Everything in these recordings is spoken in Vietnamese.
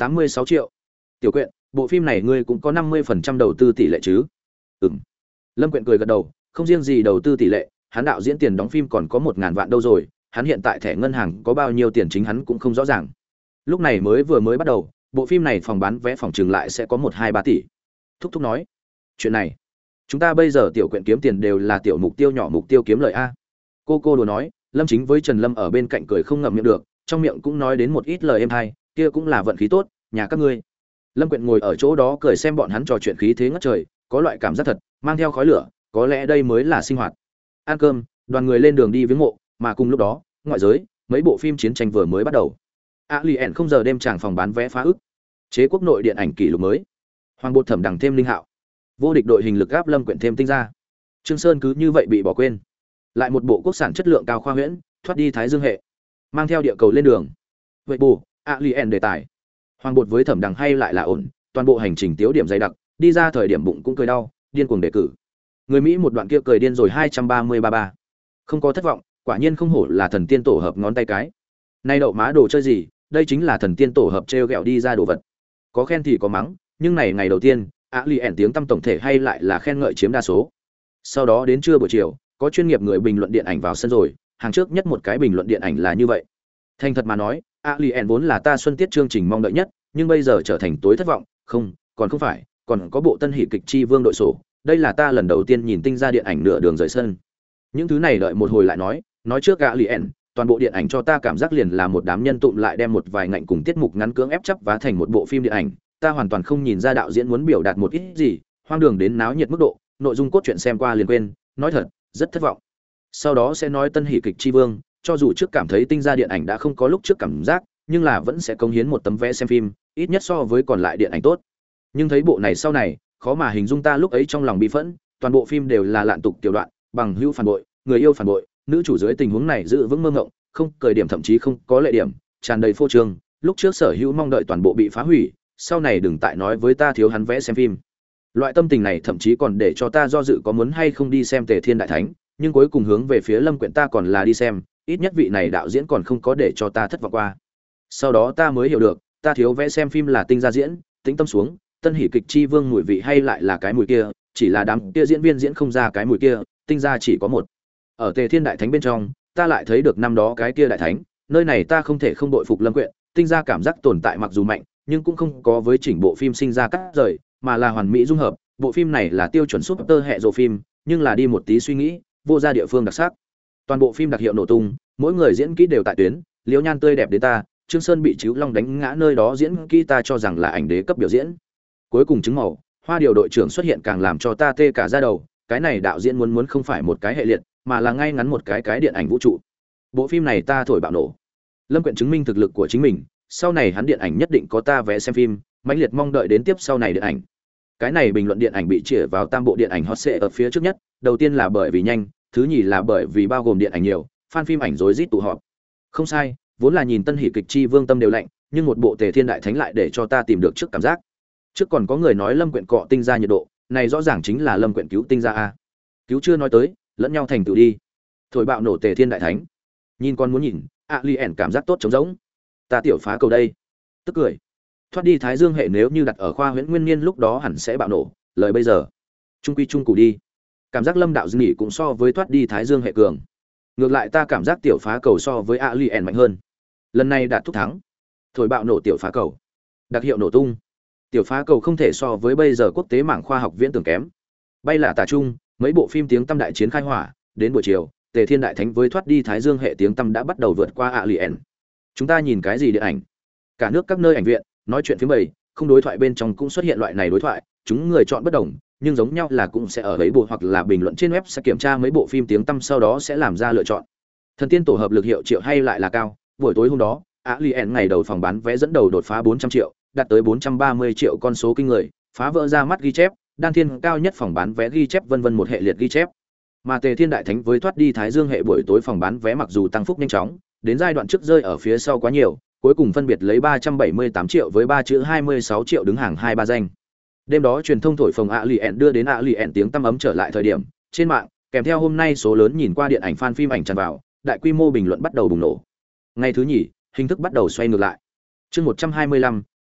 86 triệu. Tiểu Quyện, bộ phim này ngươi cũng có 50% đầu tư tỷ lệ chứ? Ừm. Lâm Quyện cười gật đầu, không riêng gì đầu tư tỷ lệ, hắn đạo diễn tiền đóng phim còn có 1000 vạn đâu rồi, hắn hiện tại thẻ ngân hàng có bao nhiêu tiền chính hắn cũng không rõ ràng. Lúc này vừa mới bắt đầu, bộ phim này phòng bán vé phòng trừng lại sẽ có 1-2-3 tỷ. Thúc thúc nói, chuyện này, chúng ta bây giờ Tiểu Quyện kiếm tiền đều là tiểu mục tiêu nhỏ mục tiêu kiếm lợi a. Cô đùa nói, Lâm Chính với Trần Lâm ở bên cạnh cười không ngậm miệng được, trong miệng cũng nói đến một ít lời êm hay, kia cũng là vận khí tốt, nhà các ngươi. Lâm Quyện ngồi ở chỗ đó cười xem bọn hắn trò chuyện khí thế ngất trời, có loại cảm giác thật, mang theo khói lửa, có lẽ đây mới là sinh hoạt. Ăn cơm, đoàn người lên đường đi viếng mộ, mà cùng lúc đó, ngoại giới, mấy bộ phim chiến tranh vừa mới bắt đầu. Alien không giờ đêm tràng phòng bán vé phá ức. Chế quốc nội điện ảnh kỷ lục mới. Hoàng bột thẩm đằng thêm linh hạo. Vô địch đội hình lực gáp Lâm Quyện thêm tinh ra. Trương Sơn cứ như vậy bị bỏ quên. Lại một bộ quốc sản chất lượng cao khoa huyễn, thoát đi Thái Dương hệ. Mang theo địa cầu lên đường. Vậy bù, Alien đề tài. Hoàng bột với thẩm đằng hay lại là ổn, toàn bộ hành trình tiếu điểm dày đặc, đi ra thời điểm bụng cũng cười đau, điên cuồng đề cử. Người Mỹ một đoạn kia cười điên rồi 233. Không có thất vọng, quả nhiên không hổ là thần tiên tổ hợp ngón tay cái. Nay đậu má đồ chơi gì, đây chính là thần tiên tổ hợp trêu ghẹo đi ra đồ vật. Có khen thì có mắng, nhưng này ngày đầu tiên, Alien tiếng tăm tổng thể hay lại là khen ngợi chiếm đa số. Sau đó đến trưa buổi chiều, có chuyên nghiệp người bình luận điện ảnh vào sân rồi, hàng trước nhất một cái bình luận điện ảnh là như vậy. Thành thật mà nói, Alien vốn là ta xuân tiết chương trình mong đợi nhất, nhưng bây giờ trở thành tối thất vọng, không, còn không phải, còn có bộ tân hỷ kịch chi vương đội sổ, đây là ta lần đầu tiên nhìn tinh ra điện ảnh nửa đường rời sân. Những thứ này đợi một hồi lại nói trước Alien, toàn bộ điện ảnh cho ta cảm giác liền là một đám nhân tụm lại đem một vài ngạnh cùng tiết mục ngắn cưỡng ép chấp vá thành một bộ phim điện ảnh, ta hoàn toàn không nhìn ra đạo diễn muốn biểu đạt một ít gì, hoang đường đến náo nhiệt mức độ, nội dung cốt truyện xem qua liền quên, nói thật, rất thất vọng. Sau đó sẽ nói tân hỷ kịch chi vương, cho dù trước cảm thấy tinh ra điện ảnh đã không có lúc trước cảm giác, nhưng là vẫn sẽ cống hiến một tấm vé xem phim, ít nhất so với còn lại điện ảnh tốt. Nhưng thấy bộ này sau này, khó mà hình dung ta lúc ấy trong lòng bị phẫn, toàn bộ phim đều là lạn tục tiểu đoạn, bằng hữu phản bội, người yêu phản bội, nữ chủ dưới tình huống này giữ vững mơ ngộng, không cười điểm thậm chí không có lệ điểm, tràn đầy phô trương, lúc trước sở hữu mong đợi toàn bộ bị phá hủy, sau này đừng tại nói với ta thiếu hắn vẽ xem phim. Loại tâm tình này thậm chí còn để cho ta do dự có muốn hay không đi xem Tề Thiên Đại Thánh, nhưng cuối cùng hướng về phía Lâm Quyện ta còn là đi xem, ít nhất vị này đạo diễn còn không có để cho ta thất vọng qua. Sau đó ta mới hiểu được, ta thiếu vẽ xem phim là tinh ra diễn, tĩnh tâm xuống, tân hỷ kịch chi vương mùi vị hay lại là cái mùi kia, chỉ là đám kia diễn viên diễn không ra cái mùi kia, tinh ra chỉ có một. Ở Tề Thiên Đại Thánh bên trong, ta lại thấy được năm đó cái kia đại thánh, nơi này ta không thể không đội phục Lâm Quyện, tinh ra cảm giác tồn tại mặc dù mạnh, nhưng cũng không có với chỉnh bộ phim sinh ra cắt rời, mà là hoàn mỹ dung hợp. Bộ phim này là tiêu chuẩn super hệ rồ phim, nhưng là đi một tí suy nghĩ, vô ra địa phương đặc sắc. Toàn bộ phim đặc hiệu nổ tung, mỗi người diễn kỹ đều tại tuyến, Liễu Nhan tươi đẹp đến ta, Trương Sơn bị Chíu Long đánh ngã nơi đó diễn kỹ ta cho rằng là ảnh đế cấp biểu diễn. Cuối cùng chứng màu, Hoa Điều đội trưởng xuất hiện càng làm cho ta tê cả da đầu, cái này đạo diễn muốn không phải một cái hệ liệt, mà là ngay ngắn một cái điện ảnh vũ trụ. Bộ phim này ta thổi bạo nổ. Lâm Quyện chứng minh thực lực của chính mình, sau này hắn điện ảnh nhất định có ta vé xem phim, mãnh liệt mong đợi đến tiếp sau này điện ảnh. Cái này bình luận điện ảnh bị chĩa vào tam bộ điện ảnh hot search ở phía trước nhất, đầu tiên là bởi vì nhanh, thứ nhì là bởi vì bao gồm điện ảnh nhiều, fan phim ảnh rối rít tụ họp. Không sai, vốn là nhìn tân hỷ kịch chi vương tâm đều lạnh, nhưng một bộ Tề Thiên Đại Thánh lại để cho ta tìm được trước cảm giác. Trước còn có người nói Lâm Quyện cọ tinh ra nhiệt độ, này rõ ràng chính là Lâm Quyện cứu tinh ra a. Cứu chưa nói tới, lẫn nhau thành tựu đi. Thổi bạo nổ Tề Thiên Đại Thánh. Nhìn con muốn nhìn, Alien cảm giác tốt trống rỗng. Ta tiểu phá cầu đây. Tức cười. Thoát đi Thái Dương hệ nếu như đặt ở khoa huyễn nguyên niên lúc đó hẳn sẽ bạo nổ, lời bây giờ, trung quy trung cụ đi. Cảm giác Lâm đạo dư nghỉ cũng so với thoát đi Thái Dương hệ cường. Ngược lại ta cảm giác tiểu phá cầu so với Alien mạnh hơn. Lần này đạt thúc thắng. Thổi bạo nổ tiểu phá cầu. Đặc hiệu nổ tung. Tiểu phá cầu không thể so với bây giờ quốc tế mảng khoa học viễn tưởng kém. Bay là tà trung, mấy bộ phim tiếng tăm đại chiến khai hỏa, đến buổi chiều, Tề Thiên Đại Thánh với thoát đi Thái Dương hệ tiếng tăm đã bắt đầu vượt qua Alien. Chúng ta nhìn cái gì điện ảnh? Cả nước các nơi ảnh viện, nói chuyện phía bầy, không đối thoại bên trong cũng xuất hiện loại này đối thoại, chúng người chọn bất đồng, nhưng giống nhau là cũng sẽ ở ấy bộ hoặc là bình luận trên web sẽ kiểm tra mấy bộ phim tiếng tăm sau đó sẽ làm ra lựa chọn. Thần tiên tổ hợp lực hiệu triệu hay lại là cao, buổi tối hôm đó, Alien ngày đầu phòng bán vé dẫn đầu đột phá 400 triệu, đạt tới 430 triệu con số kinh người, phá vỡ ra mắt ghi chép, đan thiên cao nhất phòng bán vé ghi chép vân vân một hệ liệt ghi chép. Mà Tề Thiên Đại Thánh với thoát đi Thái Dương hệ buổi tối phòng bán vé mặc dù tăng phúc nhanh chóng, đến giai đoạn trước rơi ở phía sau quá nhiều, cuối cùng phân biệt lấy 378 triệu với 3 chữ 26 triệu đứng hàng 2-3 danh. Đêm đó truyền thông thổi phồng Alien đưa đến Alien tiếng tăm ấm trở lại thời điểm, trên mạng, kèm theo hôm nay số lớn nhìn qua điện ảnh fan phim ảnh tràn vào, đại quy mô bình luận bắt đầu bùng nổ. Ngày thứ nhì, hình thức bắt đầu xoay ngược lại. Chương 125,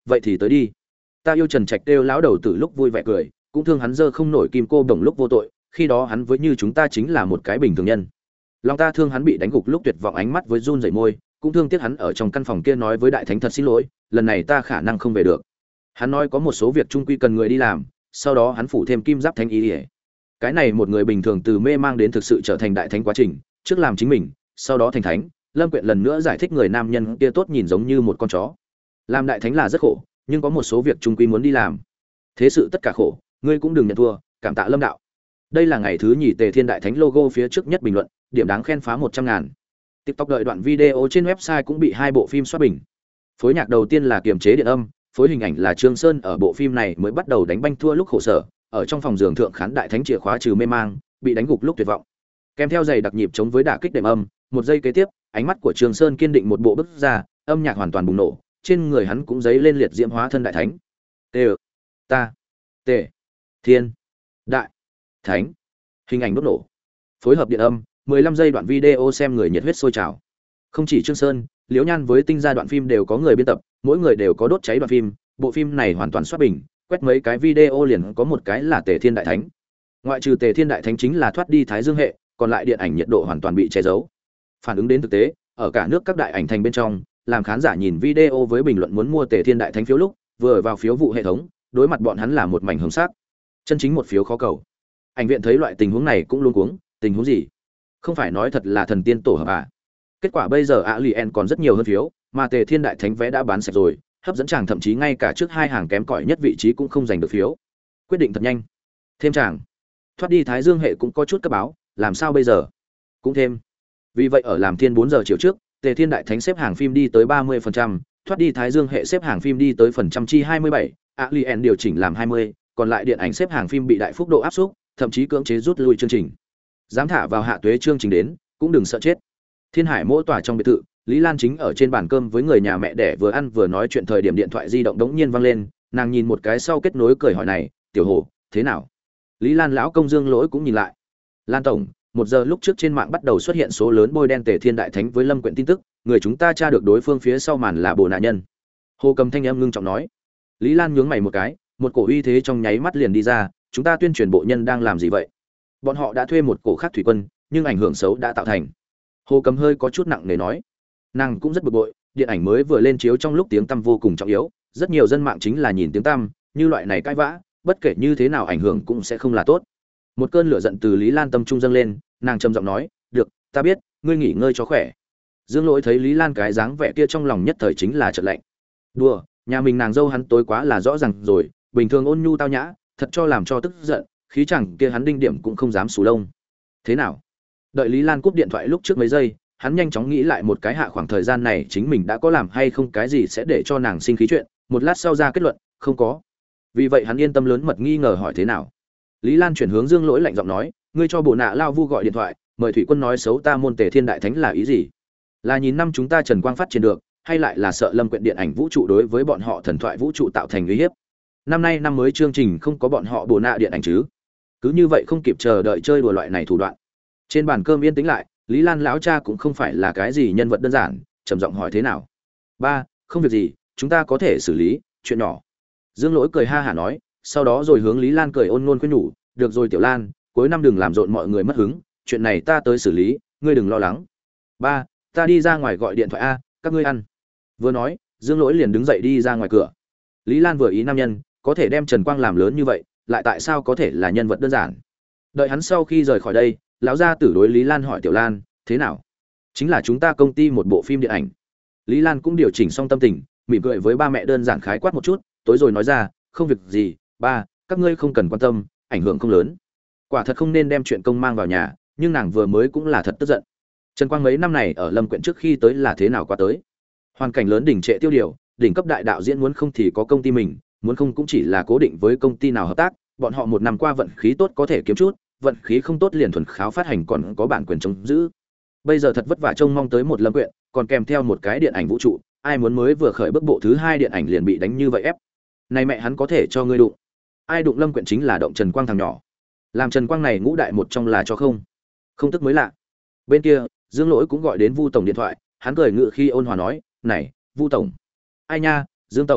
vậy thì tới đi. Ta yêu Trần Trạch kêu lão đầu tử lúc vui vẻ cười, cũng thương hắn dơ không nổi kim cô đồng lúc vô tội, khi đó hắn với như chúng ta chính là một cái bình thường nhân. Lòng ta thương hắn bị đánh gục lúc tuyệt vọng ánh mắt với run rẩy môi, cũng thương tiếc hắn ở trong căn phòng kia nói với đại thánh thật xin lỗi, lần này ta khả năng không về được. Hắn nói có một số việc trung quy cần người đi làm, sau đó hắn phủ thêm kim giáp thánh ý. Cái này một người bình thường từ mê mang đến thực sự trở thành đại thánh quá trình, trước làm chính mình, sau đó thành thánh. Lâm Quyện lần nữa giải thích người nam nhân kia tốt nhìn giống như một con chó. Làm đại thánh là rất khổ, nhưng có một số việc trung quy muốn đi làm. Thế sự tất cả khổ, ngươi cũng đừng nhận thua, cảm tạ Lâm đạo. Đây là ngày thứ nhì Tề Thiên Đại Thánh logo phía trước nhất bình luận, điểm đáng khen phá 100.000. TikTok đợi đoạn video trên website cũng bị 2 bộ phim soát bình. Phối nhạc đầu tiên là kiềm chế điện âm, phối hình ảnh là Trương Sơn ở bộ phim này mới bắt đầu đánh banh thua lúc khổ sở, ở trong phòng giường thượng khán đại thánh chìa khóa trừ mê mang, bị đánh gục lúc tuyệt vọng. Kèm theo giày đặc nhịp chống với đả kích đệm âm, một giây kế tiếp, ánh mắt của Trương Sơn kiên định một bộ bức ra, âm nhạc hoàn toàn bùng nổ, trên người hắn cũng giấy lên liệt diễm hóa thân đại thánh. Tê ta Tề Thiên Đại Thánh. Hình ảnh đốt nổ. Phối hợp điện âm, 15 giây đoạn video xem người nhiệt huyết sôi trào. Không chỉ Trương Sơn, Liễu Nhan với tinh gia đoạn phim đều có người biên tập, mỗi người đều có đốt cháy đoạn phim, bộ phim này hoàn toàn soát bình, quét mấy cái video liền có một cái là Tề Thiên Đại Thánh. Ngoại trừ Tề Thiên Đại Thánh chính là thoát đi Thái Dương hệ, còn lại điện ảnh nhiệt độ hoàn toàn bị che giấu. Phản ứng đến thực tế, ở cả nước các đại ảnh thành bên trong, làm khán giả nhìn video với bình luận muốn mua Tề Thiên Đại Thánh phiếu lúc, vừa vào phiếu vụ hệ thống, đối mặt bọn hắn là một mảnh hồng sắc. Chân chính một phiếu khó cầu. Ảnh viện thấy loại tình huống này cũng luống cuống, tình huống gì? Không phải nói thật là thần tiên tổ hợp à? Kết quả bây giờ Alien còn rất nhiều hơn phiếu, mà Tề Thiên Đại Thánh vé đã bán sạch rồi, hấp dẫn chàng thậm chí ngay cả trước hai hàng kém cỏi nhất vị trí cũng không giành được phiếu. Quyết định thật nhanh. Thêm chàng. Thoát đi Thái Dương hệ cũng có chút cấp báo, làm sao bây giờ? Cũng thêm. Vì vậy ở làm thiên 4 giờ chiều trước, Tề Thiên Đại Thánh xếp hàng phim đi tới 30%, thoát đi Thái Dương hệ xếp hàng phim đi tới phần trăm chi 27, Alien điều chỉnh làm 20, còn lại điện ảnh xếp hàng phim bị đại phúc độ áp suất, thậm chí cưỡng chế rút lui chương trình. Dám thả vào hạ tuế chương trình đến, cũng đừng sợ chết. Thiên Hải mỗi tòa trong biệt thự, Lý Lan chính ở trên bàn cơm với người nhà mẹ đẻ vừa ăn vừa nói chuyện thời điểm điện thoại di động đống nhiên vang lên, nàng nhìn một cái sau kết nối cười hỏi này, "Tiểu Hồ, thế nào?" Lý Lan lão công Dương Lỗi cũng nhìn lại. "Lan tổng, 1 giờ lúc trước trên mạng bắt đầu xuất hiện số lớn bôi đen Tề Thiên Đại Thánh với Lâm Quyện tin tức, người chúng ta tra được đối phương phía sau màn là Bồ Nạ Nhân." Hồ Cầm thanh âm ngưng trọng nói. Lý Lan nhướng mày một cái, một cổ uy thế trong nháy mắt liền đi ra, "Chúng ta tuyên truyền bộ nhân đang làm gì vậy?" Bọn họ đã thuê một cổ khác thủy quân, nhưng ảnh hưởng xấu đã tạo thành. Hồ Cầm hơi có chút nặng nề nói. Nàng cũng rất bực bội, điện ảnh mới vừa lên chiếu trong lúc tiếng tăm vô cùng trọng yếu, rất nhiều dân mạng chính là nhìn tiếng tăm, như loại này cãi vã, bất kể như thế nào ảnh hưởng cũng sẽ không là tốt. Một cơn lửa giận từ Lý Lan tâm trung dâng lên, nàng trầm giọng nói, "Được, ta biết, ngươi nghỉ ngơi cho khỏe." Dương Lỗi thấy Lý Lan cái dáng vẻ kia trong lòng nhất thời chính là chợt lạnh. Đùa, nhà mình nàng dâu hắn tối quá là rõ ràng rồi, bình thường ôn nhu tao nhã, thật cho làm cho tức giận, khí chẳng kia hắn đinh điểm cũng không dám xù lông. Thế nào? Đợi Lý Lan cúp điện thoại lúc trước mấy giây, hắn nhanh chóng nghĩ lại một cái hạ khoảng thời gian này chính mình đã có làm hay không cái gì sẽ để cho nàng sinh khí chuyện, một lát sau ra kết luận, không có. Vì vậy hắn yên tâm lớn mật nghi ngờ hỏi thế nào. Lý Lan chuyển hướng Dương Lỗi lạnh giọng nói, ngươi cho Bộ Nạ Lao Vu gọi điện thoại, mời thủy quân nói xấu ta môn Tề Thiên Đại Thánh là ý gì? Là nhìn năm chúng ta Trần Quang phát triển được, hay lại là sợ Lâm Quyện điện ảnh vũ trụ đối với bọn họ thần thoại vũ trụ tạo thành uy hiếp? Năm nay năm mới chương trình không có bọn họ Bộ Nạ điện ảnh chứ? Cứ như vậy không kịp chờ đợi chơi đùa loại này thủ đoạn. Trên bàn cơm yên tĩnh lại, Lý Lan lão cha cũng không phải là cái gì nhân vật đơn giản, trầm giọng hỏi thế nào. "Ba, không việc gì, chúng ta có thể xử lý, chuyện nhỏ." Dương Lỗi cười ha hả nói, sau đó rồi hướng Lý Lan cười ôn nôn khuyên nhủ, "Được rồi Tiểu Lan, cuối năm đừng làm rộn mọi người mất hứng, chuyện này ta tới xử lý, ngươi đừng lo lắng." "Ba, ta đi ra ngoài gọi điện thoại a, các ngươi ăn." Vừa nói, Dương Lỗi liền đứng dậy đi ra ngoài cửa. Lý Lan vừa ý nam nhân, có thể đem Trần Quang làm lớn như vậy, lại tại sao có thể là nhân vật đơn giản. Đợi hắn sau khi rời khỏi đây, lão gia tử đối Lý Lan hỏi Tiểu Lan, "Thế nào?" "Chính là chúng ta công ty một bộ phim điện ảnh." Lý Lan cũng điều chỉnh xong tâm tình, mỉm cười với ba mẹ đơn giản khái quát một chút, tối rồi nói ra, "Không việc gì, ba, các ngươi không cần quan tâm, ảnh hưởng không lớn." Quả thật không nên đem chuyện công mang vào nhà, nhưng nàng vừa mới cũng là thật tức giận. Trần Quang mấy năm này ở Lâm Quyện trước khi tới là thế nào qua tới? Hoàn cảnh lớn đỉnh trệ tiêu điều, đỉnh cấp đại đạo diễn muốn không thì có công ty mình, muốn không cũng chỉ là cố định với công ty nào hợp tác, bọn họ một năm qua vận khí tốt có thể kiếm chút, vận khí không tốt liền thuần kháo phát hành còn có bản quyền chống giữ. Bây giờ thật vất vả trông mong tới một Lâm Quyện, còn kèm theo một cái điện ảnh vũ trụ, ai muốn mới vừa khởi bước bộ thứ 2 điện ảnh liền bị đánh như vậy ép. Này mẹ hắn có thể cho ngươi đụng. Ai đụng Lâm Quyện chính là động Trần Quang thằng nhỏ. Làm Trần Quang này ngũ đại một trong là cho không. Không tức mới lạ. Bên kia, Dương Lỗi cũng gọi đến Vu tổng điện thoại, hắn cười ngự khi ôn hòa nói, "Này, Vu tổng." "Ai nha, Dương tổng,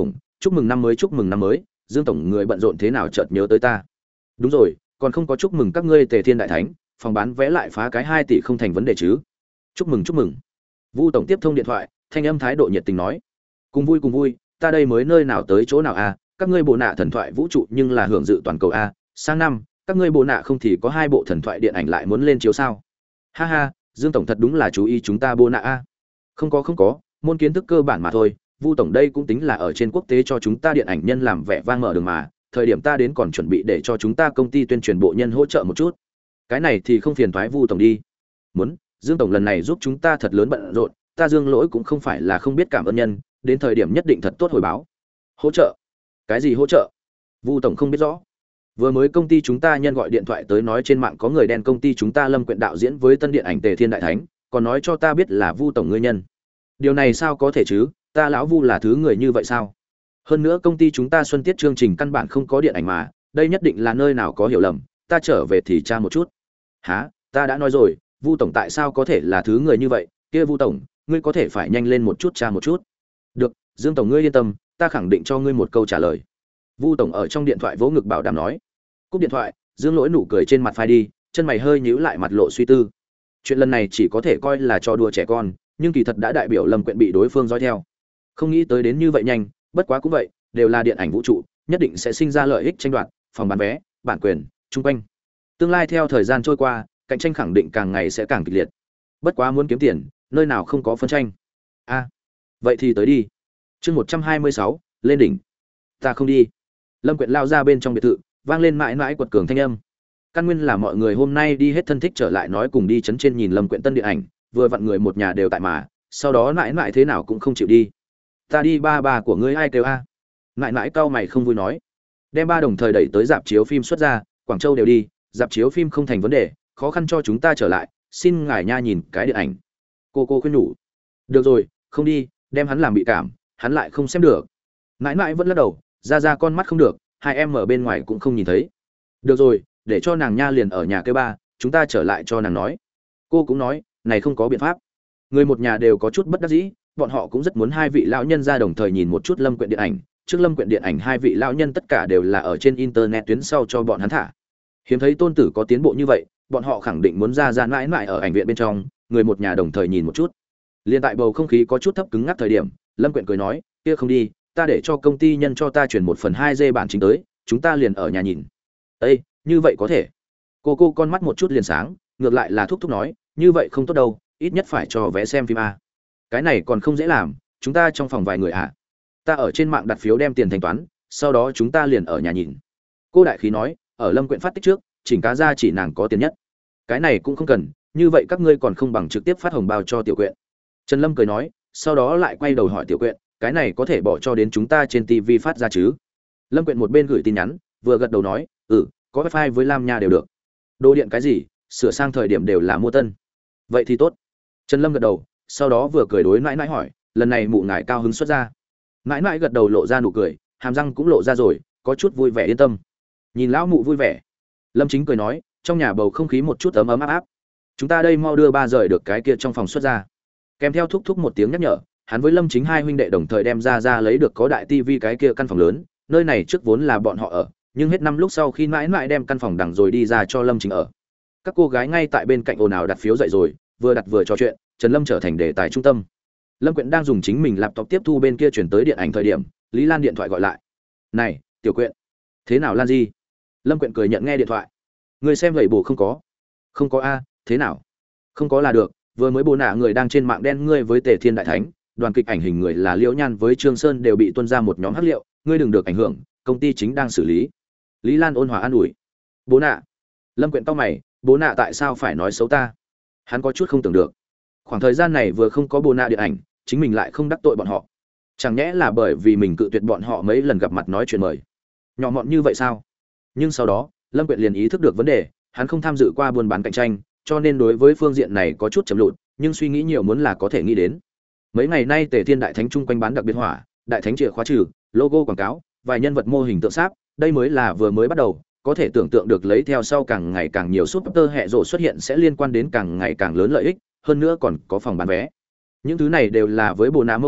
chúc mừng năm mới, chúc mừng năm mới. Dương tổng người bận rộn thế nào chợt nhớ tới ta? Đúng rồi, còn không có chúc mừng các ngươi Tề Thiên đại thánh, phòng bán vé lại phá cái 2 tỷ không thành vấn đề chứ? Chúc mừng, chúc mừng. Vu tổng tiếp thông điện thoại, thanh âm thái độ nhiệt tình nói: cùng vui, ta đây mới nơi nào tới chỗ nào a, các ngươi bộ nạ thần thoại vũ trụ nhưng là hưởng dự toàn cầu a, sang năm các ngươi bộ nạ không thì có 2 bộ thần thoại điện ảnh lại muốn lên chiếu sao? Ha ha, Dương tổng thật đúng là chú ý chúng ta bộ nạ a. Không có, môn kiến thức cơ bản mà thôi. Vu tổng đây cũng tính là ở trên quốc tế cho chúng ta điện ảnh nhân làm vẻ vang mở đường mà, thời điểm ta đến còn chuẩn bị để cho chúng ta công ty tuyên truyền bộ nhân hỗ trợ một chút. Cái này thì không phiền toái Vu tổng đi. Muốn, Dương tổng lần này giúp chúng ta thật lớn bận rộn, ta Dương Lỗi cũng không phải là không biết cảm ơn nhân, đến thời điểm nhất định thật tốt hồi báo. Hỗ trợ? Cái gì hỗ trợ? Vu tổng không biết rõ. Vừa mới công ty chúng ta nhân gọi điện thoại tới nói trên mạng có người đen công ty chúng ta Lâm Quyện đạo diễn với tân điện ảnh Tề Thiên đại thánh, còn nói cho ta biết là Vu tổng ngươi nhân. Điều này sao có thể chứ, ta lão Vu là thứ người như vậy sao? Hơn nữa công ty chúng ta xuân tiết chương trình căn bản không có điện ảnh mà, đây nhất định là nơi nào có hiểu lầm, ta trở về thì tra một chút. Hả, ta đã nói rồi, Vu tổng tại sao có thể là thứ người như vậy, kia Vu tổng, ngươi có thể phải nhanh lên một chút tra một chút. Được, Dương tổng ngươi yên tâm, ta khẳng định cho ngươi một câu trả lời. Vu tổng ở trong điện thoại vỗ ngực bảo đảm nói. Cúp điện thoại, Dương Lỗi nụ cười trên mặt phai đi, chân mày hơi nhíu lại mặt lộ suy tư. Chuyện lần này chỉ có thể coi là trò đùa trẻ con, nhưng kỳ thật đã đại biểu Lâm Quyện bị đối phương dõi theo. Không nghĩ tới đến như vậy nhanh, bất quá cũng vậy, đều là điện ảnh vũ trụ, nhất định sẽ sinh ra lợi ích tranh đoạt, phòng bán vé, bản quyền, chung quanh. Tương lai theo thời gian trôi qua, cạnh tranh khẳng định càng ngày sẽ càng kịch liệt. Bất quá muốn kiếm tiền, nơi nào không có phân tranh. A, vậy thì tới đi. Chương 126, lên đỉnh. Ta không đi. Lâm Quyện lao ra bên trong biệt thự, vang lên mãi mãi quật cường thanh âm. Căn nguyên là mọi người hôm nay đi hết thân thích trở lại nói cùng đi chấn trên nhìn Lâm Quyện tân điện ảnh, vừa vặn người một nhà đều tại mà, sau đó mãi mãi thế nào cũng không chịu đi. Ta đi, ba của ngươi ai kêu a? Mãi mãi cau mày không vui nói. Đem ba đồng thời đẩy tới dạp chiếu phim xuất ra, Quảng Châu đều đi, dạp chiếu phim không thành vấn đề, khó khăn cho chúng ta trở lại, xin ngài nha nhìn cái điện ảnh. Cô khuyên nhủ. Được rồi, không đi, đem hắn làm bị cảm, hắn lại không xem được. Mãi mãi vẫn lắc đầu, ra con mắt không được, hai em ở bên ngoài cũng không nhìn thấy. Được rồi, để cho nàng nha liền ở nhà kêu ba, chúng ta trở lại cho nàng nói. Cô cũng nói, này không có biện pháp. Người một nhà đều có chút bất đắc dĩ, bọn họ cũng rất muốn hai vị lão nhân ra đồng thời nhìn một chút Lâm Quyện điện ảnh. Trước Lâm Quyện điện ảnh hai vị lão nhân tất cả đều là ở trên internet tuyến sau cho bọn hắn thả. Hiếm thấy tôn tử có tiến bộ như vậy, bọn họ khẳng định muốn ra mãi mãi ở ảnh viện bên trong, người một nhà đồng thời nhìn một chút. Liên tại bầu không khí có chút thấp cứng ngắc thời điểm, Lâm Quyện cười nói, kia không đi, ta để cho công ty nhân cho ta chuyển 1/2 dê bản chính tới, chúng ta liền ở nhà nhìn. Ê, như vậy có thể. Cô con mắt một chút liền sáng, ngược lại là thúc nói, như vậy không tốt đâu, ít nhất phải cho vé xem phim a. Cái này còn không dễ làm, chúng ta trong phòng vài người à? Ta ở trên mạng đặt phiếu đem tiền thanh toán, sau đó chúng ta liền ở nhà nhìn. Cô đại khí nói, ở Lâm Quyện phát tích trước, chỉnh cá ra chỉ nàng có tiền nhất. Cái này cũng không cần, như vậy các ngươi còn không bằng trực tiếp phát hồng bao cho Tiểu Quyện. Trần Lâm cười nói, sau đó lại quay đầu hỏi Tiểu Quyện, cái này có thể bỏ cho đến chúng ta trên TV phát ra chứ? Lâm Quyện một bên gửi tin nhắn, vừa gật đầu nói, có wifi với Lam Nha đều được. Đồ điện cái gì, sửa sang thời điểm đều là mua tân. Vậy thì tốt. Trần Lâm gật đầu, sau đó vừa cười đối mãi mãi hỏi, lần này mụ ngài cao hứng xuất ra. Mãi mãi gật đầu lộ ra nụ cười, hàm răng cũng lộ ra rồi, có chút vui vẻ yên tâm. Nhìn lão mụ vui vẻ. Lâm Chính cười nói, trong nhà bầu không khí một chút ấm ấm áp áp. Chúng ta đây mau đưa ba rời được cái kia trong phòng xuất ra. Kèm theo thúc một tiếng nhắc nhở, hắn với Lâm Chính hai huynh đệ đồng thời đem ra lấy được có đại tivi cái kia căn phòng lớn, nơi này trước vốn là bọn họ ở, nhưng hết năm lúc sau khi mãi mãi đem căn phòng đằng rồi đi ra cho Lâm Chính ở. Các cô gái ngay tại bên cạnh ồn ào đặt phiếu dậy rồi, vừa đặt vừa trò chuyện, Trần Lâm trở thành đề tài trung tâm. Lâm Quyện đang dùng chính mình laptop tiếp thu bên kia chuyển tới điện ảnh thời điểm, Lý Lan điện thoại gọi lại. "Này, Tiểu Quyện." "Thế nào Lan Di?" Lâm Quyện cười nhận nghe điện thoại. "Người xem vậy bổ không có?" "Không có a, thế nào?" "Không có là được, vừa mới bồ nạ người đang trên mạng đen ngươi với Tề Thiên đại thánh, đoàn kịch ảnh hình người là Liễu Nhan với Trương Sơn đều bị tuôn ra một nhóm hắc liệu, ngươi đừng được ảnh hưởng, công ty chính đang xử lý." Lý Lan ôn hòa an ủi. "Bố nạ." Lâm Quyện cau mày, "Bố nạ tại sao phải nói xấu ta?" Hắn có chút không tưởng được. Khoảng thời gian này vừa không có bồ nạ điện ảnh, chính mình lại không đắc tội bọn họ. Chẳng nhẽ là bởi vì mình cự tuyệt bọn họ mấy lần gặp mặt nói chuyện mời. Nhỏ mọn như vậy sao? Nhưng sau đó, Lâm Quyện liền ý thức được vấn đề, hắn không tham dự qua buôn bán cạnh tranh, cho nên đối với phương diện này có chút chậm lụt, nhưng suy nghĩ nhiều muốn là có thể nghĩ đến. Mấy ngày nay Tề Thiên đại thánh chung quanh bán đặc biệt hỏa, đại thánh chìa khóa trừ, logo quảng cáo, vài nhân vật mô hình tượng sáp, đây mới là vừa mới bắt đầu, có thể tưởng tượng được lấy theo sau càng ngày càng nhiều super hệ rồ xuất hiện sẽ liên quan đến càng ngày càng lớn lợi ích, hơn nữa còn có phòng bán vé. Những thứ này đều là với bồ nạ mâu thuẫn,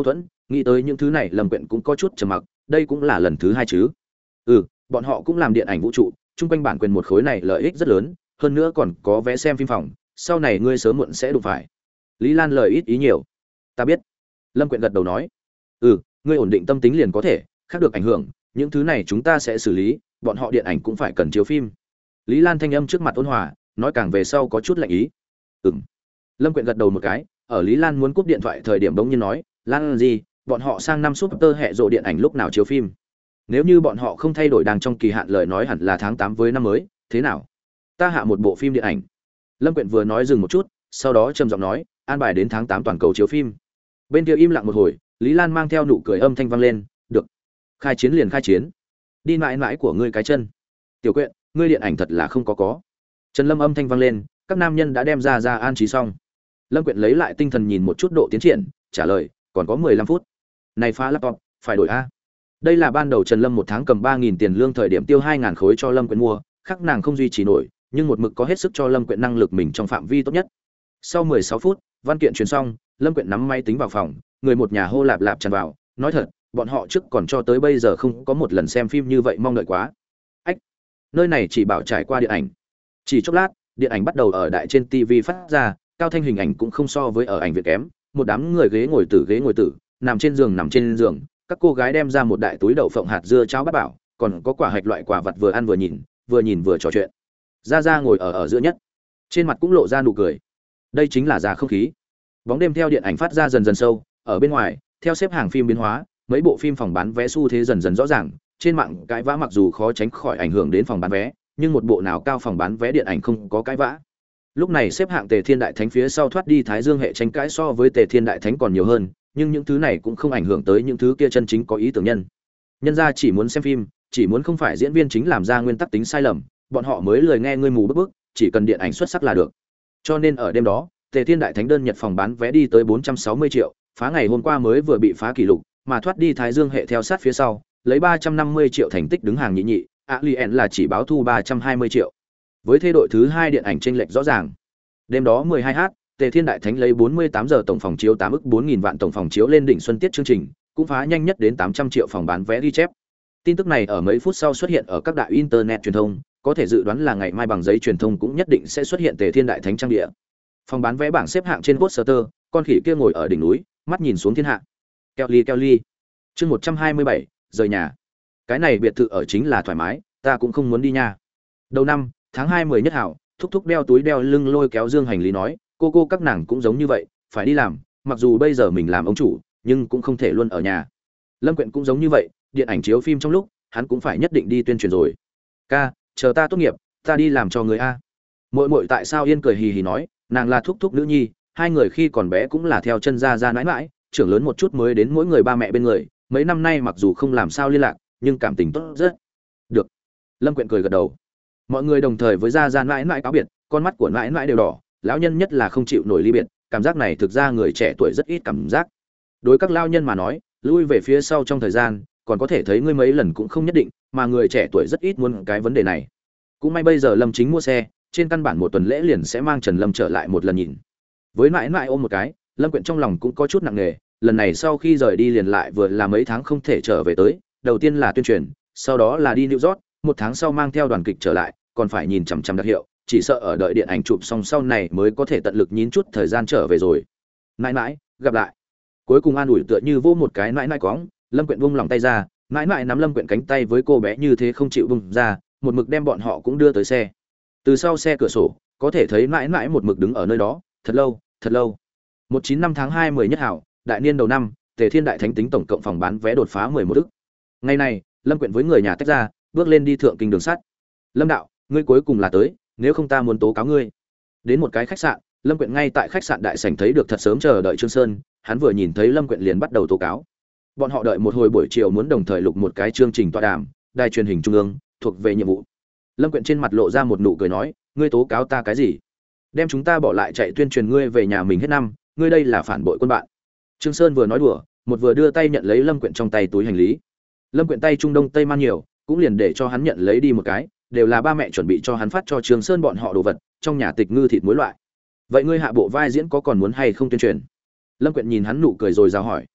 nghĩ tới những thứ này Lâm Quyện cũng có chút trầm mặc, đây cũng là lần thứ hai chứ. Bọn họ cũng làm điện ảnh vũ trụ, chung quanh bản quyền một khối này lợi ích rất lớn, hơn nữa còn có vé xem phim phòng, sau này ngươi sớm muộn sẽ đụng phải. Lý Lan lời ít ý nhiều. Ta biết. Lâm Quyện gật đầu nói. Ngươi ổn định tâm tính liền có thể, khác được ảnh hưởng, những thứ này chúng ta sẽ xử lý, bọn họ điện ảnh cũng phải cần chiếu phim. Lý Lan thanh âm trước mặt ôn hòa, nói càng về sau có chút lạnh ý. Lâm Quyện gật đầu một cái, ở Lý Lan muốn cúp điện thoại thời điểm bỗng nhiên nói, Lan gì, bọn họ sang năm Super hệ rộ điện ảnh lúc nào chiếu phim? Nếu như bọn họ không thay đổi đang trong kỳ hạn lời nói hẳn là tháng 8 với năm mới, thế nào? Ta hạ một bộ phim điện ảnh. Lâm Quyện vừa nói dừng một chút, sau đó trầm giọng nói, an bài đến tháng 8 toàn cầu chiếu phim. Bên kia im lặng một hồi, Lý Lan mang theo nụ cười âm thanh vang lên, được. Khai chiến liền khai chiến. Đi mãi mãi của ngươi cái chân. Tiểu Quyện, ngươi điện ảnh thật là không có. Trần Lâm âm thanh vang lên, các nam nhân đã đem ra an trí xong. Lâm Quyện lấy lại tinh thần nhìn một chút độ tiến triển, trả lời, còn có 15 phút. Này phá laptop, phải đổi a. Đây là ban đầu Trần Lâm một tháng cầm 3.000 tiền lương thời điểm tiêu 2.000 khối cho Lâm Quyện mua, khác nàng không duy trì nổi, nhưng một mực có hết sức cho Lâm Quyện năng lực mình trong phạm vi tốt nhất. Sau 16 phút, văn kiện truyền xong, Lâm Quyện nắm máy tính vào phòng, người một nhà hô lạp lạp tràn vào, nói thật, bọn họ trước còn cho tới bây giờ không có một lần xem phim như vậy mong đợi quá. Ách, nơi này chỉ bảo trải qua điện ảnh. Chỉ chốc lát, điện ảnh bắt đầu ở đại trên TV phát ra, cao thanh hình ảnh cũng không so với ở ảnh viện kém, một đám người ghế ngồi tử, nằm trên giường, các cô gái đem ra một đại túi đậu phộng hạt dưa cháo bát bảo, còn có quả hạch loại quả vật vừa ăn vừa nhìn vừa trò chuyện. Ra ngồi ở giữa nhất, trên mặt cũng lộ ra nụ cười. Đây chính là già không khí. Bóng đêm theo điện ảnh phát ra dần dần sâu, ở bên ngoài, theo xếp hàng phim biến hóa, mấy bộ phim phòng bán vé xu thế dần dần rõ ràng, trên mạng cãi vã mặc dù khó tránh khỏi ảnh hưởng đến phòng bán vé, nhưng một bộ nào cao phòng bán vé điện ảnh không có cãi vã. Lúc này xếp hạng Tề Thiên Đại Thánh phía sau thoát đi Thái Dương hệ tranh cãi so với Tề Thiên Đại Thánh còn nhiều hơn, nhưng những thứ này cũng không ảnh hưởng tới những thứ kia chân chính có ý tưởng nhân ra chỉ muốn xem phim, chỉ muốn không phải diễn viên chính làm ra nguyên tắc tính sai lầm, bọn họ mới lười nghe ngươi mù bức, chỉ cần điện ảnh xuất sắc là được. Cho nên ở đêm đó, Tề Thiên Đại Thánh đơn nhật phòng bán vé đi tới 460 triệu, phá ngày hôm qua mới vừa bị phá kỷ lục, mà thoát đi Thái Dương hệ theo sát phía sau, lấy 350 triệu thành tích đứng hàng nhị, Alien là chỉ báo thu 320 triệu. Với thế đội thứ 2 điện ảnh chênh lệch rõ ràng. Đêm đó 12h, Tề Thiên Đại Thánh lấy 48 giờ tổng phòng chiếu 8 ức 4000 vạn tổng phòng chiếu lên đỉnh xuân tiết chương trình, cũng phá nhanh nhất đến 800 triệu phòng bán vé ghi chép. Tin tức này ở mấy phút sau xuất hiện ở các đại internet truyền thông, có thể dự đoán là ngày mai bằng giấy truyền thông cũng nhất định sẽ xuất hiện Tề Thiên Đại Thánh trang địa. Phòng bán vé bảng xếp hạng trên poster, con khỉ kia ngồi ở đỉnh núi, mắt nhìn xuống thiên hạ. Kelly. Chương 127, rời nhà. Cái này biệt thự ở chính là thoải mái, ta cũng không muốn đi nha. Đầu năm, tháng 2 10 nhất hảo, thúc đeo túi đeo lưng lôi kéo dương hành lý nói, cô các nàng cũng giống như vậy, phải đi làm, mặc dù bây giờ mình làm ông chủ, nhưng cũng không thể luôn ở nhà. Lâm Quyện cũng giống như vậy, điện ảnh chiếu phim trong lúc, hắn cũng phải nhất định đi tuyên truyền rồi. Ca, chờ ta tốt nghiệp, ta đi làm cho người a. Muội tại sao yên cười hì hì nói, nàng là thúc nữ nhi, hai người khi còn bé cũng là theo chân ra mãi mãi, trưởng lớn một chút mới đến mỗi người ba mẹ bên người, mấy năm nay mặc dù không làm sao liên lạc, nhưng cảm tình tốt rất. Được. Lâm Quyện cười gật đầu. Mọi người đồng thời với ra mãi mãi cáo biệt, con mắt của mãi mãi đều đỏ, lão nhân nhất là không chịu nổi ly biệt, cảm giác này thực ra người trẻ tuổi rất ít cảm giác. Đối các lão nhân mà nói, lui về phía sau trong thời gian, còn có thể thấy ngươi mấy lần cũng không nhất định, mà người trẻ tuổi rất ít muốn cái vấn đề này. Cũng may bây giờ Lâm Chính mua xe, trên căn bản một tuần lễ liền sẽ mang Trần Lâm trở lại một lần nhìn. Với mãi mãi ôm một cái, Lâm Quyện trong lòng cũng có chút nặng nề, lần này sau khi rời đi liền lại vừa là mấy tháng không thể trở về tới, đầu tiên là tuyên truyền, sau đó là đi New York, một tháng sau mang theo đoàn kịch trở lại, còn phải nhìn chằm chằm đặc hiệu, chỉ sợ ở đợi điện ảnh chụp xong sau này mới có thể tận lực nhín chút thời gian trở về rồi. Mãi mãi, gặp lại. Cuối cùng an ủi tựa như vô một cái mãi mãi cóng, Lâm Quyện buông lòng tay ra, mãi mãi nắm Lâm Quyện cánh tay với cô bé như thế không chịu buông ra, một mực đem bọn họ cũng đưa tới xe. Từ sau xe cửa sổ, có thể thấy mãi mãi một mực đứng ở nơi đó, thật lâu. 195 tháng 2 10 nhất hảo, đại niên đầu năm, Tề Thiên Đại Thánh tính tổng cộng phòng bán vé đột phá 11 ức. Ngày này, Lâm Quyện với người nhà tách ra, bước lên đi thượng kinh đường sắt. Lâm đạo, ngươi cuối cùng là tới, nếu không ta muốn tố cáo ngươi. Đến một cái khách sạn, Lâm Quyện ngay tại khách sạn đại sảnh thấy được thật sớm chờ đợi Trương Sơn, hắn vừa nhìn thấy Lâm Quyện liền bắt đầu tố cáo. Bọn họ đợi một hồi buổi chiều muốn đồng thời lục một cái chương trình tọa đàm, đài truyền hình trung ương, thuộc về nhiệm vụ. Lâm Quyện trên mặt lộ ra một nụ cười nói, ngươi tố cáo ta cái gì? Đem chúng ta bỏ lại chạy tuyên truyền ngươi về nhà mình hết năm, ngươi đây là phản bội quân bạn. Trương Sơn vừa nói đùa, một vừa đưa tay nhận lấy Lâm Quyện trong tay túi hành lý. Lâm Quyện tay trung đông tây man nhiều, cũng liền để cho hắn nhận lấy đi một cái, đều là ba mẹ chuẩn bị cho hắn phát cho Trương Sơn bọn họ đồ vật, trong nhà tịch ngư thịt muối loại. Vậy ngươi hạ bộ vai diễn có còn muốn hay không tuyên truyền? Lâm Quyện nhìn hắn nụ cười rồi rào hỏi.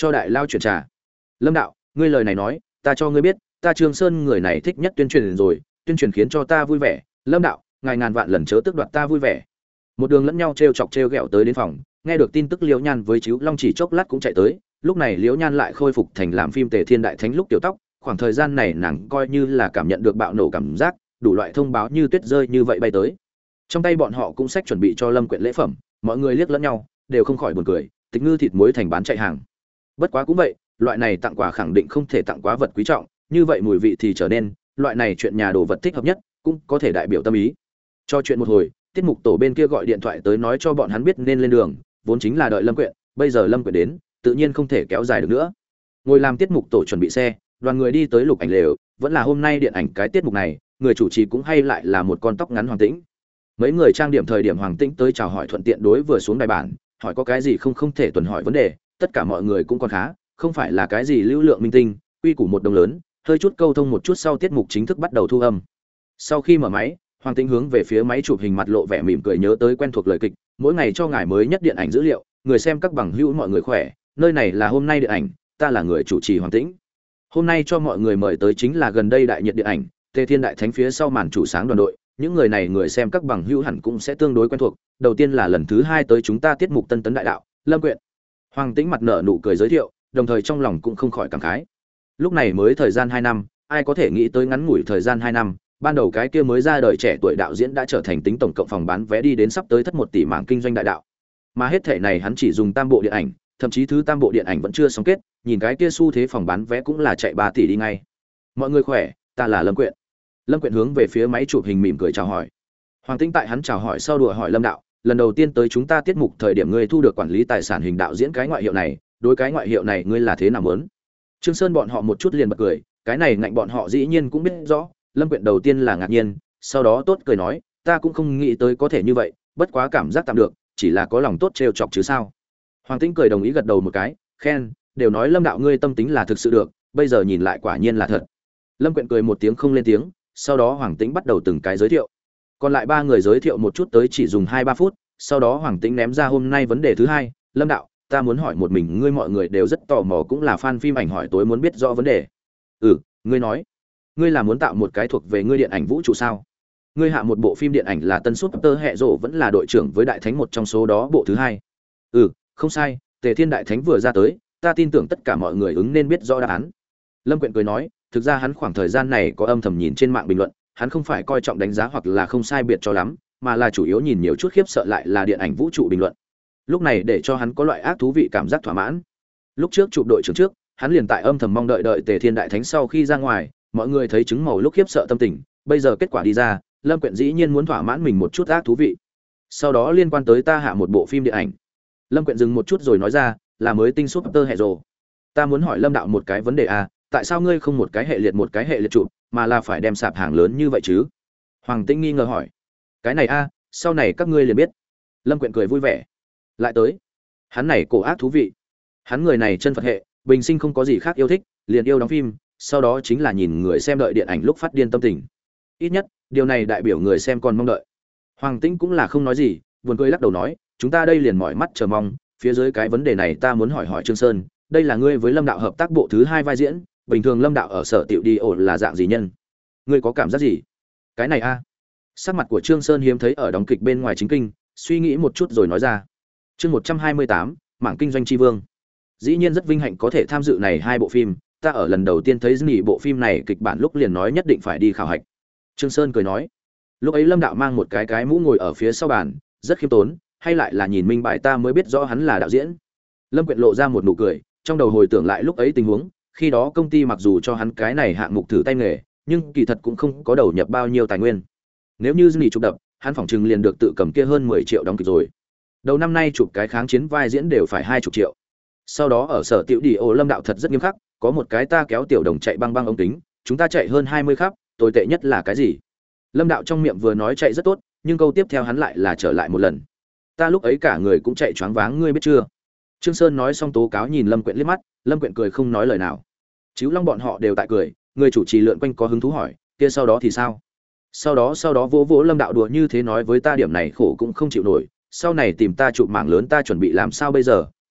cho đại lao chuyển trà. Lâm đạo, ngươi lời này nói, ta cho ngươi biết, ta Trương Sơn người này thích nhất tuyên truyền rồi, tuyên truyền khiến cho ta vui vẻ. Lâm đạo, ngài ngàn vạn lần chớ tước đoạt ta vui vẻ. Một đường lẫn nhau trêu chọc trêu ghẹo tới đến phòng, nghe được tin tức Liễu Nhan với Chíu Long chỉ chốc lát cũng chạy tới. Lúc này Liễu Nhan lại khôi phục thành làm phim Tề Thiên Đại Thánh lúc tiểu tóc, khoảng thời gian này nàng coi như là cảm nhận được bạo nổ cảm giác, đủ loại thông báo như tuyết rơi như vậy bay tới. Trong tay bọn họ cũng sách chuẩn bị cho Lâm Quyện lễ phẩm, mọi người liếc lẫn nhau, đều không khỏi buồn cười, Tịch Ngư thịt muối thành bán chạy hàng. Bất quá cũng vậy, loại này tặng quà khẳng định không thể tặng quá vật quý trọng, như vậy mùi vị thì trở nên, loại này chuyện nhà đồ vật thích hợp nhất, cũng có thể đại biểu tâm ý. Cho chuyện một hồi, tiết mục tổ bên kia gọi điện thoại tới nói cho bọn hắn biết nên lên đường, vốn chính là đợi Lâm Quyện, bây giờ Lâm Quyện đến, tự nhiên không thể kéo dài được nữa. Ngồi làm tiết mục tổ chuẩn bị xe, đoàn người đi tới Lục Ảnh lều, vẫn là hôm nay điện ảnh cái tiết mục này, người chủ trì cũng hay lại là một con tóc ngắn Hoàng Tĩnh. Mấy người trang điểm thời điểm Hoàng Tĩnh tới chào hỏi thuận tiện đối vừa xuống đài bản, hỏi có cái gì không thể tuần hỏi vấn đề, tất cả mọi người cũng còn khá, không phải là cái gì lưu lượng minh tinh, quy củ một đồng lớn, hơi chút câu thông một chút sau tiết mục chính thức bắt đầu thu âm. Sau khi mở máy, Hoàng Tĩnh hướng về phía máy chụp hình mặt lộ vẻ mỉm cười nhớ tới quen thuộc lời kịch, mỗi ngày cho ngài mới nhất điện ảnh dữ liệu, người xem các bằng hữu mọi người khỏe, nơi này là hôm nay điện ảnh, ta là người chủ trì Hoàng Tĩnh. Hôm nay cho mọi người mời tới chính là gần đây đại nhiệt điện ảnh, Tề Thiên Đại Thánh phía sau màn chủ sáng đoàn đội, những người này người xem các bằng hữu hẳn cũng sẽ tương đối quen thuộc, đầu tiên là lần thứ 2 tới chúng ta tiết mục Tân Tấn Đại Đạo, Lâm Quyện. Hoàng Tĩnh mặt nở nụ cười giới thiệu, đồng thời trong lòng cũng không khỏi cảm khái. Lúc này mới thời gian 2 năm, ai có thể nghĩ tới ngắn ngủi thời gian 2 năm, ban đầu cái kia mới ra đời trẻ tuổi đạo diễn đã trở thành tính tổng cộng phòng bán vé đi đến sắp tới thất 1 tỷ mạng kinh doanh đại đạo. Mà hết thể này hắn chỉ dùng tam bộ điện ảnh, thậm chí thứ tam bộ điện ảnh vẫn chưa xong kết, nhìn cái kia xu thế phòng bán vé cũng là chạy 3 tỷ đi ngay. Mọi người khỏe, ta là Lâm Quyện. Lâm Quyện hướng về phía máy chụp hình mỉm cười chào hỏi. Hoàng Tĩnh tại hắn chào hỏi sau đùa hỏi Lâm đạo, lần đầu tiên tới chúng ta tiết mục thời điểm ngươi thu được quản lý tài sản hình đạo diễn cái ngoại hiệu này, đối cái ngoại hiệu này ngươi là thế nào muốn? Trương Sơn bọn họ một chút liền bật cười, cái này ngạnh bọn họ dĩ nhiên cũng biết rõ. Lâm Quyện đầu tiên là ngạc nhiên, sau đó tốt cười nói, ta cũng không nghĩ tới có thể như vậy, bất quá cảm giác tạm được, chỉ là có lòng tốt trêu chọc chứ sao. Hoàng Tĩnh cười đồng ý gật đầu một cái, khen, đều nói Lâm đạo ngươi tâm tính là thực sự được, bây giờ nhìn lại quả nhiên là thật. Lâm Quyện cười một tiếng không lên tiếng, sau đó Hoàng Tĩnh bắt đầu từng cái giới thiệu. Còn lại 3 người giới thiệu một chút tới chỉ dùng 2-3 phút, sau đó Hoàng Tĩnh ném ra hôm nay vấn đề thứ 2, Lâm đạo, ta muốn hỏi một mình ngươi, mọi người đều rất tò mò cũng là fan phim ảnh hỏi tối muốn biết rõ vấn đề. Ngươi nói, ngươi là muốn tạo một cái thuộc về ngươi điện ảnh vũ trụ sao? Ngươi hạ một bộ phim điện ảnh là Tân Super Hệ Rộ vẫn là đội trưởng với Đại Thánh một trong số đó bộ thứ 2. Không sai, Tề Thiên Đại Thánh vừa ra tới, ta tin tưởng tất cả mọi người ứng nên biết rõ đáp án. Lâm Quyện cười nói, thực ra hắn khoảng thời gian này có âm thầm nhìn trên mạng bình luận, hắn không phải coi trọng đánh giá hoặc là không sai biệt cho lắm, mà là chủ yếu nhìn nhiều chút khiếp sợ lại là điện ảnh vũ trụ bình luận. Lúc này để cho hắn có loại ác thú vị cảm giác thỏa mãn. Lúc trước chụp đội trưởng trước, hắn liền tại âm thầm mong đợi Tề Thiên Đại Thánh sau khi ra ngoài, mọi người thấy chứng màu lúc khiếp sợ tâm tình, bây giờ kết quả đi ra, Lâm Quyện dĩ nhiên muốn thỏa mãn mình một chút ác thú vị. Sau đó liên quan tới ta hạ một bộ phim điện ảnh. Lâm Quyện dừng một chút rồi nói ra, là mới tinh Super Hệ Rộ. Ta muốn hỏi Lâm đạo một cái vấn đề à, tại sao ngươi không một cái hệ liệt chụp, mà là phải đem sạp hàng lớn như vậy chứ? Hoàng Tĩnh nghi ngờ hỏi. Cái này a, sau này các ngươi liền biết. Lâm Quyện cười vui vẻ. Lại tới, hắn này cổ ác thú vị. Hắn người này chân Phật hệ, bình sinh không có gì khác yêu thích, liền yêu đóng phim, sau đó chính là nhìn người xem đợi điện ảnh lúc phát điên tâm tình. Ít nhất, điều này đại biểu người xem còn mong đợi. Hoàng Tĩnh cũng là không nói gì, buồn cười lắc đầu nói, chúng ta đây liền mỏi mắt chờ mong, phía dưới cái vấn đề này ta muốn hỏi Trương Sơn, đây là ngươi với Lâm đạo hợp tác bộ thứ 2 vai diễn, bình thường Lâm đạo ở sở tiểu đi ổn là dạng gì nhân? Ngươi có cảm giác gì? Cái này a. Sắc mặt của Trương Sơn hiếm thấy ở đóng kịch bên ngoài chính kinh, suy nghĩ một chút rồi nói ra. Chương 128, mảng kinh doanh tri vương. Dĩ nhiên rất vinh hạnh có thể tham dự này 2 bộ phim, ta ở lần đầu tiên thấy nghỉ bộ phim này kịch bản lúc liền nói nhất định phải đi khảo hạch. Trương Sơn cười nói. Lúc ấy Lâm đạo mang một cái mũ ngồi ở phía sau bàn, rất khiêm tốn, hay lại là nhìn minh bài ta mới biết rõ hắn là đạo diễn. Lâm Quyện lộ ra một nụ cười, trong đầu hồi tưởng lại lúc ấy tình huống, khi đó công ty mặc dù cho hắn cái này hạng mục thử tay nghề, nhưng kỳ thật cũng không có đầu nhập bao nhiêu tài nguyên. Nếu như Disney chụp đập, hắn phỏng chừng liền được tự cầm kia hơn 10 triệu đóng kịch rồi. Đầu năm nay chụp cái kháng chiến vai diễn đều phải 20 triệu. Sau đó ở sở tiểu đi Lâm đạo thật rất nghiêm khắc, có một cái ta kéo tiểu đồng chạy băng ống kính, chúng ta chạy hơn 20 khắp, tồi tệ nhất là cái gì? Lâm đạo trong miệng vừa nói chạy rất tốt, nhưng câu tiếp theo hắn lại là trở lại một lần. Ta lúc ấy cả người cũng chạy choáng váng ngươi biết chưa? Trương Sơn nói xong tố cáo nhìn Lâm Quyện liếc mắt, Lâm Quyện cười không nói lời nào. Chíu Long bọn họ đều tại cười, người chủ trì lượn quanh có hứng thú hỏi, kia sau đó thì sao? Sau đó vỗ Lâm đạo đùa như thế nói với ta điểm này khổ cũng không chịu nổi, sau này tìm ta chụp mảng lớn ta chuẩn bị làm sao bây giờ?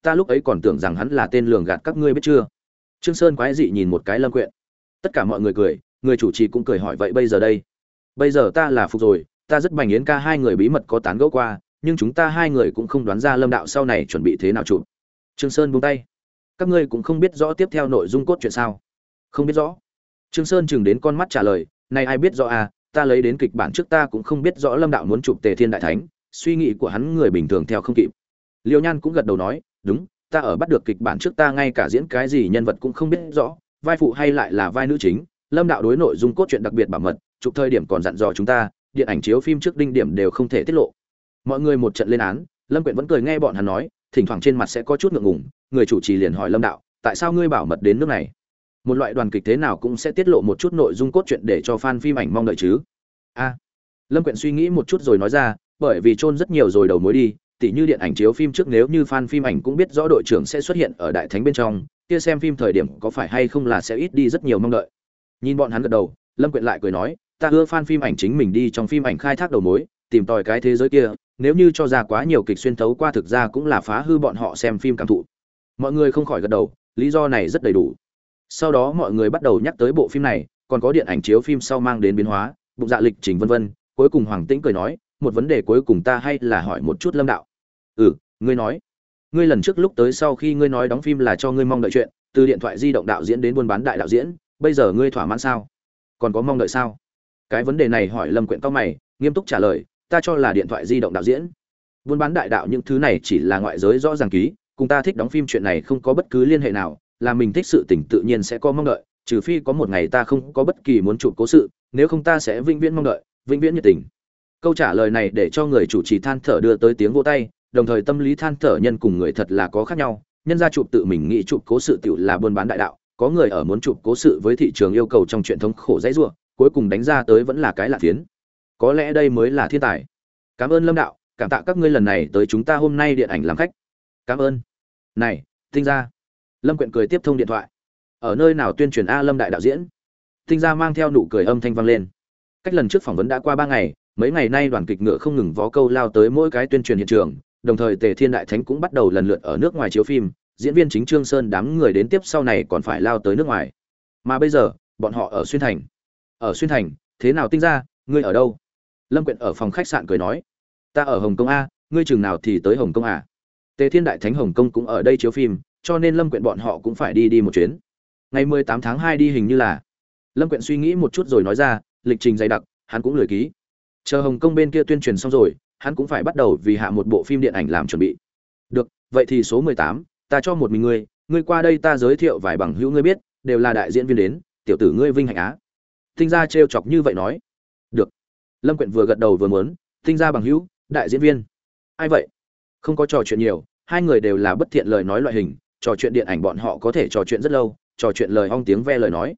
ta lúc ấy còn tưởng rằng hắn là tên lường gạt các ngươi biết chưa. Trương Sơn quái dị nhìn một cái Lâm Quyện. Tất cả mọi người cười, người chủ trì cũng cười hỏi vậy bây giờ đây? Bây giờ ta là phục rồi, ta rất Bành Yến ca hai người bí mật có tán gẫu qua, nhưng chúng ta hai người cũng không đoán ra Lâm đạo sau này chuẩn bị thế nào chụp. Trương Sơn buông tay. Các ngươi cũng không biết rõ tiếp theo nội dung cốt truyện sao? Không biết rõ. Trương Sơn chừng đến con mắt trả lời, này ai biết rõ à, ta lấy đến kịch bản trước ta cũng không biết rõ Lâm đạo muốn chụp Tề Thiên Đại Thánh, suy nghĩ của hắn người bình thường theo không kịp. Liêu Nhan cũng gật đầu nói, đúng, ta ở bắt được kịch bản trước ta ngay cả diễn cái gì nhân vật cũng không biết rõ, vai phụ hay lại là vai nữ chính, Lâm đạo đối nội dung cốt truyện đặc biệt bảo mật, chụp thời điểm còn dặn dò chúng ta, điện ảnh chiếu phim trước đinh điểm đều không thể tiết lộ. Mọi người một trận lên án, Lâm Quyện vẫn cười nghe bọn hắn nói, thỉnh thoảng trên mặt sẽ có chút ngượng ngùng, người chủ trì liền hỏi Lâm đạo, tại sao ngươi bảo mật đến nước này? Một loại đoàn kịch thế nào cũng sẽ tiết lộ một chút nội dung cốt truyện để cho fan phim ảnh mong đợi chứ? A. Lâm Quyện suy nghĩ một chút rồi nói ra, bởi vì chôn rất nhiều rồi đầu mối đi, tỉ như điện ảnh chiếu phim trước nếu như fan phim ảnh cũng biết rõ đội trưởng sẽ xuất hiện ở đại thánh bên trong, kia xem phim thời điểm có phải hay không là sẽ ít đi rất nhiều mong đợi. Nhìn bọn hắn gật đầu, Lâm Quyện lại cười nói, ta ưa fan phim ảnh chính mình đi trong phim ảnh khai thác đầu mối, tìm tòi cái thế giới kia, nếu như cho ra quá nhiều kịch xuyên thấu qua thực ra cũng là phá hư bọn họ xem phim cảm thụ. Mọi người không khỏi gật đầu, lý do này rất đầy đủ. Sau đó mọi người bắt đầu nhắc tới bộ phim này, còn có điện ảnh chiếu phim sau mang đến biến hóa, bụng dạ lịch trình vân vân, cuối cùng Hoàng Tĩnh cười nói, một vấn đề cuối cùng ta hay là hỏi một chút Lâm đạo. Ngươi nói, ngươi lần trước lúc tới sau khi ngươi nói đóng phim là cho ngươi mong đợi chuyện, từ điện thoại di động đạo diễn đến buôn bán đại đạo diễn, bây giờ ngươi thỏa mãn sao? Còn có mong đợi sao? Cái vấn đề này hỏi Lâm Quyện cao mày, nghiêm túc trả lời, ta cho là điện thoại di động đạo diễn, buôn bán đại đạo những thứ này chỉ là ngoại giới rõ ràng ký, cùng ta thích đóng phim chuyện này không có bất cứ liên hệ nào, là mình thích sự tình tự nhiên sẽ có mong đợi, trừ phi có một ngày ta không có bất kỳ muốn chụp cố sự, nếu không ta sẽ vĩnh viễn mong đợi, vĩnh viễn nhiệt tình. Câu trả lời này để cho người chủ trì than thở đưa tới tiếng vỗ tay, đồng thời tâm lý than thở nhân cùng người thật là có khác nhau, nhân gia chụp tự mình nghĩ chụp cố sự tiểu là buôn bán đại đạo, có người ở muốn chụp cố sự với thị trường yêu cầu trong chuyện thống khổ dãy rủa, cuối cùng đánh ra tới vẫn là cái lạ phiến. Có lẽ đây mới là thiên tài. Cảm ơn Lâm đạo, cảm tạ các ngươi lần này tới chúng ta hôm nay điện ảnh làm khách. Cảm ơn. Này, Tinh gia. Lâm Quyện cười tiếp thông điện thoại. Ở nơi nào tuyên truyền a Lâm đại đạo diễn? Tinh gia mang theo nụ cười âm thanh vang lên. Cách lần trước phỏng vấn đã qua 3 ngày, mấy ngày nay đoàn kịch ngựa không ngừng vó câu lao tới mỗi cái tuyên truyền hiện trường, đồng thời Tề Thiên Đại Thánh cũng bắt đầu lần lượt ở nước ngoài chiếu phim, diễn viên chính Trương Sơn đám người đến tiếp sau này còn phải lao tới nước ngoài. Mà bây giờ, bọn họ ở Xuyên Thành. Ở Xuyên Thành, thế nào Tinh gia, ngươi ở đâu? Lâm Quyện ở phòng khách sạn cười nói, ta ở Hồng Kông a, ngươi chừng nào thì tới Hồng Kông à? Tề Thiên Đại Thánh Hồng Kông cũng ở đây chiếu phim, cho nên Lâm Quyện bọn họ cũng phải đi một chuyến. Ngày 18 tháng 2 đi hình như là. Lâm Quyện suy nghĩ một chút rồi nói ra, lịch trình dày đặc, hắn cũng lười ký. Chờ Hồng Kông bên kia tuyên truyền xong rồi, hắn cũng phải bắt đầu vì hạ một bộ phim điện ảnh làm chuẩn bị. Được, vậy thì số 18, ta cho một mình ngươi qua đây ta giới thiệu vài bằng hữu ngươi biết, đều là đại diễn viên đến, tiểu tử ngươi vinh hạnh á. Tinh gia trêu chọc như vậy nói. Được. Lâm Quyện vừa gật đầu vừa muốn, Tinh gia bằng hữu, đại diễn viên. Ai vậy? Không có trò chuyện nhiều, hai người đều là bất thiện lời nói loại hình, trò chuyện điện ảnh bọn họ có thể trò chuyện rất lâu, trò chuyện lời ong tiếng ve lời nói.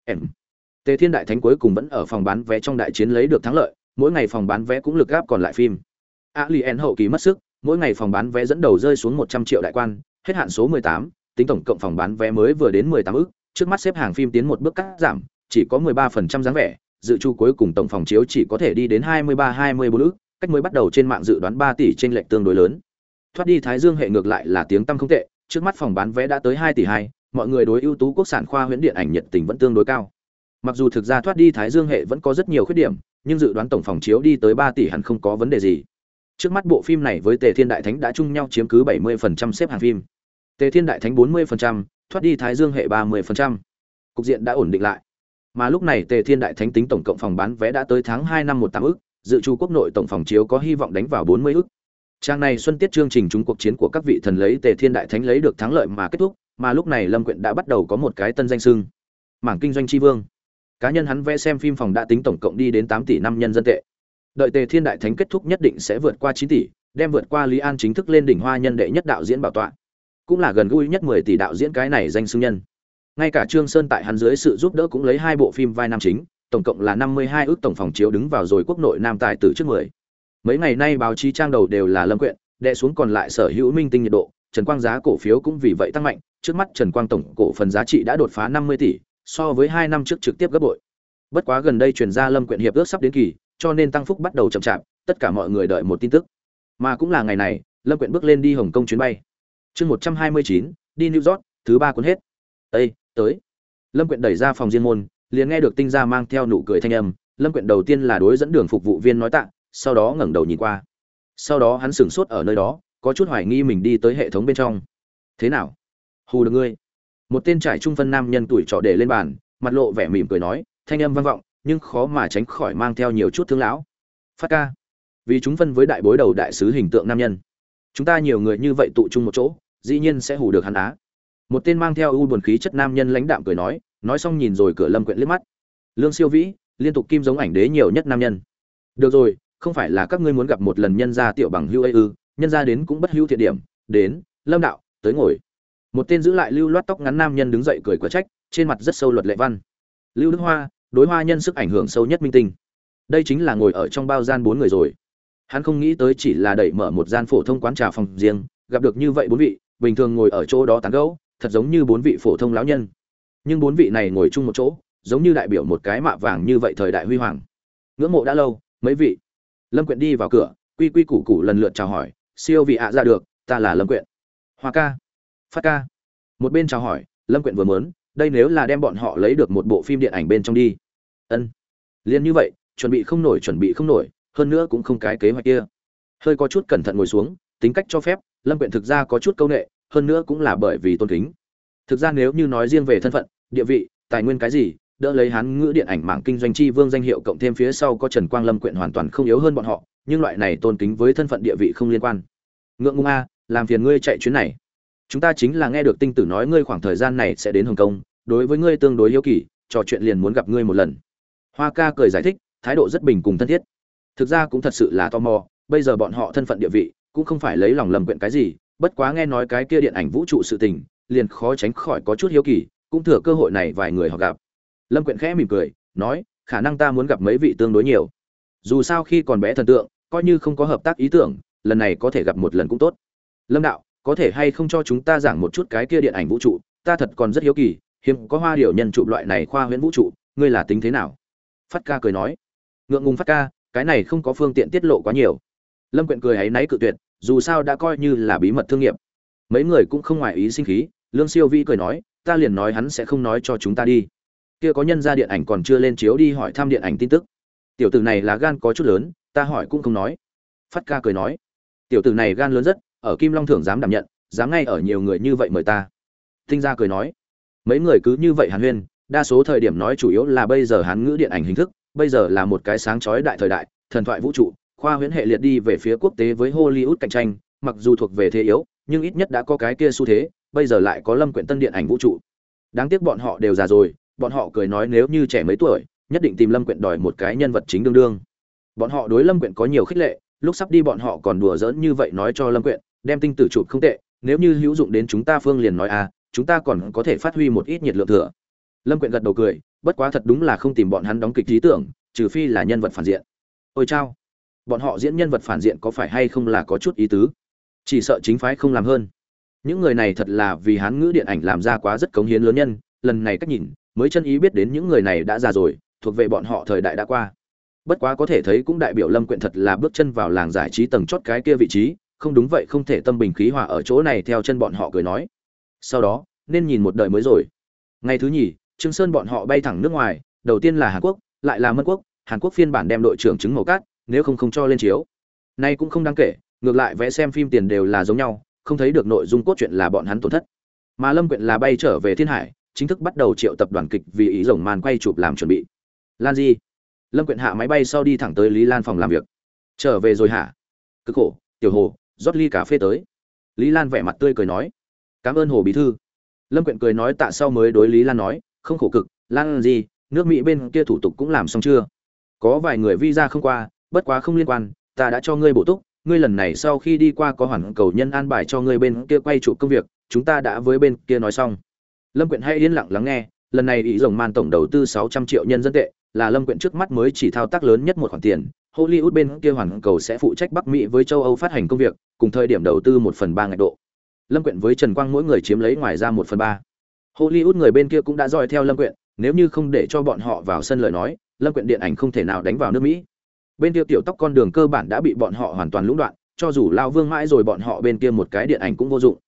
Tề Thiên Đại Thánh cuối cùng vẫn ở phòng bán vé trong đại chiến lấy được thắng lợi, mỗi ngày phòng bán vé cũng lực gáp còn lại phim. Alien hậu kỳ mất sức, mỗi ngày phòng bán vé dẫn đầu rơi xuống 100 triệu đại quan, hết hạn số 18, tính tổng cộng phòng bán vé mới vừa đến 18 ức, trước mắt xếp hàng phim tiến một bước cắt giảm, chỉ có 13% dáng vẻ, dự chu cuối cùng tổng phòng chiếu chỉ có thể đi đến 23-24 ức, cách mới bắt đầu trên mạng dự đoán 3 tỷ chênh lệch tương đối lớn. Thoát đi Thái Dương hệ ngược lại là tiếng tăm không tệ, trước mắt phòng bán vé đã tới 2 tỷ 2, mọi người đối ưu tú quốc sản khoa huyễn điện ảnh nhiệt tình vẫn tương đối cao. Mặc dù thực ra thoát đi Thái Dương hệ vẫn có rất nhiều khuyết điểm, nhưng dự đoán tổng phòng chiếu đi tới 3 tỷ hẳn không có vấn đề gì. Trước mắt bộ phim này với Tề Thiên Đại Thánh đã chung nhau chiếm cứ 70% xếp hàng phim. Tề Thiên Đại Thánh 40%, thoát đi Thái Dương hệ 30%. Cục diện đã ổn định lại. Mà lúc này Tề Thiên Đại Thánh tính tổng cộng phòng bán vé đã tới tháng 2 năm 18 ức, dự trù quốc nội tổng phòng chiếu có hy vọng đánh vào 40 ức. Trang này xuân tiết chương trình chúng cuộc chiến của các vị thần lấy Tề Thiên Đại Thánh lấy được thắng lợi mà kết thúc, mà lúc này Lâm Quyện đã bắt đầu có một cái tân danh xưng. Mảng kinh doanh chi vương. Cá nhân hắn vẽ xem phim phòng đã tính tổng cộng đi đến 8 tỷ năm nhân dân tệ. Đợi Tề Thiên Đại Thánh kết thúc nhất định sẽ vượt qua 9 tỷ, đem vượt qua Lý An chính thức lên đỉnh hoa nhân đệ nhất đạo diễn bảo tọa. Cũng là gần gũi nhất 10 tỷ đạo diễn cái này danh xưng nhân. Ngay cả Trương Sơn tại hắn dưới sự giúp đỡ cũng lấy 2 bộ phim vai nam chính, tổng cộng là 52 ức tổng phòng chiếu đứng vào rồi quốc nội nam tài tử trước 10. Mấy ngày nay báo chí trang đầu đều là Lâm Quyện, đệ xuống còn lại sở hữu minh tinh nhiệt độ, Trần Quang giá cổ phiếu cũng vì vậy tăng mạnh, trước mắt Trần Quang tổng cổ phần giá trị đã đột phá 50 tỷ, so với 2 năm trước trực tiếp gấp bội. Bất quá gần đây truyền ra Lâm Quyện hiệp ước sắp đến kỳ, cho nên tăng phúc bắt đầu chậm chạp, tất cả mọi người đợi một tin tức. Mà cũng là ngày này, Lâm Quyện bước lên đi Hồng Kông chuyến bay. Chương 129, đi New York, thứ 3 cuốn hết. Ê, tới. Lâm Quyện đẩy ra phòng riêng môn, liền nghe được Tinh Gia mang theo nụ cười thanh âm. Lâm Quyện đầu tiên là đối dẫn đường phục vụ viên nói tạ, sau đó ngẩng đầu nhìn qua. Sau đó hắn sững sốt ở nơi đó, có chút hoài nghi mình đi tới hệ thống bên trong. Thế nào? Hù được ngươi? Một tên trải trung phân nam nhân tuổi trọ để lên bàn, mặt lộ vẻ mỉm cười nói, thanh âm vang vọng, nhưng khó mà tránh khỏi mang theo nhiều chút thương lão. Phát ca, vì chúng phân với đại bối đầu đại sứ hình tượng nam nhân, chúng ta nhiều người như vậy tụ chung một chỗ, dĩ nhiên sẽ hù được hắn á. Một tên mang theo u buồn khí chất nam nhân lãnh đạm cười nói xong nhìn rồi cửa Lâm Quyện liếc mắt. Lương Siêu Vĩ, liên tục kim giống ảnh đế nhiều nhất nam nhân. Được rồi, không phải là các ngươi muốn gặp một lần nhân gia tiểu bằng hữu ấy ư? Nhân gia đến cũng bất hữu thiện điểm, đến, Lâm đạo, tới ngồi. Một tên giữ lại lưu loát tóc ngắn nam nhân đứng dậy cười quả trách, trên mặt rất sâu luật lệ văn. Lưu Đức Hoa, đối hoa nhân sức ảnh hưởng sâu nhất minh tinh. Đây chính là ngồi ở trong bao gian 4 người rồi. Hắn không nghĩ tới chỉ là đẩy mở một gian phổ thông quán trà phòng riêng, gặp được như vậy 4 vị, bình thường ngồi ở chỗ đó tán gẫu, thật giống như 4 vị phổ thông lão nhân. Nhưng 4 vị này ngồi chung một chỗ, giống như đại biểu một cái mạ vàng như vậy thời đại huy hoàng. Ngưỡng mộ đã lâu, mấy vị. Lâm Quyện đi vào cửa, quy quy củ củ lần lượt chào hỏi, siêu vị ạ ra được, ta là Lâm Quyện. Hoa ca, Phát ca. Một bên chào hỏi, Lâm Quyện vừa mớn, đây nếu là đem bọn họ lấy được một bộ phim điện ảnh bên trong đi. Ân. Liên như vậy, chuẩn bị không nổi, hơn nữa cũng không cái kế hoạch kia. Hơi có chút cẩn thận ngồi xuống, tính cách cho phép, Lâm Quyện thực ra có chút câu nệ, hơn nữa cũng là bởi vì tôn kính. Thực ra nếu như nói riêng về thân phận, địa vị, tài nguyên cái gì, đỡ lấy Hán ngữ điện ảnh mạng kinh doanh chi vương danh hiệu cộng thêm phía sau có Trần Quang Lâm Quyện hoàn toàn không yếu hơn bọn họ, nhưng loại này tôn kính với thân phận địa vị không liên quan. Ngượng ngùng a, làm phiền ngươi chạy chuyến này. Chúng ta chính là nghe được Tinh Tử nói ngươi khoảng thời gian này sẽ đến Hồng Kông, đối với ngươi tương đối hiếu kỳ, trò chuyện liền muốn gặp ngươi một lần. Hoa ca cười giải thích, thái độ rất bình cùng thân thiết. Thực ra cũng thật sự là tò mò, bây giờ bọn họ thân phận địa vị cũng không phải lấy lòng Lâm Quyện cái gì, bất quá nghe nói cái kia điện ảnh vũ trụ sự tình, liền khó tránh khỏi có chút hiếu kỳ, cũng thừa cơ hội này vài người họ gặp. Lâm Quyện khẽ mỉm cười, nói, khả năng ta muốn gặp mấy vị tương đối nhiều. Dù sao khi còn bé thần tượng, coi như không có hợp tác ý tưởng, lần này có thể gặp một lần cũng tốt. Lâm đạo, có thể hay không cho chúng ta giảng một chút cái kia điện ảnh vũ trụ, ta thật còn rất hiếu kỳ, hiếm có hoa điểu nhân chụp loại này khoa huyễn vũ trụ, ngươi là tính thế nào? Phát ca cười nói, ngượng ngùng Phát ca, cái này không có phương tiện tiết lộ quá nhiều. Lâm Quyện cười áy náy cự tuyệt, dù sao đã coi như là bí mật thương nghiệp. Mấy người cũng không ngoài ý sinh khí, Lương Siêu Vĩ cười nói, ta liền nói hắn sẽ không nói cho chúng ta đi. Kia có nhân ra điện ảnh còn chưa lên chiếu đi hỏi thăm điện ảnh tin tức. Tiểu tử này là gan có chút lớn, ta hỏi cũng không nói. Phát ca cười nói, tiểu tử này gan lớn rất, ở Kim Long thưởng dám đảm nhận, dám ngay ở nhiều người như vậy mời ta. Tinh gia cười nói, mấy người cứ như vậy hàn huyên, đa số thời điểm nói chủ yếu là bây giờ Hán ngữ điện ảnh hình thức, bây giờ là một cái sáng chói đại thời đại, thần thoại vũ trụ, khoa huyễn hệ liệt đi về phía quốc tế với Hollywood cạnh tranh, mặc dù thuộc về thế yếu, nhưng ít nhất đã có cái kia xu thế, bây giờ lại có Lâm Quyện tân điện ảnh vũ trụ. Đáng tiếc bọn họ đều già rồi, bọn họ cười nói nếu như trẻ mấy tuổi, nhất định tìm Lâm Quyện đòi một cái nhân vật chính đương đương. Bọn họ đối Lâm Quyện có nhiều khích lệ, lúc sắp đi bọn họ còn đùa giỡn như vậy nói cho Lâm Quyện, đem tinh tử chụp không tệ, nếu như hữu dụng đến chúng ta Phương liền nói chúng ta còn có thể phát huy một ít nhiệt lượng thừa. Lâm Quyện gật đầu cười, bất quá thật đúng là không tìm bọn hắn đóng kịch lý tưởng, trừ phi là nhân vật phản diện. Ôi chao, bọn họ diễn nhân vật phản diện có phải hay không là có chút ý tứ, chỉ sợ chính phái không làm hơn. Những người này thật là vì Hán ngữ điện ảnh làm ra quá rất cống hiến lớn nhân, lần này cách nhìn mới chân ý biết đến những người này đã già rồi, thuộc về bọn họ thời đại đã qua. Bất quá có thể thấy cũng đại biểu Lâm Quyện thật là bước chân vào làng giải trí tầng chót cái kia vị trí, không đúng vậy không thể tâm bình khí hòa ở chỗ này theo chân bọn họ cười nói. Sau đó nên nhìn một đời mới rồi. Ngày thứ nhì, Trương Sơn bọn họ bay thẳng nước ngoài, đầu tiên là Hàn Quốc, lại là Mân Quốc, Hàn Quốc phiên bản đem đội trưởng trứng màu cát, nếu không cho lên chiếu. Nay cũng không đáng kể, ngược lại vé xem phim tiền đều là giống nhau, không thấy được nội dung cốt truyện là bọn hắn tổn thất. Mà Lâm Quyện là bay trở về Thiên Hải, chính thức bắt đầu triệu tập đoàn kịch vì ý rồng màn quay chụp làm chuẩn bị. Lan Di, Lâm Quyện hạ máy bay sau đi thẳng tới Lý Lan phòng làm việc. Trở về rồi hả? Cực khổ, Tiểu Hồ, rót ly cà phê tới. Lý Lan vẻ mặt tươi cười nói, cảm ơn Hồ bí thư. Lâm Quyện cười nói tạ sau mới đối Lý Lan nói, không khổ cực, Lan Di, nước Mỹ bên kia thủ tục cũng làm xong chưa? Có vài người visa không qua, bất quá không liên quan, ta đã cho ngươi bổ túc, ngươi lần này sau khi đi qua có hoàn cầu nhân an bài cho ngươi bên kia quay chụp công việc, chúng ta đã với bên kia nói xong. Lâm Quyện hay yên lặng lắng nghe, lần này ý rồng man tổng đầu tư 600 triệu nhân dân tệ, là Lâm Quyện trước mắt mới chỉ thao tác lớn nhất một khoản tiền. Hollywood bên kia hoàn cầu sẽ phụ trách Bắc Mỹ với châu Âu phát hành công việc, cùng thời điểm đầu tư 1/3 ngạch độ. Lâm Quyện với Trần Quang mỗi người chiếm lấy ngoài ra 1/3. Hollywood người bên kia cũng đã dõi theo Lâm Quyện, nếu như không để cho bọn họ vào sân lời nói, Lâm Quyện điện ảnh không thể nào đánh vào nước Mỹ. Bên kia tiểu tóc con đường cơ bản đã bị bọn họ hoàn toàn lũng đoạn, cho dù Lao Vương mãi rồi bọn họ bên kia một cái điện ảnh cũng vô dụng.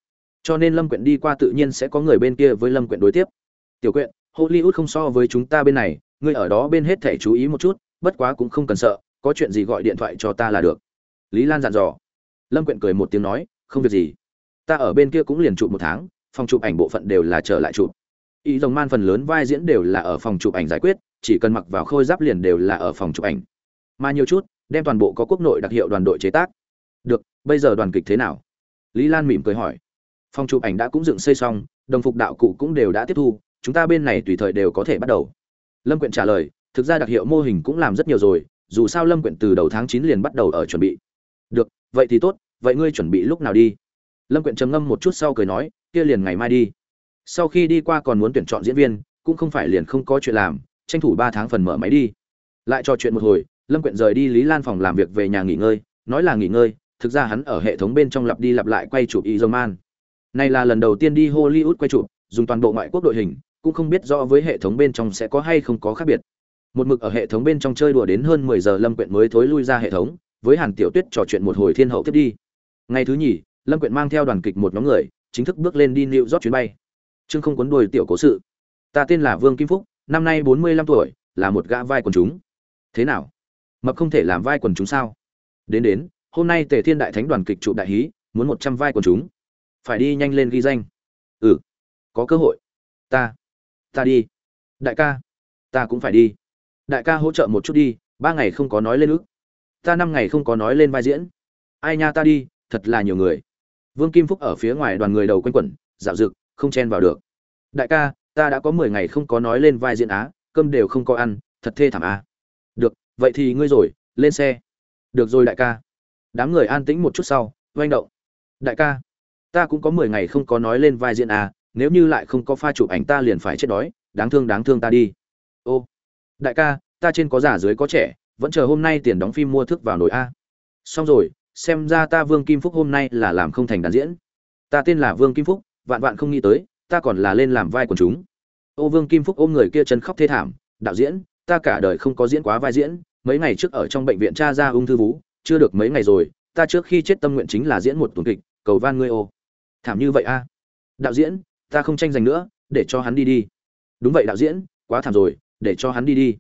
cho nên Lâm Quyện đi qua tự nhiên sẽ có người bên kia với Lâm Quyện đối tiếp. Tiểu Quyện, Hollywood không so với chúng ta bên này, ngươi ở đó bên hết thể chú ý một chút, bất quá cũng không cần sợ, có chuyện gì gọi điện thoại cho ta là được. Lý Lan dặn dò. Lâm Quyện cười một tiếng nói, không việc gì, ta ở bên kia cũng liền chụp 1 tháng, phòng chụp ảnh bộ phận đều là trở lại chụp. Ý rồng man phần lớn vai diễn đều là ở phòng chụp ảnh giải quyết, chỉ cần mặc vào khôi giáp liền đều là ở phòng chụp ảnh. Mà nhiều chút, đem toàn bộ có quốc nội đặc hiệu đoàn đội chế tác. Được, bây giờ đoàn kịch thế nào? Lý Lan mỉm cười hỏi. Phòng chụp ảnh đã cũng dựng xây xong, đồng phục đạo cụ cũng đều đã tiếp thu, chúng ta bên này tùy thời đều có thể bắt đầu. Lâm Quyện trả lời, thực ra đặc hiệu mô hình cũng làm rất nhiều rồi, dù sao Lâm Quyện từ đầu tháng 9 liền bắt đầu ở chuẩn bị. Được, vậy thì tốt, vậy ngươi chuẩn bị lúc nào đi? Lâm Quyện trầm ngâm một chút sau cười nói, kia liền ngày mai đi. Sau khi đi qua còn muốn tuyển chọn diễn viên, cũng không phải liền không có chuyện làm, tranh thủ 3 tháng phần mở máy đi. Lại trò chuyện một hồi, Lâm Quyện rời đi Lý Lan phòng làm việc về nhà nghỉ ngơi, nói là nghỉ ngơi, thực ra hắn ở hệ thống bên trong lặp đi lặp lại quay chụp Iron Man. Này là lần đầu tiên đi Hollywood quay chụp, dùng toàn bộ ngoại quốc đội hình, cũng không biết rõ với hệ thống bên trong sẽ có hay không có khác biệt. Một mực ở hệ thống bên trong chơi đùa đến hơn 10 giờ Lâm Quyện mới thối lui ra hệ thống, với Hàn Tiểu Tuyết trò chuyện một hồi thiên hậu tiếp đi. Ngày thứ nhì, Lâm Quyện mang theo đoàn kịch một nhóm người, chính thức bước lên đi New York chuyến bay. Chương không cuốn đuôi tiểu cố sự. Ta tên là Vương Kim Phúc, năm nay 45 tuổi, là một gã vai quần chúng. Thế nào? Mập không thể làm vai quần chúng sao? Đến, hôm nay Tề Thiên Đại Thánh đoàn kịch trụ đại hí, muốn 100 vai quần chúng. Phải đi nhanh lên ghi danh. Ừ, có cơ hội. Ta đi. Đại ca, ta cũng phải đi. Đại ca hỗ trợ một chút đi, 3 ngày không có nói lên ức. Ta 5 ngày không có nói lên vai diễn. Ai nha, ta đi, thật là nhiều người. Vương Kim Phúc ở phía ngoài đoàn người đầu quanh quẩn, dạo dực, không chen vào được. Đại ca, ta đã có 10 ngày không có nói lên vai diễn á, cơm đều không có ăn, thật thê thảm á. Được, vậy thì ngươi rồi, lên xe. Được rồi đại ca. Đám người an tĩnh một chút sau, oanh động. Đại ca, ta cũng có 10 ngày không có nói lên vai diễn à, nếu như lại không có pha chụp ảnh ta liền phải chết đói, đáng thương ta đi. Ô, đại ca, ta trên có già dưới có trẻ, vẫn chờ hôm nay tiền đóng phim mua thức vào nồi a. Xong rồi, xem ra ta Vương Kim Phúc hôm nay là làm không thành đàn diễn. Ta tên là Vương Kim Phúc, vạn vạn không nghĩ tới, ta còn là lên làm vai quần chúng. Ô, Vương Kim Phúc ôm người kia chân khóc thê thảm, đạo diễn, ta cả đời không có diễn quá vai diễn, mấy ngày trước ở trong bệnh viện tra ra ung thư vú, chưa được mấy ngày rồi, ta trước khi chết tâm nguyện chính là diễn một tuần kịch, cầu van ngươi ô. Thảm như vậy a. Đạo diễn, ta không tranh giành nữa, để cho hắn đi đi. Đúng vậy đạo diễn, quá thảm rồi, để cho hắn đi đi.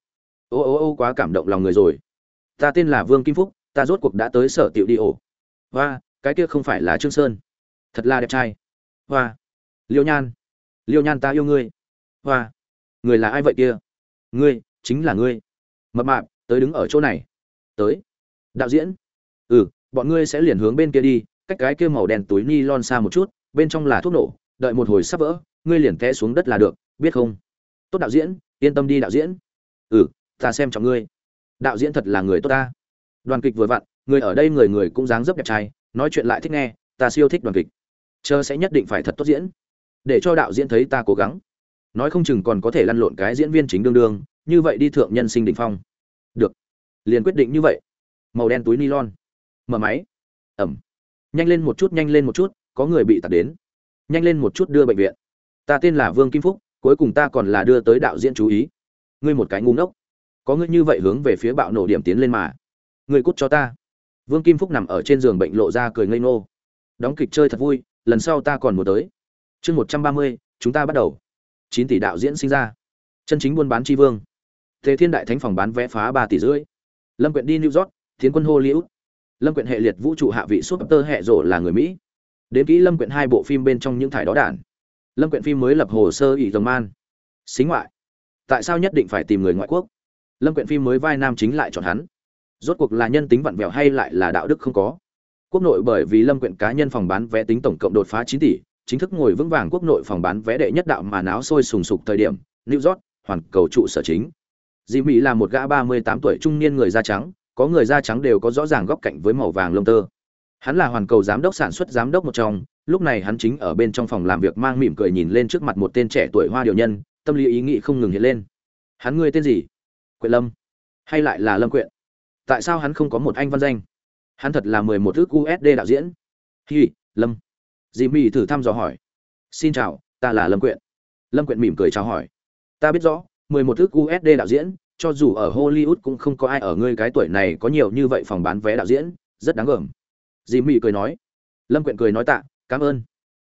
Ô, quá cảm động lòng người rồi. Ta tên là Vương Kim Phúc, ta rốt cuộc đã tới sở tiểu đi ổ. Hoa, cái kia không phải là Trương Sơn, thật là đẹp trai. Hoa, Liêu Nhan ta yêu ngươi. Hoa, người là ai vậy kia? Ngươi, chính là ngươi. Mập mạp, tới đứng ở chỗ này. Tới. Đạo diễn. Ừ, bọn ngươi sẽ liền hướng bên kia đi, cách cái kia màu đen túi ni lon xa một chút, bên trong là thuốc nổ, đợi một hồi sắp vỡ, ngươi liền té xuống đất là được, biết không? Tốt đạo diễn, yên tâm đi đạo diễn. Ừ, ta xem trọng ngươi. Đạo diễn thật là người tốt ta. Đoàn kịch vừa vặn, người ở đây người người cũng dáng dấp đẹp trai, nói chuyện lại thích nghe, ta siêu thích đoàn kịch. Chờ sẽ nhất định phải thật tốt diễn, để cho đạo diễn thấy ta cố gắng. Nói không chừng còn có thể lăn lộn cái diễn viên chính đương, như vậy đi thượng nhân sinh đỉnh phong. Được, liền quyết định như vậy. Màu đen túi nylon. Mở máy. Ẩm. Nhanh lên một chút, có người bị tạt đến. Nhanh lên một chút đưa bệnh viện. Ta tên là Vương Kim Phúc, cuối cùng ta còn là đưa tới đạo diễn chú ý. Ngươi một cái ngu ngốc. Có ngươi như vậy hướng về phía bạo nổ điểm tiến lên mà. Ngươi cút cho ta. Vương Kim Phúc nằm ở trên giường bệnh lộ ra cười ngây ngô. Đóng kịch chơi thật vui, lần sau ta còn muốn tới. Chương 130, chúng ta bắt đầu. 9 tỷ đạo diễn sinh ra. Chân chính buôn bán chi vương. Tề Thiên Đại Thánh phòng bán vé phá 3 tỷ rưỡi. Lâm Quyện đi New York, tiến quân Hollywood. Lâm Quyện hệ liệt vũ trụ hạ vị super hệ rổ là người Mỹ. Đến kỹ Lâm Quyện 2 bộ phim bên trong những thải đó đản. Lâm Quyện phim mới lập hồ sơ ỷ rồng man. Xính ngoại. Tại sao nhất định phải tìm người ngoại quốc? Lâm Quyện phim mới vai nam chính lại chọn hắn. Rốt cuộc là nhân tính vặn vẹo hay lại là đạo đức không có? Quốc nội bởi vì Lâm Quyện cá nhân phòng bán vé tính tổng cộng đột phá 9 tỷ, chính thức ngồi vững vàng quốc nội phòng bán vé đệ nhất đạo mà náo sôi sùng sục thời điểm, New York, hoàn cầu trụ sở chính. Dì Mỹ là một gã 38 tuổi trung niên người da trắng, có người da trắng đều có rõ ràng góc cạnh với màu vàng lông tơ. Hắn là hoàn cầu giám đốc sản xuất giám đốc một trong, lúc này hắn chính ở bên trong phòng làm việc mang mỉm cười nhìn lên trước mặt một tên trẻ tuổi hoa điều nhân, tâm lý ý nghĩ không ngừng hiện lên. Hắn ngươi tên gì? Quyện Lâm, hay lại là Lâm Quyện? Tại sao hắn không có một anh văn danh? Hắn thật là 11 ức USD đạo diễn. Hi, Lâm. Dì Mỹ thử thăm dò hỏi. Xin chào, ta là Lâm Quyện. Lâm Quyện mỉm cười chào hỏi. Ta biết rõ, 11 ức USD đạo diễn, cho dù ở Hollywood cũng không có ai ở ngươi cái tuổi này có nhiều như vậy phòng bán vé đạo diễn, rất đáng gờm. Dì Mỹ cười nói. Lâm Quyện cười nói tạ, cảm ơn.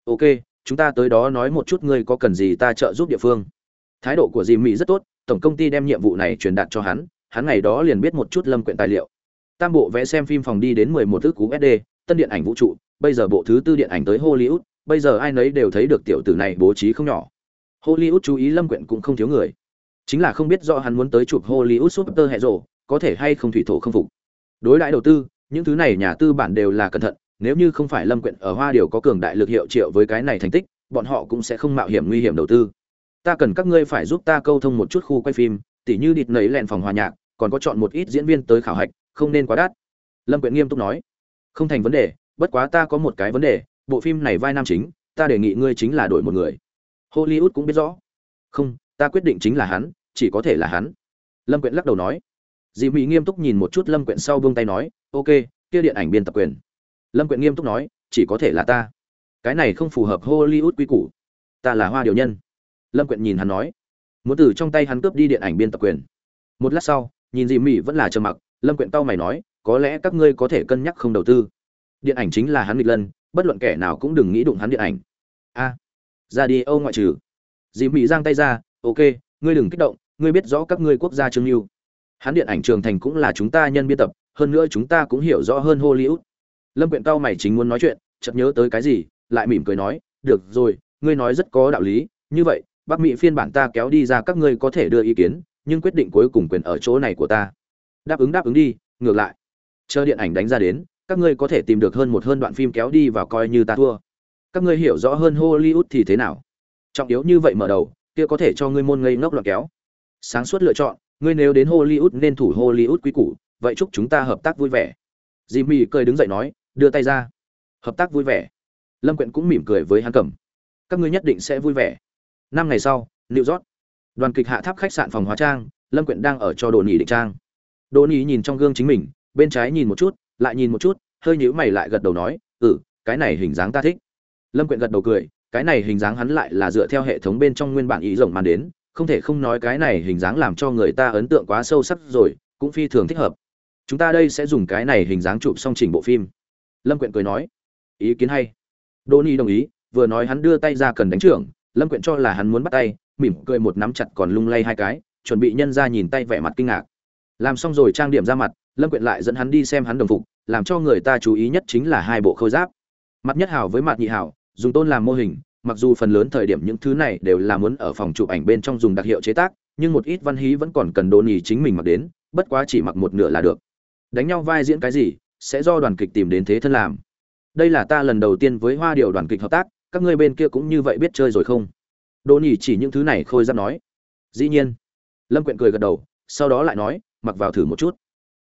Ok, chúng ta tới đó nói một chút ngươi có cần gì ta trợ giúp địa phương. Thái độ của Jimmy rất tốt, tổng công ty đem nhiệm vụ này truyền đạt cho hắn ngày đó liền biết một chút Lâm Quyện tài liệu. Tam bộ vẽ xem phim phòng đi đến 11 ức USD, tân điện ảnh vũ trụ, bây giờ bộ thứ tư điện ảnh tới Hollywood, bây giờ ai nấy đều thấy được tiểu tử này bố trí không nhỏ. Hollywood chú ý Lâm Quyện cũng không thiếu người. Chính là không biết rõ hắn muốn tới chụp Hollywood Superhero, có thể hay không thủy thổ không phục. Đối đãi đầu tư, những thứ này nhà tư bản đều là cẩn thận, nếu như không phải Lâm Quyện ở Hoa Điều có cường đại lực hiệu triệu với cái này thành tích, bọn họ cũng sẽ không mạo hiểm nguy hiểm đầu tư. Ta cần các ngươi phải giúp ta câu thông một chút khu quay phim, tỉ như địt nấy lẹn phòng hòa nhạc, còn có chọn một ít diễn viên tới khảo hạch, không nên quá đắt. Lâm Quyện nghiêm túc nói. Không thành vấn đề, bất quá ta có một cái vấn đề, bộ phim này vai nam chính, ta đề nghị ngươi chính là đổi một người. Hollywood cũng biết rõ. Không, ta quyết định chính là hắn, chỉ có thể là hắn. Lâm Quyện lắc đầu nói. Dì Mỹ nghiêm túc nhìn một chút Lâm Quyện sau buông tay nói, ok, kia điện ảnh biên tập quyền. Lâm Quyện nghiêm túc nói, chỉ có thể là ta. Cái này không phù hợp Hollywood quy củ. Ta là Hoa Điều nhân. Lâm Quyện nhìn hắn nói, muốn từ trong tay hắn cướp đi điện ảnh biên tập quyền. Một lát sau, nhìn dì Mỹ vẫn là trầm mặc, Lâm Quyện cau mày nói, có lẽ các ngươi có thể cân nhắc không đầu tư. Điện ảnh chính là hắn nghịch lân, bất luận kẻ nào cũng đừng nghĩ đụng hắn điện ảnh. A, ra đi Âu ngoại trừ. Dì Mỹ giang tay ra, ok, ngươi đừng kích động, ngươi biết rõ các ngươi quốc gia trương lưu. Hắn điện ảnh Trường Thành cũng là chúng ta nhân biên tập, hơn nữa chúng ta cũng hiểu rõ hơn Hollywood. Lâm Quyện cau mày chính muốn nói chuyện, chợt nhớ tới cái gì, lại mỉm cười nói, được rồi, ngươi nói rất có đạo lý, như vậy, Bắc Mỹ phiên bản ta kéo đi ra các ngươi có thể đưa ý kiến, nhưng quyết định cuối cùng quyền ở chỗ này của ta. Đáp ứng đi, ngược lại, chờ điện ảnh đánh ra đến, các ngươi có thể tìm được hơn đoạn phim kéo đi vào coi như ta thua. Các ngươi hiểu rõ hơn Hollywood thì thế nào? Trọng yếu như vậy mở đầu, kia có thể cho ngươi môn ngây ngốc loạn kéo. Sáng suốt lựa chọn, ngươi nếu đến Hollywood nên thủ Hollywood quý củ, vậy chúc chúng ta hợp tác vui vẻ. Jimmy cười đứng dậy nói, đưa tay ra. Hợp tác vui vẻ. Lâm Quyện cũng mỉm cười với hắn cầm. Các ngươi nhất định sẽ vui vẻ. 5 ngày sau, New York. Đoàn kịch Hạ Tháp khách sạn phòng hóa trang, Lâm Quyện đang ở cho Đồ Nhĩ định trang. Đồ Nhĩ nhìn trong gương chính mình, bên trái nhìn một chút, lại nhìn một chút, hơi nhíu mày lại gật đầu nói, cái này hình dáng ta thích." Lâm Quyện gật đầu cười, cái này hình dáng hắn lại là dựa theo hệ thống bên trong nguyên bản ý rộng màn đến, không thể không nói cái này hình dáng làm cho người ta ấn tượng quá sâu sắc rồi, cũng phi thường thích hợp. Chúng ta đây sẽ dùng cái này hình dáng chụp xong chỉnh bộ phim." Lâm Quyện cười nói, "Ý kiến hay." Đỗ Ni đồng ý, vừa nói hắn đưa tay ra cần đánh trưởng, Lâm Quyện cho là hắn muốn bắt tay, mỉm cười một nắm chặt còn lung lay hai cái, chuẩn bị nhân ra nhìn tay vẻ mặt kinh ngạc. Làm xong rồi trang điểm ra mặt, Lâm Quyện lại dẫn hắn đi xem hắn đồng phục, làm cho người ta chú ý nhất chính là hai bộ khôi giáp. Mặt nhất hảo với mặt nhị hảo, dùng tôn làm mô hình, mặc dù phần lớn thời điểm những thứ này đều là muốn ở phòng chụp ảnh bên trong dùng đặc hiệu chế tác, nhưng một ít văn hí vẫn còn cần Đỗ Ni chính mình mặc đến, bất quá chỉ mặc một nửa là được. Đánh nhau vai diễn cái gì, sẽ do đoàn kịch tìm đến thế thân làm. Đây là ta lần đầu tiên với Hoa Điệu đoàn kịch hợp tác, các ngươi bên kia cũng như vậy biết chơi rồi không? Đỗ Nhĩ chỉ những thứ này khôi giáp nói. Dĩ nhiên. Lâm Quyện cười gật đầu, sau đó lại nói, mặc vào thử một chút.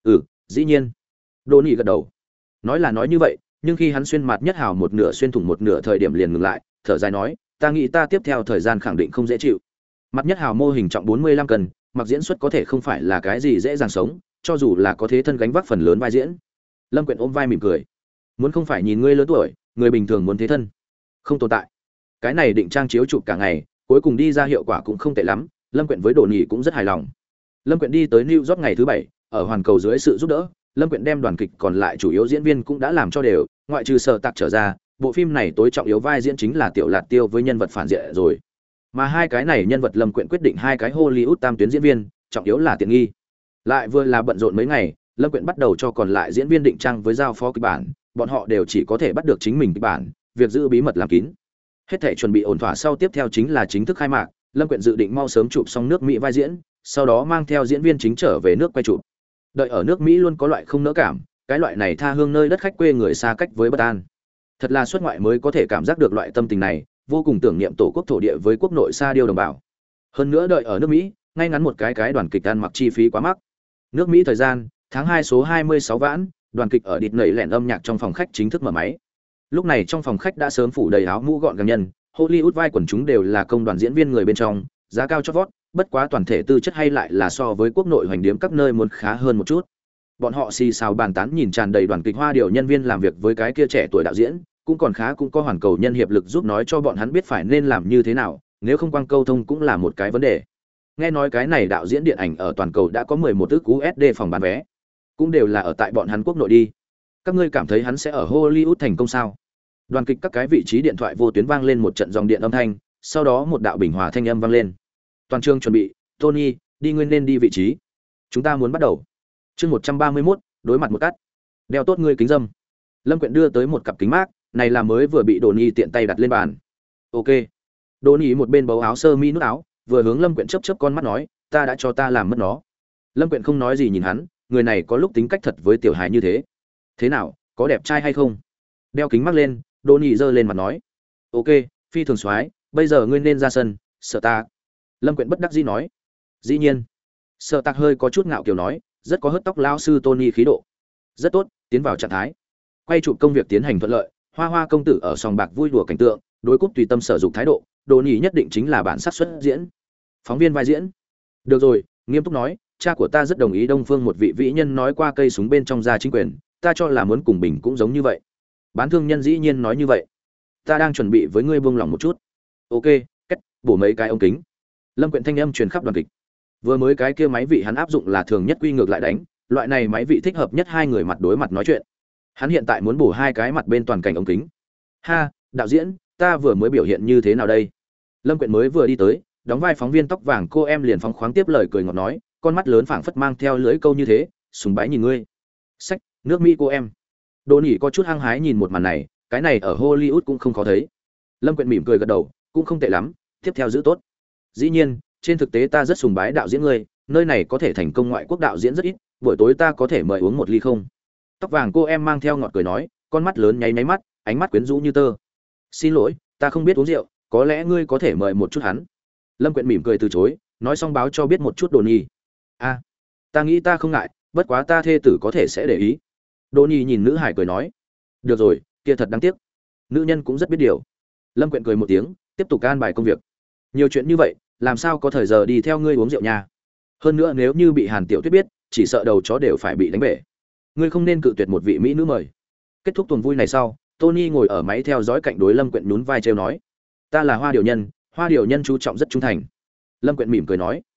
Dĩ nhiên. Đỗ Nhĩ gật đầu. Nói là nói như vậy, nhưng khi hắn xuyên mặt nhất hào một nửa xuyên thủng một nửa thời điểm liền ngừng lại, thở dài nói, ta nghĩ ta tiếp theo thời gian khẳng định không dễ chịu. Mặt nhất hào mô hình trọng 45 cân, mặc diễn xuất có thể không phải là cái gì dễ dàng sống, cho dù là có thế thân gánh vác phần lớn vai diễn. Lâm Quyện ôm vai mỉm cười. Muốn không phải nhìn ngươi lớn tuổi, người bình thường muốn thế thân không tồn tại. Cái này định trang chiếu chụp cả ngày, cuối cùng đi ra hiệu quả cũng không tệ lắm, Lâm Quyện với Đỗ Nhĩ cũng rất hài lòng. Lâm Quyện đi tới New York ngày thứ 7, ở hoàn cầu dưới sự giúp đỡ, Lâm Quyện đem đoàn kịch còn lại chủ yếu diễn viên cũng đã làm cho đều, ngoại trừ Sở Tạc trở ra, bộ phim này tối trọng yếu vai diễn chính là Tiểu Lạt Tiêu với nhân vật phản diện rồi. Mà hai cái này nhân vật Lâm Quyện quyết định hai cái Hollywood tam tuyến diễn viên, trọng yếu là tiện nghi. Lại vừa là bận rộn mấy ngày, Lâm Quyện bắt đầu cho còn lại diễn viên định trang với giao phó kịch bản, bọn họ đều chỉ có thể bắt được chính mình kịch bản, việc giữ bí mật làm kín. Hết thảy chuẩn bị ổn thỏa sau tiếp theo chính là chính thức khai mạc, Lâm Quyện dự định mau sớm chụp xong nước Mỹ vai diễn, sau đó mang theo diễn viên chính trở về nước quay chụp. Đợi ở nước Mỹ luôn có loại không nỡ cảm, cái loại này tha hương nơi đất khách quê người xa cách với bất an. Thật là xuất ngoại mới có thể cảm giác được loại tâm tình này, vô cùng tưởng niệm tổ quốc thổ địa với quốc nội xa điêu đồng bào. Hơn nữa đợi ở nước Mỹ, ngay ngắn một cái đoàn kịch ăn mặc chi phí quá mắc. Nước Mỹ thời gian, tháng 2 số 26 vãn, đoàn kịch ở địt nẩy lẻn âm nhạc trong phòng khách chính thức mở máy. Lúc này trong phòng khách đã sớm phủ đầy áo mũ gọn gàng nhân, Hollywood vai quần chúng đều là công đoàn diễn viên người bên trong, giá cao chót vót, bất quá toàn thể tư chất hay lại là so với quốc nội hoành điếm các nơi muốn khá hơn một chút. Bọn họ xì xào bàn tán nhìn tràn đầy đoàn kịch Hoa Điệu nhân viên làm việc với cái kia trẻ tuổi đạo diễn, cũng còn khá, cũng có hoàn cầu nhân hiệp lực giúp nói cho bọn hắn biết phải nên làm như thế nào, nếu không quang câu thông cũng là một cái vấn đề. Nghe nói cái này đạo diễn điện ảnh ở toàn cầu đã có 11 ức USD phòng bán vé, cũng đều là ở tại bọn hắn quốc nội đi. Các ngươi cảm thấy hắn sẽ ở Hollywood thành công sao? Đoàn kịch các cái vị trí điện thoại vô tuyến vang lên một trận dòng điện âm thanh, sau đó một đạo bình hòa thanh âm vang lên. Toàn trường chuẩn bị, Tony, đi nguyên nên đi vị trí. Chúng ta muốn bắt đầu. Chương 131, đối mặt một cắt. Đeo tốt ngươi kính dâm. Lâm Quyện đưa tới một cặp kính mát, này là mới vừa bị Đồn Nhi tiện tay đặt lên bàn. Ok. Đồn Nhi một bên bấu áo sơ mi nút áo, vừa hướng Lâm Quyện chớp chớp con mắt nói, ta đã cho ta làm mất nó. Lâm Quyện không nói gì nhìn hắn, người này có lúc tính cách thật với tiểu hài như thế. Thế nào, có đẹp trai hay không? Đeo kính mát lên, Đồn Nhi giơ lên mặt nói. Ok, phi thường soái, bây giờ ngươi nên ra sân, sợ ta. Lâm Quyện bất đắc dĩ nói. Dĩ nhiên. Sợ tạc hơi có chút ngạo kiều nói, rất có hớt tóc lao sư Tony khí độ. Rất tốt, tiến vào trạng thái. Quay chụp công việc tiến hành thuận lợi, Hoa Hoa công tử ở sòng bạc vui đùa cảnh tượng, đối cúp tùy tâm sở dục thái độ, Đồ Nhĩ nhất định chính là bản sắc xuất diễn. Phóng viên vai diễn. Được rồi, nghiêm túc nói, cha của ta rất đồng ý Đông Phương một vị vĩ nhân nói qua cây súng bên trong gia chính quyền, ta cho là muốn cùng Bình cũng giống như vậy. Bán thương nhân dĩ nhiên nói như vậy. Ta đang chuẩn bị với ngươi buông lòng một chút. Ok, cách, bổ mấy cái ống kính. Lâm Quyện thanh âm truyền khắp đoàn kịch. Vừa mới cái kia máy vị hắn áp dụng là thường nhất quy ngược lại đánh, loại này máy vị thích hợp nhất hai người mặt đối mặt nói chuyện. Hắn hiện tại muốn bổ hai cái mặt bên toàn cảnh ống kính. Ha, đạo diễn, ta vừa mới biểu hiện như thế nào đây? Lâm Quyện mới vừa đi tới, đóng vai phóng viên tóc vàng cô em liền phóng khoáng tiếp lời cười ngọt nói, con mắt lớn phảng phất mang theo lưỡi câu như thế, sùng bái nhìn ngươi. Sách, nước Mỹ cô em. Đỗ Nhĩ có chút hăng hái nhìn một màn này, cái này ở Hollywood cũng không khó thấy. Lâm Quyện mỉm cười gật đầu, cũng không tệ lắm, tiếp theo giữ tốt. Dĩ nhiên, trên thực tế ta rất sùng bái đạo diễn ngươi, nơi này có thể thành công ngoại quốc đạo diễn rất ít, buổi tối ta có thể mời uống một ly không? Tóc vàng cô em mang theo ngọt cười nói, con mắt lớn nháy nháy mắt, ánh mắt quyến rũ như tơ. Xin lỗi, ta không biết uống rượu, có lẽ ngươi có thể mời một chút hắn. Lâm Quyện mỉm cười từ chối, nói xong báo cho biết một chút Đồn Nhi. A, ta nghĩ ta không ngại, bất quá ta thê tử có thể sẽ để ý. Đồn Nhi nhìn nữ hải cười nói, được rồi, kia thật đáng tiếc. Nữ nhân cũng rất biết điều. Lâm Quyện cười một tiếng, tiếp tục an bài công việc. Nhiều chuyện như vậy, làm sao có thời giờ đi theo ngươi uống rượu nha. Hơn nữa nếu như bị Hàn Tiểu Tuyết biết, chỉ sợ đầu chó đều phải bị đánh bể. Ngươi không nên cự tuyệt một vị mỹ nữ mời. Kết thúc tuần vui này sau, Tony ngồi ở máy theo dõi cạnh đối Lâm Quyện nhún vai trêu nói, ta là Hoa Điều Nhân chú trọng rất trung thành. Lâm Quyện mỉm cười nói,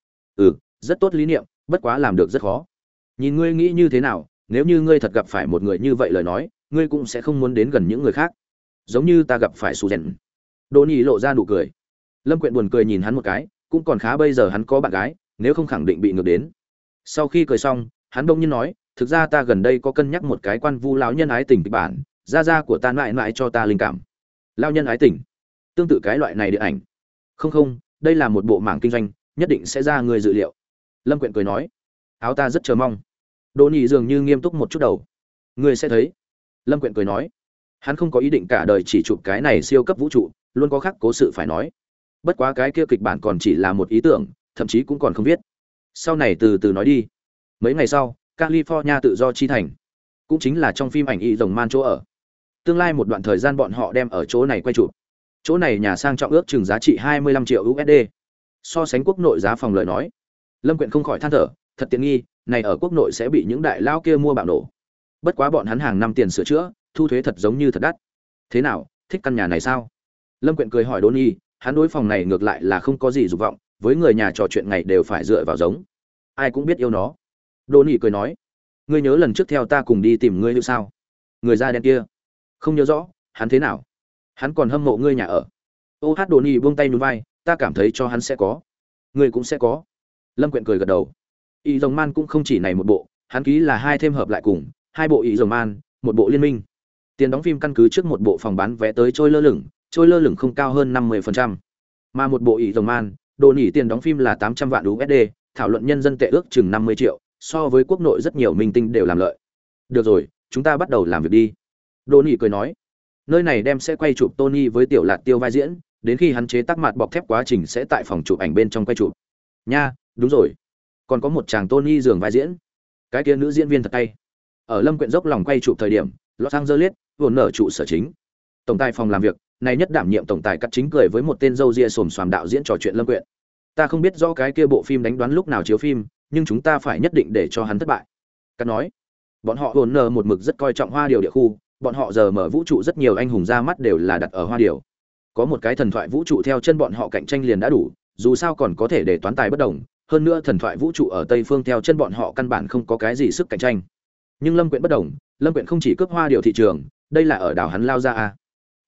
rất tốt lý niệm, bất quá làm được rất khó. Nhìn ngươi nghĩ như thế nào, nếu như ngươi thật gặp phải một người như vậy lời nói, ngươi cũng sẽ không muốn đến gần những người khác. Giống như ta gặp phải Suzen. Tony lộ ra nụ cười. Lâm Quyện buồn cười nhìn hắn một cái, cũng còn khá bây giờ hắn có bạn gái, nếu không khẳng định bị ngược đến. Sau khi cười xong, hắn đông nhiên nói, thực ra ta gần đây có cân nhắc một cái quan vu lão nhân ái tình kịch bản, gia của ta mãi mãi cho ta linh cảm. Lão nhân ái tình, tương tự cái loại này điện ảnh. Không, đây là một bộ mảng kinh doanh, nhất định sẽ ra người dự liệu. Lâm Quyện cười nói, áo ta rất chờ mong. Đỗ Nhĩ dường như nghiêm túc một chút đầu. Người sẽ thấy. Lâm Quyện cười nói, hắn không có ý định cả đời chỉ chụp cái này siêu cấp vũ trụ, luôn có khác cố sự phải nói. Bất quá cái kia kịch bản còn chỉ là một ý tưởng, thậm chí cũng còn không viết. Sau này từ từ nói đi. Mấy ngày sau, California tự do chi thành, cũng chính là trong phim ảnh Y Rồng Man chỗ ở. Tương lai một đoạn thời gian bọn họ đem ở chỗ này quay chụp. Chỗ này nhà sang trọng ước chừng giá trị 25 triệu USD. So sánh quốc nội giá phòng lời nói, Lâm Quyện không khỏi than thở, thật tiện nghi, này ở quốc nội sẽ bị những đại lao kia mua bạo nổ. Bất quá bọn hắn hàng năm tiền sửa chữa, thu thuế thật giống như thật đắt. Thế nào, thích căn nhà này sao? Lâm Quyện cười hỏi Đỗ Nhĩ, hắn đối phòng này ngược lại là không có gì dục vọng, với người nhà trò chuyện ngày đều phải dựa vào giống. Ai cũng biết yêu nó. Đỗ Nhĩ cười nói, ngươi nhớ lần trước theo ta cùng đi tìm ngươi như sao? Người da đen kia. Không nhớ rõ, hắn thế nào? Hắn còn hâm mộ ngươi nhà ở. Ô hát, Đỗ Nhĩ buông tay nhún vai, ta cảm thấy cho hắn sẽ có. Ngươi cũng sẽ có. Lâm Quyện cười gật đầu. Y Rồng Man cũng không chỉ này một bộ, hắn ký là hai thêm hợp lại cùng, hai bộ Y Rồng Man, một bộ liên minh. Tiền đóng phim căn cứ trước một bộ phòng bán vé tới trôi lơ lửng không cao hơn 50%. Mà một bộ Y Rồng Man, Đỗ Nhĩ tiền đóng phim là 800 vạn USD, thảo luận nhân dân tệ ước chừng 50 triệu, so với quốc nội rất nhiều minh tinh đều làm lợi. Được rồi, chúng ta bắt đầu làm việc đi. Đỗ Nhĩ cười nói, nơi này đem sẽ quay chụp Tony với Tiểu Lạt Tiêu vai diễn, đến khi hắn chế tác mặt bọc thép quá trình sẽ tại phòng chụp ảnh bên trong quay chụp. Nha, đúng rồi. Còn có một chàng Tony giường vai diễn. Cái kia nữ diễn viên thật tay. Ở Lâm Quyện dốc lòng quay chụp thời điểm, Los Angeles vốn nở trụ sở chính. Tổng tài phòng làm việc, này nhất đảm nhiệm tổng tài cắt chính cười với một tên râu ria xồm xoàm đạo diễn trò chuyện Lâm Quyện. Ta không biết rõ cái kia bộ phim đánh đoán lúc nào chiếu phim, nhưng chúng ta phải nhất định để cho hắn thất bại. Cắt nói, bọn họ vốn nở một mực rất coi trọng Hoa Điều địa khu, bọn họ giờ mở vũ trụ rất nhiều anh hùng ra mắt đều là đặt ở Hoa Điều. Có một cái thần thoại vũ trụ theo chân bọn họ cạnh tranh liền đã đủ, dù sao còn có thể để toán tài bất đồng, hơn nữa thần thoại vũ trụ ở Tây phương theo chân bọn họ căn bản không có cái gì sức cạnh tranh. Nhưng Lâm Quyện bất đồng, Lâm Quyện không chỉ cướp Hoa Điều thị trường, đây là ở đảo hắn lao ra a.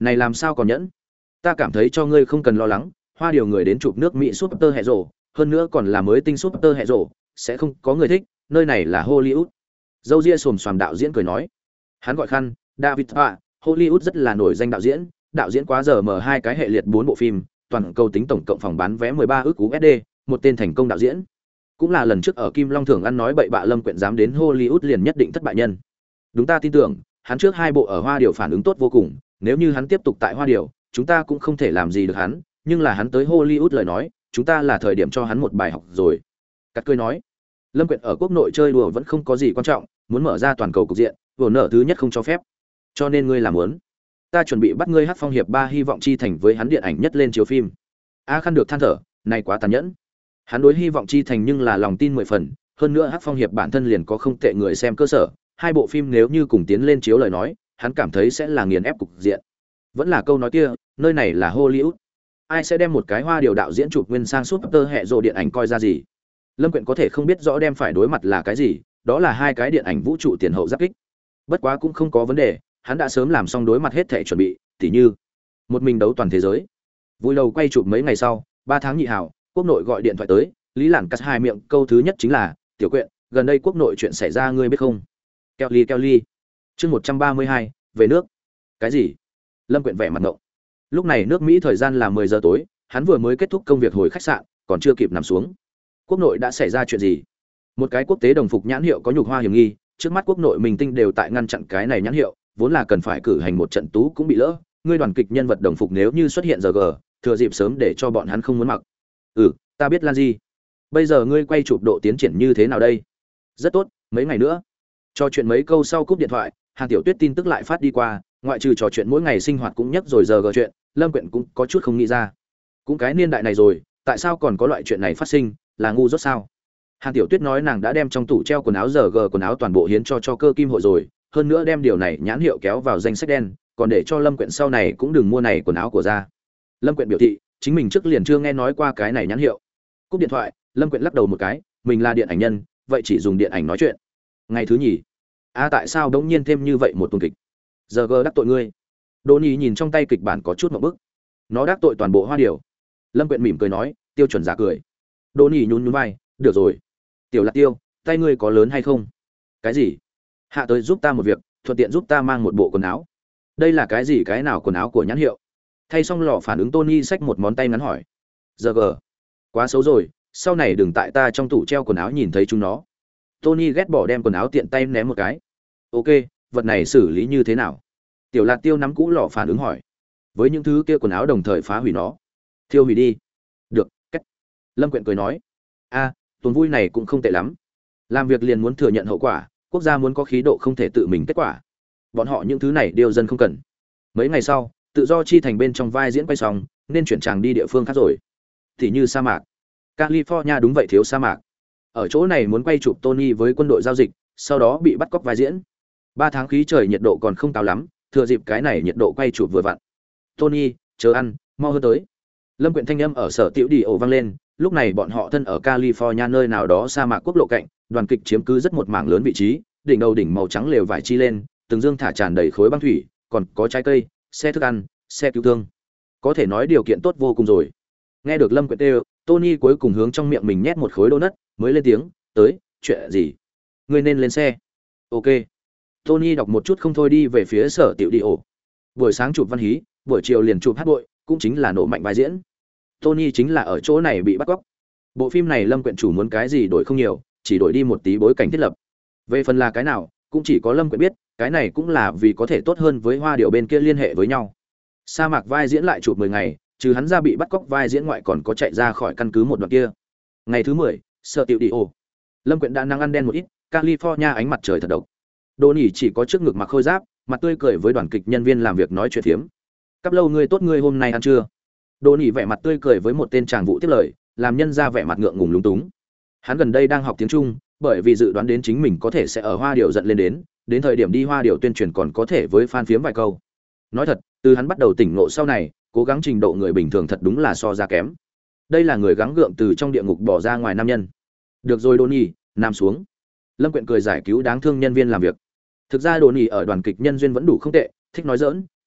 Này làm sao còn nhẫn? Ta cảm thấy cho ngươi không cần lo lắng, hoa điều người đến chụp nước Mỹ Super hệ rổ, hơn nữa còn là mới tinh Super hệ rổ, sẽ không có người thích, nơi này là Hollywood. Dâu ria xồm xoàm đạo diễn cười nói. Hắn gọi khăn, David Hollywood rất là nổi danh đạo diễn quá giờ mở hai cái hệ liệt 4 bộ phim, toàn cầu tính tổng cộng phòng bán vé 13 ức USD, một tên thành công đạo diễn. Cũng là lần trước ở Kim Long Thưởng ăn nói bậy bạ Lâm Quyện dám đến Hollywood liền nhất định thất bại nhân. Đúng ta tin tưởng, hắn trước hai bộ ở Hoa Điều phản ứng tốt vô cùng, nếu như hắn tiếp tục tại Hoa Điều, chúng ta cũng không thể làm gì được hắn, nhưng là hắn tới Hollywood lời nói, chúng ta là thời điểm cho hắn một bài học rồi. Cắt cười nói, Lâm Quyện ở quốc nội chơi đùa vẫn không có gì quan trọng, muốn mở ra toàn cầu cục diện, vừa nợ thứ nhất không cho phép. Cho nên ngươi làm muốn, ta chuẩn bị bắt ngươi Hắc Phong hiệp 3 hy vọng chi thành với hắn điện ảnh nhất lên chiếu phim. A Khăn được than thở, này quá tàn nhẫn. Hắn đối hy vọng chi thành nhưng là lòng tin 10 phần, hơn nữa Hắc Phong hiệp bản thân liền có không tệ người xem cơ sở, hai bộ phim nếu như cùng tiến lên chiếu lời nói, hắn cảm thấy sẽ là nghiền ép cục diện. Vẫn là câu nói kia, nơi này là Hollywood. Ai sẽ đem một cái Hoa Điều đạo diễn chụp nguyên sang Super hệ rồ điện ảnh coi ra gì? Lâm Quyện có thể không biết rõ đem phải đối mặt là cái gì, đó là hai cái điện ảnh vũ trụ tiền hậu giáp kích. Bất quá cũng không có vấn đề, hắn đã sớm làm xong đối mặt hết thể chuẩn bị, tỉ như một mình đấu toàn thế giới. Vui đầu quay chụp mấy ngày sau, 3 tháng nhị hảo, quốc nội gọi điện thoại tới, Lý Lản cắt hai miệng, câu thứ nhất chính là, "Tiểu Quyện, gần đây quốc nội chuyện xảy ra ngươi biết không?" Kelly. Chương 132, về nước. Cái gì? Lâm Quyện vẻ mặt ngộng. Lúc này nước Mỹ thời gian là 10 giờ tối, hắn vừa mới kết thúc công việc hồi khách sạn, còn chưa kịp nằm xuống. Quốc nội đã xảy ra chuyện gì? Một cái quốc tế đồng phục nhãn hiệu có nhục hoa hiểm nghi, trước mắt quốc nội mình tinh đều tại ngăn chặn cái này nhãn hiệu, vốn là cần phải cử hành một trận tú cũng bị lỡ, ngươi đoàn kịch nhân vật đồng phục nếu như xuất hiện giờ thừa dịp sớm để cho bọn hắn không muốn mặc. Ta biết Lan Di. Bây giờ ngươi quay chụp độ tiến triển như thế nào đây? Rất tốt, mấy ngày nữa. Trò chuyện mấy câu sau cúp điện thoại, Hàn Tiểu Tuyết tin tức lại phát đi qua, ngoại trừ trò chuyện mỗi ngày sinh hoạt cũng nhắc rồi giờ chuyện, Lâm Quyện cũng có chút không nghĩ ra. Cũng cái niên đại này rồi, tại sao còn có loại chuyện này phát sinh, là ngu dốt sao? Hàn Tiểu Tuyết nói nàng đã đem trong tủ treo quần áo giờ quần áo toàn bộ hiến cho cơ kim hội rồi, hơn nữa đem điều này nhãn hiệu kéo vào danh sách đen, còn để cho Lâm Quyện sau này cũng đừng mua này quần áo của ra. Lâm Quyện biểu thị, chính mình trước liền chưa nghe nói qua cái này nhãn hiệu. Cúp điện thoại, Lâm Quyện lắc đầu một cái, mình là điện ảnh nhân, vậy chỉ dùng điện ảnh nói chuyện. Ngày thứ nhì. Tại sao đống nhiên thêm như vậy một tuần kịch? Giờ đắc tội ngươi. Đỗ Nhi nhìn trong tay kịch bản có chút ngượng bức. Nó đắc tội toàn bộ Hoa Điều. Lâm Quyện mỉm cười nói, tiêu chuẩn giả cười. Đỗ Nhi nhún nhún vai, được rồi. Tiểu Lạc Tiêu, tay ngươi có lớn hay không? Cái gì? Hạ tới giúp ta một việc, thuận tiện giúp ta mang một bộ quần áo. Đây là cái gì, cái nào quần áo của nhãn hiệu? Thay xong lọ phản ứng Tony xách một món tay ngắn hỏi. Giờ quá xấu rồi, sau này đừng tại ta trong tủ treo quần áo nhìn thấy chúng nó. Tony ghét bỏ đem quần áo tiện tay ném một cái. Ok, vật này xử lý như thế nào? Tiểu Lạc Tiêu nắm cũ lọ phản ứng hỏi. Với những thứ kia quần áo đồng thời phá hủy nó. Thiêu hủy đi. Được, cách. Lâm Quyện cười nói. Tuần vui này cũng không tệ lắm. Làm việc liền muốn thừa nhận hậu quả, quốc gia muốn có khí độ không thể tự mình kết quả. Bọn họ những thứ này điều dân không cần. Mấy ngày sau, tự do chi thành bên trong vai diễn quay xong, nên chuyển tràng đi địa phương khác rồi. Thì như sa mạc. California đúng vậy, thiếu sa mạc. Ở chỗ này muốn quay chụp Tony với quân đội giao dịch, sau đó bị bắt cóc vai diễn. 3 tháng khí trời nhiệt độ còn không cao lắm, thừa dịp cái này nhiệt độ quay chụp vừa vặn. Tony, chờ ăn, mau hơn tới. Lâm Quyện thanh âm ở sở tiểu đi ổ vang lên, lúc này bọn họ thân ở California nơi nào đó sa mạc quốc lộ cạnh, đoàn kịch chiếm cứ rất một mảng lớn vị trí, đỉnh đầu đỉnh màu trắng lều vải chi lên, từng dương thả tràn đầy khối băng thủy, còn có trái cây, xe thức ăn, xe cứu thương. Có thể nói điều kiện tốt vô cùng rồi. Nghe được Lâm Quyện kêu, Tony cuối cùng hướng trong miệng mình nhét một khối donut, mới lên tiếng, "Tới, chuyện gì? Ngươi nên lên xe." "Ok." Tony đọc một chút không thôi đi về phía sở tiểu đi ổ. Buổi sáng chụp văn hí, buổi chiều liền chụp hát bội, cũng chính là nổ mạnh vai diễn. Tony chính là ở chỗ này bị bắt cóc. Bộ phim này Lâm Quyện chủ muốn cái gì đổi không nhiều, chỉ đổi đi một tí bối cảnh thiết lập. Về phần là cái nào, cũng chỉ có Lâm Quyện biết, cái này cũng là vì có thể tốt hơn với Hoa Điều bên kia liên hệ với nhau. Sa mạc vai diễn lại chụp 10 ngày, trừ hắn ra bị bắt cóc vai diễn ngoại còn có chạy ra khỏi căn cứ một đoạn kia. Ngày thứ 10, sở tiểu đi ổ. Lâm Quyện đã năng ăn đen một ít, California ánh mặt trời thật độc. Đỗ Nỉ chỉ có trước ngực mặc khôi giáp, mặt tươi cười với đoàn kịch nhân viên làm việc nói chuyện phiếm. "Cắp lâu ngươi tốt, ngươi hôm nay ăn chưa?" Đỗ Nỉ vẻ mặt tươi cười với một tên chàng vụ tiếp lời, làm nhân ra vẻ mặt ngượng ngùng lúng túng. Hắn gần đây đang học tiếng Trung, bởi vì dự đoán đến chính mình có thể sẽ ở Hoa Điều giận lên đến thời điểm đi Hoa Điều tuyên truyền còn có thể với fan phiếm vài câu. Nói thật, từ hắn bắt đầu tỉnh ngộ sau này, cố gắng trình độ người bình thường thật đúng là so ra kém. Đây là người gắng gượng từ trong địa ngục bỏ ra ngoài nam nhân. Được rồi Đỗ Nỉ, nằm xuống. Lâm Quyện cười giải cứu đáng thương nhân viên làm việc. Thực ra Đỗ Nỉ ở đoàn kịch nhân duyên vẫn đủ không tệ, thích nói giỡn,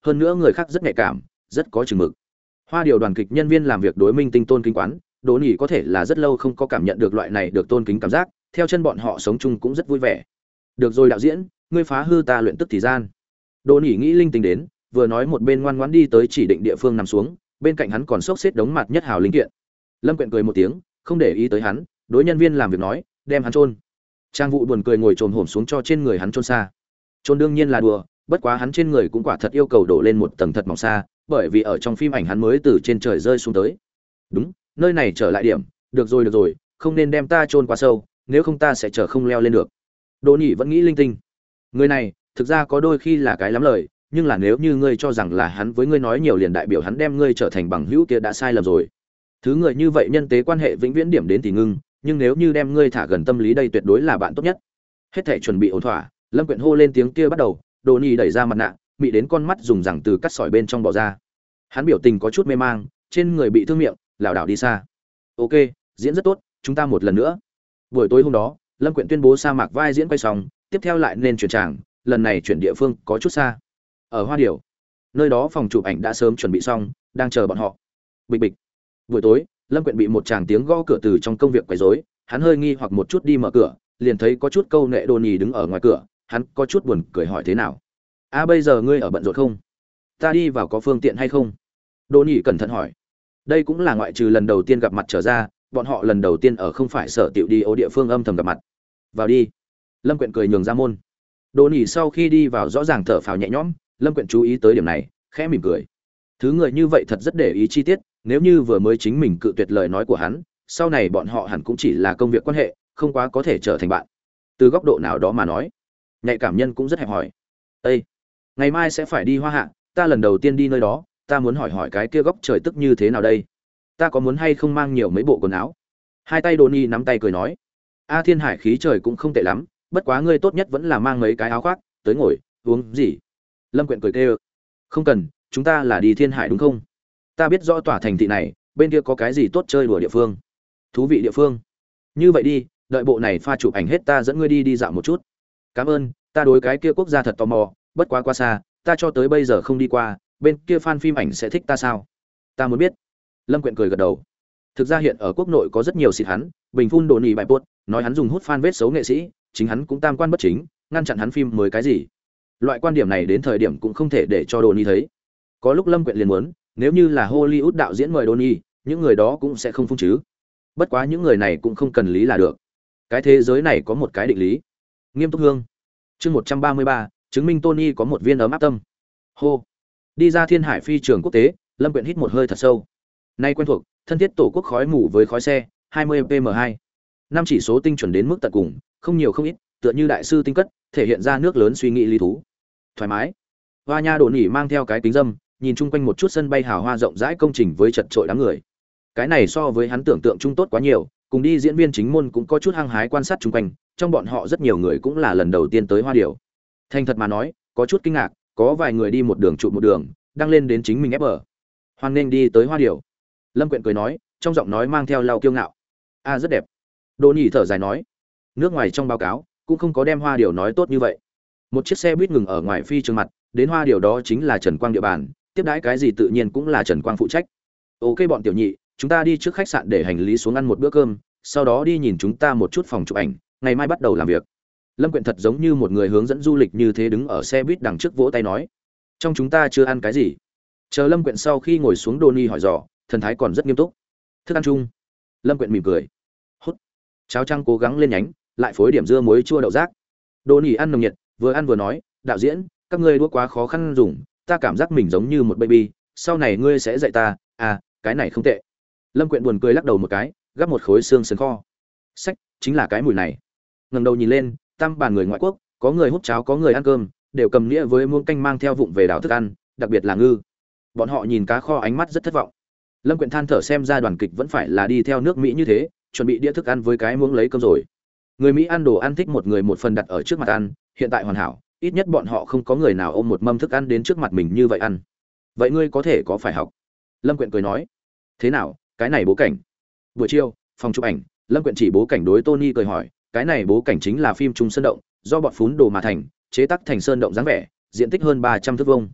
hơn nữa người khác rất nhạy cảm, rất có chừng mực. Hoa Điều đoàn kịch nhân viên làm việc đối Minh Tinh tôn kính quán, Đỗ Nhĩ có thể là rất lâu không có cảm nhận được loại này được tôn kính cảm giác, theo chân bọn họ sống chung cũng rất vui vẻ. Được rồi đạo diễn, ngươi phá hư ta luyện tức thì gian. Đỗ Nhĩ nghĩ linh tinh đến, vừa nói một bên ngoan ngoãn đi tới chỉ định địa phương nằm xuống, bên cạnh hắn còn xốc xếp đống mặt nhất hào linh kiện. Lâm Quyện cười một tiếng, không để ý tới hắn, đối nhân viên làm việc nói, đem hắn chôn. Trang Vụ buồn cười ngồi trồm hổm xuống cho trên người hắn chôn xa. Chôn đương nhiên là đùa, bất quá hắn trên người cũng quả thật yêu cầu đổ lên một tầng thật mỏng xa, bởi vì ở trong phim ảnh hắn mới từ trên trời rơi xuống tới. Đúng, nơi này trở lại điểm, được rồi, không nên đem ta chôn quá sâu, nếu không ta sẽ chờ không leo lên được. Đỗ Nhĩ vẫn nghĩ linh tinh. Người này, thực ra có đôi khi là cái lắm lời, nhưng là nếu như ngươi cho rằng là hắn với ngươi nói nhiều liền đại biểu hắn đem ngươi trở thành bằng hữu kia đã sai lầm rồi. Thứ người như vậy nhân tế quan hệ vĩnh viễn điểm đến thì ngưng, nhưng nếu như đem ngươi thả gần tâm lý đây tuyệt đối là bạn tốt nhất. Hết thảy chuẩn bị ổn thỏa, Lâm Quyện hô lên tiếng kia bắt đầu, Đỗ Nhĩ đẩy ra mặt nạ, mị đến con mắt dùng rằng từ cắt sỏi bên trong bỏ ra. Hắn biểu tình có chút mê mang, trên người bị thương miệng, lảo đảo đi xa. Ok, diễn rất tốt, chúng ta một lần nữa. Buổi tối hôm đó, Lâm Quyện tuyên bố sa mạc vai diễn quay xong, tiếp theo lại nên chuyển tràng, lần này chuyển địa phương có chút xa. Ở Hoa Điểu, nơi đó phòng chụp ảnh đã sớm chuẩn bị xong, đang chờ bọn họ. Bịch bịch. Buổi tối, Lâm Quyện bị một tràng tiếng gõ cửa từ trong công việc quấy rối, hắn hơi nghi hoặc một chút đi mở cửa, liền thấy có chút câu nệ Đỗ Nhĩ đứng ở ngoài cửa, hắn có chút buồn cười hỏi thế nào. Bây giờ ngươi ở bận rộn không? Ta đi vào có phương tiện hay không? Đỗ Nhĩ cẩn thận hỏi. Đây cũng là ngoại trừ lần đầu tiên gặp mặt trở ra, bọn họ lần đầu tiên ở không phải sở tiểu đi ô địa phương âm thầm gặp mặt. Vào đi. Lâm Quyện cười nhường ra môn. Đỗ Nhĩ sau khi đi vào rõ ràng thở phào nhẹ nhõm, Lâm Quyện chú ý tới điểm này, khẽ mỉm cười. Thứ người như vậy thật rất để ý chi tiết, nếu như vừa mới chính mình cự tuyệt lời nói của hắn, sau này bọn họ hẳn cũng chỉ là công việc quan hệ, không quá có thể trở thành bạn. Từ góc độ nào đó mà nói, nhạy cảm nhân cũng rất hẹp hòi. Ê, ngày mai sẽ phải đi Hoa Hạ, ta lần đầu tiên đi nơi đó, ta muốn hỏi hỏi cái kia góc trời tức như thế nào đây? Ta có muốn hay không mang nhiều mấy bộ quần áo? Hai tay Đỗ Nhĩ nắm tay cười nói, Thiên Hải khí trời cũng không tệ lắm, bất quá ngươi tốt nhất vẫn là mang mấy cái áo khoác, tới ngồi, uống gì? Lâm Quyện cười kêu, không cần, chúng ta là đi Thiên Hải đúng không? Ta biết rõ tòa thành thị này, bên kia có cái gì tốt chơi đùa địa phương, thú vị địa phương. Như vậy đi, đợi bộ này pha chụp ảnh hết ta dẫn ngươi đi dạo một chút. Cảm ơn, ta đối cái kia quốc gia thật tò mò, bất quá xa, ta cho tới bây giờ không đi qua, bên kia fan phim ảnh sẽ thích ta sao? Ta muốn biết. Lâm Quyện cười gật đầu. Thực ra hiện ở quốc nội có rất nhiều xịt hắn, bình phun Đỗ Nhĩ bài post, nói hắn dùng hút fan vết xấu nghệ sĩ, chính hắn cũng tam quan bất chính, ngăn chặn hắn phim mới cái gì. Loại quan điểm này đến thời điểm cũng không thể để cho Đỗ Nhĩ thấy. Có lúc Lâm Quyện liền muốn, nếu như là Hollywood đạo diễn mời Đỗ Nhĩ, những người đó cũng sẽ không phung chứ. Bất quá những người này cũng không cần lý là được. Cái thế giới này có một cái định lý. Nghiêm túc hương. Chương 133, chứng minh Tony có một viên ấm áp tâm. Hô. Đi ra Thiên Hải phi trường quốc tế, Lâm Quyện hít một hơi thật sâu. Nay quen thuộc, thân thiết tổ quốc khói mù với khói xe, 20 pm2. Năm chỉ số tinh chuẩn đến mức tận cùng, không nhiều không ít, tựa như đại sư tinh cất, thể hiện ra nước lớn suy nghĩ lý thú. Thoải mái. Hoa Nha Đỗ Nhĩ mang theo cái kính dâm, nhìn chung quanh một chút sân bay hào hoa rộng rãi công trình với chật chội đám người. Cái này so với hắn tưởng tượng chung tốt quá nhiều, cùng đi diễn viên chính môn cũng có chút hăng hái quan sát chung quanh, trong bọn họ rất nhiều người cũng là lần đầu tiên tới Hoa Điểu. Thành thật mà nói, có chút kinh ngạc, có vài người đi một đường trụ một đường, đăng lên đến chính mình ép ở. Hoan nên đi tới Hoa Điểu. Lâm Quyện cười nói, trong giọng nói mang theo lau kiêu ngạo. Rất đẹp. Đỗ Nhĩ thở dài nói, nước ngoài trong báo cáo cũng không có đem Hoa Điểu nói tốt như vậy. Một chiếc xe buýt ngừng ở ngoài phi trường mặt, đến Hoa Điểu đó chính là Trần Quang địa bàn, tiếp đãi cái gì tự nhiên cũng là Trần Quang phụ trách. Ok bọn tiểu nhị, chúng ta đi trước khách sạn để hành lý xuống ăn một bữa cơm, sau đó đi nhìn chúng ta một chút phòng chụp ảnh, ngày mai bắt đầu làm việc. Lâm Quyện thật giống như một người hướng dẫn du lịch như thế đứng ở xe buýt đằng trước vỗ tay nói, trong chúng ta chưa ăn cái gì. Chờ Lâm Quyện sau khi ngồi xuống, Đỗ Nhĩ hỏi dò, thần thái còn rất nghiêm túc. Thức ăn chung. Lâm Quyện mỉm cười. Hút. Cháo trăng cố gắng lên nhánh, lại phối điểm dưa muối chua đậu rác. Đỗ Nhĩ ăn nồng nhiệt, vừa ăn vừa nói, đạo diễn, các ngươi đũa quá khó khăn dùng, ta cảm giác mình giống như một baby, sau này ngươi sẽ dạy ta. Cái này không tệ. Lâm Quyện buồn cười lắc đầu một cái, gắp một khối xương sườn kho. Sách, chính là cái mùi này. Ngẩng đầu nhìn lên, tam bàn người ngoại quốc, có người hút cháo có người ăn cơm, đều cầm nĩa với muỗng canh mang theo vụng về đảo thức ăn, đặc biệt là ngư. Bọn họ nhìn cá kho ánh mắt rất thất vọng. Lâm Quyện than thở xem ra đoàn kịch vẫn phải là đi theo nước Mỹ như thế, chuẩn bị đĩa thức ăn với cái muỗng lấy cơm rồi. Người Mỹ ăn đồ ăn thích một người một phần đặt ở trước mặt ăn, hiện tại hoàn hảo, ít nhất bọn họ không có người nào ôm một mâm thức ăn đến trước mặt mình như vậy ăn. Vậy ngươi có thể có phải học? Lâm Quyện cười nói. Thế nào, cái này bố cảnh. Buổi chiều, phòng chụp ảnh, Lâm Quyện chỉ bố cảnh đối Tony cười hỏi, cái này bố cảnh chính là phim Trung Sơn Động, do bọn phún đồ mà thành, chế tác thành sơn động dáng vẻ, diện tích hơn 300 thước vuông.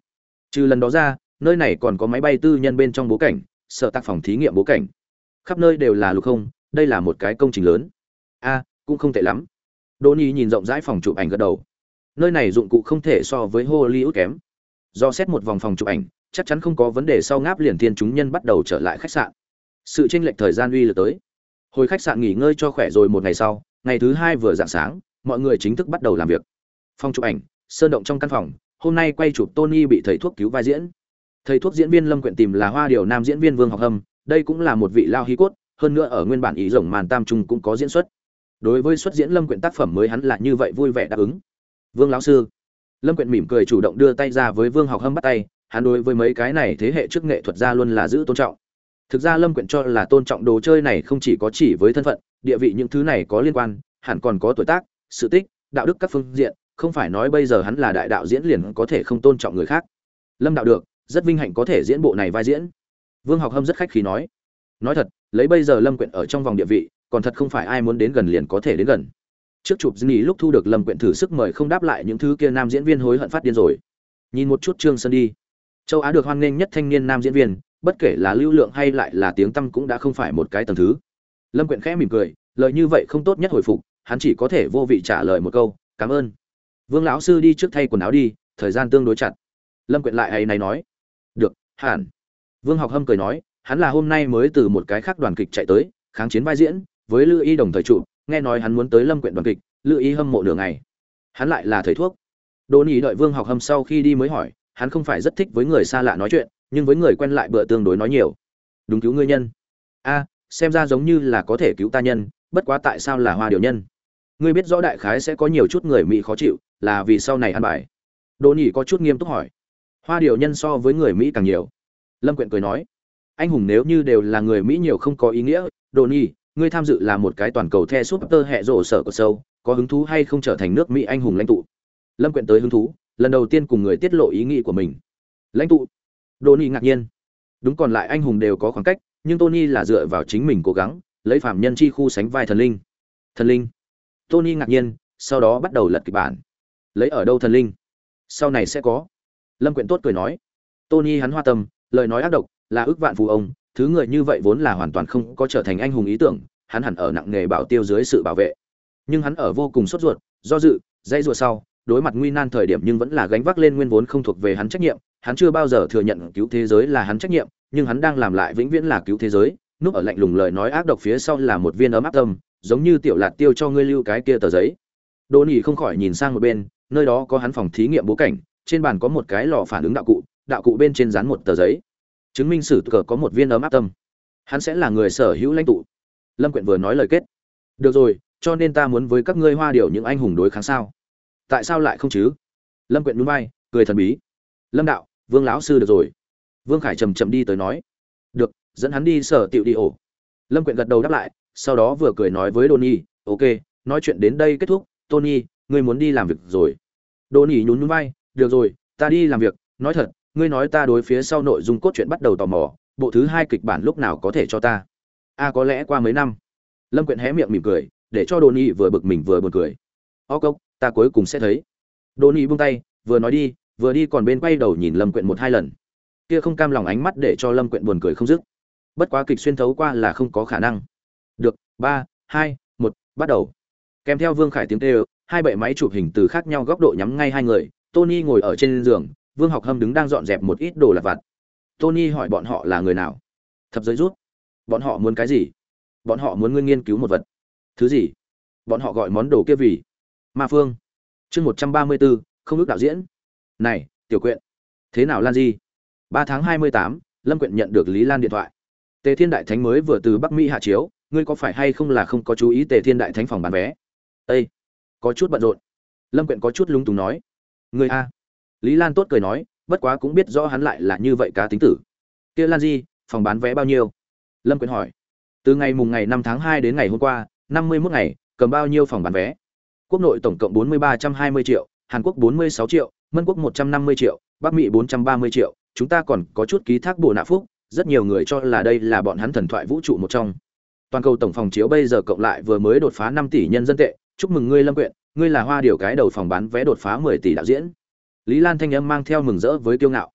Trừ lần đó ra, nơi này còn có máy bay tư nhân bên trong bố cảnh, sở tác phòng thí nghiệm bố cảnh. Khắp nơi đều là lục không, đây là một cái công trình lớn. A, cũng không tệ lắm. Đỗ Nhi nhìn rộng rãi phòng chụp ảnh gật đầu. Nơi này dụng cụ không thể so với Hollywood kém. Do xét một vòng phòng chụp ảnh, chắc chắn không có vấn đề, sau ngáp liền thiên chúng nhân bắt đầu trở lại khách sạn. Sự chênh lệch thời gian uy lực tới. Hồi khách sạn nghỉ ngơi cho khỏe rồi một ngày sau, ngày thứ hai vừa rạng sáng, mọi người chính thức bắt đầu làm việc. Phòng chụp ảnh, sơn động trong căn phòng, hôm nay quay chụp Tony bị thầy thuốc cứu vai diễn. Thầy thuốc diễn viên Lâm Quyện tìm là Hoa Điều nam diễn viên Vương Học Hâm, đây cũng là một vị lao hí cốt, hơn nữa ở nguyên bản ý rồng màn tam trung cũng có diễn xuất. Đối với xuất diễn Lâm Quyện tác phẩm mới hắn là như vậy vui vẻ đáp ứng. Vương lão sư. Lâm Quyện mỉm cười chủ động đưa tay ra với Vương Học Hâm bắt tay, hắn đối với mấy cái này thế hệ trước nghệ thuật gia luôn là giữ tôn trọng. Thực ra Lâm Quyện cho là tôn trọng đồ chơi này không chỉ có chỉ với thân phận, địa vị những thứ này có liên quan, hẳn còn có tuổi tác, sự tích, đạo đức các phương diện, không phải nói bây giờ hắn là đại đạo diễn liền có thể không tôn trọng người khác. Lâm đạo được, rất vinh hạnh có thể diễn bộ này vai diễn. Vương Học Hâm rất khách khí nói. Nói thật, lấy bây giờ Lâm Quyện ở trong vòng địa vị, còn thật không phải ai muốn đến gần liền có thể đến gần. Trước chụp Disney lúc thu được Lâm Quyện thử sức mời không đáp lại những thứ kia nam diễn viên hối hận phát điên rồi. Nhìn một chút Trương Sơn đi. Châu Á được hoan nghênh nhất thanh niên nam diễn viên, bất kể là lưu lượng hay lại là tiếng tăm cũng đã không phải một cái tầng thứ. Lâm Quyện khẽ mỉm cười, lời như vậy không tốt nhất hồi phục, hắn chỉ có thể vô vị trả lời một câu, cảm ơn. Vương lão sư đi trước thay quần áo đi, thời gian tương đối chặt. Lâm Quyện lại hay này nói, được, hẳn. Vương Học Hâm cười nói, hắn là hôm nay mới từ một cái khác đoàn kịch chạy tới, kháng chiến vai diễn, với Lữ Y đồng thời trụ, nghe nói hắn muốn tới Lâm Quyện đoàn kịch, Lữ Y hâm mộ nửa ngày. Hắn lại là thầy thuốc. Đỗ Nhi đợi Vương Học Hâm sau khi đi mới hỏi, hắn không phải rất thích với người xa lạ nói chuyện, nhưng với người quen lại bữa tương đối nói nhiều. Đúng, cứu ngươi nhân. A, xem ra giống như là có thể cứu ta nhân, bất quá tại sao là Hoa Điều nhân? Ngươi biết rõ đại khái sẽ có nhiều chút người Mỹ khó chịu, là vì sau này ăn bài. Đỗ Nhi có chút nghiêm túc hỏi. Hoa Điều nhân so với người Mỹ càng nhiều. Lâm Quyện cười nói, anh hùng nếu như đều là người Mỹ nhiều không có ý nghĩa. Đỗ Nhi, ngươi tham dự là một cái toàn cầu the super hệ rộ sở của sâu, có hứng thú hay không trở thành nước Mỹ anh hùng lãnh tụ? Lâm Quyện tới hứng thú, lần đầu tiên cùng người tiết lộ ý nghĩ của mình. Lãnh tụ? Đỗ Nhi ngạc nhiên. Đúng, còn lại anh hùng đều có khoảng cách, nhưng Tony là dựa vào chính mình cố gắng, lấy phạm nhân chi khu sánh vai thần linh. Thần linh? Tony ngạc nhiên, sau đó bắt đầu lật kịch bản. Lấy ở đâu thần linh? Sau này sẽ có. Lâm Quyện tốt cười nói. Tony hắn hoa tâm, lời nói ác độc, là ức vạn phú ông, thứ người như vậy vốn là hoàn toàn không có trở thành anh hùng ý tưởng, hắn hẳn ở nặng nghề bảo tiêu dưới sự bảo vệ. Nhưng hắn ở vô cùng sốt ruột, do dự, dây ruột sau, đối mặt nguy nan thời điểm nhưng vẫn là gánh vác lên nguyên vốn không thuộc về hắn trách nhiệm, hắn chưa bao giờ thừa nhận cứu thế giới là hắn trách nhiệm, nhưng hắn đang làm lại vĩnh viễn là cứu thế giới, núp ở lạnh lùng lời nói ác độc phía sau là một viên ấm áp tâm, giống như tiểu lạt tiêu cho ngươi lưu cái kia tờ giấy. Đỗ Nhi không khỏi nhìn sang một bên, nơi đó có hắn phòng thí nghiệm bố cảnh, trên bàn có một cái lò phản ứng đạo cụ bên trên dán một tờ giấy, chứng minh sử cờ có một viên ấm áp tâm, hắn sẽ là người sở hữu lãnh tụ. Lâm Quyện vừa nói lời kết. Được rồi, cho nên ta muốn với các ngươi Hoa Điều những anh hùng đối kháng sao? Tại sao lại không chứ? Lâm Quyện nhún vai, cười thần bí. Lâm đạo, Vương lão sư được rồi. Vương Khải chậm chậm đi tới nói, được, dẫn hắn đi sở tiệu đi ổ. Lâm Quyện gật đầu đáp lại, sau đó vừa cười nói với Tony, ok, nói chuyện đến đây kết thúc. Tony, ngươi muốn đi làm việc rồi? Tony nhún vai, được rồi, ta đi làm việc. Nói thật, ngươi nói ta đối phía sau nội dung cốt truyện bắt đầu tò mò, bộ thứ 2 kịch bản lúc nào có thể cho ta? Có lẽ qua mấy năm. Lâm Quyện hé miệng mỉm cười, để cho Tony vừa bực mình vừa buồn cười. Ok, ta cuối cùng sẽ thấy. Tony buông tay, vừa nói đi, vừa đi còn bên quay đầu nhìn Lâm Quyện 1-2 lần. Kia không cam lòng ánh mắt để cho Lâm Quyện buồn cười không dứt. Bất quá kịch xuyên thấu qua là không có khả năng. Được, 3, 2, 1, bắt đầu. Kèm theo Vương Khải tiếng kêu, hai bệ máy chụp hình từ khác nhau góc độ nhắm ngay hai người. Tony ngồi ở trên giường, Vương Học Hâm đứng đang dọn dẹp một ít đồ lặt vặt. Tony hỏi bọn họ là người nào? Thập giới rút. Bọn họ muốn cái gì? Bọn họ muốn ngươi nghiên cứu một vật. Thứ gì? Bọn họ gọi món đồ kia vì Ma Phương. Chương 134, không ước đạo diễn. Này, Tiểu Quyện. Thế nào Lan Di? 3 tháng 28, Lâm Quyện nhận được Lý Lan điện thoại. Tề Thiên Đại Thánh mới vừa từ Bắc Mỹ hạ chiếu, ngươi có phải hay không là không có chú ý Tề Thiên Đại Thánh phòng bán vé? Ê, có chút bận rộn. Lâm Quyện có chút lúng túng nói. Ngươi a. Lý Lan tốt cười nói, bất quá cũng biết rõ hắn lại là như vậy cá tính tử. Kia Lan Di, phòng bán vé bao nhiêu? Lâm Quyện hỏi. Từ ngày mùng ngày 5 tháng 2 đến ngày hôm qua, 51 ngày, cầm bao nhiêu phòng bán vé? Quốc nội tổng cộng 4320 triệu, Hàn Quốc 46 triệu, Mân Quốc 150 triệu, Bắc Mỹ 430 triệu, chúng ta còn có chút ký thác bổ nạ phúc, rất nhiều người cho là đây là bọn hắn thần thoại vũ trụ một trong. Toàn cầu tổng phòng chiếu bây giờ cộng lại vừa mới đột phá 5 tỷ nhân dân tệ, chúc mừng ngươi Lâm Quyện, ngươi là Hoa Điều cái đầu phòng bán vé đột phá 10 tỷ đạo diễn. Lý Lan thanh âm mang theo mừng rỡ với kiêu ngạo.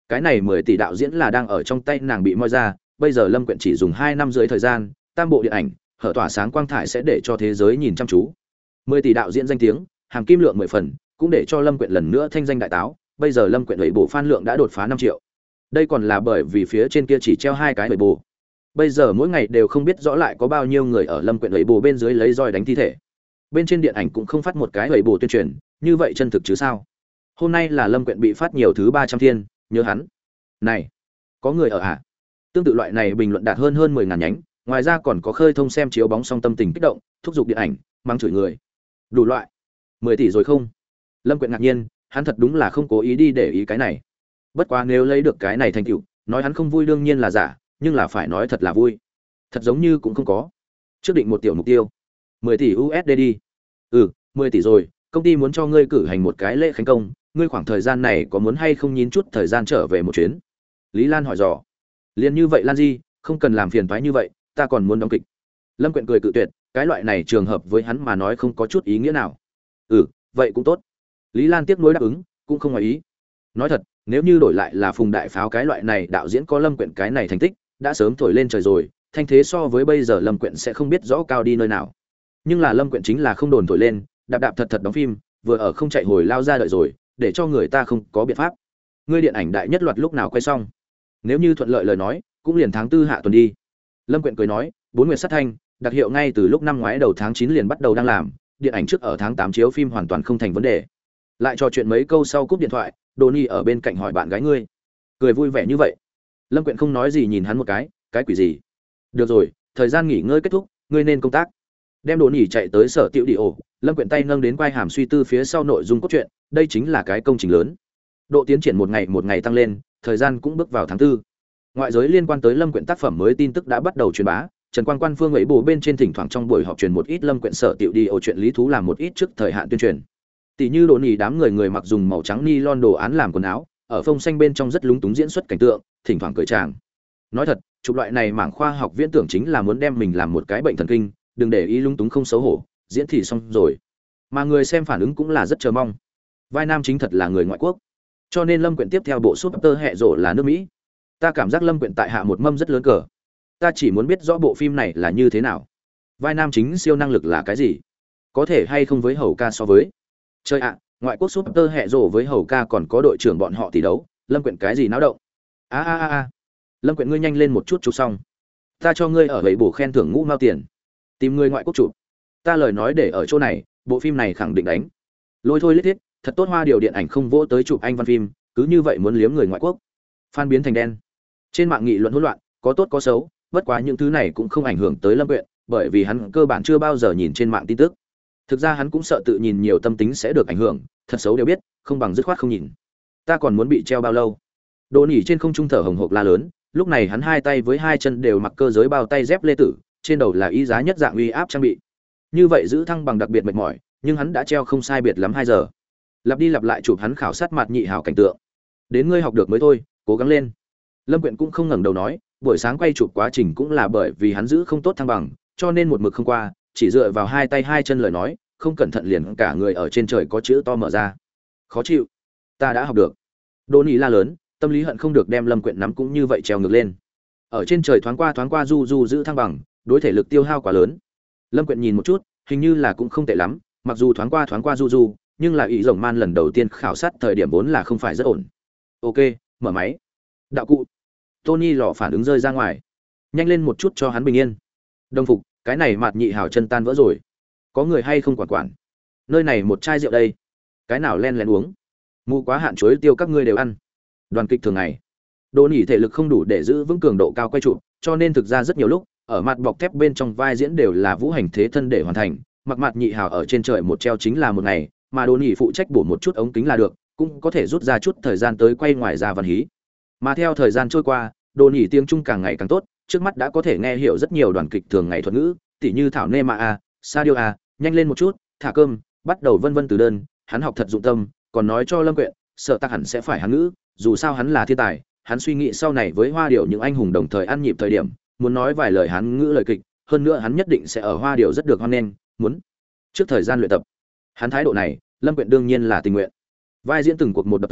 Cái này 10 tỷ đạo diễn là đang ở trong tay nàng bị moi ra, bây giờ Lâm Quyện chỉ dùng 2 năm dưới thời gian, tam bộ điện ảnh, hở tỏa sáng quang thải sẽ để cho thế giới nhìn chăm chú. 10 tỷ đạo diễn danh tiếng, hàm kim lượng 10 phần, cũng để cho Lâm Quyện lần nữa thanh danh đại táo, bây giờ Lâm Quyện bộ fan lượng đã đột phá 5 triệu. Đây còn là bởi vì phía trên kia chỉ treo 2 cái bộ. Bây giờ mỗi ngày đều không biết rõ lại có bao nhiêu người ở Lâm Quyện bộ bên dưới lấy roi đánh thi thể. Bên trên điện ảnh cũng không phát một cái bộ tuyên truyền, như vậy chân thực chứ sao? Hôm nay là Lâm Quyện bị phát nhiều thứ 300 thiên, nhớ hắn. Này, có người ở à? Tương tự loại này bình luận đạt hơn 10.000 nhánh, ngoài ra còn có khơi thông xem chiếu bóng song tâm tình kích động, thúc giục điện ảnh, mang chửi người. Đủ loại. 10 tỷ rồi không? Lâm Quyện ngạc nhiên, hắn thật đúng là không cố ý đi để ý cái này. Bất quá nếu lấy được cái này thành tựu, nói hắn không vui đương nhiên là giả, nhưng là phải nói thật là vui. Thật giống như cũng không có. Trước định một tiểu mục tiêu. 10 tỷ USD đi. 10 tỷ rồi, công ty muốn cho ngươi cử hành một cái lễ khánh công, ngươi khoảng thời gian này có muốn hay không nhín chút thời gian trở về một chuyến? Lý Lan hỏi dò. Liên như vậy Lan Di, không cần làm phiền toái như vậy, ta còn muốn đóng kịch. Lâm Quyện cười cự tuyệt, cái loại này trường hợp với hắn mà nói không có chút ý nghĩa nào. Vậy cũng tốt. Lý Lan tiếp nối đáp ứng, cũng không ngoài ý. Nói thật, nếu như đổi lại là Phùng Đại Pháo cái loại này đạo diễn có Lâm Quyện cái này thành tích, đã sớm thổi lên trời rồi, thanh thế so với bây giờ Lâm Quyện sẽ không biết rõ cao đi nơi nào. Nhưng là Lâm Quyện chính là không đồn thổi lên, đạp đạp thật thật đóng phim, vừa ở không chạy hồi lao ra đợi rồi, để cho người ta không có biện pháp. Ngươi điện ảnh đại nhất loạt lúc nào quay xong? Nếu như thuận lợi lời nói, cũng liền tháng 4 hạ tuần đi. Lâm Quyện cười nói, 4 nguyệt sát thanh, đặc hiệu ngay từ lúc năm ngoái đầu tháng 9 liền bắt đầu đang làm, điện ảnh trước ở tháng 8 chiếu phim hoàn toàn không thành vấn đề. Lại trò chuyện mấy câu sau cúp điện thoại, Đỗ Nhi ở bên cạnh hỏi bạn gái ngươi. Cười vui vẻ như vậy. Lâm Quyện không nói gì nhìn hắn một cái quỷ gì? Được rồi, thời gian nghỉ ngơi kết thúc, ngươi nên công tác. Đem Đỗ Nhi chạy tới sở tiểu đi ổ, Lâm Quyện tay nâng đến quai hàm suy tư phía sau nội dung cốt truyện, đây chính là cái công trình lớn. Độ tiến triển một ngày tăng lên, thời gian cũng bước vào tháng 4. Ngoại giới liên quan tới Lâm Quyện tác phẩm mới tin tức đã bắt đầu truyền bá, Trần Quan Quan Phương ấy bổ bên trên thỉnh thoảng trong buổi họp truyền một ít Lâm Quyện sở tiểu đi ổ chuyện lý thú làm một ít trước thời hạn tuyên truyền. Tỷ như Đỗ Nhi đám người mặc dùng màu trắng nylon đồ án làm quần áo, ở phông xanh bên trong rất lúng túng diễn xuất cảnh tượng, thỉnh thoảng cười tràng. Nói thật, chụp loại này mảng khoa học viễn tưởng chính là muốn đem mình làm một cái bệnh thần kinh, đừng để ý lúng túng không xấu hổ, diễn thì xong rồi. Mà người xem phản ứng cũng là rất chờ mong. Vai nam chính thật là người ngoại quốc, cho nên Lâm Quyện tiếp theo bộ Super Hẹ Rộ là nước Mỹ. Ta cảm giác Lâm Quyện tại hạ một mâm rất lớn cờ. Ta chỉ muốn biết rõ bộ phim này là như thế nào. Vai nam chính siêu năng lực là cái gì? Có thể hay không với Hầu Ca so với? Chơi ạ, ngoại quốc Super Hẹ Rộ với Hầu Ca còn có đội trưởng bọn họ tỷ đấu, Lâm Quyện cái gì náo động? A. Lâm Quyện ngươi nhanh lên một chút chụp xong. Ta cho ngươi ở vậy bổ khen thưởng ngũ mao tiền. Tìm người ngoại quốc chụp. Ta lời nói để ở chỗ này, bộ phim này khẳng định đánh. Lôi thôi lết thiết, thật tốt Hoa điều điện ảnh không vỗ tới chụp anh văn phim, cứ như vậy muốn liếm người ngoại quốc. Phan biến thành đen. Trên mạng nghị luận hỗn loạn, có tốt có xấu, bất quá những thứ này cũng không ảnh hưởng tới Lâm Quyện, bởi vì hắn cơ bản chưa bao giờ nhìn trên mạng tin tức. Thực ra hắn cũng sợ tự nhìn nhiều tâm tính sẽ được ảnh hưởng, thật xấu đều biết, không bằng dứt khoát không nhìn. Ta còn muốn bị treo bao lâu? Đỗ Nỉ trên không trung thở hồng hộc la lớn, lúc này hắn hai tay với hai chân đều mặc cơ giới bao tay dép lê tử, trên đầu là y giá nhất dạng uy áp trang bị. Như vậy giữ thăng bằng đặc biệt mệt mỏi, nhưng hắn đã treo không sai biệt lắm 2 giờ. Lặp đi lặp lại chụp hắn khảo sát mặt nhị hảo cảnh tượng. Đến ngươi học được mới thôi, cố gắng lên. Lâm Quyện cũng không ngẩng đầu nói, buổi sáng quay chụp quá trình cũng là bởi vì hắn giữ không tốt thăng bằng, cho nên một mực không qua, chỉ dựa vào hai tay hai chân lời nói, không cẩn thận liền cả người ở trên trời có chữ to mở ra. Khó chịu. Ta đã học được. Đỗ Nỉ la lớn, tâm lý hận không được đem Lâm Quyện nắm cũng như vậy treo ngược lên. Ở trên trời thoáng qua du giữ thăng bằng, đối thể lực tiêu hao quá lớn. Lâm Quyện nhìn một chút, hình như là cũng không tệ lắm, mặc dù thoáng qua du, nhưng là ý rồng man lần đầu tiên khảo sát thời điểm vốn là không phải rất ổn. Ok, mở máy. Đạo cụ. Tony lọ phản ứng rơi ra ngoài. Nhanh lên một chút cho hắn bình yên. Đồng phục, cái này mặt nhị hảo chân tan vỡ rồi. Có người hay không quản. Nơi này một chai rượu đây. Cái nào len lén uống. Mù quá hạn chuối tiêu các ngươi đều ăn. Đoàn kịch thường ngày. Đỗ Nỉ thể lực không đủ để giữ vững cường độ cao quay trụ, cho nên thực ra rất nhiều lúc, ở mặt bọc thép bên trong vai diễn đều là vũ hành thế thân để hoàn thành, mặc mặt nhị hào ở trên trời một treo chính là một ngày, mà Đỗ Nỉ phụ trách bổ một chút ống kính là được, cũng có thể rút ra chút thời gian tới quay ngoài ra văn hí. Mà theo thời gian trôi qua, Đỗ Nỉ tiếng Trung càng ngày càng tốt, trước mắt đã có thể nghe hiểu rất nhiều đoàn kịch thường ngày thuật ngữ, tỉ như thảo nê mạ a, sa điêu a, nhanh lên một chút, thả cơm, bắt đầu vân vân từ đơn, hắn học thật dụng tâm, còn nói cho Lâm Quyện, sợ tác hẳn sẽ phải hắn ngữ, dù sao hắn là thiên tài, hắn suy nghĩ sau này với Hoa Điểu những anh hùng đồng thời ăn nhịp thời điểm, muốn nói vài lời hắn ngữ lời kịch, hơn nữa hắn nhất định sẽ ở Hoa Điểu rất được hoan nghênh, muốn trước thời gian luyện tập. Hắn thái độ này, Lâm Quyện đương nhiên là tình nguyện. Vai diễn từng cuộc một đập tới,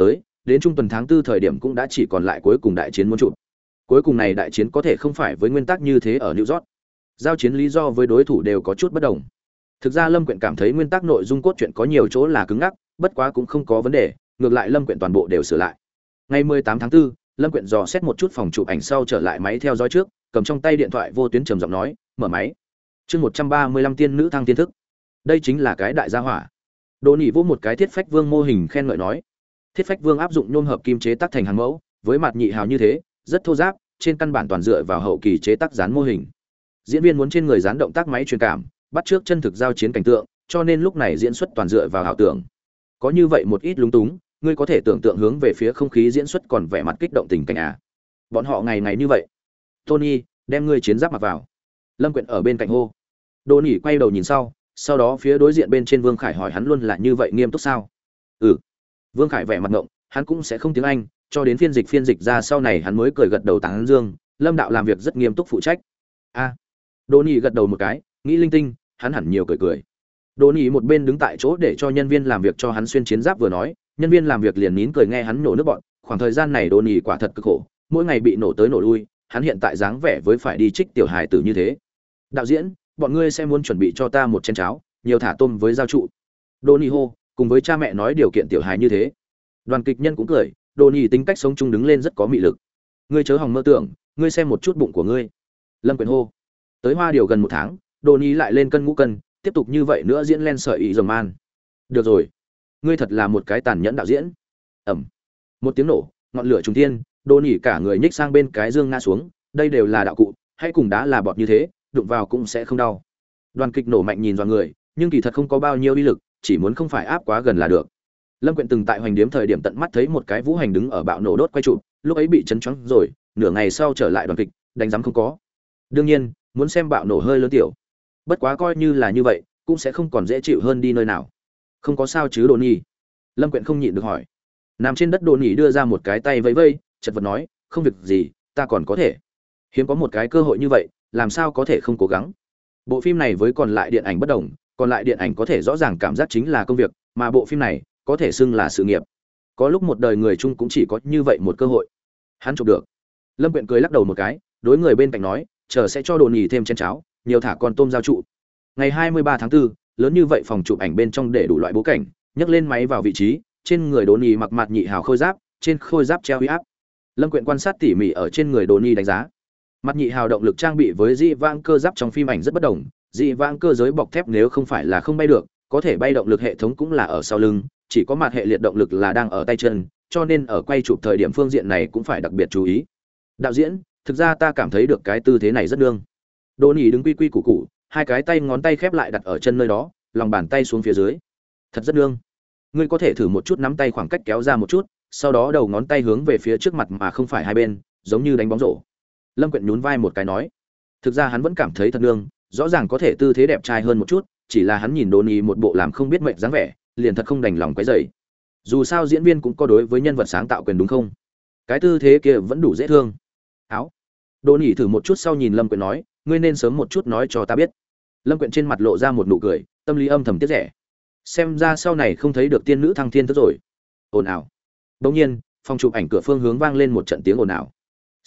đến trung tuần tháng 4 thời điểm cũng đã chỉ còn lại cuối cùng đại chiến muốn chụp. Cuối cùng này đại chiến có thể không phải với nguyên tắc như thế ở New York. Giao chiến lý do với đối thủ đều có chút bất đồng. Thực ra Lâm Quyện cảm thấy nguyên tắc nội dung cốt truyện có nhiều chỗ là cứng ngắc, bất quá cũng không có vấn đề, ngược lại Lâm Quyện toàn bộ đều sửa lại. Ngày 18 tháng 4, Lâm Quyện dò xét một chút phòng chụp ảnh sau trở lại máy theo dõi trước, cầm trong tay điện thoại vô tuyến trầm giọng nói, "Mở máy." Chương 135 tiên nữ thăng tiên thức. Đây chính là cái đại gia hỏa. Đỗ Nghị vô một cái thiết phách vương mô hình khen ngợi nói, thiết phách vương áp dụng nhôm hợp kim chế tác thành hàng mẫu, với mặt nhị hào như thế, rất thô ráp, trên căn bản toàn dựa vào hậu kỳ chế tác dán mô hình. Diễn viên muốn trên người dán động tác máy truyền cảm, bắt trước chân thực giao chiến cảnh tượng, cho nên lúc này diễn xuất toàn dựa vào ảo tưởng. Có như vậy một ít lúng túng, ngươi có thể tưởng tượng hướng về phía không khí diễn xuất còn vẻ mặt kích động tình cảnh à? Bọn họ ngày ngày như vậy. Tony, đem ngươi chiến giáp mặc vào. Lâm Quyện ở bên cạnh hô. Đỗ Nghị quay đầu nhìn sau đó phía đối diện bên trên Vương Khải hỏi hắn luôn là như vậy nghiêm túc sao? Ừ. Vương Khải vẻ mặt ngộng, hắn cũng sẽ không tiếng Anh, cho đến phiên dịch ra sau này hắn mới cười gật đầu tán dương, Lâm đạo làm việc rất nghiêm túc phụ trách. A. Đỗ Nghị gật đầu một cái, nghĩ linh tinh, hắn hẳn nhiều cười. Đỗ Nghị một bên đứng tại chỗ để cho nhân viên làm việc cho hắn xuyên chiến giáp vừa nói, nhân viên làm việc liền nín cười nghe hắn nổ nước bọn, khoảng thời gian này Đỗ Nghị quả thật cực khổ, mỗi ngày bị nổ tới nổ lui, hắn hiện tại dáng vẻ với phải đi trích tiểu hài tử như thế. Đạo diễn, bọn ngươi sẽ muốn chuẩn bị cho ta một chén cháo, nhiều thả tôm với giao trụ. Đỗ Nghị hô, cùng với cha mẹ nói điều kiện tiểu hài như thế. Đoàn kịch nhân cũng cười, Đỗ Nghị tính cách sống chung đứng lên rất có mị lực. Ngươi chớ hòng mơ tưởng, ngươi xem một chút bụng của ngươi. Lâm Quyện hô. Tới Hoa Điều gần 1 tháng, Đỗ Nghị lại lên cân ngũ cân, tiếp tục như vậy nữa diễn len sợi ý rồng man. Được rồi, ngươi thật là một cái tàn nhẫn đạo diễn. Ầm. Một tiếng nổ, ngọn lửa trùng thiên, Đỗ Nghị cả người nhích sang bên cái dương ngã xuống, đây đều là đạo cụ, hay cùng đá là bọt như thế, đụng vào cũng sẽ không đau. Đoàn kịch nổ mạnh nhìn vào người, nhưng kỳ thật không có bao nhiêu uy lực, chỉ muốn không phải áp quá gần là được. Lâm Quyện từng tại hoành điếm thời điểm tận mắt thấy một cái vũ hành đứng ở bạo nổ đốt quay trụ, lúc ấy bị chấn choáng rồi, nửa ngày sau trở lại đoàn kịch, đánh giám không có. Đương nhiên, muốn xem bạo nổ hơi lớn tiểu. Bất quá coi như là như vậy, cũng sẽ không còn dễ chịu hơn đi nơi nào. Không có sao chứ Đỗ Nghị? Lâm Quyện không nhịn được hỏi. Nằm trên đất Đỗ Nghị đưa ra một cái tay vẫy vẫy, chật vật nói, không việc gì, ta còn có thể. Hiếm có một cái cơ hội như vậy, làm sao có thể không cố gắng. Bộ phim này với còn lại điện ảnh bất đồng, còn lại điện ảnh có thể rõ ràng cảm giác chính là công việc, mà bộ phim này có thể xưng là sự nghiệp. Có lúc một đời người chung cũng chỉ có như vậy một cơ hội. Hắn chụp được. Lâm Quyện cười lắc đầu một cái, đối người bên cạnh nói, chờ sẽ cho Đỗ Nghị thêm chén cháo, nhiều thả con tôm giao trụ. Ngày 23 tháng 4, lớn như vậy phòng chụp ảnh bên trong để đủ loại bố cảnh, nhấc lên máy vào vị trí, trên người Đỗ Nghị mặc mặt nhị hào khôi giáp, trên khôi giáp treo uy áp. Lâm Quyện quan sát tỉ mỉ ở trên người Đỗ Nghị đánh giá. Mặt nhị hào động lực trang bị với dị vãng cơ giáp trong phim ảnh rất bất đồng, dị vãng cơ giới bọc thép nếu không phải là không bay được, có thể bay động lực hệ thống cũng là ở sau lưng, chỉ có mặt hệ liệt động lực là đang ở tay chân, cho nên ở quay chụp thời điểm phương diện này cũng phải đặc biệt chú ý. Đạo diễn, thực ra ta cảm thấy được cái tư thế này rất nương. Đỗ Nghị đứng quy quy củ củ, hai cái tay ngón tay khép lại đặt ở chân nơi đó, lòng bàn tay xuống phía dưới. Thật rất nương. Ngươi có thể thử một chút nắm tay khoảng cách kéo ra một chút, sau đó đầu ngón tay hướng về phía trước mặt mà không phải hai bên, giống như đánh bóng rổ. Lâm Quyện nhún vai một cái nói, thực ra hắn vẫn cảm thấy thật nương, rõ ràng có thể tư thế đẹp trai hơn một chút, chỉ là hắn nhìn Đỗ Nghị một bộ làm không biết mệnh dáng vẻ, liền thật không đành lòng quấy rầy. Dù sao diễn viên cũng có đối với nhân vật sáng tạo quyền đúng không? Cái tư thế kia vẫn đủ dễ thương. Áo. Đỗ Nghị thử một chút sau nhìn Lâm Quyện nói, ngươi nên sớm một chút nói cho ta biết. Lâm Quyện trên mặt lộ ra một nụ cười, tâm lý âm thầm tiếc rẻ. Xem ra sau này không thấy được tiên nữ thăng thiên thức rồi. Ồn ào. Đột nhiên, phòng chụp ảnh cửa phương hướng vang lên một trận tiếng ồn ào.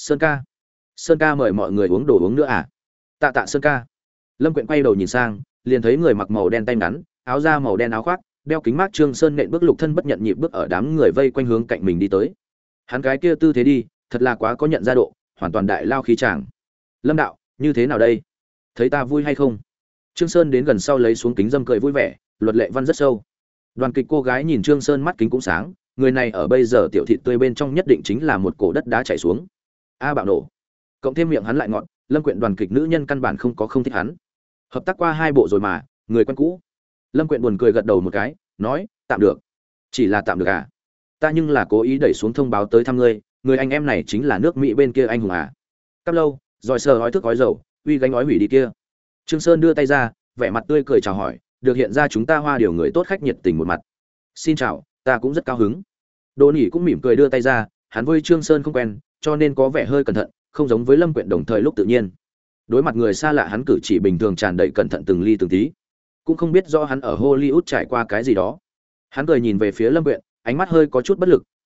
Sơn ca mời mọi người uống đồ uống nữa à? Tạ Sơn ca. Lâm Quyện quay đầu nhìn sang, liền thấy người mặc màu đen tay ngắn, áo da màu đen áo khoác, đeo kính mát Trương Sơn nện bước lục thân bất nhận nhịp bước ở đám người vây quanh hướng cạnh mình đi tới. Hắn cái kia tư thế đi, thật là quá có nhận ra độ, hoàn toàn đại lao khí chàng. Lâm đạo, như thế nào đây? Thấy ta vui hay không? Trương Sơn đến gần sau lấy xuống kính dâm cười vui vẻ, luật lệ văn rất sâu. Đoàn kịch cô gái nhìn Trương Sơn mắt kính cũng sáng, người này ở bây giờ tiểu thị tươi bên trong nhất định chính là một cổ đất đá chảy xuống. A bạo nổ. Cộng thêm miệng hắn lại ngọn, Lâm Quyện đoàn kịch nữ nhân căn bản không có không thích hắn. Hợp tác qua 2 bộ rồi mà, người quen cũ. Lâm Quyện buồn cười gật đầu một cái, nói, tạm được. Chỉ là tạm được à? Ta nhưng là cố ý đẩy xuống thông báo tới thăm ngươi, người anh em này chính là nước Mỹ bên kia anh hùng à? Cắp lâu, rồi sờ ói thức ói dầu, uy gánh ói hủy đi kia. Trương Sơn đưa tay ra, vẻ mặt tươi cười chào hỏi, được hiện ra chúng ta Hoa Điều người tốt khách nhiệt tình một mặt. Xin chào, ta cũng rất cao hứng. Đỗ Nghị cũng mỉm cười đưa tay ra, hắn với Trương Sơn không quen, cho nên có vẻ hơi cẩn thận, không giống với Lâm Quyện đồng thời lúc tự nhiên. Đối mặt người xa lạ hắn cử chỉ bình thường tràn đầy cẩn thận từng ly từng tí, cũng không biết rõ hắn ở Hollywood trải qua cái gì đó. Hắn cười nhìn về phía Lâm Quyện, ánh mắt hơi có chút bất lực,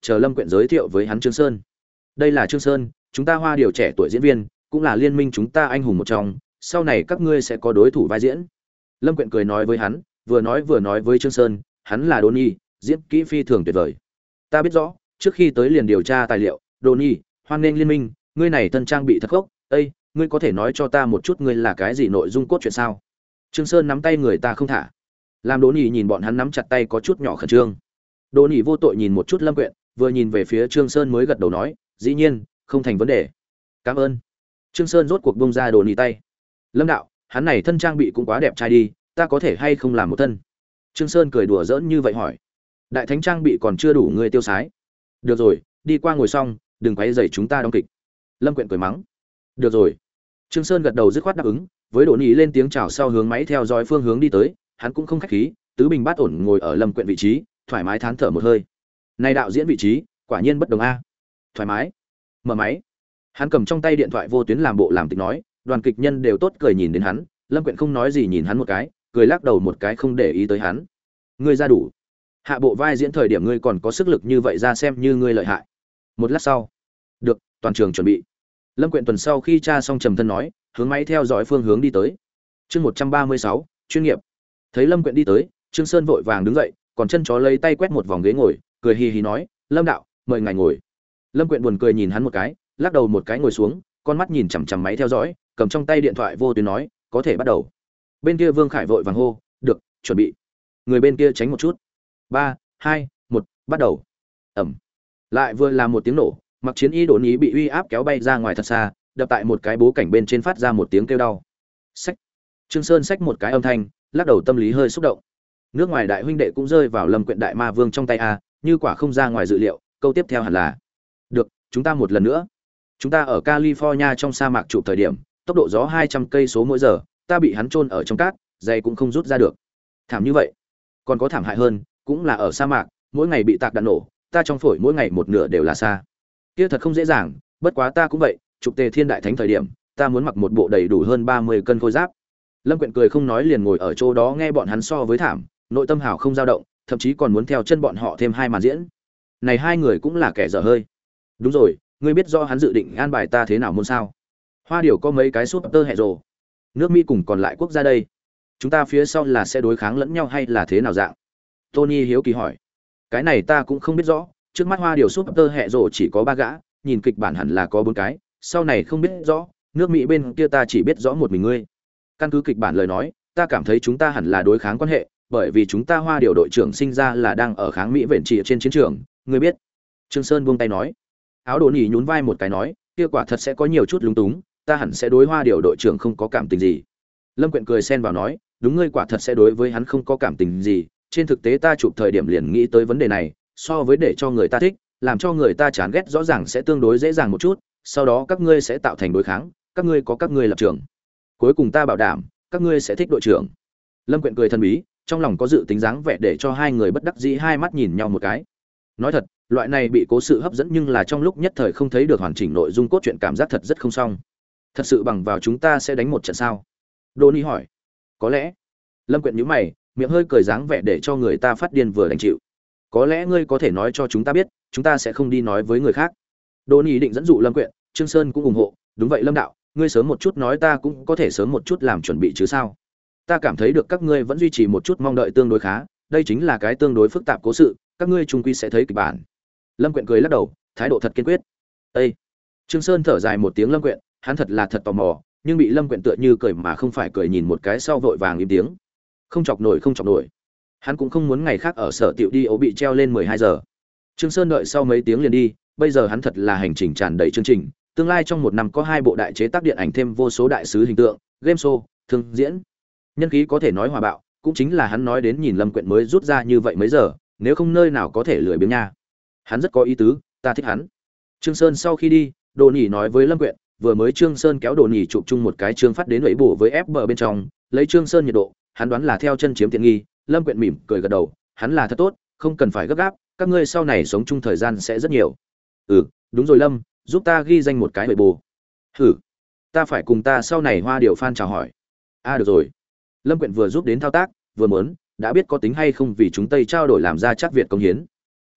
chờ Lâm Quyện giới thiệu với hắn Trương Sơn. Đây là Trương Sơn, chúng ta Hoa Điều trẻ tuổi diễn viên, cũng là liên minh chúng ta anh hùng một trong, sau này các ngươi sẽ có đối thủ vai diễn. Lâm Quyện cười nói với hắn, vừa nói với Trương Sơn, hắn là Đôn Nhi, diễn kỹ phi thường tuyệt vời. Ta biết rõ, trước khi tới liền điều tra tài liệu, Đôn Nhi, hoan nghênh liên minh, ngươi này thân trang bị thật gốc, ây, ngươi có thể nói cho ta một chút ngươi là cái gì nội dung cốt truyện sao? Trương Sơn nắm tay người ta không thả. Làm Đôn Nhi nhìn bọn hắn nắm chặt tay có chút nhỏ khẩn trương. Đôn Nhi vô tội nhìn một chút Lâm Quyện, vừa nhìn về phía Trương Sơn mới gật đầu nói, dĩ nhiên, không thành vấn đề. Cảm ơn. Trương Sơn rốt cuộc buông ra Đôn Nhi tay. Lâm đạo, hắn này thân trang bị cũng quá đẹp trai đi, ta có thể hay không làm một thân? Trương Sơn cười đùa giỡn như vậy hỏi. Đại thánh trang bị còn chưa đủ ngươi tiêu sái. Được rồi, đi qua ngồi xong, đừng quấy rầy chúng ta đóng kịch. Lâm Quyện cười mắng. Được rồi. Trương Sơn gật đầu dứt khoát đáp ứng, với Đỗ Nhĩ lên tiếng chào sau hướng máy theo dõi phương hướng đi tới, hắn cũng không khách khí, tứ bình bát ổn ngồi ở Lâm Quyện vị trí, thoải mái thán thở một hơi. Này đạo diễn vị trí, quả nhiên bất đồng a. Thoải mái. Mở máy. Hắn cầm trong tay điện thoại vô tuyến làm bộ làm tịch nói, đoàn kịch nhân đều tốt cười nhìn đến hắn, Lâm Quyện không nói gì nhìn hắn một cái, cười lắc đầu một cái không để ý tới hắn. Ngươi ra đủ. Hạ bộ vai diễn thời điểm ngươi còn có sức lực như vậy ra xem như ngươi lợi hại. Một lát sau. Được, toàn trường chuẩn bị. Lâm Quyện tuần sau khi tra xong trầm thân nói, hướng máy theo dõi phương hướng đi tới. Chương 136, chuyên nghiệp. Thấy Lâm Quyện đi tới, Trương Sơn vội vàng đứng dậy, còn chân chó lấy tay quét một vòng ghế ngồi, cười hì hì nói, "Lâm đạo, mời ngài ngồi." Lâm Quyện buồn cười nhìn hắn một cái, lắc đầu một cái ngồi xuống, con mắt nhìn chằm chằm máy theo dõi, cầm trong tay điện thoại vô tuyến nói, "Có thể bắt đầu." Bên kia Vương Khải vội vàng hô, "Được, chuẩn bị." Người bên kia tránh một chút. 3, 2, 1, bắt đầu. Ầm. Lại vừa là một tiếng nổ, Mặc Chiến Y Đồn Ý bị uy áp kéo bay ra ngoài thật xa, đập tại một cái bố cảnh bên trên phát ra một tiếng kêu đau. Xách. Trương Sơn xách một cái âm thanh, lắc đầu tâm lý hơi xúc động. Nước ngoài đại huynh đệ cũng rơi vào Lâm Quyện đại ma vương trong tay a, như quả không ra ngoài dự liệu, câu tiếp theo hẳn là: "Được, chúng ta một lần nữa. Chúng ta ở California trong sa mạc chụp thời điểm, tốc độ gió 200 cây số mỗi giờ, ta bị hắn chôn ở trong cát, giày cũng không rút ra được." Thảm như vậy. Còn có thảm hại hơn, cũng là ở sa mạc, mỗi ngày bị tạc đạn nổ, ta trong phổi mỗi ngày một nửa đều là sa. Kia thật không dễ dàng, bất quá ta cũng vậy, chụp Tề Thiên đại thánh thời điểm, ta muốn mặc một bộ đầy đủ hơn 30 cân khôi giáp. Lâm Quyện cười không nói liền ngồi ở chỗ đó nghe bọn hắn so với thảm, nội tâm hào không dao động, thậm chí còn muốn theo chân bọn họ thêm hai màn diễn. Này hai người cũng là kẻ dở hơi. Đúng rồi, ngươi biết rõ hắn dự định an bài ta thế nào môn sao? Hoa Điều có mấy cái súp tơ hệ rồ. Nước Mỹ cùng còn lại quốc gia đây. Chúng ta phía sau là sẽ đối kháng lẫn nhau hay là thế nào dạng? Tony hiếu kỳ hỏi. Cái này ta cũng không biết rõ, trước mắt Hoa Điều súp tơ hệ rồ chỉ có 3 gã, nhìn kịch bản hẳn là có 4 cái, sau này không biết rõ, nước Mỹ bên kia ta chỉ biết rõ một mình ngươi. Căn cứ kịch bản lời nói, ta cảm thấy chúng ta hẳn là đối kháng quan hệ, bởi vì chúng ta Hoa Điều đội trưởng sinh ra là đang ở kháng Mỹ vẹn trị trên chiến trường, ngươi biết. Trương Sơn buông tay nói. Áo Đồ Nhĩ nhún vai một cái nói, kia quả thật sẽ có nhiều chút lúng túng, ta hẳn sẽ đối Hoa Điều đội trưởng không có cảm tình gì. Lâm Quyện cười xen vào nói, đúng, ngươi quả thật sẽ đối với hắn không có cảm tình gì, trên thực tế ta chụp thời điểm liền nghĩ tới vấn đề này, so với để cho người ta thích, làm cho người ta chán ghét rõ ràng sẽ tương đối dễ dàng một chút, sau đó các ngươi sẽ tạo thành đối kháng, các ngươi có các ngươi lập trường. Cuối cùng ta bảo đảm, các ngươi sẽ thích đội trưởng. Lâm Quyện cười thần bí, trong lòng có dự tính dáng vẻ để cho hai người bất đắc dĩ hai mắt nhìn nhau một cái. Nói thật, loại này bị cố sự hấp dẫn nhưng là trong lúc nhất thời không thấy được hoàn chỉnh nội dung cốt truyện cảm giác thật rất không xong. Thật sự bằng vào chúng ta sẽ đánh một trận sao? Đôn Nhi hỏi. Có lẽ. Lâm Quyện nhíu mày, miệng hơi cười dáng vẻ để cho người ta phát điên vừa đành chịu. Có lẽ ngươi có thể nói cho chúng ta biết, chúng ta sẽ không đi nói với người khác. Đôn Nhi định dẫn dụ Lâm Quyện, Trương Sơn cũng ủng hộ. Đúng vậy Lâm đạo, ngươi sớm một chút nói ta cũng có thể sớm một chút làm chuẩn bị chứ sao? Ta cảm thấy được các ngươi vẫn duy trì một chút mong đợi tương đối khá, đây chính là cái tương đối phức tạp cố sự, các ngươi chung quy sẽ thấy kịch bản. Lâm Quyện cười lắc đầu, thái độ thật kiên quyết. Ê! Trương Sơn thở dài một tiếng. Lâm Quyện, hắn thật là thật tò mò, nhưng bị Lâm Quyện tựa như cười mà không phải cười nhìn một cái sau vội vàng im tiếng. Không chọc nổi, không chọc nổi. Hắn cũng không muốn ngày khác ở sở tiệu đi ấu bị treo lên 12 giờ. Trương Sơn đợi sau mấy tiếng liền đi, bây giờ hắn thật là hành trình tràn đầy chương trình, tương lai trong một năm có 2 bộ đại chế tác điện ảnh thêm vô số đại sứ hình tượng, game show, thương diễn. Nhân khí có thể nói hòa bạo, cũng chính là hắn nói đến nhìn Lâm Quyện mới rút ra như vậy mấy giờ, nếu không nơi nào có thể lười biếng nha. Hắn rất có ý tứ, ta thích hắn. Trương Sơn sau khi đi, Đồ Nhĩ nói với Lâm Quyện, vừa mới Trương Sơn kéo Đồ Nhĩ chụp chung một cái chương phát đến lưỡi bổ với FB bên trong, lấy Trương Sơn nhiệt độ, hắn đoán là theo chân chiếm tiện nghi. Lâm Quyện mỉm cười gật đầu, hắn là thật tốt, không cần phải gấp gáp, các ngươi sau này sống chung thời gian sẽ rất nhiều. Ừ, đúng rồi Lâm, giúp ta ghi danh một cái lưỡi bổ. Hử, ta phải cùng ta sau này Hoa Điều fan chào hỏi. Được rồi. Lâm Quyện vừa giúp đến thao tác, vừa muốn, đã biết có tính hay không vì chúng Tây trao đổi làm ra chắc Việt công hiến.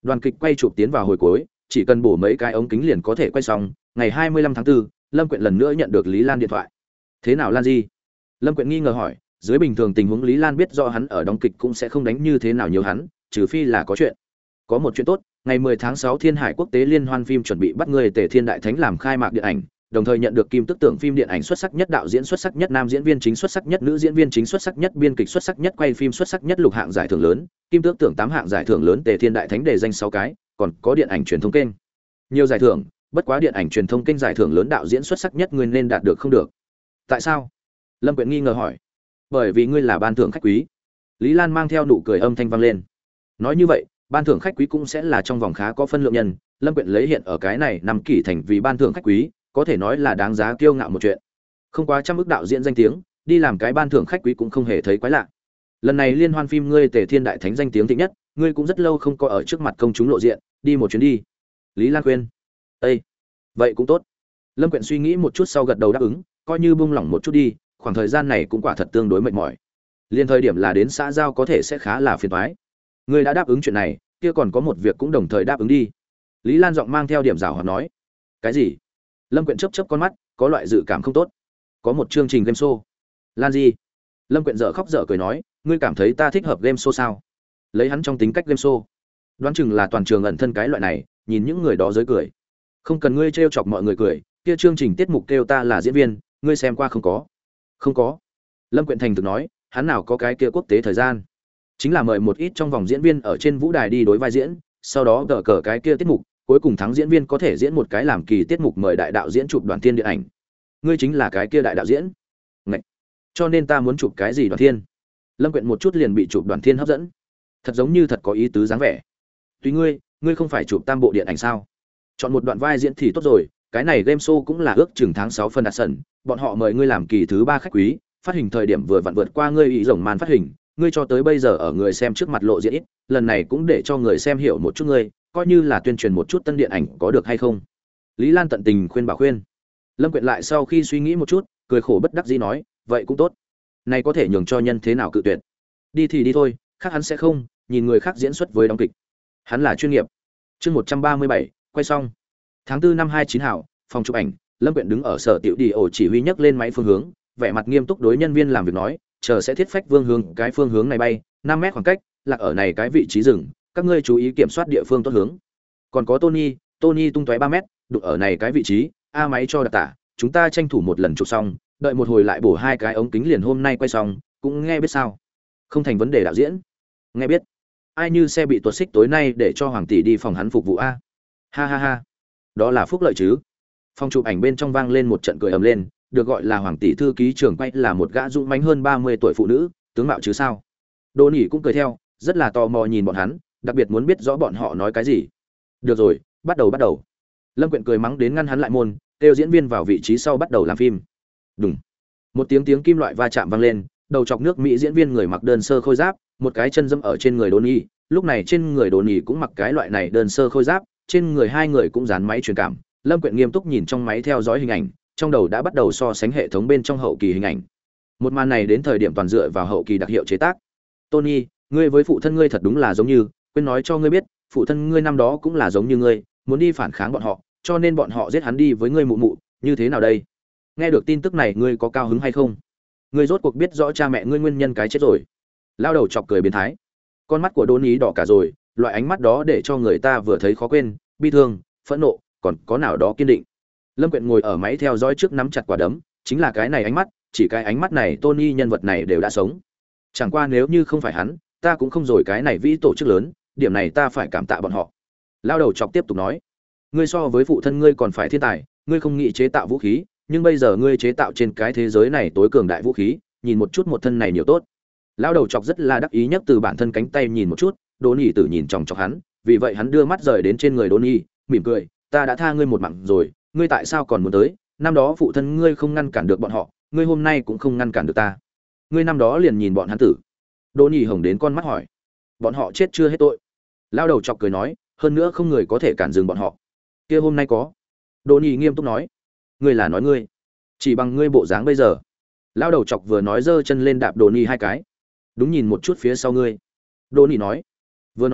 Đoàn kịch quay chụp tiến vào hồi cuối, chỉ cần bổ mấy cái ống kính liền có thể quay xong. Ngày 25 tháng 4, Lâm Quyện lần nữa nhận được Lý Lan điện thoại. Thế nào Lan Di? Lâm Quyện nghi ngờ hỏi, dưới bình thường tình huống Lý Lan biết rõ hắn ở đóng kịch cũng sẽ không đánh như thế nào nhiều hắn, trừ phi là có chuyện. Có một chuyện tốt, ngày 10 tháng 6 Thiên Hải Quốc tế Liên hoan phim chuẩn bị bắt người Tề Thiên Đại Thánh làm khai mạc điện ảnh, đồng thời nhận được Kim Tước Tưởng phim điện ảnh xuất sắc nhất, đạo diễn xuất sắc nhất, nam diễn viên chính xuất sắc nhất, nữ diễn viên chính xuất sắc nhất, biên kịch xuất sắc nhất, quay phim xuất sắc nhất, lục hạng giải thưởng lớn, Kim Tước Tưởng 8 hạng giải thưởng lớn, Tề Thiên Đại Thánh đề danh 6 cái, còn có điện ảnh truyền thông kênh. Nhiều giải thưởng, bất quá điện ảnh truyền thông kênh giải thưởng lớn, đạo diễn xuất sắc nhất ngươi nên đạt được không được. Tại sao? Lâm Quyện nghi ngờ hỏi. Bởi vì ngươi là ban thưởng khách quý. Lý Lan mang theo nụ cười âm thanh vang lên. Nói như vậy, ban thưởng khách quý cũng sẽ là trong vòng khá có phân lượng nhân. Lâm Quyện lấy hiện ở cái này năm kỷ thành vì ban thưởng khách quý, có thể nói là đáng giá kiêu ngạo một chuyện. Không quá trăm ức đạo diễn danh tiếng, đi làm cái ban thưởng khách quý cũng không hề thấy quái lạ. Lần này liên hoan phim ngươi Tề Thiên Đại Thánh danh tiếng thịnh nhất, ngươi cũng rất lâu không có ở trước mặt công chúng lộ diện, đi một chuyến đi. Lý Lan khuyên. Ê, vậy cũng tốt. Lâm Quyện suy nghĩ một chút sau gật đầu đáp ứng, coi như buông lỏng một chút đi, khoảng thời gian này cũng quả thật tương đối mệt mỏi. Liên thời điểm là đến xã giao có thể sẽ khá là phiền toái. Ngươi đã đáp ứng chuyện này, kia còn có một việc cũng đồng thời đáp ứng đi. Lý Lan giọng mang theo điểm giảo hoạt nói. Cái gì? Lâm Quyện chớp chớp con mắt, có loại dự cảm không tốt. Có một chương trình game show. Lan gì? Lâm Quyện dở khóc dở cười nói, ngươi cảm thấy ta thích hợp game show sao? Lấy hắn trong tính cách game show, đoán chừng là toàn trường ẩn thân cái loại này, nhìn những người đó rơi cười. Không cần ngươi trêu chọc mọi người cười, kia chương trình tiết mục kêu ta là diễn viên, ngươi xem qua không có? Không có. Lâm Quyện thành thực nói, hắn nào có cái kia quốc tế thời gian, chính là mời một ít trong vòng diễn viên ở trên vũ đài đi đối vai diễn, sau đó gỡ cờ cái kia tiết mục, cuối cùng thắng diễn viên có thể diễn một cái làm kỳ tiết mục mời đại đạo diễn chụp đoàn thiên điện ảnh. Ngươi chính là cái kia đại đạo diễn. Ngậy. Cho nên ta muốn chụp cái gì đoàn thiên? Lâm Quyện một chút liền bị chụp đoàn thiên hấp dẫn. Thật giống như thật có ý tứ dáng vẻ. Tùy ngươi, ngươi không phải chụp tam bộ điện ảnh sao? Chọn một đoạn vai diễn thì tốt rồi, cái này game show cũng là ước chừng tháng 6 phân đạt sẩn, bọn họ mời ngươi làm kỳ thứ 3 khách quý, phát hình thời điểm vừa vặn vượt qua ngươi ý rồng màn phát hình, ngươi cho tới bây giờ ở người xem trước mặt lộ diện ít, lần này cũng để cho người xem hiểu một chút ngươi, coi như là tuyên truyền một chút tân điện ảnh có được hay không? Lý Lan tận tình khuyên bảo khuyên. Lâm Quyện lại sau khi suy nghĩ một chút, cười khổ bất đắc dĩ nói, vậy cũng tốt. Này có thể nhường cho nhân thế nào cự tuyệt? Đi thì đi thôi, khác hắn sẽ không, nhìn người khác diễn xuất với đóng kịch. Hắn là chuyên nghiệp. Chương 137, quay xong. Tháng 4 năm 29 hảo, phòng chụp ảnh, Lâm Quyện đứng ở sở tiểu đi ổ chỉ huy nhấc lên máy phương hướng, vẻ mặt nghiêm túc đối nhân viên làm việc nói, chờ sẽ thiết phách vương hướng cái phương hướng này bay 5 mét khoảng cách, lạc ở này cái vị trí dừng, các ngươi chú ý kiểm soát địa phương tốt hướng. Còn có Tony tung tóe 3 mét, đụng ở này cái vị trí, a máy cho đặc tả, chúng ta tranh thủ một lần chụp xong, đợi một hồi lại bổ 2 cái ống kính liền hôm nay quay xong, cũng nghe biết sao? Không thành vấn đề đạo diễn. Nghe biết. Ai như xe bị tuột xích tối nay để cho Hoàng tỷ đi phòng hắn phục vụ a. Ha ha ha. Đó là phúc lợi chứ. Phòng chụp ảnh bên trong vang lên một trận cười ầm lên, được gọi là Hoàng tỷ thư ký trưởng quay là một gã dũng mãnh hơn 30 tuổi phụ nữ, tướng mạo chứ sao. Đỗ Nhĩ cũng cười theo, rất là tò mò nhìn bọn hắn, đặc biệt muốn biết rõ bọn họ nói cái gì. Được rồi, bắt đầu. Lâm Quyện cười mắng đến ngăn hắn lại môn, kêu diễn viên vào vị trí sau bắt đầu làm phim. Đùng. Một tiếng kim loại va chạm vang lên, đầu chọc nước Mỹ diễn viên người mặc đơn sơ khôi giáp, một cái chân dẫm ở trên người Đỗ Nhĩ, lúc này trên người Đỗ Nhĩ cũng mặc cái loại này đơn sơ khôi giáp, trên người hai người cũng dán máy truyền cảm. Lâm Quyện nghiêm túc nhìn trong máy theo dõi hình ảnh, trong đầu đã bắt đầu so sánh hệ thống bên trong hậu kỳ hình ảnh. Một màn này đến thời điểm toàn dựa vào hậu kỳ đặc hiệu chế tác. Tony, ngươi với phụ thân ngươi thật đúng là giống như, quên nói cho ngươi biết, phụ thân ngươi năm đó cũng là giống như ngươi, muốn đi phản kháng bọn họ, cho nên bọn họ giết hắn đi với ngươi mụ mụ, như thế nào đây? Nghe được tin tức này ngươi có cao hứng hay không? Ngươi rốt cuộc biết rõ cha mẹ ngươi nguyên nhân cái chết rồi. Lao đầu chọc cười biến thái. Con mắt của Tony đỏ cả rồi, loại ánh mắt đó để cho người ta vừa thấy khó quên, bi thương, phẫn nộ, còn có nào đó kiên định. Lâm Quyện ngồi ở máy theo dõi trước nắm chặt quả đấm, chính là cái này ánh mắt, chỉ cái ánh mắt này Tony nhân vật này đều đã sống. Chẳng qua nếu như không phải hắn, ta cũng không rồi cái này vĩ tổ chức lớn, điểm này ta phải cảm tạ bọn họ. Lao đầu chọc tiếp tục nói, ngươi so với phụ thân ngươi còn phải thiên tài, ngươi không nghĩ chế tạo vũ khí, nhưng bây giờ ngươi chế tạo trên cái thế giới này tối cường đại vũ khí, nhìn một chút một thân này nhiều tốt. Lao đầu chọc rất là đắc ý nhất từ bản thân cánh tay nhìn một chút, Đỗ Nhĩ tử nhìn chòng chọc hắn, vì vậy hắn đưa mắt rời đến trên người Đỗ Nhĩ, mỉm cười, ta đã tha ngươi một mạng rồi, ngươi tại sao còn muốn tới? Năm đó phụ thân ngươi không ngăn cản được bọn họ, ngươi hôm nay cũng không ngăn cản được ta. Ngươi năm đó liền nhìn bọn hắn tử. Đỗ Nhĩ hồng đến con mắt hỏi, bọn họ chết chưa hết tội? Lao đầu chọc cười nói, hơn nữa không người có thể cản dừng bọn họ. Kia hôm nay có. Đỗ Nhĩ nghiêm túc nói, ngươi là nói ngươi, chỉ bằng ngươi bộ dáng bây giờ. Lao đầu chọc vừa nói giơ chân lên đạp Đỗ Nhĩ 2 cái. Đúng nhìn một chút phía sau ngươi. Đỗ Nhĩ nói, vừa nói,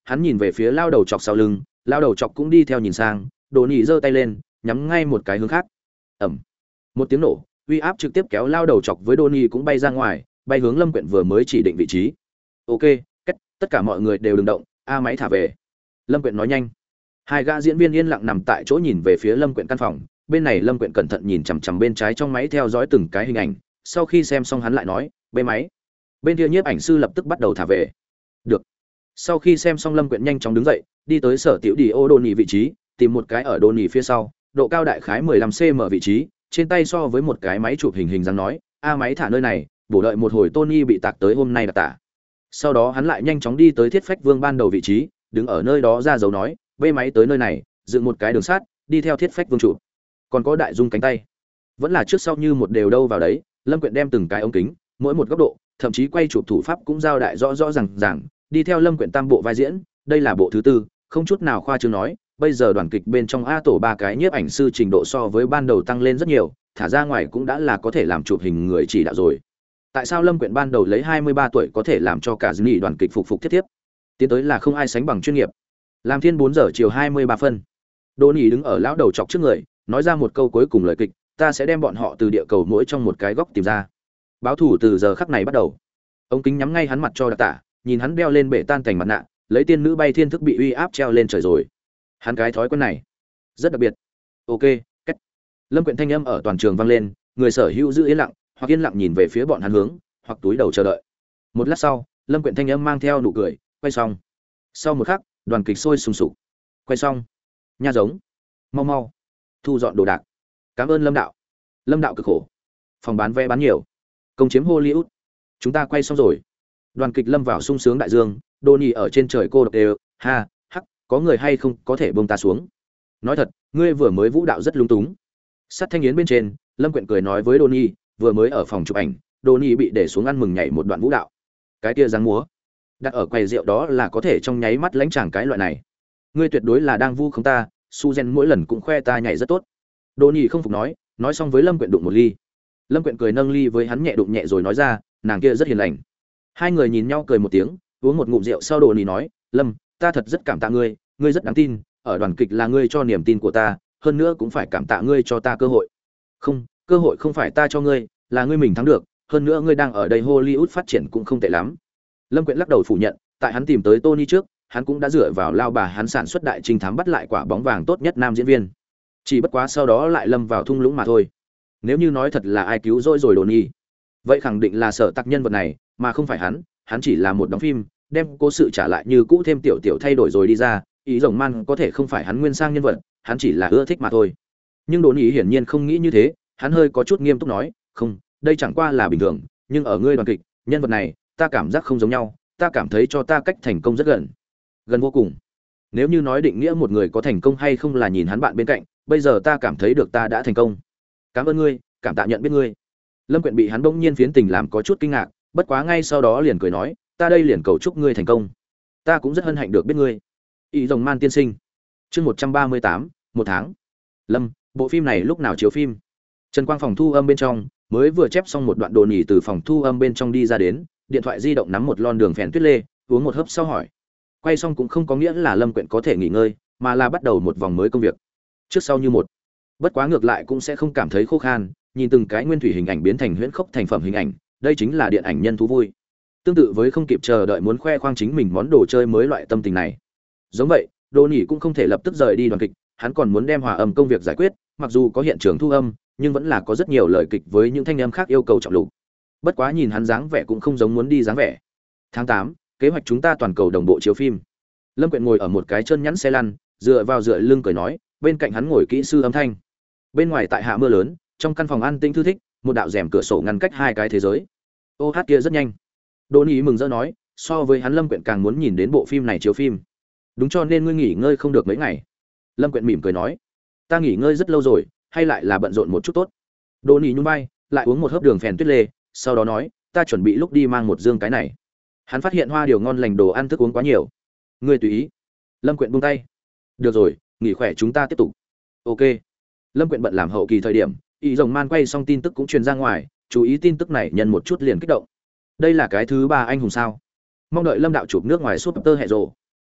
hắn nhìn về phía lao đầu chọc sau lưng, lao đầu chọc cũng đi theo nhìn sang, Đồ Nhĩ giơ tay lên, nhắm ngay một cái hướng khác. Ầm. Một tiếng nổ, uy áp trực tiếp kéo lao đầu chọc với Đồ Nhĩ cũng bay ra ngoài, bay hướng Lâm Quyện vừa mới chỉ định vị trí. Ok, tất cả mọi người đều đừng động, máy thả về. Lâm Quyện nói nhanh. Hai gã diễn viên yên lặng nằm tại chỗ nhìn về phía Lâm Quyện căn phòng, bên này Lâm Quyện cẩn thận nhìn chằm chằm bên trái trong máy theo dõi từng cái hình ảnh, sau khi xem xong hắn lại nói, "Bê máy." Bên kia nhiếp ảnh sư lập tức bắt đầu thả về. Được. Sau khi xem xong Lâm Quyện nhanh chóng đứng dậy, đi tới sở tiểu đi ô Đồ Nhĩ vị trí, tìm một cái ở Đồ Nhĩ phía sau, độ cao đại khái 15 cm vị trí, trên tay so với một cái máy chụp hình dáng nói, máy thả nơi này, bổ đợi một hồi Tony bị tạc tới hôm nay đặc tả." Sau đó hắn lại nhanh chóng đi tới Thiết Phách Vương ban đầu vị trí, đứng ở nơi đó ra dấu nói, "Bê máy tới nơi này, dựng một cái đường sắt, đi theo Thiết Phách Vương chụp." Còn có Đại Dung cánh tay, vẫn là trước sau như một đều đâu vào đấy. Lâm Quyện đem từng cái ống kính, mỗi một góc độ, thậm chí quay chụp thủ pháp cũng giao đại rõ rõ ràng, đi theo Lâm Quyện tam bộ vai diễn, đây là bộ thứ tư, không chút nào khoa trương nói, bây giờ đoàn kịch bên trong A tổ ba cái nhiếp ảnh sư trình độ so với ban đầu tăng lên rất nhiều, thả ra ngoài cũng đã là có thể làm chụp hình người chỉ đạo rồi. Tại sao Lâm Quyện ban đầu lấy 23 tuổi có thể làm cho cả Disney đoàn kịch phục thiết tiếp? Tiến tới là không ai sánh bằng chuyên nghiệp. Làm thiên 4 giờ chiều 23 phân. Đồ Nhĩ đứng ở lão đầu chọc trước người, nói ra một câu cuối cùng lời kịch, "Ta sẽ đem bọn họ từ địa cầu mỗi trong một cái góc tìm ra. Báo thủ từ giờ khắc này bắt đầu." Ống kính nhắm ngay hắn mặt cho đặc tả, nhìn hắn đeo lên bể tan cảnh mặt nạ, lấy tiên nữ bay thiên thức bị uy áp treo lên trời rồi. Hắn cái thói quen này rất đặc biệt. Ok, cách. Lâm Quyện thanh âm ở toàn trường vang lên, người sở hữu giữ yên lặng, hoặc yên lặng nhìn về phía bọn hắn hướng, hoặc túi đầu chờ đợi. Một lát sau, Lâm Quyện thanh âm mang theo nụ cười, quay xong. Sau một khắc, đoàn kịch sôi sùng sục. Quay xong. Nha giống. Mau mau. Thu dọn đồ đạc. Cảm ơn Lâm đạo. Lâm đạo cực khổ. Phòng bán vé bán nhiều. Công chiếm Hollywood. Chúng ta quay xong rồi. Đoàn kịch lâm vào sung sướng đại dương, Đồ Nhĩ ở trên trời cô độc đều, ha, hắc, có người hay không có thể buông ta xuống. Nói thật, ngươi vừa mới vũ đạo rất lung túng. Sát thanh yến bên trên, Lâm Quyện cười nói với Đồ Nhĩ, vừa mới ở phòng chụp ảnh, Đồ Nhĩ bị để xuống ăn mừng nhảy một đoạn vũ đạo. Cái kia dáng múa, đặt ở quầy rượu đó là có thể trong nháy mắt lãnh chàng cái loại này. Ngươi tuyệt đối là đang vu khống ta, Suzen mỗi lần cũng khoe ta nhảy rất tốt. Đồ Nhĩ không phục nói xong với Lâm Quyện đụng một ly. Lâm Quyện cười nâng ly với hắn nhẹ đụng nhẹ rồi nói ra, nàng kia rất hiền lành. Hai người nhìn nhau cười một tiếng, uống một ngụm rượu sau Đồ Nhĩ nói, "Lâm, ta thật rất cảm tạ ngươi, ngươi rất đáng tin, ở đoàn kịch là ngươi cho niềm tin của ta, hơn nữa cũng phải cảm tạ ngươi cho ta cơ hội." "Không, cơ hội không phải ta cho ngươi, là ngươi mình thắng được, hơn nữa ngươi đang ở đây Hollywood phát triển cũng không tệ lắm." Lâm Quyện lắc đầu phủ nhận, tại hắn tìm tới Tony trước, hắn cũng đã dựa vào lao bà hắn sản xuất đại trinh thám bắt lại quả bóng vàng tốt nhất nam diễn viên. Chỉ bất quá sau đó lại lâm vào thung lũng mà thôi. Nếu như nói thật là ai cứu rỗi rồi Đồ Nhĩ, vậy khẳng định là Sở Tặc nhân vật này, mà không phải hắn chỉ là một đóng phim, đem cố sự trả lại như cũ thêm tiểu thay đổi rồi đi ra, ý rồng man có thể không phải hắn nguyên sang nhân vật, hắn chỉ là ưa thích mà thôi. Nhưng Đồ Nhĩ hiển nhiên không nghĩ như thế, hắn hơi có chút nghiêm túc nói, "Không, đây chẳng qua là bình thường, nhưng ở ngươi đoàn kịch, nhân vật này, ta cảm giác không giống nhau, ta cảm thấy cho ta cách thành công rất gần. Gần vô cùng. Nếu như nói định nghĩa một người có thành công hay không là nhìn hắn bạn bên cạnh, bây giờ ta cảm thấy được ta đã thành công. Cảm ơn ngươi, cảm tạ nhận biết ngươi." Lâm Quyện bị hắn bỗng nhiên phiến tình làm có chút kinh ngạc, bất quá ngay sau đó liền cười nói, "Ta đây liền cầu chúc ngươi thành công. Ta cũng rất hân hạnh được biết ngươi." Ý rồng man tiên sinh. Chương 138, một tháng. Lâm, bộ phim này lúc nào chiếu phim? Trần Quang phòng thu âm bên trong, mới vừa chép xong một đoạn Đồ Nhĩ từ phòng thu âm bên trong đi ra đến, điện thoại di động nắm một lon đường phèn tuyết lê, uống một hớp sau hỏi. Quay xong cũng không có nghĩa là Lâm Quyện có thể nghỉ ngơi, mà là bắt đầu một vòng mới công việc. Trước sau như một. Bất quá ngược lại cũng sẽ không cảm thấy khô khan, nhìn từng cái nguyên thủy hình ảnh biến thành huyễn khốc thành phẩm hình ảnh, đây chính là điện ảnh nhân thú vui. Tương tự với không kịp chờ đợi muốn khoe khoang chính mình món đồ chơi mới loại tâm tình này. Giống vậy, Đồ Nhĩ cũng không thể lập tức rời đi đoàn kịch, hắn còn muốn đem hòa âm công việc giải quyết, mặc dù có hiện trường thu âm, nhưng vẫn là có rất nhiều lời kịch với những thanh âm khác yêu cầu trọng lục. Bất quá nhìn hắn dáng vẻ cũng không giống muốn đi dáng vẻ. Tháng 8, kế hoạch chúng ta toàn cầu đồng bộ chiếu phim. Lâm Quyện ngồi ở một cái chân nhẵn xe lăn, dựa lưng cười nói, bên cạnh hắn ngồi kỹ sư âm thanh. Bên ngoài tại hạ mưa lớn, trong căn phòng an tĩnh thư thích, một đạo rèm cửa sổ ngăn cách hai cái thế giới. Ô hát kia rất nhanh. Đồ Nhĩ mừng rỡ nói, so với hắn Lâm Quyện càng muốn nhìn đến bộ phim này chiếu phim. Đúng, cho nên ngươi nghỉ ngơi không được mấy ngày. Lâm Quyện mỉm cười nói, ta nghỉ ngơi rất lâu rồi, hay lại là bận rộn một chút tốt. Đồ Nhĩ nhún vai, lại uống một hớp đường phèn tuyết lê, sau đó nói, ta chuẩn bị lúc đi mang một dương cái này. Hắn phát hiện hoa điều ngon lành đồ ăn thức uống quá nhiều. Ngươi tùy ý. Lâm Quyện buông tay. Được rồi, nghỉ khỏe chúng ta tiếp tục. Ok. Lâm Quyện bận làm hậu kỳ thời điểm, ý rồng man quay xong tin tức cũng truyền ra ngoài, chú ý tin tức này nhân một chút liền kích động. Đây là cái thứ 3 anh hùng sao? Mong đợi Lâm đạo chụp nước ngoài Super Hero.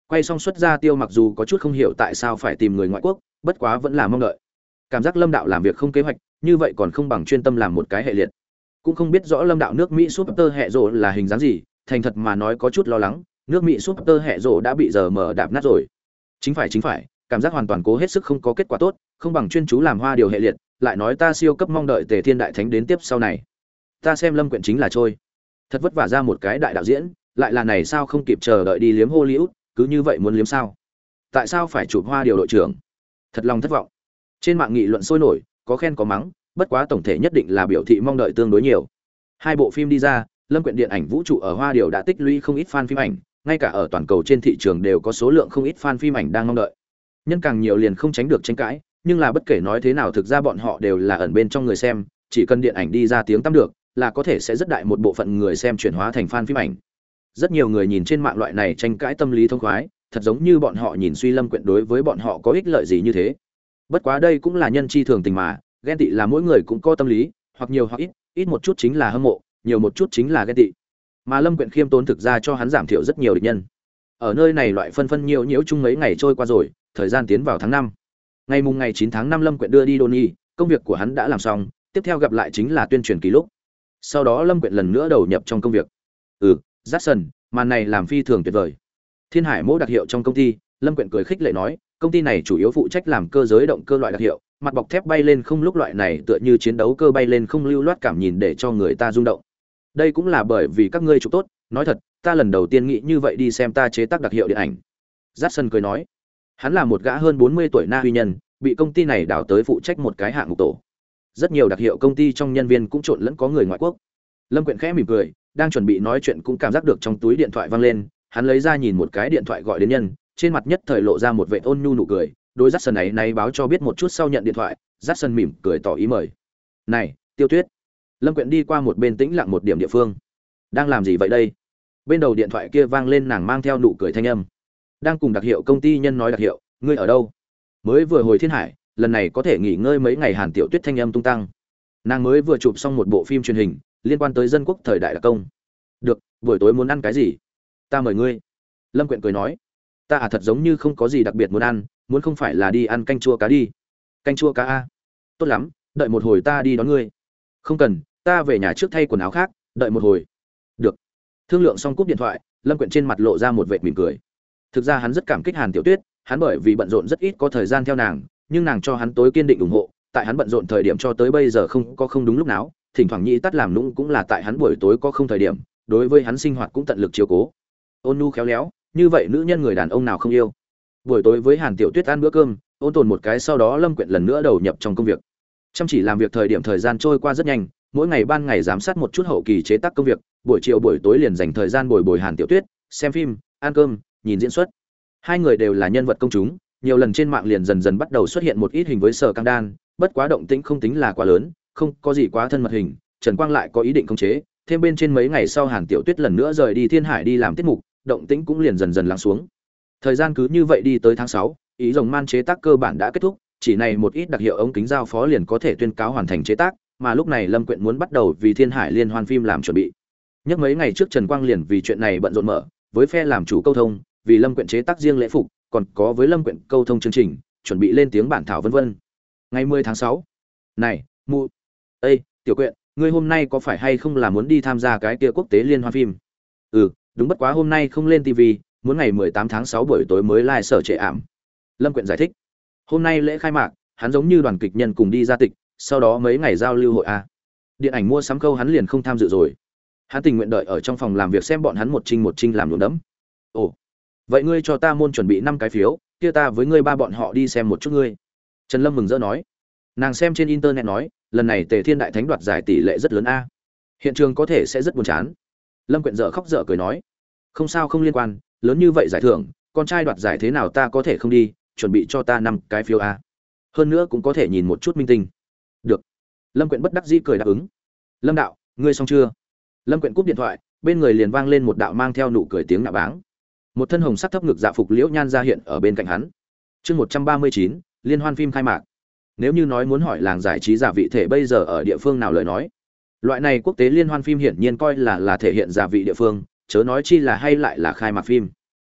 Quay xong xuất ra Tiêu mặc dù có chút không hiểu tại sao phải tìm người ngoại quốc, bất quá vẫn là mong đợi. Cảm giác Lâm đạo làm việc không kế hoạch, như vậy còn không bằng chuyên tâm làm một cái hệ liệt. Cũng không biết rõ Lâm đạo nước Mỹ Super hệ rồ là hình dáng gì, thành thật mà nói có chút lo lắng, nước Mỹ Super hệ rồ đã bị giờ mở đạp nát rồi. Chính phải, cảm giác hoàn toàn cố hết sức không có kết quả tốt, không bằng chuyên chú làm hoa điều hệ liệt, lại nói ta siêu cấp mong đợi Tề Thiên đại thánh đến tiếp sau này. Ta xem Lâm quyển chính là trôi. Thật vất vả ra một cái đại đạo diễn, lại là này sao không kịp chờ đợi đi liếm Hollywood, cứ như vậy muốn liếm sao? Tại sao phải chụp hoa điều đội trưởng? Thật lòng thất vọng. Trên mạng nghị luận sôi nổi, có khen có mắng, bất quá tổng thể nhất định là biểu thị mong đợi tương đối nhiều. Hai bộ phim đi ra, Lâm quyển điện ảnh vũ trụ ở hoa điều đã tích lũy không ít fan phim ảnh, ngay cả ở toàn cầu trên thị trường đều có số lượng không ít fan phim ảnh đang mong đợi. Nhân càng nhiều liền không tránh được tranh cãi, nhưng là bất kể nói thế nào thực ra bọn họ đều là ẩn bên trong người xem, chỉ cần điện ảnh đi ra tiếng tăm được, là có thể sẽ rất đại một bộ phận người xem chuyển hóa thành fan phim ảnh. Rất nhiều người nhìn trên mạng loại này tranh cãi tâm lý thông khoái, thật giống như bọn họ nhìn suy Lâm quyển đối với bọn họ có ích lợi gì như thế. Bất quá đây cũng là nhân chi thường tình mà, ghen tị là mỗi người cũng có tâm lý, hoặc nhiều hoặc ít, ít một chút chính là hâm mộ, nhiều một chút chính là ghen tị. Mà Lâm quyển khiêm tốn thực ra cho hắn giảm thiểu rất nhiều địch nhân. Ở nơi này loại phân phân nhiều nhiễu chung mấy ngày trôi qua rồi, thời gian tiến vào tháng 5. Ngày 9 tháng 5 Lâm quyển đưa đi Donny, công việc của hắn đã làm xong, tiếp theo gặp lại chính là tuyên truyền ký lúc. Sau đó Lâm quyển lần nữa đầu nhập trong công việc. Jackson, màn này làm phi thường tuyệt vời. Thiên Hải mẫu đặc hiệu trong công ty, Lâm quyển cười khích lệ nói, công ty này chủ yếu phụ trách làm cơ giới động cơ loại đặc hiệu, mặt bọc thép bay lên không lúc loại này tựa như chiến đấu cơ bay lên không lưu loát cảm nhìn để cho người ta rung động. Đây cũng là bởi vì các ngươi chụp tốt, nói thật, ta lần đầu tiên nghĩ như vậy đi xem ta chế tác đặc hiệu điện ảnh. Jackson cười nói, hắn là một gã hơn 40 tuổi Na Huy nhân, bị công ty này đào tới phụ trách một cái hạng mục tổ. Rất nhiều đặc hiệu công ty trong nhân viên cũng trộn lẫn có người ngoại quốc. Lâm quyển khẽ mỉm cười, đang chuẩn bị nói chuyện cũng cảm giác được trong túi điện thoại vang lên, hắn lấy ra nhìn một cái điện thoại gọi đến nhân, trên mặt nhất thời lộ ra một vẻ ôn nhu nụ cười, đối Jackson này báo cho biết một chút sau nhận điện thoại, Jackson mỉm cười tỏ ý mời. "Này, Tiêu Tuyết." Lâm quyển đi qua một bên tĩnh lặng một điểm địa phương. "Đang làm gì vậy đây?" Bên đầu điện thoại kia vang lên nàng mang theo nụ cười thanh âm. "Đang cùng đặc hiệu công ty nhân nói đặc hiệu, ngươi ở đâu?" "Mới vừa hồi Thiên Hải, lần này có thể nghỉ ngơi mấy ngày." Hàn Tiểu Tuyết thanh âm tung tăng. Nàng mới vừa chụp xong một bộ phim truyền hình liên quan tới dân quốc thời đại đặc công. "Được, buổi tối muốn ăn cái gì? Ta mời ngươi." Lâm quyển cười nói. "Ta thật giống như không có gì đặc biệt muốn ăn, muốn không phải là đi ăn canh chua cá đi." "Canh chua cá a? Tốt lắm, đợi một hồi ta đi đón ngươi." "Không cần, ta về nhà trước thay quần áo khác, đợi một hồi." "Được." Thương lượng xong cúp điện thoại, Lâm quyển trên mặt lộ ra một vệt mỉm cười. Thực ra hắn rất cảm kích Hàn Tiểu Tuyết, hắn bởi vì bận rộn rất ít có thời gian theo nàng, nhưng nàng cho hắn tối kiên định ủng hộ, tại hắn bận rộn thời điểm cho tới bây giờ không đúng lúc nào, thỉnh thoảng nhị tắt làm nũng cũng là tại hắn buổi tối có không thời điểm, đối với hắn sinh hoạt cũng tận lực chiếu cố. Ôn nhu khéo léo, như vậy nữ nhân người đàn ông nào không yêu. Buổi tối với Hàn Tiểu Tuyết ăn bữa cơm, ôn tồn một cái sau đó Lâm quyển lần nữa đầu nhập trong công việc. Chăm chỉ làm việc thời gian trôi qua rất nhanh, mỗi ngày ban ngày giám sát một chút hậu kỳ chế tác công việc, buổi chiều buổi tối liền dành thời gian bồi Hàn Tiểu Tuyết, xem phim, ăn cơm, nhìn diễn xuất. Hai người đều là nhân vật công chúng, nhiều lần trên mạng liền dần dần bắt đầu xuất hiện một ít hình với Sở Căng Đan, bất quá động tĩnh không tính là quá lớn, không có gì quá thân mật hình. Trần Quang lại có ý định khống chế, thêm bên trên mấy ngày sau Hàn Tiểu Tuyết lần nữa rời đi Thiên Hải đi làm tiết mục, động tĩnh cũng liền dần dần lắng xuống. Thời gian cứ như vậy đi tới tháng 6, ý rồng man chế tác cơ bản đã kết thúc, chỉ này một ít đặc hiệu ống kính giao phó liền có thể tuyên cáo hoàn thành chế tác, mà lúc này Lâm quyển muốn bắt đầu vì Thiên Hải liên hoan phim làm chuẩn bị. Nhắc mấy ngày trước Trần Quang liền vì chuyện này bận rộn mở, với phe làm chủ câu thông, vì Lâm quyển chế tác riêng lễ phục, còn có với Lâm quyển câu thông chương trình, chuẩn bị lên tiếng bản thảo vân vân. Ngày 10 tháng 6. "Này, Mụ. Ê, Tiểu Quyện, ngươi hôm nay có phải hay không là muốn đi tham gia cái kia quốc tế liên hoan phim?" "Ừ, đúng, bất quá hôm nay không lên TV, muốn ngày 18 tháng 6 buổi tối mới live sở trệ ảm." Lâm quyển giải thích. "Hôm nay lễ khai mạc, hắn giống như đoàn kịch nhân cùng đi ra tịch, sau đó mấy ngày giao lưu hội a. Điện ảnh mua sắm câu hắn liền không tham dự rồi. Hắn tình nguyện đợi ở trong phòng làm việc xem bọn hắn một trinh làm luồng đấm." "Ồ, vậy ngươi cho ta môn chuẩn bị 5 cái phiếu, kia ta với ngươi ba bọn họ đi xem một chút ngươi." Trần Lâm mừng rỡ nói. Nàng xem trên internet nói, lần này Tề Thiên đại thánh đoạt giải tỷ lệ rất lớn a. Hiện trường có thể sẽ rất buồn chán. Lâm quyển dở khóc dở cười nói, "Không sao, không liên quan, lớn như vậy giải thưởng, con trai đoạt giải thế nào ta có thể không đi, chuẩn bị cho ta 5 cái phiếu a. Hơn nữa cũng có thể nhìn một chút minh tinh." "Được." Lâm quyển bất đắc dĩ cười đáp ứng. "Lâm đạo, ngươi xong chưa?" Lâm quyển cúp điện thoại, bên người liền vang lên một đạo mang theo nụ cười tiếng nạ báng. Một thân hồng sắc thấp ngực dạ phục liễu nhan ra hiện ở bên cạnh hắn. Chương 139, liên hoan phim khai mạc. Nếu như nói muốn hỏi làng giải trí giả vị thể bây giờ ở địa phương nào lời nói, loại này quốc tế liên hoan phim hiển nhiên coi là thể hiện giả vị địa phương, chớ nói chi là hay lại là khai mạc phim.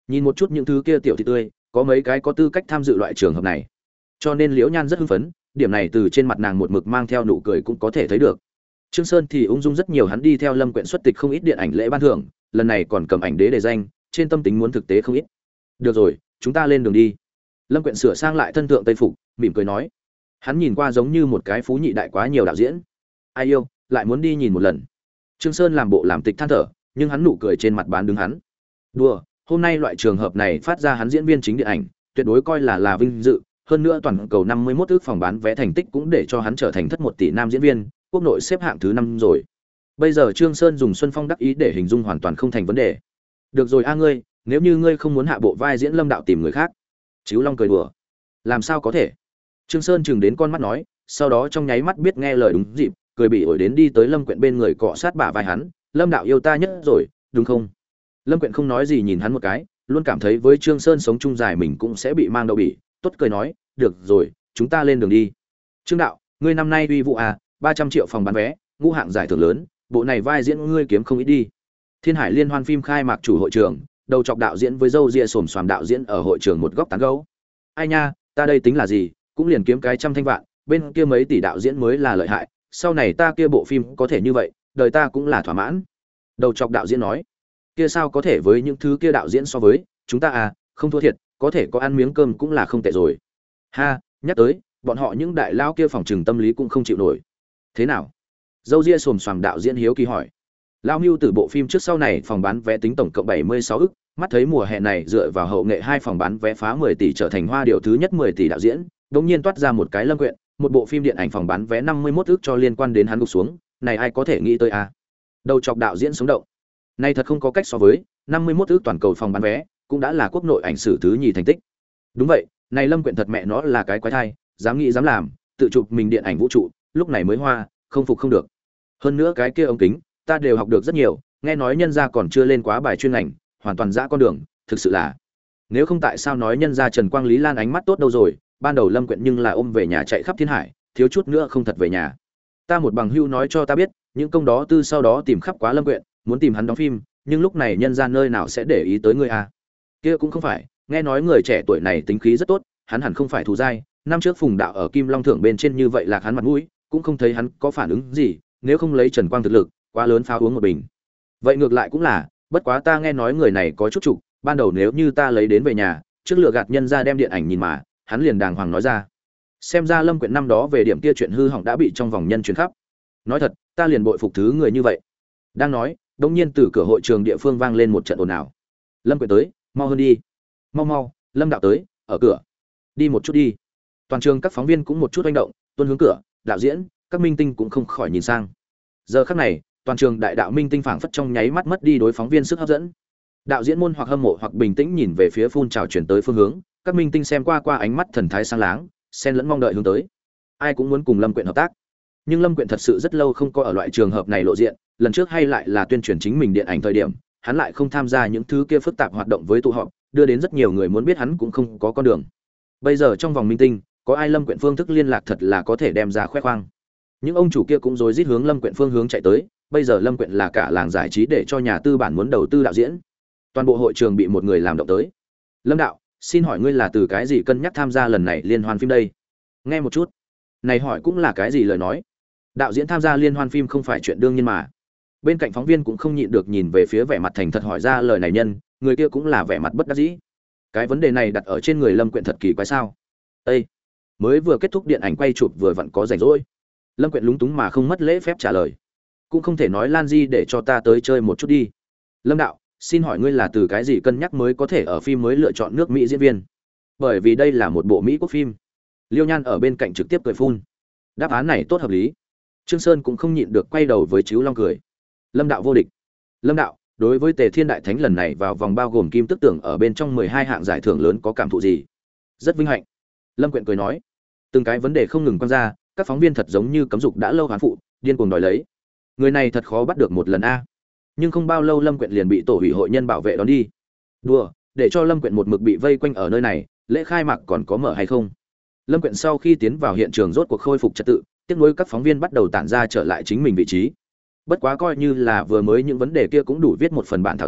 Nhìn một chút những thứ kia tiểu thị tươi, có mấy cái có tư cách tham dự loại trường hợp này. Cho nên Liễu Nhan rất hưng phấn, điểm này từ trên mặt nàng một mực mang theo nụ cười cũng có thể thấy được. Trương Sơn thì ung dung rất nhiều, hắn đi theo Lâm Quyện xuất tịch không ít điện ảnh lễ ban thưởng, lần này còn cầm ảnh đế đề danh, trên tâm tính muốn thực tế không ít. Được rồi, chúng ta lên đường đi. Lâm Quyện sửa sang lại thân thượng tây phục, mỉm cười nói. Hắn nhìn qua giống như một cái phú nhị đại quá nhiều đạo diễn. Ai yêu, lại muốn đi nhìn một lần. Trương Sơn làm bộ làm tịch than thở, nhưng hắn nụ cười trên mặt bán đứng hắn. Đùa, hôm nay loại trường hợp này phát ra hắn diễn viên chính điện ảnh, tuyệt đối coi là vinh dự, hơn nữa toàn cầu 51 ước phòng bán vé thành tích cũng để cho hắn trở thành thất 1 tỷ nam diễn viên, quốc nội xếp hạng thứ 5 rồi. Bây giờ Trương Sơn dùng Xuân Phong đắc ý để hình dung hoàn toàn không thành vấn đề. Được rồi a ngươi, nếu như ngươi không muốn hạ bộ vai diễn Lâm đạo tìm người khác. Chíu Long cười đùa. Làm sao có thể? Trương Sơn chừng đến con mắt nói, sau đó trong nháy mắt biết nghe lời đúng dịp, cười bị ổi đến đi tới Lâm Quyện bên người cọ sát bả vai hắn, Lâm đạo yêu ta nhất rồi, đúng không? Lâm Quyện không nói gì nhìn hắn một cái, luôn cảm thấy với Trương Sơn sống chung dài mình cũng sẽ bị mang đậu bỉ, tốt cười nói, được rồi, chúng ta lên đường đi. Trương đạo, ngươi năm nay uy vụ à, 300 triệu phòng bán vé, ngũ hạng giải thưởng lớn, bộ này vai diễn ngươi kiếm không ít đi. Thiên Hải Liên Hoan phim khai mạc chủ hội trường, đầu chọc đạo diễn với dâu ria xồm xoàm đạo diễn ở hội trường một góc tán gẫu. Ai nha, ta đây tính là gì, cũng liền kiếm cái trăm thanh vạn, bên kia mấy tỷ đạo diễn mới là lợi hại, sau này ta kia bộ phim có thể như vậy, đời ta cũng là thỏa mãn. Đầu chọc đạo diễn nói, kia sao có thể với những thứ kia đạo diễn so với, chúng ta à, không thua thiệt, có thể có ăn miếng cơm cũng là không tệ rồi. Ha, nhắc tới, bọn họ những đại lao kia phòng trừng tâm lý cũng không chịu nổi. Thế nào? Dâu ria xồm xoàm đạo diễn hiếu kỳ hỏi. Lao Mưu từ bộ phim trước sau này phòng bán vé tính tổng cộng 76 ức, mắt thấy mùa hè này dựa vào hậu nghệ hai phòng bán vé phá 10 tỷ trở thành hoa điều thứ nhất 10 tỷ đạo diễn, đột nhiên toát ra một cái Lâm Quyện, một bộ phim điện ảnh phòng bán vé 51 ức cho liên quan đến hắn gục xuống, này ai có thể nghĩ tới à? Đầu chọc đạo diễn sống động. Này thật không có cách so với, 51 ức toàn cầu phòng bán vé, cũng đã là quốc nội ảnh sử thứ nhì thành tích. Đúng vậy, này Lâm Quyện thật mẹ nó là cái quái thai, dám nghĩ dám làm, tự chụp mình điện ảnh vũ trụ, lúc này mới hoa, không phục không được. Hơn nữa cái kia ống kính, ta đều học được rất nhiều, nghe nói nhân gia còn chưa lên quá bài chuyên ngành, hoàn toàn dã con đường, thực sự là. Nếu không tại sao nói nhân gia Trần Quang Lý Lan ánh mắt tốt đâu rồi, ban đầu Lâm Quyện nhưng là ôm về nhà chạy khắp thiên hải, thiếu chút nữa không thật về nhà. Ta một bằng hữu nói cho ta biết, những công đó tư sau đó tìm khắp quá Lâm Quyện, muốn tìm hắn đóng phim, nhưng lúc này nhân gia nơi nào sẽ để ý tới ngươi à? Kia cũng không phải, nghe nói người trẻ tuổi này tính khí rất tốt, hắn hẳn không phải thù dai, năm trước Phùng Đạo ở Kim Long thưởng bên trên như vậy lạc hắn mặt mũi, cũng không thấy hắn có phản ứng gì, nếu không lấy Trần Quang thực lực, quá lớn phao uống một bình. Vậy ngược lại cũng là, bất quá ta nghe nói người này có chút trục, ban đầu nếu như ta lấy đến về nhà, trước lựa gạt nhân ra đem điện ảnh nhìn mà, hắn liền đàng hoàng nói ra. Xem ra Lâm Quyện năm đó về điểm kia chuyện hư hỏng đã bị trong vòng nhân truyền khắp. Nói thật, ta liền bội phục thứ người như vậy. Đang nói, đột nhiên từ cửa hội trường địa phương vang lên một trận ồn ào. Lâm Quyện tới, mau hơn đi. Mau mau, Lâm đạo tới, ở cửa. Đi một chút đi. Toàn trường các phóng viên cũng một chút hoành động, tuôn hướng cửa, đạo diễn, các minh tinh cũng không khỏi nhìn sang. Giờ khắc này, toàn trường đại đạo minh tinh phảng phất trong nháy mắt mất đi đối phóng viên sức hấp dẫn. Đạo diễn môn hoặc hâm mộ hoặc bình tĩnh nhìn về phía phun trào chuyển tới phương hướng, các minh tinh xem qua ánh mắt thần thái sáng láng, xen lẫn mong đợi hướng tới. Ai cũng muốn cùng Lâm Quyện hợp tác. Nhưng Lâm Quyện thật sự rất lâu không có ở loại trường hợp này lộ diện, lần trước hay lại là tuyên truyền chính mình điện ảnh thời điểm, hắn lại không tham gia những thứ kia phức tạp hoạt động với tụ họp, đưa đến rất nhiều người muốn biết hắn cũng không có con đường. Bây giờ trong vòng minh tinh, có ai Lâm Quyện phương thức liên lạc thật là có thể đem ra khoe khoang. Những ông chủ kia cũng rối rít hướng Lâm Quyện phương hướng chạy tới, bây giờ Lâm Quyện là cả làng giải trí để cho nhà tư bản muốn đầu tư đạo diễn. Toàn bộ hội trường bị một người làm động tới. Lâm đạo, xin hỏi ngươi là từ cái gì cân nhắc tham gia lần này liên hoan phim đây? Nghe một chút. Này hỏi cũng là cái gì lời nói? Đạo diễn tham gia liên hoan phim không phải chuyện đương nhiên mà. Bên cạnh phóng viên cũng không nhịn được nhìn về phía vẻ mặt thành thật hỏi ra lời này nhân, người kia cũng là vẻ mặt bất đắc dĩ. Cái vấn đề này đặt ở trên người Lâm Quyện thật kỳ quái sao? Ê, mới vừa kết thúc điện ảnh quay chụp vừa vặn có rảnh rỗi. Lâm Quyện lúng túng mà không mất lễ phép trả lời. Cũng không thể nói Lan Di để cho ta tới chơi một chút đi. Lâm đạo, xin hỏi ngươi là từ cái gì cân nhắc mới có thể ở phim mới lựa chọn nước Mỹ diễn viên? Bởi vì đây là một bộ Mỹ quốc phim. Liêu Nhan ở bên cạnh trực tiếp cười phun. Đáp án này tốt hợp lý. Trương Sơn cũng không nhịn được quay đầu với Chíu Long cười. Lâm đạo vô địch. Lâm đạo, đối với Tề Thiên Đại Thánh lần này vào vòng bao gồm kim tức tưởng ở bên trong 12 hạng giải thưởng lớn có cảm thụ gì? Rất vinh hạnh. Lâm Quyện cười nói. Từng cái vấn đề không ngừng quan ra, các phóng viên thật giống như cấm dục đã lâu hoán phụ, điên cuồng đòi lấy. Người này thật khó bắt được một lần a. Nhưng không bao lâu Lâm Quyện liền bị tổ ủy hội nhân bảo vệ đón đi. Đùa, để cho Lâm Quyện một mực bị vây quanh ở nơi này, lễ khai mạc còn có mở hay không? Lâm Quyện sau khi tiến vào hiện trường rốt cuộc khôi phục trật tự, tiếc nuối các phóng viên bắt đầu tản ra trở lại chính mình vị trí. Bất quá coi như là vừa mới những vấn đề kia cũng đủ viết một phần bản thảo rồi,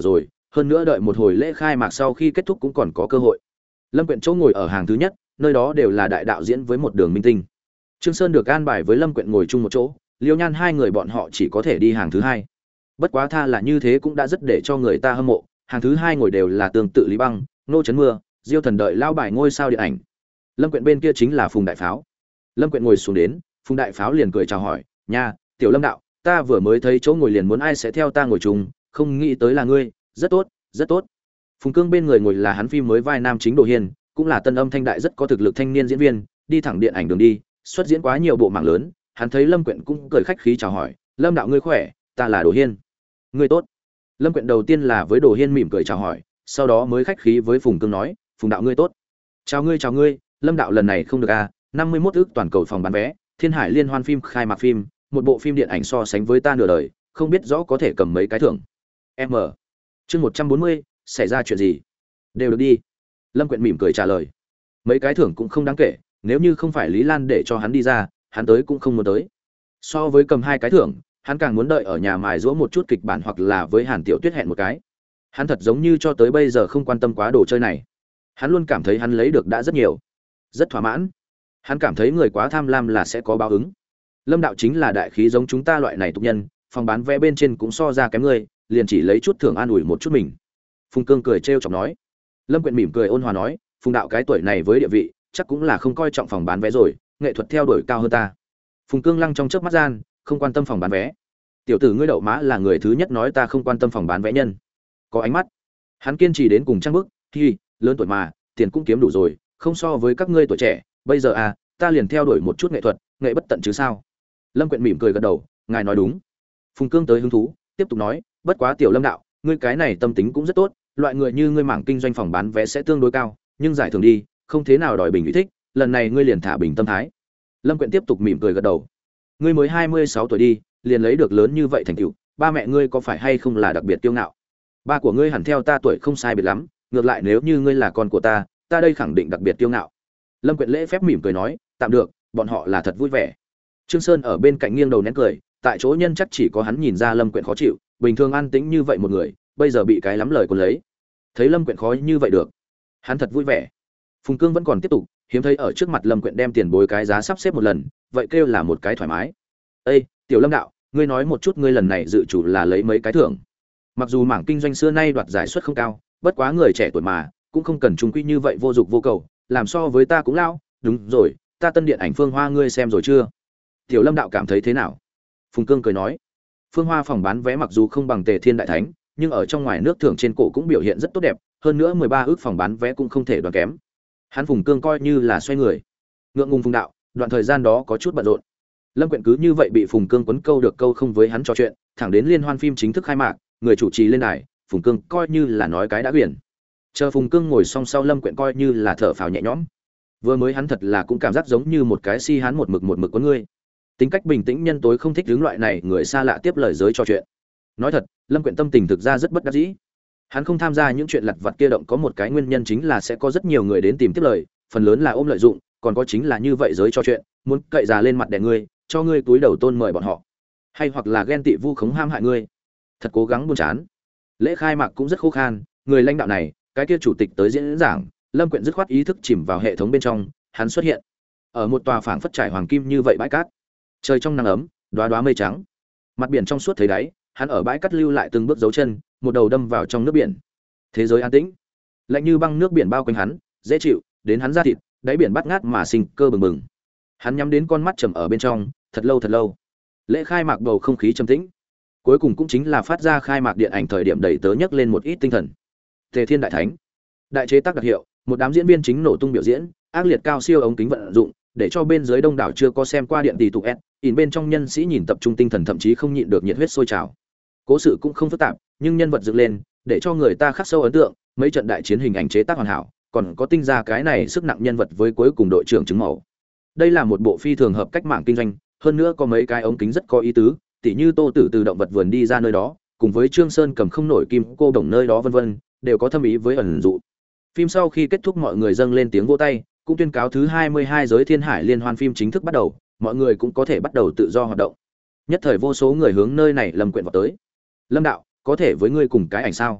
hơn nữa đợi một hồi lễ khai mạc sau khi kết thúc cũng còn có cơ hội. Lâm Quyện chỗ ngồi ở hàng thứ nhất, nơi đó đều là đại đạo diễn với một đường minh tinh. Trương Sơn được an bài với Lâm Quyện ngồi chung một chỗ, Liêu Nhan hai người bọn họ chỉ có thể đi hàng thứ hai. Bất quá tha là như thế cũng đã rất để cho người ta hâm mộ, hàng thứ hai ngồi đều là tương tự Lý Băng, Nô Chấn Mưa, Diêu Thần đợi lao bài ngôi sao điện ảnh. Lâm Quyện bên kia chính là Phùng Đại Pháo. Lâm Quyện ngồi xuống đến, Phùng Đại Pháo liền cười chào hỏi, "Nha, Tiểu Lâm đạo, ta vừa mới thấy chỗ ngồi liền muốn ai sẽ theo ta ngồi chung, không nghĩ tới là ngươi, rất tốt, rất tốt." Phùng Cương bên người ngồi là hắn phim mới vai nam chính Đồ Hiên, cũng là tân âm thanh đại rất có thực lực thanh niên diễn viên, đi thẳng điện ảnh đường đi, xuất diễn quá nhiều bộ mạng lớn, hắn thấy Lâm Quyện cũng cười khách khí chào hỏi, "Lâm đạo ngươi khỏe, ta là Đồ Hiên." "Ngươi tốt." Lâm Quyện đầu tiên là với Đồ Hiên mỉm cười chào hỏi, sau đó mới khách khí với Phùng Cương nói, "Phùng đạo ngươi tốt." Chào ngươi, Lâm đạo lần này không được à, 51 ức toàn cầu phòng bán vé, Thiên Hải Liên Hoan phim khai mạc phim, một bộ phim điện ảnh so sánh với ta nửa đời, không biết rõ có thể cầm mấy cái thưởng." "M." Chương 140, xảy ra chuyện gì? "Đều được đi." Lâm Quyện mỉm cười trả lời. Mấy cái thưởng cũng không đáng kể, nếu như không phải Lý Lan để cho hắn đi ra, hắn tới cũng không muốn tới. So với cầm hai cái thưởng, hắn càng muốn đợi ở nhà mài giũa một chút kịch bản hoặc là với Hàn Tiểu Tuyết hẹn một cái. Hắn thật giống như cho tới bây giờ không quan tâm quá đồ chơi này. Hắn luôn cảm thấy hắn lấy được đã rất nhiều, rất thỏa mãn. Hắn cảm thấy người quá tham lam là sẽ có báo ứng. Lâm đạo chính là đại khí giống chúng ta loại này tục nhân, phòng bán vé bên trên cũng so ra kém người, liền chỉ lấy chút thưởng an ủi một chút mình. Phùng Cương cười trêu chọc nói. Lâm Quyện mỉm cười ôn hòa nói, Phùng đạo cái tuổi này với địa vị, chắc cũng là không coi trọng phòng bán vé rồi, nghệ thuật theo đuổi cao hơn ta. Phùng Cương lăng trong chớp mắt gian, không quan tâm phòng bán vé. Tiểu tử ngươi đậu mã là người thứ nhất nói ta không quan tâm phòng bán vé nhân. Có ánh mắt. Hắn kiên trì đến cùng trang bức, "Hi, lớn tuổi mà, tiền cũng kiếm đủ rồi, không so với các ngươi tuổi trẻ, bây giờ à, ta liền theo đuổi một chút nghệ thuật, nghệ bất tận chứ sao?" Lâm Quyện mỉm cười gật đầu, "Ngài nói đúng." Phùng Cương tới hứng thú, tiếp tục nói, "Bất quá Tiểu Lâm đạo, ngươi cái này tâm tính cũng rất tốt, loại người như ngươi mảng kinh doanh phòng bán vé sẽ tương đối cao, nhưng giải thưởng đi, không thế nào đòi bình ủy thích, lần này ngươi liền thả bình tâm thái." Lâm Quyện tiếp tục mỉm cười gật đầu. "Ngươi mới 26 tuổi đi, liền lấy được lớn như vậy thành tựu, ba mẹ ngươi có phải hay không là đặc biệt kiêu ngạo? Ba của ngươi hẳn theo ta tuổi không sai biệt lắm, ngược lại nếu như ngươi là con của ta đây khẳng định đặc biệt kiêu ngạo." Lâm Quyện lễ phép mỉm cười nói, "Tạm được, bọn họ là thật vui vẻ." Trương Sơn ở bên cạnh nghiêng đầu nén cười, tại chỗ nhân chắc chỉ có hắn nhìn ra Lâm Quyện khó chịu, bình thường an tĩnh như vậy một người, bây giờ bị cái lắm lời cuốn lấy. Thấy Lâm Quyện khó như vậy được, hắn thật vui vẻ. Phùng Cương vẫn còn tiếp tục, hiếm thấy ở trước mặt Lâm Quyện đem tiền bối cái giá sắp xếp một lần, vậy kêu là một cái thoải mái. "Ê, Tiểu Lâm đạo, ngươi nói một chút ngươi lần này dự chủ là lấy mấy cái thưởng?" Mặc dù mảng kinh doanh xưa nay đoạt giải suất không cao, bất quá người trẻ tuổi mà, cũng không cần trung quy như vậy vô dục vô cầu, làm so với ta cũng lao. "Đúng rồi, ta tân điện ảnh Phương Hoa ngươi xem rồi chưa?" "Tiểu Lâm đạo cảm thấy thế nào?" Phùng Cương cười nói. Phương Hoa phòng bán vé mặc dù không bằng Tề Thiên Đại Thánh, nhưng ở trong ngoài nước thưởng trên cổ cũng biểu hiện rất tốt đẹp, hơn nữa 13 ước phòng bán vé cũng không thể đoán kém. Hắn Phùng Cương coi như là xoay người. Ngượng ngùng Phùng đạo, đoạn thời gian đó có chút bận rộn. Lâm Quyện cứ như vậy bị Phùng Cương quấn câu được câu không với hắn trò chuyện, thẳng đến liên hoan phim chính thức khai mạc, người chủ trì lên đài, Phùng Cương coi như là nói cái đã quyển. Chờ Phùng Cương ngồi xong sau Lâm Quyện coi như là thở phào nhẹ nhõm. Vừa mới hắn thật là cũng cảm giác giống như một cái si hắn một mực quấn ngươi. Tính cách bình tĩnh nhân tối không thích hướng loại này người xa lạ tiếp lời giới trò chuyện. Nói thật, Lâm Quyện tâm tình thực ra rất bất đắc dĩ. Hắn không tham gia những chuyện lặt vặt kia động có một cái nguyên nhân chính là sẽ có rất nhiều người đến tìm tiếp lời, phần lớn là ôm lợi dụng, còn có chính là như vậy giới trò chuyện, muốn cậy già lên mặt đè ngươi, cho ngươi túi đầu tôn mời bọn họ, hay hoặc là ghen tị vu khống ham hại ngươi. Thật cố gắng buồn chán. Lễ khai mạc cũng rất khô khan, người lãnh đạo này, cái kia chủ tịch tới diễn giảng, Lâm Quyện dứt khoát ý thức chìm vào hệ thống bên trong, hắn xuất hiện ở một tòa phảng phất trải hoàng kim như vậy bãi cát. Trời trong nắng ấm, đóa đóa mây trắng, mặt biển trong suốt thấy đáy, hắn ở bãi cát lưu lại từng bước dấu chân, một đầu đâm vào trong nước biển. Thế giới an tĩnh, lạnh như băng nước biển bao quanh hắn, dễ chịu, đến hắn da thịt, đáy biển bát ngát mà sinh cơ bừng bừng. Hắn nhắm đến con mắt trầm ở bên trong, thật lâu. Lễ khai mạc bầu không khí trầm tĩnh. Cuối cùng cũng chính là phát ra khai mạc điện ảnh thời điểm đẩy tớ nhấc lên một ít tinh thần. Tề Thiên Đại Thánh, đại chế tác đặc hiệu, một đám diễn viên chính nổ tung biểu diễn, ác liệt cao siêu ống kính vận dụng, để cho bên dưới đông đảo chưa có xem qua điện tỷ tụ s, in bên trong nhân sĩ nhìn tập trung tinh thần thậm chí không nhịn được nhiệt huyết sôi trào. Cố sự cũng không phức tạp, nhưng nhân vật dựng lên, để cho người ta khắc sâu ấn tượng, mấy trận đại chiến hình ảnh chế tác hoàn hảo, còn có tinh ra cái này sức nặng nhân vật với cuối cùng đội trưởng chứng màu. Đây là một bộ phi thường hợp cách mạng kinh doanh, hơn nữa có mấy cái ống kính rất có ý tứ, tỉ như Tô Tử từ động vật vườn đi ra nơi đó, cùng với Trương Sơn cầm không nổi kim cô đồng nơi đó vân vân, đều có thâm ý với ẩn dụ. Phim sau khi kết thúc mọi người dâng lên tiếng vỗ tay, cũng tuyên cáo thứ 22 giới Thiên Hải Liên Hoan phim chính thức bắt đầu, mọi người cũng có thể bắt đầu tự do hoạt động. Nhất thời vô số người hướng nơi này Lâm Quyện vào tới. "Lâm đạo, có thể với ngươi cùng cái ảnh sao?"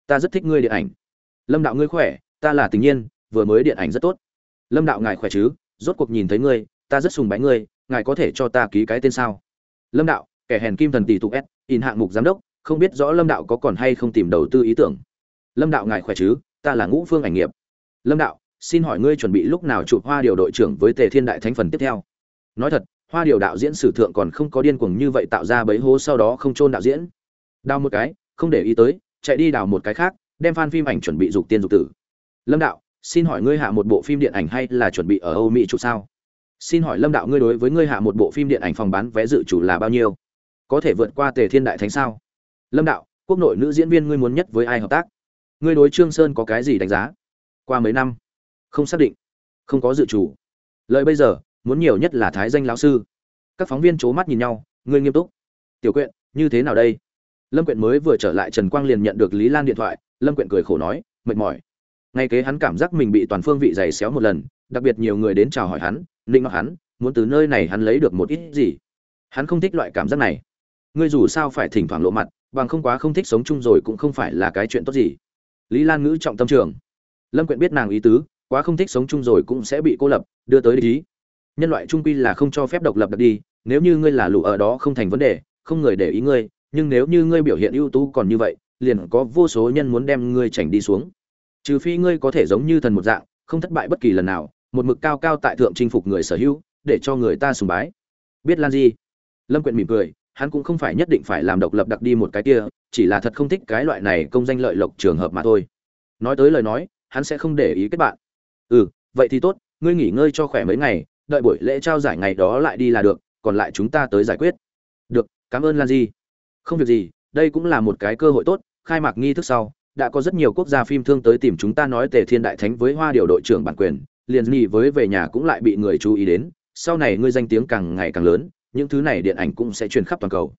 Ta rất thích ngươi điện ảnh. Lâm đạo ngươi khỏe, ta là Tình Nhiên, vừa mới điện ảnh rất tốt. Lâm đạo ngài khỏe chứ, rốt cuộc nhìn thấy ngươi, ta rất sùng bái ngươi, ngài có thể cho ta ký cái tên sao? Lâm đạo, kẻ hèn kim thần tỷ tụ S, in hạng mục giám đốc, không biết rõ Lâm đạo có còn hay không tìm đầu tư ý tưởng. Lâm đạo ngài khỏe chứ, ta là Ngũ Phương ảnh nghiệp. Lâm đạo, xin hỏi ngươi chuẩn bị lúc nào chụp Hoa Điều đội trưởng với Tề Thiên Đại Thánh phần tiếp theo? Nói thật, Hoa Điều đạo diễn sử thượng còn không có điên cuồng như vậy tạo ra bấy hố sau đó không chôn đạo diễn. Đào một cái, không để ý tới, chạy đi đào một cái khác, đem fan phim ảnh chuẩn bị dục tiên dục tử. Lâm đạo, xin hỏi ngươi hạ một bộ phim điện ảnh hay là chuẩn bị ở Âu Mỹ chụp sao? Xin hỏi Lâm đạo ngươi đối với ngươi hạ một bộ phim điện ảnh phòng bán vé dự chủ là bao nhiêu? Có thể vượt qua Tề Thiên Đại Thánh sao? Lâm đạo, quốc nội nữ diễn viên ngươi muốn nhất với ai hợp tác? Ngươi đối Trương Sơn có cái gì đánh giá? Qua mấy năm? Không xác định, không có dự chủ. Lời bây giờ, muốn nhiều nhất là Thái Danh lão sư. Các phóng viên chố mắt nhìn nhau, ngươi nghiêm túc. Tiểu Quyện, như thế nào đây? Lâm Quyện mới vừa trở lại, Trần Quang liền nhận được Lý Lan điện thoại, Lâm Quyện cười khổ nói, mệt mỏi. Ngay kế hắn cảm giác mình bị toàn phương vị giày xéo một lần, đặc biệt nhiều người đến chào hỏi hắn, nịnh nọt hắn, muốn từ nơi này hắn lấy được một ít gì. Hắn không thích loại cảm giác này. Ngươi dù sao phải thỉnh thoảng lộ mặt, bằng không quá không thích sống chung rồi cũng không phải là cái chuyện tốt gì. Lý Lan ngữ trọng tâm trường. Lâm Quyện biết nàng ý tứ, quá không thích sống chung rồi cũng sẽ bị cô lập, đưa tới địch ý. Nhân loại trung quy là không cho phép độc lập được đi, nếu như ngươi là lũ ở đó không thành vấn đề, không người để ý ngươi, nhưng nếu như ngươi biểu hiện ưu tú còn như vậy, liền có vô số nhân muốn đem ngươi chảnh đi xuống. Trừ phi ngươi có thể giống như thần một dạng, không thất bại bất kỳ lần nào, một mực cao cao tại thượng chinh phục người sở hữu, để cho người ta sùng bái. Biết Lan gì? Lâm Quyện mỉm cười, hắn cũng không phải nhất định phải làm độc lập đặc đi một cái kia, chỉ là thật không thích cái loại này công danh lợi lộc trường hợp mà thôi. Nói tới lời nói, hắn sẽ không để ý kết bạn. Ừ, vậy thì tốt, ngươi nghỉ ngơi cho khỏe mấy ngày, đợi buổi lễ trao giải ngày đó lại đi là được, còn lại chúng ta tới giải quyết. Được, cảm ơn Lan Di. Không việc gì, đây cũng là một cái cơ hội tốt, khai mạc nghi thức sau, đã có rất nhiều quốc gia phim thương tới tìm chúng ta nói Tề Thiên Đại Thánh với Hoa Điều đội trưởng bản quyền, liền nghỉ với về nhà cũng lại bị người chú ý đến, sau này ngươi danh tiếng càng ngày càng lớn, những thứ này điện ảnh cũng sẽ truyền khắp toàn cầu.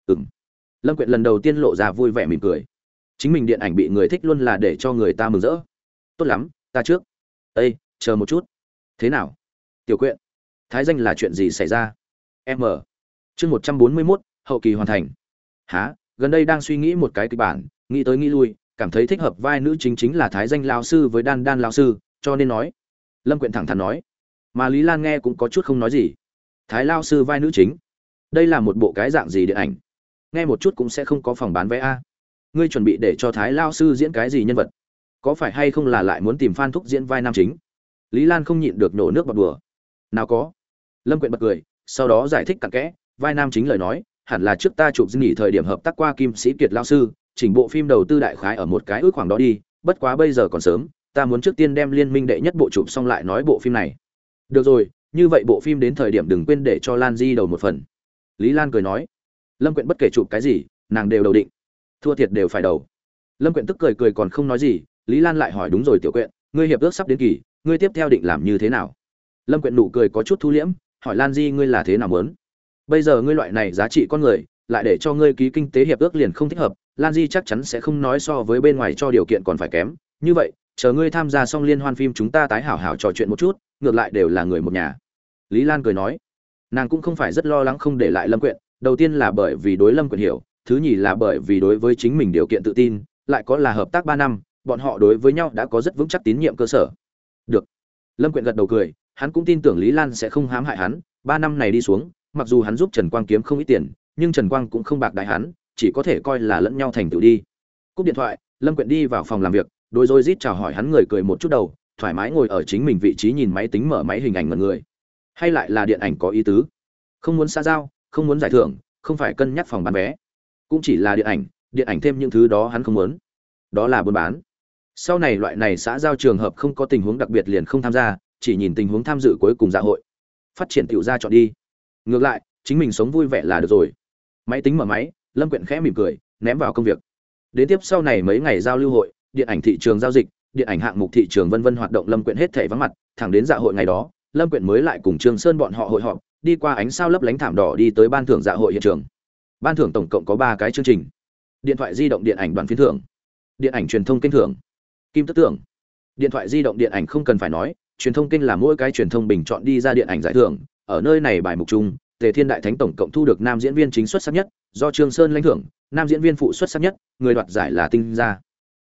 Lâm Quyện lần đầu tiên lộ ra vui vẻ mỉm cười. Chính mình điện ảnh bị người thích luôn là để cho người ta mừng rỡ. Tốt lắm, ta trước. Ê, chờ một chút. Thế nào? Tiểu Quyện, Thái Danh là chuyện gì xảy ra? M. Chương 141, hậu kỳ hoàn thành. Hả? Gần đây đang suy nghĩ một cái kịch bản, nghĩ tới nghĩ lui, cảm thấy thích hợp vai nữ chính là Thái Danh lão sư với Đan Đan lão sư, cho nên nói. Lâm Quyện thẳng thắn nói. Mà Lý Lan nghe cũng có chút không nói gì. Thái lão sư vai nữ chính, đây là một bộ cái dạng gì điện ảnh? Nghe một chút cũng sẽ không có phòng bán vé a. Ngươi chuẩn bị để cho Thái lão sư diễn cái gì nhân vật? Có phải hay không là lại muốn tìm Phan Thúc diễn vai nam chính? Lý Lan không nhịn được nổ nước bọt đùa. Nào có. Lâm Quyện bật cười, sau đó giải thích cặn kẽ, vai nam chính lời nói, hẳn là trước ta chụp nghỉ thời điểm hợp tác qua Kim Sĩ Kiệt lão sư, chỉnh bộ phim đầu tư đại khái ở một cái ước khoảng đó đi, bất quá bây giờ còn sớm, ta muốn trước tiên đem Liên Minh đệ nhất bộ chụp xong lại nói bộ phim này. Được rồi, như vậy bộ phim đến thời điểm đừng quên để cho Lan Di đầu một phần. Lý Lan cười nói. Lâm Quyện bất kể chụp cái gì, nàng đều đầu định, thua thiệt đều phải đầu. Lâm Quyện tức cười cười còn không nói gì, Lý Lan lại hỏi đúng rồi Tiểu Quyện, ngươi hiệp ước sắp đến kỳ, ngươi tiếp theo định làm như thế nào? Lâm Quyện nụ cười có chút thu liễm, hỏi Lan Di ngươi là thế nào muốn? Bây giờ ngươi loại này giá trị con người, lại để cho ngươi ký kinh tế hiệp ước liền không thích hợp, Lan Di chắc chắn sẽ không nói so với bên ngoài cho điều kiện còn phải kém, như vậy, chờ ngươi tham gia xong liên hoan phim chúng ta tái hảo hảo trò chuyện một chút, ngược lại đều là người một nhà. Lý Lan cười nói, nàng cũng không phải rất lo lắng không để lại Lâm Quyện, đầu tiên là bởi vì đối Lâm Quyện hiểu, thứ nhì là bởi vì đối với chính mình điều kiện tự tin, lại có là hợp tác 3 năm, bọn họ đối với nhau đã có rất vững chắc tín nhiệm cơ sở. Được. Lâm Quyện gật đầu cười, hắn cũng tin tưởng Lý Lan sẽ không hãm hại hắn, 3 năm này đi xuống, mặc dù hắn giúp Trần Quang kiếm không ít tiền, nhưng Trần Quang cũng không bạc đãi hắn, chỉ có thể coi là lẫn nhau thành tựu đi. Cúp điện thoại, Lâm Quyện đi vào phòng làm việc, đôi rồi rít chào hỏi hắn, người cười một chút đầu, thoải mái ngồi ở chính mình vị trí nhìn máy tính mở máy hình ảnh mọi người. Hay lại là điện ảnh có ý tứ, không muốn xã giao, không muốn giải thưởng, không phải cân nhắc phòng bán vé, cũng chỉ là điện ảnh thêm những thứ đó hắn không muốn, đó là buôn bán. Sau này loại này xã giao trường hợp không có tình huống đặc biệt liền không tham gia, chỉ nhìn tình huống tham dự cuối cùng dạ hội, phát triển tiểu ra chọn đi. Ngược lại, chính mình sống vui vẻ là được rồi. Máy tính mở máy, Lâm Quyện khẽ mỉm cười, ném vào công việc. Đến tiếp sau này mấy ngày giao lưu hội, điện ảnh thị trường giao dịch, điện ảnh hạng mục thị trường vân vân hoạt động Lâm Quyện hết thảy vắng mặt, thẳng đến dạ hội ngày đó, Lâm Quyện mới lại cùng Trương Sơn bọn họ hội họp, đi qua ánh sao lấp lánh thảm đỏ đi tới ban thưởng dạ hội hiện trường. Ban thưởng tổng cộng có 3 cái chương trình: điện thoại di động điện ảnh đoàn phiến thưởng, điện ảnh truyền thông kênh thưởng, kim tức thưởng. Điện thoại di động điện ảnh không cần phải nói, truyền thông kênh là mỗi cái truyền thông bình chọn đi ra điện ảnh giải thưởng, ở nơi này bài mục chung, Tề Thiên Đại Thánh tổng cộng thu được nam diễn viên chính xuất sắc nhất, do Trương Sơn lãnh thưởng, nam diễn viên phụ xuất sắc nhất, người đoạt giải là Tinh Gia.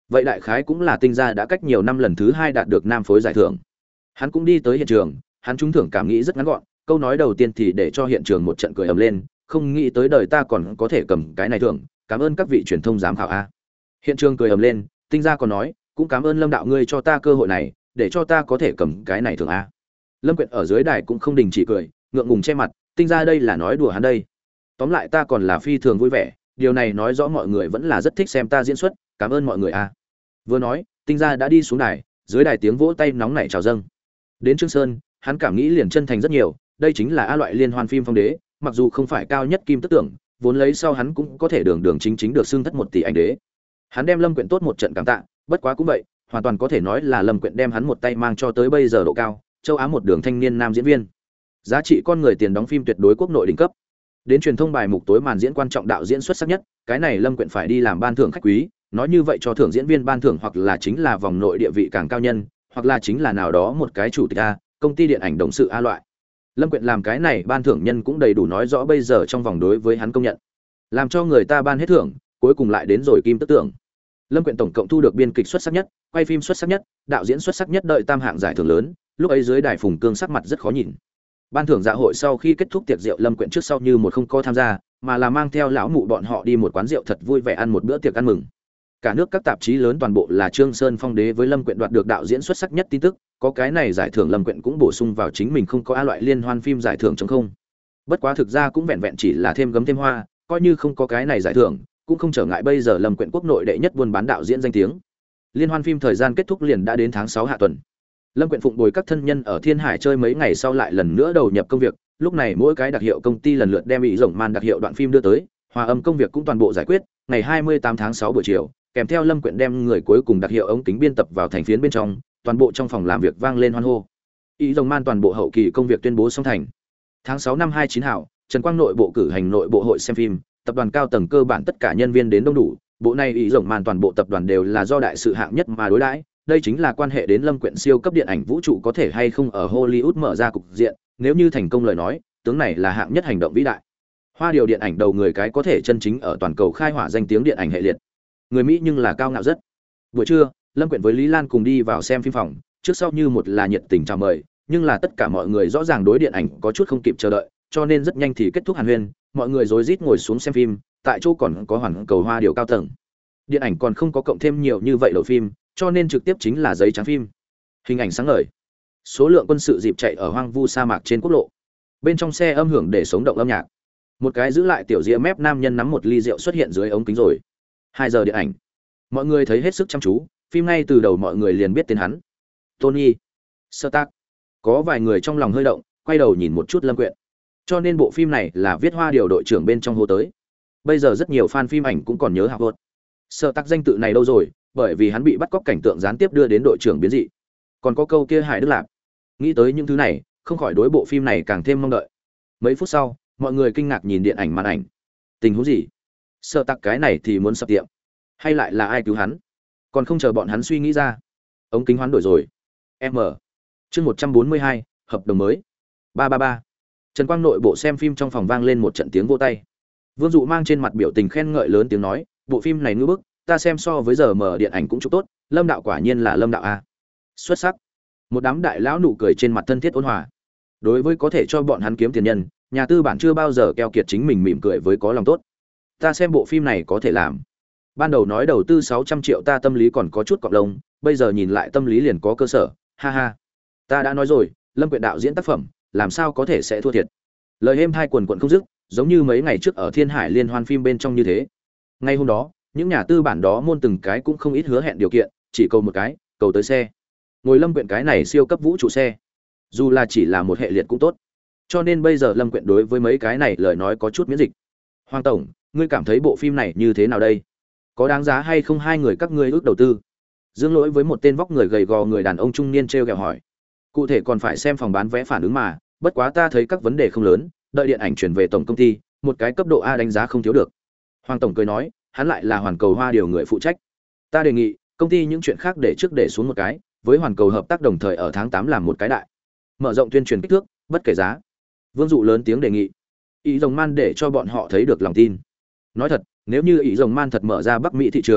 vậy đại khái cũng là Tinh gia đã cách nhiều năm lần thứ 2 đạt được nam phối giải thưởng. Hắn cũng đi tới hiện trường, hắn trúng thưởng cảm nghĩ rất ngắn gọn, câu nói đầu tiên thì để cho hiện trường một trận cười ầm lên, không nghĩ tới đời ta còn có thể cầm cái này thưởng, cảm ơn các vị truyền thông giám khảo a. Hiện trường cười ầm lên, Tinh gia còn nói, cũng cảm ơn Lâm đạo ngươi cho ta cơ hội này, để cho ta có thể cầm cái này thưởng a. Lâm Quyện ở dưới đài cũng không đình chỉ cười, ngượng ngùng che mặt, Tinh gia đây là nói đùa hắn đây. Tóm lại ta còn là phi thường vui vẻ, điều này nói rõ mọi người vẫn là rất thích xem ta diễn xuất, cảm ơn mọi người a. Vừa nói, Tinh gia đã đi xuống đài, dưới đài tiếng vỗ tay nóng nảy chào dâng. Đến Trương Sơn, hắn cảm nghĩ liền chân thành rất nhiều, đây chính là a loại liên hoan phim phong đế, mặc dù không phải cao nhất kim tức tưởng, vốn lấy sau hắn cũng có thể đường đường chính chính được xưng thất 1 tỷ ảnh đế. Hắn đem Lâm Quyện tốt một trận cảm tạ, bất quá cũng vậy, hoàn toàn có thể nói là Lâm Quyện đem hắn một tay mang cho tới bây giờ độ cao, châu Á một đường thanh niên nam diễn viên. Giá trị con người tiền đóng phim tuyệt đối quốc nội đỉnh cấp. Đến truyền thông bài mục tối màn diễn quan trọng đạo diễn xuất sắc nhất, cái này Lâm Quyện phải đi làm ban thưởng khách quý, nói như vậy cho thưởng diễn viên ban thưởng hoặc là chính là vòng nội địa vị càng cao nhân, hoặc là chính là nào đó một cái chủ tịch a, công ty điện ảnh đồng sự a loại. Lâm Quyện làm cái này ban thưởng nhân cũng đầy đủ nói rõ bây giờ trong vòng đối với hắn công nhận. Làm cho người ta ban hết thưởng, cuối cùng lại đến rồi kim tức tưởng. Lâm Quyện tổng cộng thu được biên kịch xuất sắc nhất, quay phim xuất sắc nhất, đạo diễn xuất sắc nhất đợi tam hạng giải thưởng lớn, lúc ấy dưới đài Phùng Cương sắc mặt rất khó nhìn. Ban thưởng dạ hội sau khi kết thúc tiệc rượu Lâm Quyện trước sau như một không có tham gia, mà là mang theo lão mụ bọn họ đi một quán rượu thật vui vẻ ăn một bữa tiệc ăn mừng. Cả nước các tạp chí lớn toàn bộ là Trương Sơn phong đế với Lâm Quyện đoạt được đạo diễn xuất sắc nhất tin tức, có cái này giải thưởng Lâm Quyện cũng bổ sung vào chính mình không có a loại liên hoan phim giải thưởng trống không. Bất quá thực ra cũng vẹn vẹn chỉ là thêm gấm thêm hoa, coi như không có cái này giải thưởng, cũng không trở ngại bây giờ Lâm Quyện quốc nội đệ nhất buôn bán đạo diễn danh tiếng. Liên hoan phim thời gian kết thúc liền đã đến tháng 6 hạ tuần. Lâm Quyện phụng bồi các thân nhân ở Thiên Hải chơi mấy ngày sau lại lần nữa đầu nhập công việc, lúc này mỗi cái đặc hiệu công ty lần lượt đem ý rộng man đặc hiệu đoạn phim đưa tới, hòa âm công việc cũng toàn bộ giải quyết, ngày 28 tháng 6 buổi chiều, kèm theo Lâm Quyện đem người cuối cùng đặc hiệu ống kính biên tập vào thành phiến bên trong, toàn bộ trong phòng làm việc vang lên hoan hô. Ý rộng man toàn bộ hậu kỳ công việc tuyên bố xong thành. Tháng 6 năm 29 hảo, Trần Quang nội bộ cử hành nội bộ hội xem phim, tập đoàn cao tầng cơ bản tất cả nhân viên đến đông đủ, bộ này ý rộng man toàn bộ tập đoàn đều là do đại sự hạng nhất mà đối đãi, đây chính là quan hệ đến Lâm Quyện siêu cấp điện ảnh vũ trụ có thể hay không ở Hollywood mở ra cục diện, nếu như thành công lời nói, tướng này là hạng nhất hành động vĩ đại. Hoa điều điện ảnh đầu người cái có thể chân chính ở toàn cầu khai hỏa danh tiếng điện ảnh hệ liệt. Người Mỹ nhưng là cao ngạo rất. Buổi trưa, Lâm Quyện với Lý Lan cùng đi vào xem phim phòng, trước sau như một là nhiệt tình chào mời, nhưng là tất cả mọi người rõ ràng đối điện ảnh có chút không kịp chờ đợi, cho nên rất nhanh thì kết thúc hàn huyên, mọi người rối rít ngồi xuống xem phim, tại chỗ còn có hoàn cầu hoa điều cao tầng. Điện ảnh còn không có cộng thêm nhiều như vậy đầu phim, cho nên trực tiếp chính là giấy trắng phim. Hình ảnh sáng ngời. Số lượng quân sự dịp chạy ở hoang vu sa mạc trên quốc lộ. Bên trong xe âm hưởng để sống động âm nhạc. Một cái giữ lại tiểu rìa mép nam nhân nắm một ly rượu xuất hiện dưới ống kính rồi. 2 giờ điện ảnh. Mọi người thấy hết sức chăm chú, phim ngay từ đầu mọi người liền biết tên hắn. Tony Stark. Có vài người trong lòng hơi động, quay đầu nhìn một chút Lâm Quyện. Cho nên bộ phim này là viết hoa điều đội trưởng bên trong hô tới. Bây giờ rất nhiều fan phim ảnh cũng còn nhớ Hạc Vợt. Stark danh tự này đâu rồi, bởi vì hắn bị bắt cóc cảnh tượng gián tiếp đưa đến đội trưởng biến dị. Còn có câu kia Hải Đức Lạp. Nghĩ tới những thứ này, không khỏi đối bộ phim này càng thêm mong đợi. Mấy phút sau, mọi người kinh ngạc nhìn điện ảnh màn ảnh. Tình huống gì? Stark cái này thì muốn sập tiệm, hay lại là ai cứu hắn? Còn không chờ bọn hắn suy nghĩ ra. Ống kính hoán đổi rồi. M. Chương 142, hợp đồng mới. 333. Trần Quang nội bộ xem phim trong phòng vang lên một trận tiếng vỗ tay. Vương Dụ mang trên mặt biểu tình khen ngợi lớn tiếng nói, bộ phim này ngư bức, ta xem so với giờ mở điện ảnh cũng chụp tốt, Lâm đạo quả nhiên là Lâm đạo a. Xuất sắc. Một đám đại lão nụ cười trên mặt thân thiết ôn hòa. Đối với có thể cho bọn hắn kiếm tiền nhân, nhà tư bản chưa bao giờ keo kiệt chính mình mỉm cười với có lòng tốt. Ta xem bộ phim này có thể làm. Ban đầu nói đầu tư 600 triệu ta tâm lý còn có chút cọp lông, bây giờ nhìn lại tâm lý liền có cơ sở, ha ha. Ta đã nói rồi, Lâm Quyện đạo diễn tác phẩm, làm sao có thể sẽ thua thiệt. Lời êm hai quần quần không dứt, giống như mấy ngày trước ở Thiên Hải liên hoan phim bên trong như thế. Ngay hôm đó, những nhà tư bản đó môn từng cái cũng không ít hứa hẹn điều kiện, chỉ cầu một cái, cầu tới xe. Ngồi Lâm Quyện cái này siêu cấp vũ trụ xe, dù là chỉ là một hệ liệt cũng tốt. Cho nên bây giờ Lâm Quyện đối với mấy cái này lời nói có chút miễn dịch. Hoàng tổng, ngươi cảm thấy bộ phim này như thế nào đây? Có đáng giá hay không hai người các ngươi ước đầu tư? Dương Lỗi với một tên vóc người gầy gò người đàn ông trung niên trêu ghẹo hỏi. Cụ thể còn phải xem phòng bán vé phản ứng mà, bất quá ta thấy các vấn đề không lớn, đợi điện ảnh chuyển về tổng công ty, một cái cấp độ A đánh giá không thiếu được. Hoàng tổng cười nói, hắn lại là Hoàn Cầu Hoa điều người phụ trách. Ta đề nghị, công ty những chuyện khác để trước để xuống một cái, với Hoàn Cầu hợp tác đồng thời ở tháng 8 làm một cái đại. Mở rộng tuyên truyền kích thước, bất kể giá. Vương Dụ lớn tiếng đề nghị. Ý rồng man để cho bọn họ thấy được lòng tin. Nói thật, nếu như Ý rồng man thật mở ra Bắc Mỹ thị trường,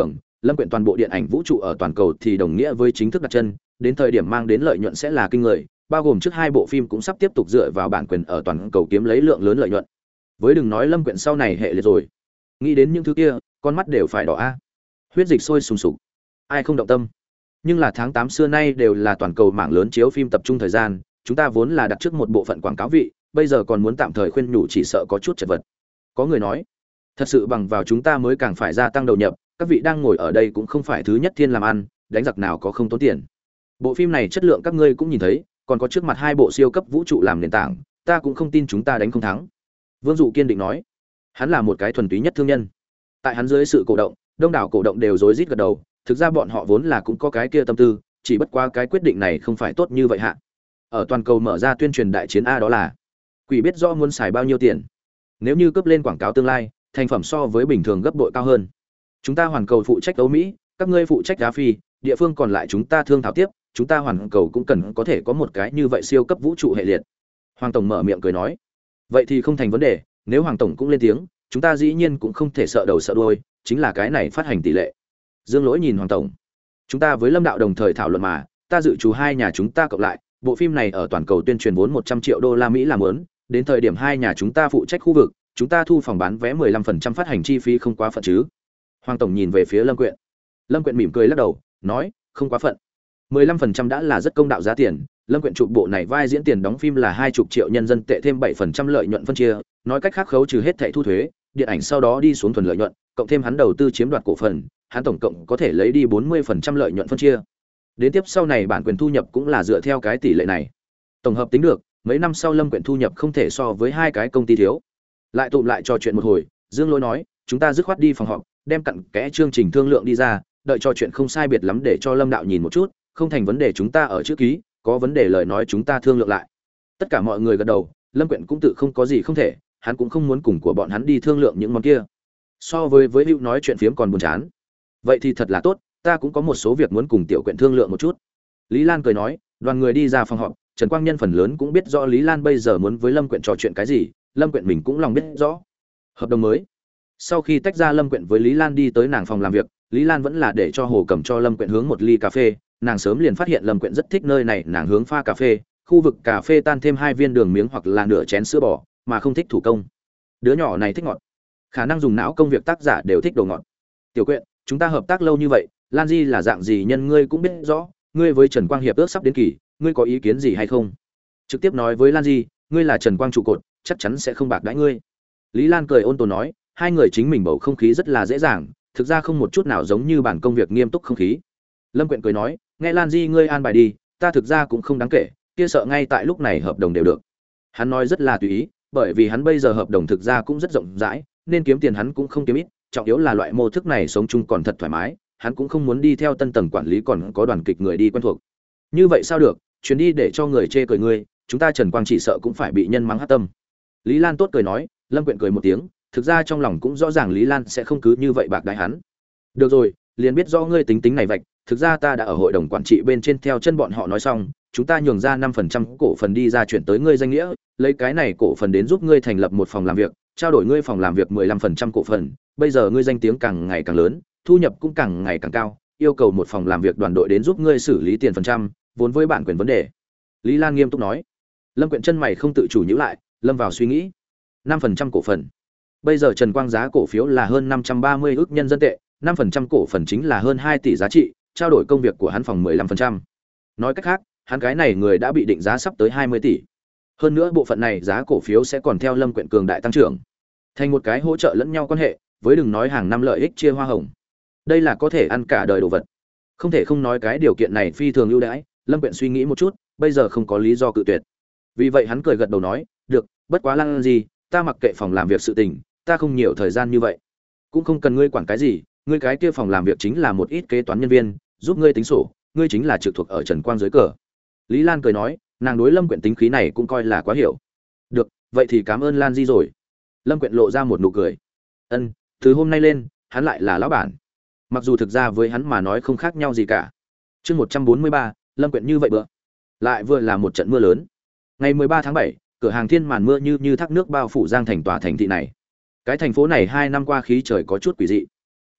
lâm quyện toàn bộ điện ảnh vũ trụ ở toàn cầu thì đồng nghĩa với chính thức đặt chân, đến thời điểm mang đến lợi nhuận sẽ là kinh người, bao gồm trước hai bộ phim cũng sắp tiếp tục dựa vào bản quyền ở toàn cầu kiếm lấy lượng lớn lợi nhuận. Với đừng nói lâm quyện sau này hệ liệt rồi, nghĩ đến những thứ kia, con mắt đều phải đỏ a. Huyết dịch sôi sùng sục, ai không động tâm. Nhưng là tháng 8 xưa nay đều là toàn cầu mảng lớn chiếu phim tập trung thời gian, chúng ta vốn là đặt trước một bộ phận quảng cáo vị, bây giờ còn muốn tạm thời khuyên nhủ chỉ sợ có chút chật vật. Có người nói, thật sự bằng vào chúng ta mới càng phải gia tăng đầu nhập, các vị đang ngồi ở đây cũng không phải thứ nhất thiên làm ăn, đánh giặc nào có không tốn tiền. Bộ phim này chất lượng các ngươi cũng nhìn thấy, còn có trước mặt hai bộ siêu cấp vũ trụ làm nền tảng, ta cũng không tin chúng ta đánh không thắng. Vương Dụ kiên định nói, hắn là một cái thuần túy nhất thương nhân. Tại hắn dưới sự cổ động, đông đảo cổ động đều rối rít gật đầu, thực ra bọn họ vốn là cũng có cái kia tâm tư, chỉ bất quá cái quyết định này không phải tốt như vậy hạ. Ở toàn cầu mở ra tuyên truyền đại chiến a, đó là quỷ biết rõ muốn xài bao nhiêu tiền. Nếu như cấp lên quảng cáo tương lai, thành phẩm so với bình thường gấp bội cao hơn. Chúng ta hoàn cầu phụ trách Âu Mỹ, các ngươi phụ trách Á Phi, địa phương còn lại chúng ta thương thảo tiếp, chúng ta hoàn cầu cũng cần có thể có một cái như vậy siêu cấp vũ trụ hệ liệt. Hoàng tổng mở miệng cười nói, vậy thì không thành vấn đề, nếu Hoàng tổng cũng lên tiếng, chúng ta dĩ nhiên cũng không thể sợ đầu sợ đuôi, chính là cái này phát hành tỷ lệ. Dương Lỗi nhìn Hoàng tổng, chúng ta với Lâm đạo đồng thời thảo luận mà, ta dự trù hai nhà chúng ta cộng lại, bộ phim này ở toàn cầu tuyên truyền vốn 100 triệu đô la Mỹ là muốn, đến thời điểm hai nhà chúng ta phụ trách khu vực, chúng ta thu phòng bán vé 15% phát hành chi phí không quá phận chứ? Hoàng tổng nhìn về phía Lâm Quyện. Lâm Quyện mỉm cười lắc đầu, nói, không quá phận. 15% đã là rất công đạo giá tiền, Lâm Quyện chụp bộ này vai diễn tiền đóng phim là 20 triệu nhân dân tệ thêm 7% lợi nhuận phân chia, nói cách khác khấu trừ hết thảy thu thuế, điện ảnh sau đó đi xuống thuần lợi nhuận, cộng thêm hắn đầu tư chiếm đoạt cổ phần, hắn tổng cộng có thể lấy đi 40% lợi nhuận phân chia. Đến tiếp sau này bản quyền thu nhập cũng là dựa theo cái tỷ lệ này. Tổng hợp tính được, mấy năm sau Lâm Quyện thu nhập không thể so với hai cái công ty thiếu. Lại tụm lại trò chuyện một hồi, Dương Lỗi nói, chúng ta dứt khoát đi phòng họp, đem cặn kẽ chương trình thương lượng đi ra, đợi trò chuyện không sai biệt lắm để cho Lâm đạo nhìn một chút, không thành vấn đề chúng ta ở chữ ký, có vấn đề lời nói chúng ta thương lượng lại. Tất cả mọi người gật đầu, Lâm Quyện cũng tự không có gì không thể, hắn cũng không muốn cùng của bọn hắn đi thương lượng những món kia. So với hữu nói chuyện phiếm còn buồn chán. Vậy thì thật là tốt, ta cũng có một số việc muốn cùng tiểu Quyện thương lượng một chút. Lý Lan cười nói, đoàn người đi ra phòng họp, Trần Quang Nhân phần lớn cũng biết rõ Lý Lan bây giờ muốn với Lâm Quyện trò chuyện cái gì, Lâm Quyện mình cũng lòng biết rõ. Hợp đồng mới. Sau khi tách ra Lâm Quyện với Lý Lan đi tới nàng phòng làm việc, Lý Lan vẫn là để cho Hồ Cầm cho Lâm Quyện hướng một ly cà phê, nàng sớm liền phát hiện Lâm Quyện rất thích nơi này, nàng hướng pha cà phê, khu vực cà phê tan thêm 2 viên đường miếng hoặc là nửa chén sữa bò, mà không thích thủ công. Đứa nhỏ này thích ngọt. Khả năng dùng não công việc tác giả đều thích đồ ngọt. Tiểu Quyện, chúng ta hợp tác lâu như vậy, Lan Di là dạng gì nhân ngươi cũng biết rõ, ngươi với Trần Quang hiệp ước sắp đến kỳ, ngươi có ý kiến gì hay không? Trực tiếp nói với Lan Di, ngươi là Trần Quang trụ cột, chắc chắn sẽ không bạc đãi ngươi. Lý Lan cười ôn tồn nói, hai người chính mình bầu không khí rất là dễ dàng, thực ra không một chút nào giống như bản công việc nghiêm túc không khí. Lâm Quyện cười nói, nghe Lan Di ngươi an bài đi, ta thực ra cũng không đáng kể, kia sợ ngay tại lúc này hợp đồng đều được. Hắn nói rất là tùy ý, bởi vì hắn bây giờ hợp đồng thực ra cũng rất rộng rãi, nên kiếm tiền hắn cũng không kiếm ít, trọng yếu là loại mô thức này sống chung còn thật thoải mái, hắn cũng không muốn đi theo tân tầng quản lý còn có đoàn kịch người đi quen thuộc. Như vậy sao được, chuyến đi để cho người chê cười ngươi, chúng ta Trần Quang chỉ sợ cũng phải bị nhân mắng hắc tâm. Lý Lan tốt cười nói, Lâm Quyện cười một tiếng, thực ra trong lòng cũng rõ ràng Lý Lan sẽ không cứ như vậy bạc đãi hắn. Được rồi, liền biết rõ ngươi tính tính này vạch, thực ra ta đã ở hội đồng quản trị bên trên theo chân bọn họ nói xong, chúng ta nhường ra 5% cổ phần đi ra chuyển tới ngươi danh nghĩa, lấy cái này cổ phần đến giúp ngươi thành lập một phòng làm việc, trao đổi ngươi phòng làm việc 15% cổ phần, bây giờ ngươi danh tiếng càng ngày càng lớn, thu nhập cũng càng ngày càng cao, yêu cầu một phòng làm việc đoàn đội đến giúp ngươi xử lý tiền phần trăm, vốn với bản quyền vấn đề. Lý Lan nghiêm túc nói. Lâm Quyện chân mày không tự chủ nhíu lại, lâm vào suy nghĩ. 5% cổ phần. Bây giờ Trần Quang giá cổ phiếu là hơn 530 ức nhân dân tệ, 5% cổ phần chính là hơn 2 tỷ giá trị, trao đổi công việc của hắn phòng 15%. Nói cách khác, hắn cái này người đã bị định giá sắp tới 20 tỷ. Hơn nữa bộ phận này giá cổ phiếu sẽ còn theo Lâm Quyện cường đại tăng trưởng, thành một cái hỗ trợ lẫn nhau quan hệ, với đừng nói hàng năm lợi ích chia hoa hồng. Đây là có thể ăn cả đời đồ vật. Không thể không nói cái điều kiện này phi thường ưu đãi, Lâm Quyện suy nghĩ một chút, bây giờ không có lý do cự tuyệt. Vì vậy hắn cười gật đầu nói, "Được, bất quá Lan gì, ta mặc kệ phòng làm việc sự tình, ta không nhiều thời gian như vậy. Cũng không cần ngươi quản cái gì, ngươi cái kia phòng làm việc chính là một ít kế toán nhân viên, giúp ngươi tính sổ, ngươi chính là trực thuộc ở Trần Quang dưới cờ." Lý Lan cười nói, nàng đối Lâm Quyện tính khí này cũng coi là quá hiểu. "Được, vậy thì cảm ơn Lan Di rồi." Lâm Quyện lộ ra một nụ cười. "Ân, từ hôm nay lên, hắn lại là lão bản." Mặc dù thực ra với hắn mà nói không khác nhau gì cả. Chương 143, Lâm Quyện như vậy bữa. Lại vừa là một trận mưa lớn. Ngày 13 tháng 7, cửa hàng Thiên màn mưa như thác nước bao phủ Giang thành tòa thành thị này. Cái thành phố này 2 năm qua khí trời có chút quỷ dị.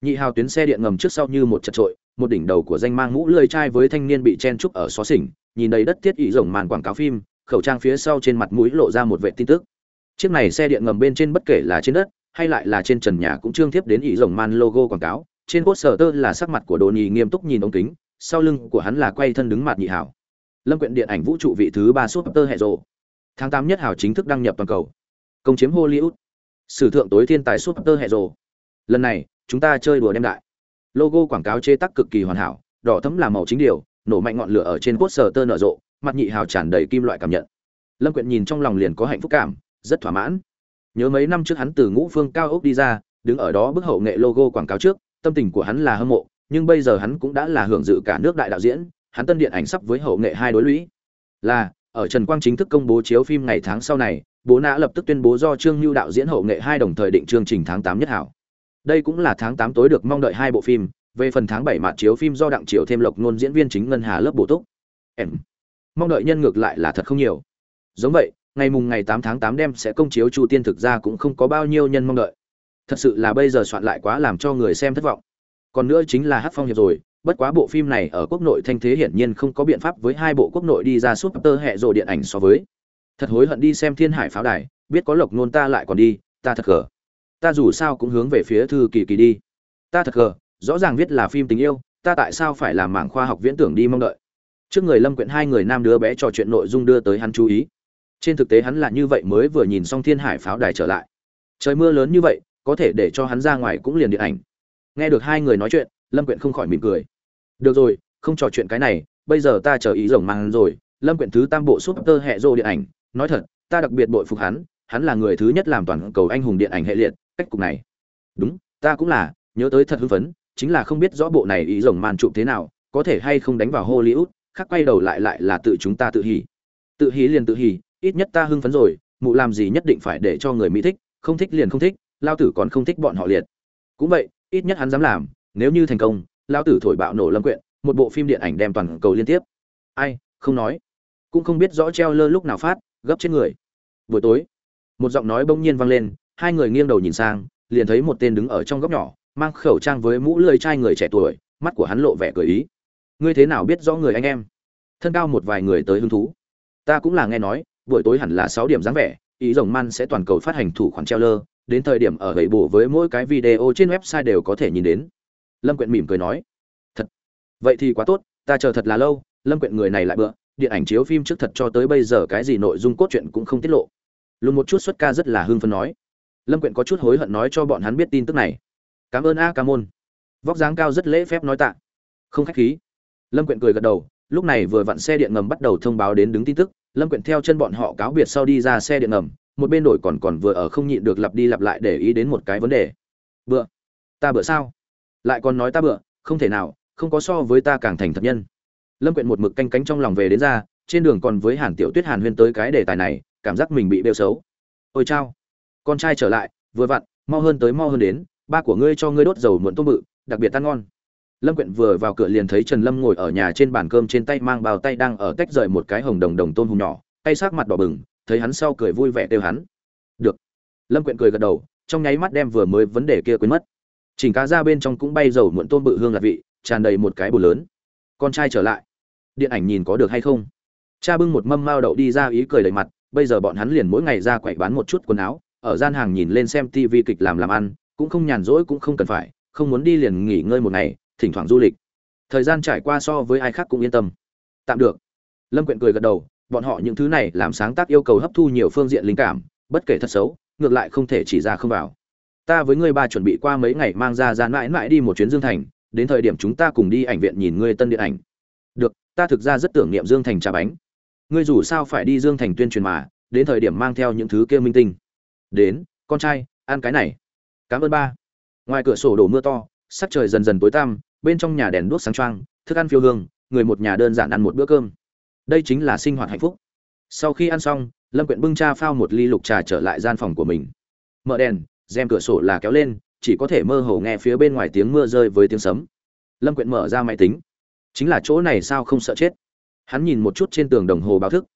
Nhị hào tuyến xe điện ngầm trước sau như một chật trội, một đỉnh đầu của danh mang mũ lưỡi chai với thanh niên bị chen trúc ở xó xỉnh, nhìn đầy đất tiết ý rồng màn quảng cáo phim, khẩu trang phía sau trên mặt mũi lộ ra một vệ tin tức. Chiếc này xe điện ngầm bên trên bất kể là trên đất hay lại là trên trần nhà cũng trương tiếp đến ý rồng man logo quảng cáo, trên poster là sắc mặt của Đồ Nhì nghiêm túc nhìn ống kính, sau lưng của hắn là quay thân đứng mặt nhị hào. Lâm Quyện điện ảnh vũ trụ vị thứ 3 Super Hero. Tháng 8 nhất hào chính thức đăng nhập toàn cầu. Công chiếm Hollywood. Sử thượng tối thiên tài Super Hero. Lần này, chúng ta chơi đùa đem đại. Logo quảng cáo chế tác cực kỳ hoàn hảo, đỏ thẫm là màu chính điều, nổ mạnh ngọn lửa ở trên poster nở rộ, mặt nhị hào tràn đầy kim loại cảm nhận. Lâm Quyện nhìn trong lòng liền có hạnh phúc cảm, rất thỏa mãn. Nhớ mấy năm trước hắn từ Ngũ Phương cao ốc đi ra, đứng ở đó bức hậu nghệ logo quảng cáo trước, tâm tình của hắn là hâm mộ, nhưng bây giờ hắn cũng đã là hưởng dự cả nước đại đạo diễn, hắn tân điện ảnh sắp với hậu nghệ hai đối lũy. Là, ở Trần Quang chính thức công bố chiếu phim ngày tháng sau này, Bố Nã lập tức tuyên bố do Trương Nưu đạo diễn hậu nghệ hai đồng thời định chương trình tháng 8 nhất hảo. Đây cũng là tháng 8 tối được mong đợi hai bộ phim, về phần tháng 7 mạt chiếu phim do Đặng Triều thêm Lộc Nôn diễn viên chính Ngân Hà lớp bổ túc. Em mong đợi nhân ngược lại là thật không nhiều. Giống vậy, ngày 8 tháng 8 đêm sẽ công chiếu Chu Tiên thực ra cũng không có bao nhiêu nhân mong đợi. Thật sự là bây giờ soạn lại quá làm cho người xem thất vọng. Còn nữa chính là Hắc Phong hiệp rồi, bất quá bộ phim này ở quốc nội thanh thế hiển nhiên không có biện pháp với hai bộ quốc nội đi ra Super Hero điện ảnh so với. Thật hối hận đi xem Thiên Hải pháo đài, biết có Lộc Nôn ta lại còn đi, ta thật gờ. Ta dù sao cũng hướng về phía Thư Kỳ Kỳ đi. Ta thật gờ, rõ ràng viết là phim tình yêu, ta tại sao phải làm mảng khoa học viễn tưởng đi mong đợi. Trước người Lâm Quyện hai người nam đứa bé trò chuyện nội dung đưa tới hắn chú ý. Trên thực tế hắn là như vậy mới vừa nhìn xong Thiên Hải pháo đài trở lại. Trời mưa lớn như vậy, có thể để cho hắn ra ngoài cũng liền điện ảnh. Nghe được hai người nói chuyện, Lâm Quyện không khỏi mỉm cười. Được rồi, không trò chuyện cái này, bây giờ ta chờ ý rồng mang rồi. Lâm Quyện thứ tam bộ Super Hero điện ảnh, nói thật, ta đặc biệt bội phục hắn là người thứ nhất làm toàn cầu anh hùng điện ảnh hệ liệt, cách cục này. Đúng, ta cũng là, nhớ tới thật hưng phấn, chính là không biết rõ bộ này ý rồng màn chụp thế nào, có thể hay không đánh vào Hollywood, khác quay đầu lại là tự chúng ta tự hỉ. Tự hỉ liền tự hỉ, ít nhất ta hưng phấn rồi, mụ làm gì nhất định phải để cho người Mỹ thích, không thích liền không thích, lao tử còn không thích bọn họ liệt. Cũng vậy, ít nhất hắn dám làm, nếu như thành công, lao tử thổi bạo nổ Lâm Quyện, một bộ phim điện ảnh đem toàn cầu liên tiếp. Ai, không nói, cũng không biết rõ treo lơ lúc nào phát, gấp chết người. Buổi tối, một giọng nói bỗng nhiên vang lên, hai người nghiêng đầu nhìn sang, liền thấy một tên đứng ở trong góc nhỏ, mang khẩu trang với mũ lưỡi trai người trẻ tuổi, mắt của hắn lộ vẻ cười ý. Ngươi thế nào biết rõ người anh em? Thân cao một vài người tới hứng thú. Ta cũng là nghe nói, buổi tối hẳn là 6 điểm dáng vẻ, ý rồng man sẽ toàn cầu phát hành thủ khoản treo lơ, đến thời điểm ở gậy bổ với mỗi cái video trên website đều có thể nhìn đến. Lâm Quyện mỉm cười nói, thật, vậy thì quá tốt, ta chờ thật là lâu. Lâm Quyện người này lại bựa, điện ảnh chiếu phim trước thật cho tới bây giờ cái gì nội dung cốt truyện cũng không tiết lộ. Luôn một chút xuất ca rất là hưng phấn nói. Lâm Quyện có chút hối hận nói cho bọn hắn biết tin tức này. Cảm ơn a ca môn. Vóc dáng cao rất lễ phép nói tạ. Không khách khí. Lâm Quyện cười gật đầu. Lúc này vừa vặn xe điện ngầm bắt đầu thông báo đến đứng tin tức, Lâm Quyện theo chân bọn họ cáo biệt sau đi ra xe điện ngầm, một bên đổi còn vừa ở không nhịn được lặp đi lặp lại để ý đến một cái vấn đề. Bựa, ta bựa sao? Lại còn nói ta bựa, không thể nào, không có so với ta càng thành thật nhân. Lâm Quyện một mực canh cánh trong lòng về đến ra, trên đường còn với Hàn Tiểu Tuyết Hàn huyên tới cái đề tài này, cảm giác mình bị bêu xấu. Ôi chao, con trai trở lại, vừa vặn, mau hơn đến, ba của ngươi cho ngươi đốt dầu muộn tôm bự, đặc biệt ăn ngon. Lâm Quyện vừa vào cửa liền thấy Trần Lâm ngồi ở nhà trên bàn cơm, trên tay mang bao tay đang ở tách rời một cái hồng đồng đồng tôm hùm nhỏ, tay sắc mặt đỏ bừng, thấy hắn sau cười vui vẻ kêu hắn. Được. Lâm Quyện cười gật đầu, trong nháy mắt đem vừa mới vấn đề kia quên mất. Chỉnh cá ra bên trong cũng bay dầu muộn tôm bự hương lạc vị, tràn đầy một cái bồn lớn. Con trai trở lại, điện ảnh nhìn có được hay không? Cha bưng một mâm mao đậu đi ra, ý cười đầy mặt. Bây giờ bọn hắn liền mỗi ngày ra quậy bán một chút quần áo, ở gian hàng nhìn lên xem TV kịch làm ăn, cũng không nhàn rỗi cũng không cần phải, không muốn đi liền nghỉ ngơi một ngày, thỉnh thoảng du lịch. Thời gian trải qua so với ai khác cũng yên tâm. Tạm được. Lâm Quyện cười gật đầu, bọn họ những thứ này làm sáng tác yêu cầu hấp thu nhiều phương diện linh cảm, bất kể thật xấu, ngược lại không thể chỉ ra không vào. Ta với ngươi ba chuẩn bị qua mấy ngày mang ra mãi mãi đi một chuyến Dương Thành, đến thời điểm chúng ta cùng đi ảnh viện nhìn ngươi tân điện ảnh. Được, ta thực ra rất tưởng niệm Dương Thành trà bánh. Ngươi dù sao phải đi Dương Thành tuyên truyền mà, đến thời điểm mang theo những thứ kia minh tinh. Đến, con trai, ăn cái này. Cảm ơn ba. Ngoài cửa sổ đổ mưa to, sắc trời dần dần tối tăm, bên trong nhà đèn đuốc sáng choang, thức ăn phiêu hương, người một nhà đơn giản ăn một bữa cơm. Đây chính là sinh hoạt hạnh phúc. Sau khi ăn xong, Lâm Quyện bưng cha phao một ly lục trà trở lại gian phòng của mình. Mở đèn, rèm cửa sổ là kéo lên, chỉ có thể mơ hồ nghe phía bên ngoài tiếng mưa rơi với tiếng sấm. Lâm Quyện mở ra máy tính. Chính là chỗ này sao không sợ chết. Hắn nhìn một chút trên tường đồng hồ báo thức.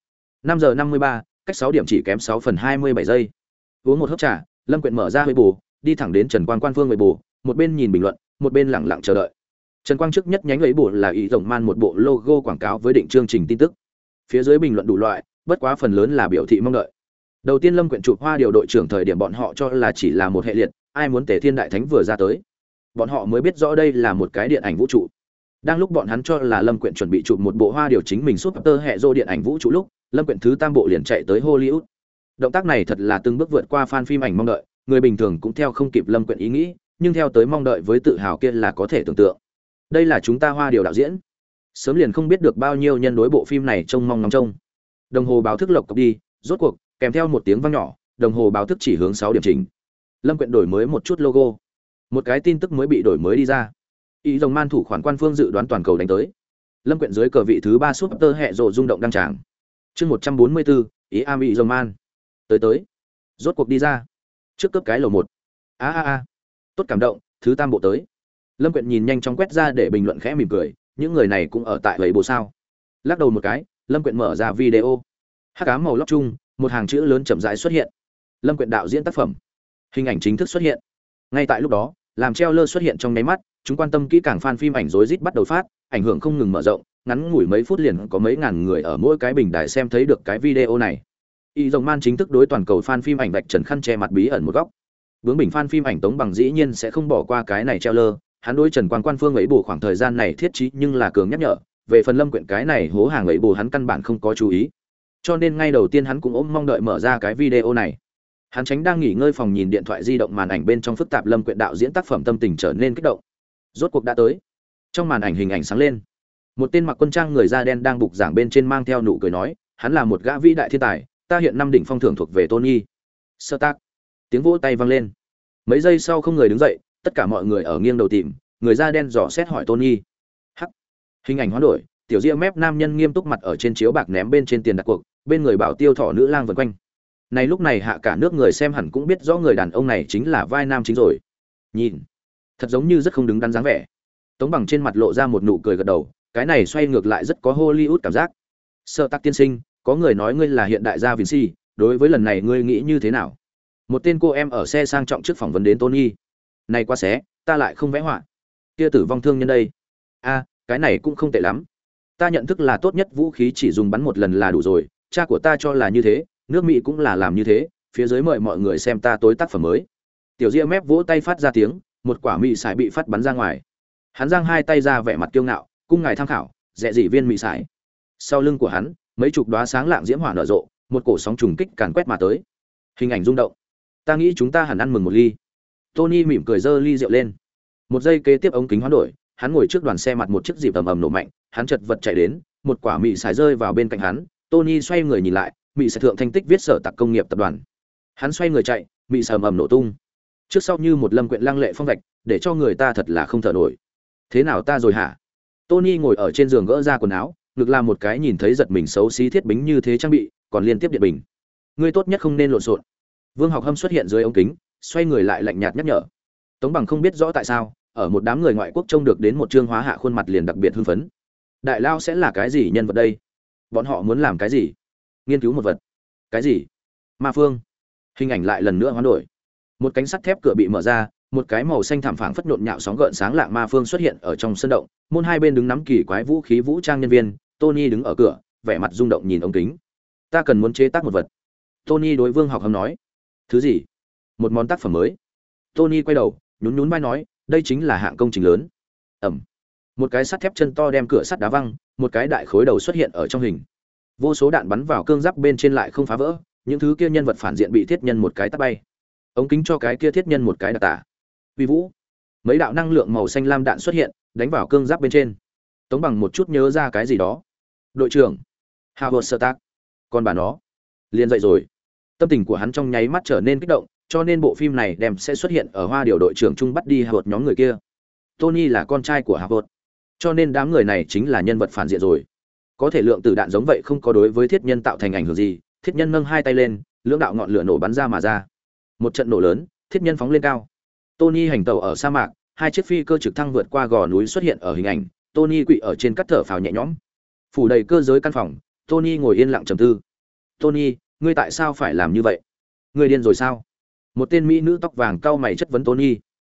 5:53, cách 6 điểm chỉ kém 6 phần 27 giây. Uống một hớp trà, Lâm Quyện mở ra Weibo, đi thẳng đến Trần Quan Quan Phương Weibo, một bên nhìn bình luận, một bên lẳng lặng chờ đợi. Trần Quang trước nhất nhánh ấy bộ là ý rồng man một bộ logo quảng cáo với định chương trình tin tức. Phía dưới bình luận đủ loại, bất quá phần lớn là biểu thị mong đợi. Đầu tiên Lâm Quyện chụp Hoa Điều đội trưởng thời điểm bọn họ cho là chỉ là một hệ liệt, ai muốn Tề Thiên Đại Thánh vừa ra tới, bọn họ mới biết rõ đây là một cái điện ảnh vũ trụ. Đang lúc bọn hắn cho là Lâm Quyện chuẩn bị chụp một bộ Hoa Điều chính mình super hệ rô điện ảnh vũ trụ lúc, Lâm Quyện thứ tam bộ liền chạy tới Hollywood. Động tác này thật là từng bước vượt qua fan phim ảnh mong đợi, người bình thường cũng theo không kịp Lâm Quyện ý nghĩ, nhưng theo tới mong đợi với tự hào kia là có thể tưởng tượng. Đây là chúng ta Hoa Điều đạo diễn. Sớm liền không biết được bao nhiêu nhân đối bộ phim này trông mong ngóng trông. Đồng hồ báo thức lộc cộc đi, rốt cuộc kèm theo một tiếng vang nhỏ, đồng hồ báo thức chỉ hướng 6 điểm chỉnh. Lâm Quyện đổi mới một chút logo, một cái tin tức mới bị đổi mới đi ra. Ý rồng man thủ khoản quan phương dự đoán toàn cầu đánh tới. Lâm Quyện dưới cờ vị thứ 3 super hệ rộ rung động đăng tràng. Chương 144, ý am ý rồng man. Tới. Rốt cuộc đi ra. Trước cấp cái lầu 1. A. Tốt cảm động, thứ tam bộ tới. Lâm Quyện nhìn nhanh chóng quét ra để bình luận khẽ mỉm cười, những người này cũng ở tại vậy bộ sao? Lắc đầu một cái, Lâm Quyện mở ra video. Hắc ám màu lót chung, một hàng chữ lớn chậm rãi xuất hiện. Lâm Quyện đạo diễn tác phẩm. Hình ảnh chính thức xuất hiện. Ngay tại lúc đó, làm trailer xuất hiện trong nháy mắt, chúng quan tâm kỹ càng fan phim ảnh rối rít bắt đầu phát, ảnh hưởng không ngừng mở rộng, ngắn ngủi mấy phút liền có mấy ngàn người ở mỗi cái bình đài xem thấy được cái video này. Y Rồng Man chính thức đối toàn cầu fan phim ảnh vạch trần khăn che mặt bí ẩn một góc. Bướng bình fan phim ảnh Tống Bằng dĩ nhiên sẽ không bỏ qua cái này trailer, hắn đối Trần Quang quan phương ấy bù khoảng thời gian này thiết trí nhưng là cường nhắc nhở, về phần Lâm Quyện cái này hố hàng ấy bù hắn căn bản không có chú ý. Cho nên ngay đầu tiên hắn cũng ôm mong đợi mở ra cái video này. Hắn tránh đang nghỉ ngơi phòng nhìn điện thoại di động, màn ảnh bên trong phức tạp Lâm Quyện đạo diễn tác phẩm tâm tình trở nên kích động. Rốt cuộc đã tới. Trong màn ảnh hình ảnh sáng lên. Một tên mặc quân trang người da đen đang bục giảng bên trên mang theo nụ cười nói, hắn là một gã vĩ đại thiên tài, ta hiện năm đỉnh phong thưởng thuộc về Tony Stark. Tiếng vỗ tay vang lên. Mấy giây sau không người đứng dậy, tất cả mọi người ở nghiêng đầu tìm, người da đen dò xét hỏi Tony. Hắc. Hình ảnh hoán đổi, tiểu ria mép nam nhân nghiêm túc mặt ở trên chiếu bạc ném bên trên tiền đặt cuộc, bên người bảo tiêu thỏ nữ lang vần quanh. Này lúc này hạ cả nước người xem hẳn cũng biết rõ người đàn ông này chính là vai nam chính rồi. Nhìn, thật giống như rất không đứng đắn dáng vẻ. Tống Bằng trên mặt lộ ra một nụ cười gật đầu, cái này xoay ngược lại rất có Hollywood cảm giác. Sơ Tắc tiên sinh, có người nói ngươi là hiện đại gia Vinci, đối với lần này ngươi nghĩ như thế nào? Một tên cô em ở xe sang trọng trước phỏng vấn đến Tony. Này quá xé, ta lại không vẽ họa. Kia tử vong thương nhân đây. A, cái này cũng không tệ lắm. Ta nhận thức là tốt nhất vũ khí chỉ dùng bắn một lần là đủ rồi, cha của ta cho là như thế, nước Mỹ cũng là làm như thế, phía dưới mời mọi người xem ta tối tác phẩm mới. Tiểu Ria mép vỗ tay phát ra tiếng, một quả mị sải bị phát bắn ra ngoài. Hắn giang hai tay ra vẻ mặt kiêu ngạo, cung ngài tham khảo, rẻ dị viên mị sải. Sau lưng của hắn, mấy chục đóa sáng lạng diễm hỏa nở rộ, một cổ sóng trùng kích càn quét mà tới. Hình ảnh rung động. Ta nghĩ chúng ta hẳn ăn mừng một ly. Tony mỉm cười giơ ly rượu lên. Một giây kế tiếp ống kính hoán đổi, hắn ngồi trước đoàn xe mặt một chiếc dịp ầm ầm nổ mạnh, hắn chật vật chạy đến, một quả mị sải rơi vào bên cạnh hắn. Tony xoay người nhìn lại, mị sải thượng thanh tích viết Sở Tạc Công nghiệp tập đoàn. Hắn xoay người chạy, mị sải ầm ầm nổ tung. Trước sau như một Lâm Quyện lăng lệ phong vạch, để cho người ta thật là không thở nổi. Thế nào ta rồi hả? Tony ngồi ở trên giường gỡ ra quần áo, ngực làm một cái nhìn thấy giật mình xấu xí thiết bính như thế trang bị, còn liên tiếp điện bình. Ngươi tốt nhất không nên lộn xộn. Vương Học Hâm xuất hiện dưới ống kính, xoay người lại lạnh nhạt nhắc nhở. Tống Bằng không biết rõ tại sao, ở một đám người ngoại quốc trông được đến một trương hóa hạ khuôn mặt liền đặc biệt hưng phấn. Đại lao sẽ là cái gì nhân vật đây? Bọn họ muốn làm cái gì? Nghiên cứu một vật. Cái gì? Ma phương. Hình ảnh lại lần nữa hoán đổi. Một cánh sắt thép cửa bị mở ra, một cái màu xanh thảm phẳng phất nhộn nhạo sóng gợn sáng lạng ma phương xuất hiện ở trong sân động, môn hai bên đứng nắm kỳ quái vũ khí vũ trang nhân viên, Tony đứng ở cửa, vẻ mặt rung động nhìn ống kính. Ta cần muốn chế tác một vật. Tony đối Vương Học Hâm nói. Thứ gì? Một món tác phẩm mới. Tony quay đầu, nhún nhún vai nói, đây chính là hạng công trình lớn. Ẩm. Một cái sắt thép chân to đem cửa sắt đá văng, một cái đại khối đầu xuất hiện ở trong hình. Vô số đạn bắn vào cương giáp bên trên lại không phá vỡ, những thứ kia nhân vật phản diện bị thiết nhân một cái tát bay. Ống kính cho cái kia thiết nhân một cái đặc tả. Uy vũ. Mấy đạo năng lượng màu xanh lam đạn xuất hiện, đánh vào cương giáp bên trên. Tống Bằng một chút nhớ ra cái gì đó. Đội trưởng, Howard Stark. Còn bà nó, liền dậy rồi. Tâm tình của hắn trong nháy mắt trở nên kích động, cho nên bộ phim này đem sẽ xuất hiện ở Hoa Điều đội trưởng Trung bắt đi Howard nhóm người kia. Tony là con trai của Howard, cho nên đám người này chính là nhân vật phản diện rồi. Có thể lượng tử đạn giống vậy không có đối với thiết nhân tạo thành ảnh hưởng gì. Thiết nhân nâng hai tay lên, lưỡng đạo ngọn lửa nổ bắn ra mà ra. Một trận nổ lớn, thiết nhân phóng lên cao. Tony hành tẩu ở sa mạc, hai chiếc phi cơ trực thăng vượt qua gò núi xuất hiện ở hình ảnh. Tony quỵ ở trên cắt thở phào nhẹ nhõm. Phủ đầy cơ giới căn phòng, Tony ngồi yên lặng trầm tư. Tony, ngươi tại sao phải làm như vậy? Ngươi điên rồi sao? Một tên mỹ nữ tóc vàng cau mày chất vấn Tony.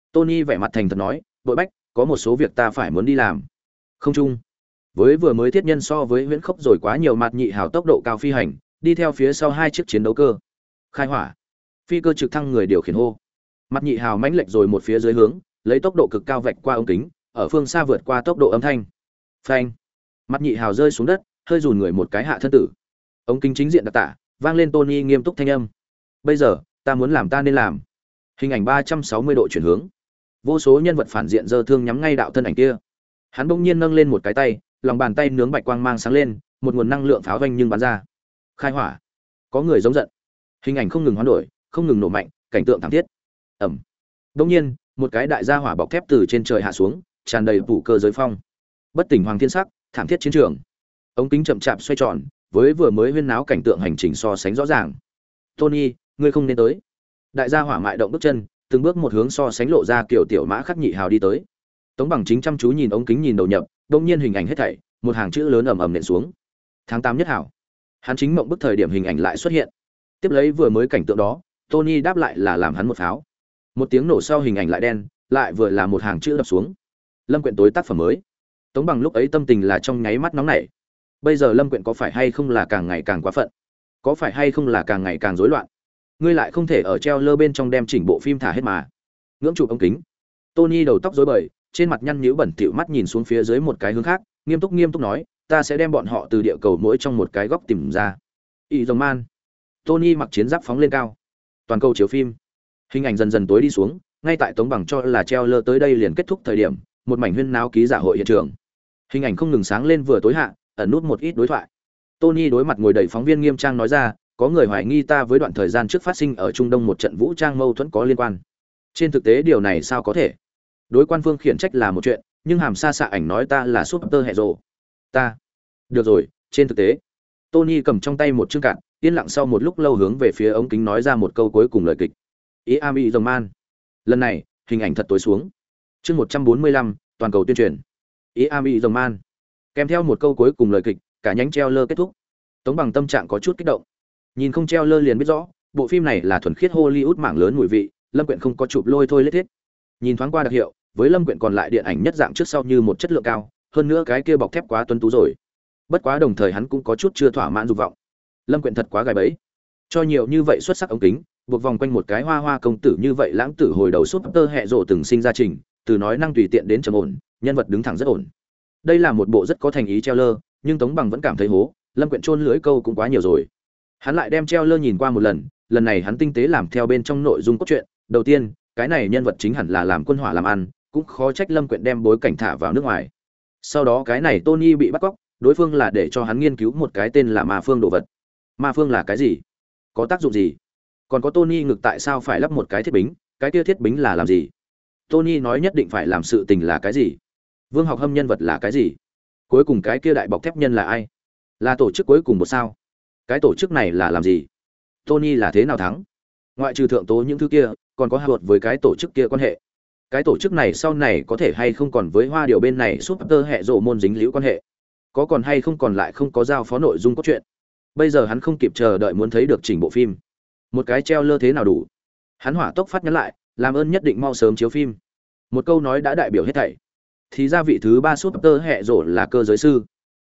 Tony vẻ mặt thành thật nói, "Bội Bách, có một số việc ta phải muốn đi làm." Không chung. Với vừa mới thiết nhân so với huyễn khốc rồi quá nhiều mặt nhị hào tốc độ cao phi hành, đi theo phía sau hai chiếc chiến đấu cơ. Khai hỏa. Phi cơ trực thăng người điều khiển hô. Mặt nhị hào mãnh lệch rồi một phía dưới hướng, lấy tốc độ cực cao vạch qua ống kính, ở phương xa vượt qua tốc độ âm thanh. Phanh. Mặt nhị hào rơi xuống đất, hơi rùn người một cái hạ thân tử. Ống kính chính diện đặc tả, vang lên Tony nghiêm túc thanh âm. Bây giờ, ta muốn làm ta nên làm. Hình ảnh 360 độ chuyển hướng. Vô số nhân vật phản diện giơ thương nhắm ngay đạo thân ảnh kia. Hắn bỗng nhiên nâng lên một cái tay, lòng bàn tay nướng bạch quang mang sáng lên, một nguồn năng lượng pháo vanh nhưng bắn ra. Khai hỏa. Có người giống giận. Hình ảnh không ngừng hoán đổi, không ngừng nổ mạnh, cảnh tượng thảm thiết. Ầm. Bỗng nhiên, một cái đại gia hỏa bọc thép từ trên trời hạ xuống, tràn đầy phủ cơ giới phong. Bất tỉnh hoàng thiên sắc, thảm thiết chiến trường. Ống kính chậm chạp xoay tròn, với vừa mới huyên náo cảnh tượng hành trình so sánh rõ ràng. Tony, ngươi không nên tới. Đại gia hỏa mại động bước chân, từng bước một hướng so sánh lộ ra kiểu tiểu mã khắc nhị hào đi tới. Tống Bằng chính chăm chú nhìn ống kính nhìn đầu nhập, đột nhiên hình ảnh hết thảy, một hàng chữ lớn ầm ầm nện xuống. Tháng 8 nhất hảo. Hắn chính mộng bức thời điểm hình ảnh lại xuất hiện. Tiếp lấy vừa mới cảnh tượng đó, Tony đáp lại là làm hắn một pháo. Một tiếng nổ sau hình ảnh lại đen, lại vừa là một hàng chữ đập xuống. Lâm Quyện tối tác phẩm mới. Tống Bằng lúc ấy tâm tình là trong nháy mắt nóng nảy. Bây giờ Lâm Quyện có phải hay không là càng ngày càng quá phận? Có phải hay không là càng ngày càng rối loạn? Ngươi lại không thể ở treo lơ bên trong đem chỉnh bộ phim thả hết mà. Ngưỡng chụp ống kính. Tony đầu tóc rối bời, trên mặt nhăn nhíu bẩn thỉu mắt nhìn xuống phía dưới một cái hướng khác, nghiêm túc nói, ta sẽ đem bọn họ từ địa cầu mỗi trong một cái góc tìm ra. Y Rồng Man. Tony mặc chiến giáp phóng lên cao. Toàn cầu chiếu phim. Hình ảnh dần dần tối đi xuống, ngay tại Tống Bằng cho là treo lơ tới đây liền kết thúc thời điểm, một mảnh huyên náo ký giả hội hiện trường. Hình ảnh không ngừng sáng lên vừa tối hạ, ẩn nút một ít đối thoại. Tony đối mặt ngồi đầy phóng viên nghiêm trang nói ra, có người hoài nghi ta với đoạn thời gian trước phát sinh ở Trung Đông một trận vũ trang mâu thuẫn có liên quan. Trên thực tế điều này sao có thể? Đối quan phương khiển trách là một chuyện, nhưng hàm xa xạ ảnh nói ta là super hero. Ta. Được rồi, trên thực tế. Tony cầm trong tay một chương cạn, yên lặng sau một lúc lâu hướng về phía ống kính nói ra một câu cuối cùng lời kịch. Ami Rồng Man. Lần này, hình ảnh thật tối xuống. Chương 145, toàn cầu tuyên truyền. Ami Rồng Man. Kèm theo một câu cuối cùng lời kịch, cả nhánh treo lơ kết thúc. Tống Bằng tâm trạng có chút kích động. Nhìn không treo lơ liền biết rõ, bộ phim này là thuần khiết Hollywood mảng lớn mùi vị, Lâm Quyện không có chụp lôi thôi lết thiết. Nhìn thoáng qua đặc hiệu, với Lâm Quyện còn lại điện ảnh nhất dạng trước sau như một chất lượng cao, hơn nữa cái kia bọc thép quá tuấn tú rồi. Bất quá đồng thời hắn cũng có chút chưa thỏa mãn dục vọng. Lâm Quyện thật quá gài bẫy. Cho nhiều như vậy xuất sắc ống kính, buộc vòng quanh một cái hoa hoa công tử như vậy lãng tử hồi đầu super hệ rộ từng sinh ra trình, từ nói năng tùy tiện đến trầm ổn, nhân vật đứng thẳng rất ổn. Đây là một bộ rất có thành ý treo lơ, nhưng Tống Bằng vẫn cảm thấy hố, Lâm Quyện chôn lưỡi câu cũng quá nhiều rồi. Hắn lại đem treo lơ nhìn qua một lần này hắn tinh tế làm theo bên trong nội dung cốt truyện. Đầu tiên, cái này nhân vật chính hẳn là làm quân hỏa làm ăn, cũng khó trách Lâm Quyện đem bối cảnh thả vào nước ngoài. Sau đó cái này Tony bị bắt cóc, đối phương là để cho hắn nghiên cứu một cái tên là Ma Phương đồ vật. Ma Phương là cái gì? Có tác dụng gì? Còn có Tony ngực tại sao phải lắp một cái thiết bính, cái kia thiết bính là làm gì? Tony nói nhất định phải làm sự tình là cái gì? Vương Học Hâm nhân vật là cái gì? Cuối cùng cái kia đại bọc thép nhân là ai? Là tổ chức cuối cùng một sao? Cái tổ chức này là làm gì? Tony là thế nào thắng? Ngoại trừ thượng tố những thứ kia, còn có hợp với cái tổ chức kia quan hệ. Cái tổ chức này sau này có thể hay không còn với Hoa Điều bên này super hệ rộ môn dính liễu quan hệ? Có còn hay không còn lại không có giao phó nội dung cốt truyện? Bây giờ hắn không kịp chờ đợi muốn thấy được chỉnh bộ phim. Một cái treo lơ thế nào đủ? Hắn hỏa tốc phát nhắn lại, làm ơn nhất định mau sớm chiếu phim. Một câu nói đã đại biểu hết thảy. Thì ra vị thứ 3 super hệ rộ là cơ giới sư.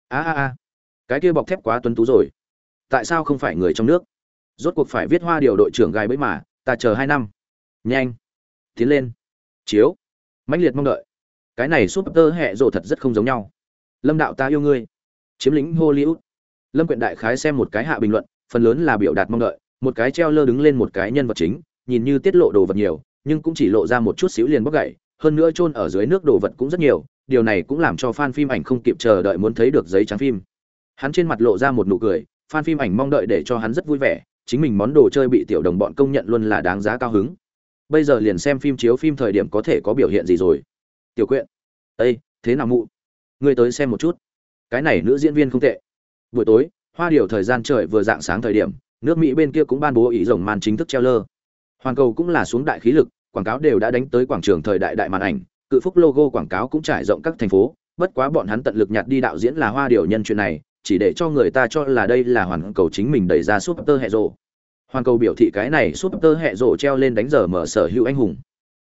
Cái kia bọc thép quá tuấn tú rồi. Tại sao không phải người trong nước? Rốt cuộc phải viết Hoa Điều đội trưởng gài bẫy mà, ta chờ 2 năm. Nhanh, tiến lên. Chiếu. Mãnh liệt mong đợi. Cái này super hệ rộ thật rất không giống nhau. Lâm đạo ta yêu ngươi. Chiếm lĩnh Hollywood. Lâm Quyện đại khái xem một cái hạ bình luận, phần lớn là biểu đạt mong đợi, một cái treo lơ đứng lên một cái nhân vật chính, nhìn như tiết lộ đồ vật nhiều, nhưng cũng chỉ lộ ra một chút xíu liền bóc gãy, hơn nữa chôn ở dưới nước đồ vật cũng rất nhiều, điều này cũng làm cho fan phim ảnh không kịp chờ đợi muốn thấy được giấy trắng phim. Hắn trên mặt lộ ra một nụ cười, fan phim ảnh mong đợi để cho hắn rất vui vẻ, chính mình món đồ chơi bị tiểu đồng bọn công nhận luôn là đáng giá cao hứng. Bây giờ liền xem phim chiếu phim thời điểm có thể có biểu hiện gì rồi. Tiểu Quyện, ê, thế nào mụ? Ngươi tới xem một chút. Cái này nữ diễn viên không tệ. Buổi tối, Hoa Điều thời gian trời vừa dạng sáng thời điểm, nước Mỹ bên kia cũng ban bố ý rồng màn chính thức treo lơ. Hoàn cầu cũng là xuống đại khí lực, quảng cáo đều đã đánh tới quảng trường thời đại đại màn ảnh, cự phúc logo quảng cáo cũng trải rộng các thành phố, bất quá bọn hắn tận lực nhặt đi đạo diễn là Hoa Điều nhân chuyện này, chỉ để cho người ta cho là đây là hoàn cầu chính mình đẩy ra super hệ rộ. Hoàn cầu biểu thị cái này super hệ rộ treo lên đánh giờ mở sở hữu anh hùng.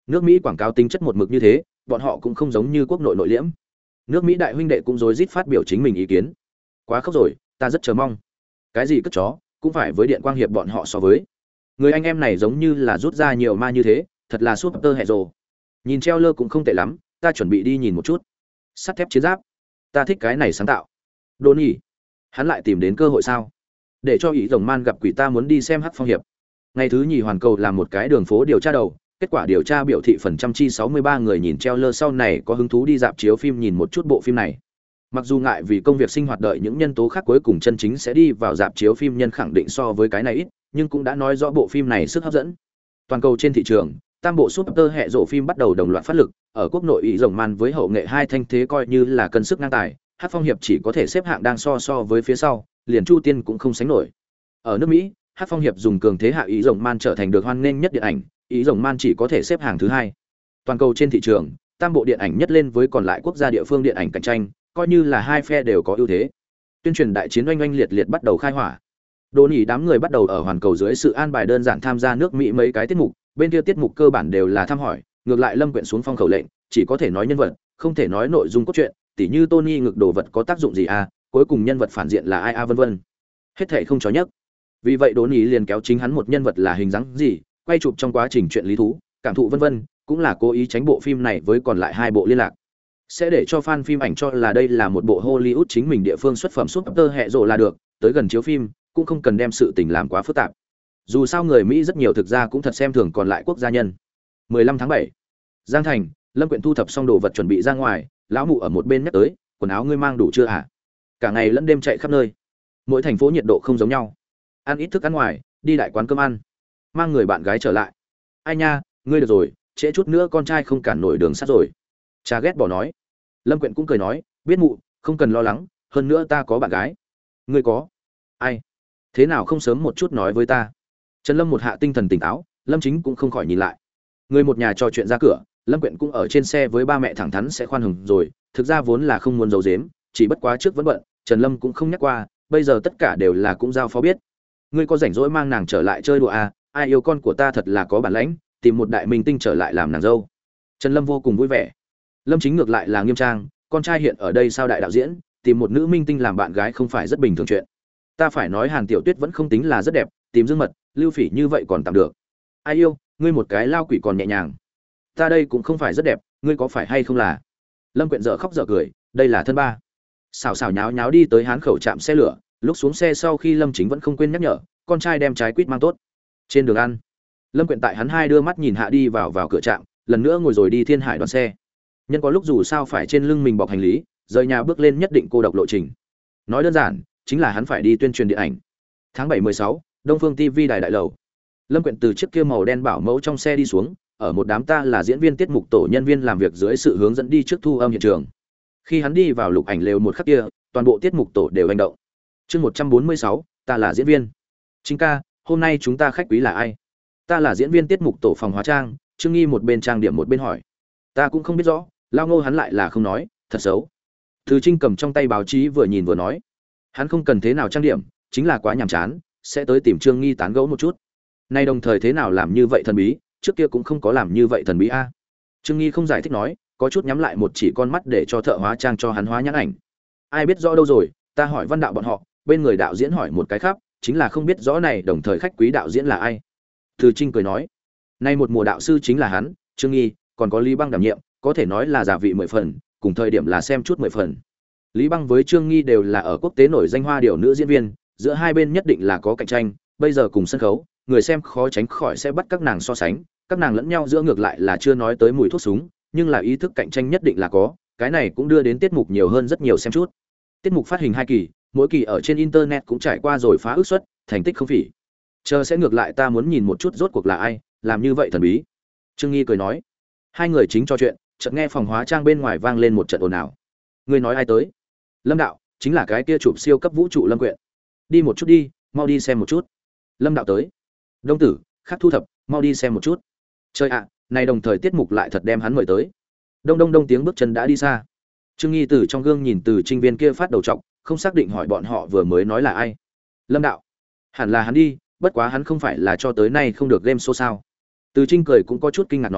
Nước Mỹ quảng cáo tính chất một mực như thế, bọn họ cũng không giống như quốc nội nội liễm. Nước Mỹ đại huynh đệ cũng rối rít phát biểu chính mình ý kiến. Quá khóc rồi, ta rất chờ mong. Cái gì cất chó, cũng phải với điện quang hiệp bọn họ so với. Người anh em này giống như là rút ra nhiều ma như thế, thật là super hero. Nhìn treo lơ cũng không tệ lắm, ta chuẩn bị đi nhìn một chút. Sắt thép chiến giáp, ta thích cái này sáng tạo. Đồn nhỉ, hắn lại tìm đến cơ hội sao? Để cho ý rồng man gặp quỷ, ta muốn đi xem Hắc Phong hiệp. Ngày thứ nhì hoàn cầu làm một cái đường phố điều tra đầu, kết quả điều tra biểu thị phần trăm chi 63 người nhìn treo lơ sau này có hứng thú đi dạp chiếu phim nhìn một chút bộ phim này. Mặc dù ngại vì công việc sinh hoạt đợi những nhân tố khác cuối cùng chân chính sẽ đi vào dạp chiếu phim nhân khẳng định so với cái này ít, nhưng cũng đã nói rõ bộ phim này sức hấp dẫn. Toàn cầu trên thị trường, tam bộ super hệ rộ phim bắt đầu đồng loạt phát lực, ở quốc nội ý rồng man với hậu nghệ hai thanh thế coi như là cân sức ngang tài, Hắc Phong hiệp chỉ có thể xếp hạng đang so với phía sau, liền Chu Tiên cũng không sánh nổi. Ở nước Mỹ, Hắc Phong hiệp dùng cường thế hạ ý rồng man trở thành được hoan nghênh nhất điện ảnh, ý rồng man chỉ có thể xếp hàng thứ hai. Toàn cầu trên thị trường, tam bộ điện ảnh nhất lên với còn lại quốc gia địa phương điện ảnh cạnh tranh, coi như là hai phe đều có ưu thế. Tuyên truyền đại chiến oanh oanh liệt liệt bắt đầu khai hỏa. Đồn nhỉ đám người bắt đầu ở hoàn cầu dưới sự an bài đơn giản tham gia nước Mỹ mấy cái tiết mục, bên kia tiết mục cơ bản đều là thăm hỏi, ngược lại Lâm Quyện xuống phong khẩu lệnh, chỉ có thể nói nhân vật, không thể nói nội dung cốt truyện, tỉ như Tony ngực đồ vật có tác dụng gì a, cuối cùng nhân vật phản diện là ai a vân vân. Hết thảy không chó nhấc. Vì vậy Đồn nhỉ liền kéo chính hắn một nhân vật là hình dáng gì, quay chụp trong quá trình chuyện lý thú, cảm thụ vân vân, cũng là cố ý tránh bộ phim này với còn lại hai bộ liên lạc. Sẽ để cho fan phim ảnh cho là đây là một bộ Hollywood chính mình địa phương xuất phẩm super hệ rộ là được, tới gần chiếu phim cũng không cần đem sự tình làm quá phức tạp. Dù sao người Mỹ rất nhiều thực ra cũng thật xem thường còn lại quốc gia nhân. 15 tháng 7, Giang Thành, Lâm Quyện thu thập xong đồ vật chuẩn bị ra ngoài, lão mụ ở một bên nhắc tới, quần áo ngươi mang đủ chưa hả? Cả ngày lẫn đêm chạy khắp nơi. Mỗi thành phố nhiệt độ không giống nhau. Ăn ít thức ăn ngoài, đi đại quán cơm ăn. Mang người bạn gái trở lại. Ai nha, ngươi được rồi, trễ chút nữa con trai không cản nổi đường sắt rồi. Cha ghét bỏ nói. Lâm Quyện cũng cười nói, biết mụ, không cần lo lắng, hơn nữa ta có bạn gái. Ngươi có? Ai? Thế nào không sớm một chút nói với ta? Trần Lâm một hạ tinh thần tỉnh táo, Lâm Chính cũng không khỏi nhìn lại. Người một nhà trò chuyện ra cửa, Lâm Quyện cũng ở trên xe với ba mẹ thẳng thắn sẽ khoan hồng rồi, thực ra vốn là không muốn giấu giếm, chỉ bất quá trước vẫn bận, Trần Lâm cũng không nhắc qua, bây giờ tất cả đều là cũng giao phó biết. Ngươi có rảnh rỗi mang nàng trở lại chơi đùa à, ai yêu con của ta thật là có bản lãnh, tìm một đại minh tinh trở lại làm nàng dâu. Trần Lâm vô cùng vui vẻ. Lâm Chính ngược lại là nghiêm trang, con trai hiện ở đây sao đại đạo diễn, tìm một nữ minh tinh làm bạn gái không phải rất bình thường chuyện. Ta phải nói Hàn Tiểu Tuyết vẫn không tính là rất đẹp, tìm Dương Mật, Lưu Phỉ như vậy còn tạm được. Ai yêu, ngươi một cái lao quỷ còn nhẹ nhàng. Ta đây cũng không phải rất đẹp, ngươi có phải hay không là? Lâm Quyện dở khóc dở cười, đây là thân ba. Xào xào nháo nháo đi tới Hán khẩu trạm xe lửa, lúc xuống xe sau khi Lâm Chính vẫn không quên nhắc nhở, con trai đem trái quýt mang tốt. Trên đường ăn, Lâm Quyện tại hắn hai đưa mắt nhìn hạ đi vào cửa trạm, lần nữa ngồi rồi đi Thiên Hải đoàn xe. Nhân có lúc dù sao phải trên lưng mình bọc hành lý, rời nhà bước lên nhất định cô độc lộ trình. Nói đơn giản, chính là hắn phải đi tuyên truyền điện ảnh. Tháng 7-16, Đông Phương TV đài đại lầu. Lâm Quyện từ chiếc kia màu đen bảo mẫu trong xe đi xuống, ở một đám ta là diễn viên tiết mục tổ nhân viên làm việc dưới sự hướng dẫn đi trước thu âm hiện trường. Khi hắn đi vào lục ảnh lều một khắc kia, toàn bộ tiết mục tổ đều hành động. Chương 146, ta là diễn viên. Chính ca, hôm nay chúng ta khách quý là ai? Ta là diễn viên tiết mục tổ phòng hóa trang, Trương Nghi một bên trang điểm một bên hỏi. Ta cũng không biết rõ, lao ngô hắn lại là không nói, thật xấu. Từ Trinh cầm trong tay báo chí vừa nhìn vừa nói. Hắn không cần thế nào trang điểm, chính là quá nhàm chán, sẽ tới tìm Trương Nghi tán gẫu một chút. Nay đồng thời thế nào làm như vậy thần bí, trước kia cũng không có làm như vậy thần bí a. Trương Nghi không giải thích nói, có chút nhắm lại một chỉ con mắt để cho thợ hóa trang cho hắn hóa nhãn ảnh. Ai biết rõ đâu rồi, ta hỏi Văn đạo bọn họ, bên người đạo diễn hỏi một cái khác, chính là không biết rõ này đồng thời khách quý đạo diễn là ai. Từ Trinh cười nói, nay một mùa đạo sư chính là hắn, Trương Nghi, còn có Lý Băng đảm nhiệm, có thể nói là giả vị 10 phần, cùng thời điểm là xem chút 10 phần. Lý Băng với Trương Nghi đều là ở quốc tế nổi danh hoa điểu nữ diễn viên, giữa hai bên nhất định là có cạnh tranh, bây giờ cùng sân khấu, người xem khó tránh khỏi sẽ bắt các nàng so sánh, các nàng lẫn nhau giữa ngược lại là chưa nói tới mùi thuốc súng, nhưng là ý thức cạnh tranh nhất định là có, cái này cũng đưa đến tiết mục nhiều hơn rất nhiều xem chút. Tiết mục phát hình 2 kỳ, mỗi kỳ ở trên internet cũng trải qua rồi phá ước suất, thành tích không phỉ. Chờ sẽ ngược lại ta muốn nhìn một chút rốt cuộc là ai, làm như vậy thần bí. Trương Nghi cười nói. Hai người chính trò chuyện, chợt nghe phòng hóa trang bên ngoài vang lên một trận ồn ào. Ngươi nói ai tới? Lâm đạo, chính là cái kia chụp siêu cấp vũ trụ Lâm Quyện. Đi một chút đi, mau đi xem một chút. Lâm đạo tới. Đông tử, khắc thu thập, mau đi xem một chút. Trời ạ, này đồng thời tiết mục lại thật đem hắn mời tới. Đông đông đông tiếng bước chân đã đi xa. Trương Nghi từ trong gương nhìn từ Trinh Viên kia phát đầu trọc, không xác định hỏi bọn họ vừa mới nói là ai. Lâm đạo, hẳn là hắn đi, bất quá hắn không phải là cho tới nay không được game show sao? Từ Trinh cười cũng có chút kinh ngạc nói,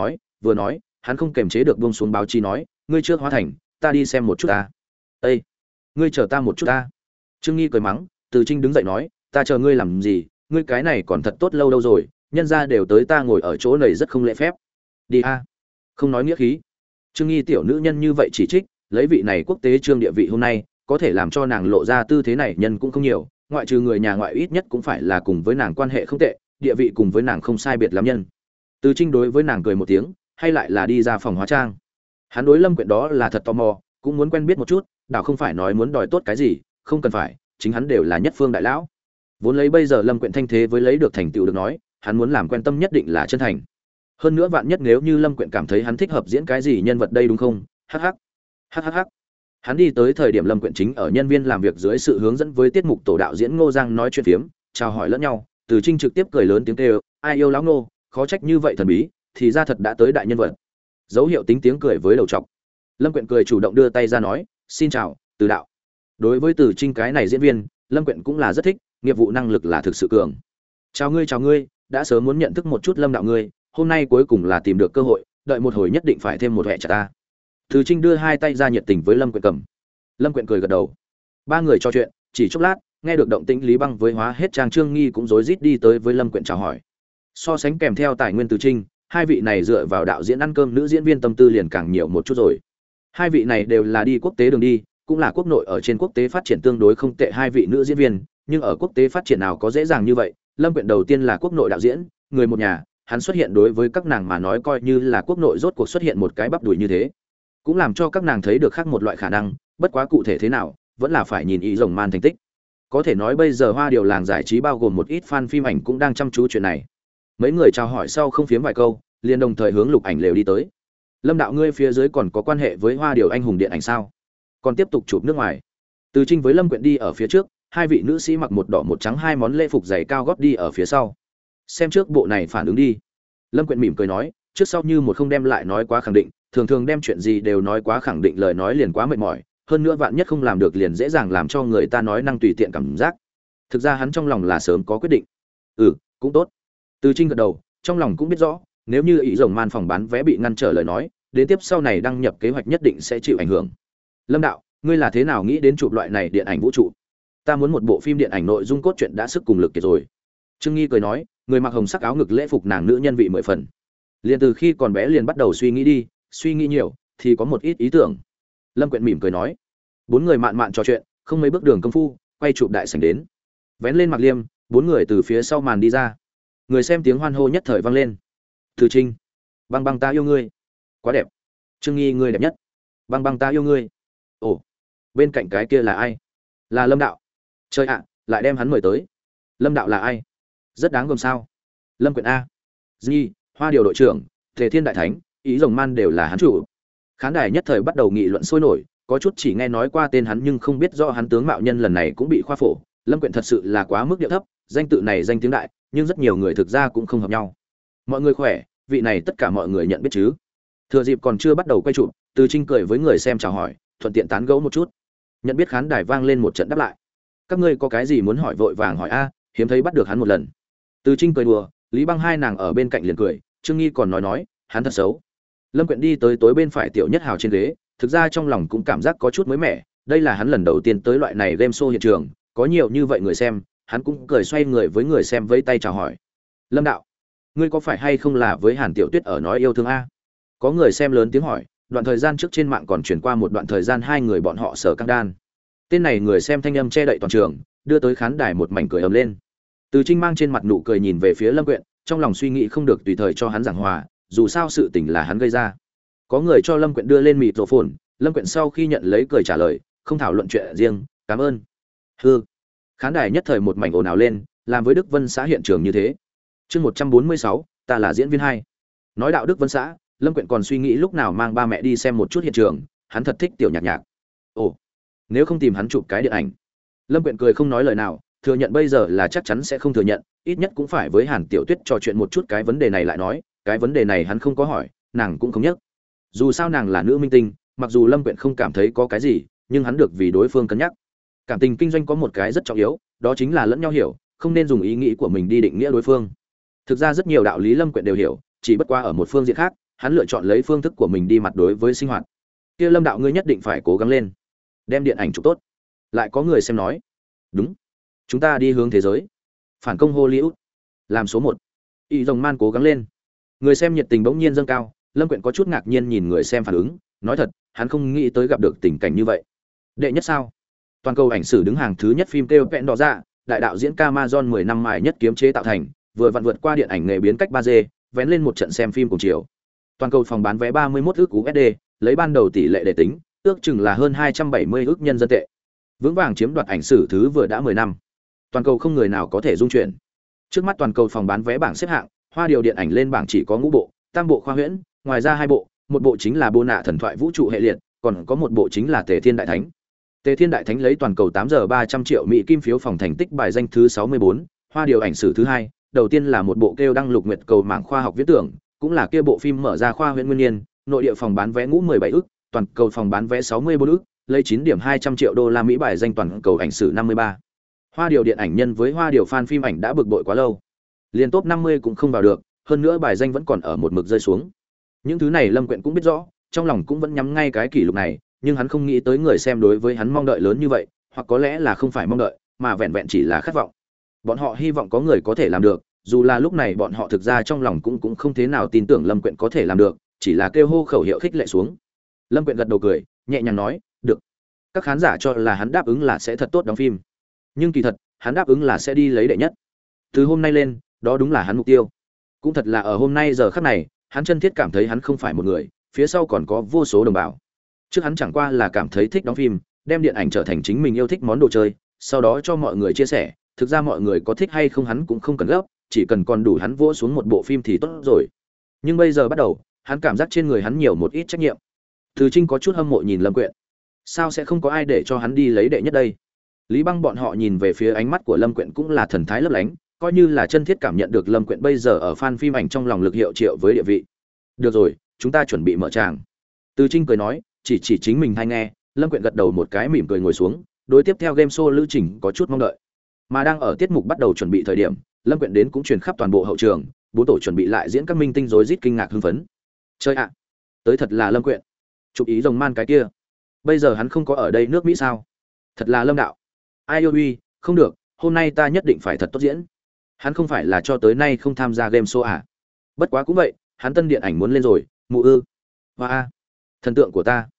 vừa nói hắn không kềm chế được buông xuống báo chí nói, ngươi trước hóa thành, ta đi xem một chút ta. Ê, ngươi chờ ta một chút ta. Trương Nghi cười mắng, Từ Trinh đứng dậy nói, ta chờ ngươi làm gì, ngươi cái này còn thật tốt lâu đâu rồi, nhân ra đều tới ta ngồi ở chỗ này rất không lễ phép. Đi a. Không nói nghĩa khí. Trương Nghi tiểu nữ nhân như vậy chỉ trích, lấy vị này quốc tế trương địa vị hôm nay, có thể làm cho nàng lộ ra tư thế này nhân cũng không nhiều, ngoại trừ người nhà ngoại ít nhất cũng phải là cùng với nàng quan hệ không tệ, địa vị cùng với nàng không sai biệt lắm nhân. Từ Trinh đối với nàng cười một tiếng, hay lại là đi ra phòng hóa trang. Hắn đối Lâm Quyện đó là thật tò mò, cũng muốn quen biết một chút, đảo không phải nói muốn đòi tốt cái gì, không cần phải, chính hắn đều là nhất phương đại lão. Vốn lấy bây giờ Lâm Quyện thanh thế với lấy được thành tựu được nói, hắn muốn làm quen tâm nhất định là chân thành. Hơn nữa vạn nhất nếu như Lâm Quyện cảm thấy hắn thích hợp diễn cái gì nhân vật đây đúng không? Hắc hắc. Hắc hắc hắc. Hắn đi tới thời điểm Lâm Quyện chính ở nhân viên làm việc dưới sự hướng dẫn với tiết mục tổ đạo diễn Ngô Giang nói chuyện phiếm, chào hỏi lẫn nhau, Từ Trinh trực tiếp cười lớn tiếng kêu, ai yêu lão Ngô, khó trách như vậy thần bí, thì ra thật đã tới đại nhân vật. Dấu hiệu tính tiếng cười với đầu trọc. Lâm Quyện cười chủ động đưa tay ra nói, xin chào, Từ đạo. Đối với Từ Trinh cái này diễn viên, Lâm Quyện cũng là rất thích, nghiệp vụ năng lực là thực sự cường. Chào ngươi, đã sớm muốn nhận thức một chút Lâm đạo ngươi, hôm nay cuối cùng là tìm được cơ hội, đợi một hồi nhất định phải thêm một hệ trả ta. Từ Trinh đưa hai tay ra nhiệt tình với Lâm Quyện cầm. Lâm Quyện cười gật đầu. Ba người trò chuyện, chỉ chốc lát, nghe được động tĩnh Lý Băng với hóa hết trang Trương Nghi cũng rối rít đi tới với Lâm Quyện chào hỏi. So sánh kèm theo tài nguyên Từ Trinh, hai vị này dựa vào đạo diễn ăn cơm nữ diễn viên tâm tư liền càng nhiều một chút rồi. Hai vị này đều là đi quốc tế đường đi, cũng là quốc nội ở trên quốc tế phát triển tương đối không tệ hai vị nữ diễn viên, nhưng ở quốc tế phát triển nào có dễ dàng như vậy. Lâm Quyện đầu tiên là quốc nội đạo diễn, người một nhà, hắn xuất hiện đối với các nàng mà nói coi như là quốc nội rốt cuộc xuất hiện một cái bắp đùi như thế, cũng làm cho các nàng thấy được khác một loại khả năng, bất quá cụ thể thế nào, vẫn là phải nhìn ý rồng man thành tích. Có thể nói bây giờ Hoa Điều làng giải trí bao gồm một ít fan phim ảnh cũng đang chăm chú chuyện này. Mấy người chào hỏi sau không phiếm vài câu, liền đồng thời hướng Lục Ảnh lều đi tới. Lâm đạo ngươi phía dưới còn có quan hệ với Hoa Điều anh hùng điện ảnh sao? Còn tiếp tục chụp nước ngoài. Từ Trinh với Lâm Quyện đi ở phía trước, hai vị nữ sĩ mặc một đỏ một trắng hai món lễ phục giày cao gót đi ở phía sau. Xem trước bộ này phản ứng đi. Lâm Quyện mỉm cười nói, trước sau như một không đem lại nói quá khẳng định, thường thường đem chuyện gì đều nói quá khẳng định lời nói liền quá mệt mỏi, hơn nữa vạn nhất không làm được liền dễ dàng làm cho người ta nói năng tùy tiện cảm giác. Thực ra hắn trong lòng là sớm có quyết định. Cũng tốt. Từ Trinh gật đầu, trong lòng cũng biết rõ, nếu như ý rồng man phòng bán vé bị ngăn trở lời nói, đến tiếp sau này đăng nhập kế hoạch nhất định sẽ chịu ảnh hưởng. Lâm đạo, ngươi là thế nào nghĩ đến chụp loại này điện ảnh vũ trụ? Ta muốn một bộ phim điện ảnh nội dung cốt truyện đã sức cùng lực kiệt rồi. Trương Nghi cười nói, người mặc hồng sắc áo ngực lễ phục nàng nữ nhân vị 10 phần. Liền từ khi còn bé liền bắt đầu suy nghĩ đi, suy nghĩ nhiều thì có một ít ý tưởng. Lâm Quyện mỉm cười nói. Bốn người mạn mạn trò chuyện, không mấy bước đường công phu, quay chụp đại sảnh đến. Vén lên Mạc Liêm, bốn người từ phía sau màn đi ra. Người xem tiếng hoan hô nhất thời vang lên. Từ Trinh, băng băng ta yêu ngươi, quá đẹp. Trương Nghi ngươi đẹp nhất, băng băng ta yêu ngươi. Ồ, bên cạnh cái kia là ai? Là Lâm đạo. Trời ạ, lại đem hắn mời tới. Lâm đạo là ai? Rất đáng gờm sao? Lâm Quyện a, Di, Hoa Điều đội trưởng, Thể Thiên đại thánh, ý rồng man đều là hắn chủ. Khán đài nhất thời bắt đầu nghị luận sôi nổi, có chút chỉ nghe nói qua tên hắn nhưng không biết rõ hắn tướng mạo nhân lần này cũng bị khoa phổ. Lâm Quyện thật sự là quá mức điệu thấp, danh tự này danh tiếng đại, nhưng rất nhiều người thực ra cũng không hợp nhau. Mọi người khỏe, vị này tất cả mọi người nhận biết chứ? Thừa dịp còn chưa bắt đầu quay chụp, Từ Trinh cười với người xem chào hỏi, thuận tiện tán gẫu một chút. Nhận biết khán đài vang lên một trận đáp lại. Các ngươi có cái gì muốn hỏi vội vàng hỏi a, hiếm thấy bắt được hắn một lần. Từ Trinh cười đùa, Lý Băng hai nàng ở bên cạnh liền cười, Trương Nghi còn nói, hắn thật xấu. Lâm Quyện đi tới tối bên phải tiểu nhất hào trên ghế, thực ra trong lòng cũng cảm giác có chút mới mẻ, đây là hắn lần đầu tiên tới loại này game show hiện trường, có nhiều như vậy người xem, hắn cũng cười xoay người với người xem vẫy tay chào hỏi. Lâm đạo, ngươi có phải hay không là với Hàn Tiểu Tuyết ở nói yêu thương a? Có người xem lớn tiếng hỏi, đoạn thời gian trước trên mạng còn chuyển qua một đoạn thời gian hai người bọn họ sở căng đan. Tên này người xem thanh âm che đậy toàn trường, đưa tới khán đài một mảnh cười ầm lên. Từ Trinh mang trên mặt nụ cười nhìn về phía Lâm Quyện, trong lòng suy nghĩ không được tùy thời cho hắn giảng hòa, dù sao sự tình là hắn gây ra. Có người cho Lâm Quyện đưa lên mịt rổ phồn, Lâm Quyện sau khi nhận lấy cười trả lời, không thảo luận chuyện riêng, cảm ơn. Khán đài nhất thời một mảnh ồn ào lên, làm với Đức Vân xã hiện trường như thế. Chương 146, ta là diễn viên 2. Nói đạo Đức Vân xã, Lâm Quyện còn suy nghĩ lúc nào mang ba mẹ đi xem một chút hiện trường, hắn thật thích tiểu nhạc nhạc. Ồ, nếu không tìm hắn chụp cái điện ảnh. Lâm Quyện cười không nói lời nào, thừa nhận bây giờ là chắc chắn sẽ không thừa nhận, ít nhất cũng phải với Hàn Tiểu Tuyết trò chuyện một chút cái vấn đề này lại nói, cái vấn đề này hắn không có hỏi, nàng cũng không nhắc. Dù sao nàng là nữ minh tinh, mặc dù Lâm Quyện không cảm thấy có cái gì, nhưng hắn được vì đối phương cân nhắc. Cảm tình kinh doanh có một cái rất trọng yếu, đó chính là lẫn nhau hiểu, không nên dùng ý nghĩ của mình đi định nghĩa đối phương. Thực ra rất nhiều đạo lý Lâm Quyện đều hiểu, chỉ bất qua ở một phương diện khác, hắn lựa chọn lấy phương thức của mình đi mặt đối với sinh hoạt. Kia Lâm đạo ngươi nhất định phải cố gắng lên, đem điện ảnh chụp tốt. Lại có người xem nói, đúng, chúng ta đi hướng thế giới, phản công Hollywood, làm số 1. Y Rồng Man cố gắng lên. Người xem nhiệt tình bỗng nhiên dâng cao, Lâm Quyện có chút ngạc nhiên nhìn người xem phản ứng, nói thật, hắn không nghĩ tới gặp được tình cảnh như vậy. Đệ nhất sao? Toàn cầu ảnh sử đứng hàng thứ nhất phim kêu vẹn đỏ dạ, đại đạo diễn Camazon 10 năm mài nhất kiếm chế tạo thành, vừa vặn vượt qua điện ảnh nghề biến cách 3D, vén lên một trận xem phim cùng chiều. Toàn cầu phòng bán vé 31 ức USD, lấy ban đầu tỷ lệ để tính, ước chừng là hơn 270 ức nhân dân tệ. Vững vàng chiếm đoạt ảnh sử thứ vừa đã 10 năm. Toàn cầu không người nào có thể dung chuyển. Trước mắt toàn cầu phòng bán vé bảng xếp hạng, Hoa Điều điện ảnh lên bảng chỉ có ngũ bộ, tam bộ khoa huyễn, ngoài ra hai bộ, một bộ chính là Bô Nạ thần thoại vũ trụ hệ liệt, còn có một bộ chính là Tề Thiên đại thánh. Tề Thiên đại thánh lấy toàn cầu 8 giờ 300 triệu Mỹ kim phiếu phòng thành tích bài danh thứ 64, Hoa Điều ảnh sử thứ hai, đầu tiên là một bộ kêu đăng lục nguyệt cầu mảng khoa học viễn tưởng, cũng là kia bộ phim mở ra khoa huyễn nguyên niên, nội địa phòng bán vé ngũ 17 ức, toàn cầu phòng bán vé 64 ức, lấy 9 điểm 200 triệu đô la Mỹ bài danh toàn cầu ảnh sử 53. Hoa Điều điện ảnh nhân với Hoa Điều fan phim ảnh đã bực bội quá lâu. Liên top 50 cũng không vào được, hơn nữa bài danh vẫn còn ở một mực rơi xuống. Những thứ này Lâm Quyện cũng biết rõ, trong lòng cũng vẫn nhắm ngay cái kỷ lục này, nhưng hắn không nghĩ tới người xem đối với hắn mong đợi lớn như vậy, hoặc có lẽ là không phải mong đợi, mà vẹn vẹn chỉ là khát vọng. Bọn họ hy vọng có người có thể làm được, dù là lúc này bọn họ thực ra trong lòng cũng không thế nào tin tưởng Lâm Quyện có thể làm được, chỉ là kêu hô khẩu hiệu khích lệ xuống. Lâm Quyện gật đầu cười, nhẹ nhàng nói, "Được." Các khán giả cho là hắn đáp ứng là sẽ thật tốt đóng phim, nhưng kỳ thật, hắn đáp ứng là sẽ đi lấy đệ nhất. Từ hôm nay lên, đó đúng là hắn mục tiêu. Cũng thật là ở hôm nay giờ khắc này, hắn chân thiết cảm thấy hắn không phải một người, phía sau còn có vô số đồng bào. Trước hắn chẳng qua là cảm thấy thích đóng phim, đem điện ảnh trở thành chính mình yêu thích món đồ chơi, sau đó cho mọi người chia sẻ, thực ra mọi người có thích hay không hắn cũng không cần gấp, chỉ cần còn đủ hắn vỗ xuống một bộ phim thì tốt rồi. Nhưng bây giờ bắt đầu, hắn cảm giác trên người hắn nhiều một ít trách nhiệm. Từ Trinh có chút hâm mộ nhìn Lâm Quyện. Sao sẽ không có ai để cho hắn đi lấy đệ nhất đây? Lý Băng bọn họ nhìn về phía ánh mắt của Lâm Quyện cũng là thần thái lấp lánh, coi như là chân thiết cảm nhận được Lâm Quyện bây giờ ở fan phim ảnh trong lòng lực hiệu triệu với địa vị. Được rồi, chúng ta chuẩn bị mở tràng. Từ Trinh cười nói, chỉ chính mình hay nghe, Lâm Quyện gật đầu một cái mỉm cười ngồi xuống, đối tiếp theo game show lữ trình có chút mong đợi. Mà đang ở tiết mục bắt đầu chuẩn bị thời điểm, Lâm Quyện đến cũng truyền khắp toàn bộ hậu trường, bốn tổ chuẩn bị lại diễn các minh tinh rối rít kinh ngạc hưng phấn. Chơi ạ, tới thật là Lâm Quyện. Chụp ý rồng man cái kia. Bây giờ hắn không có ở đây nước Mỹ sao? Thật là Lâm đạo. Ai ôi, không được, hôm nay ta nhất định phải thật tốt diễn. Hắn không phải là cho tới nay không tham gia game show à? Bất quá cũng vậy, hắn tân điện ảnh muốn lên rồi, mụ ư. Hoa, thần tượng của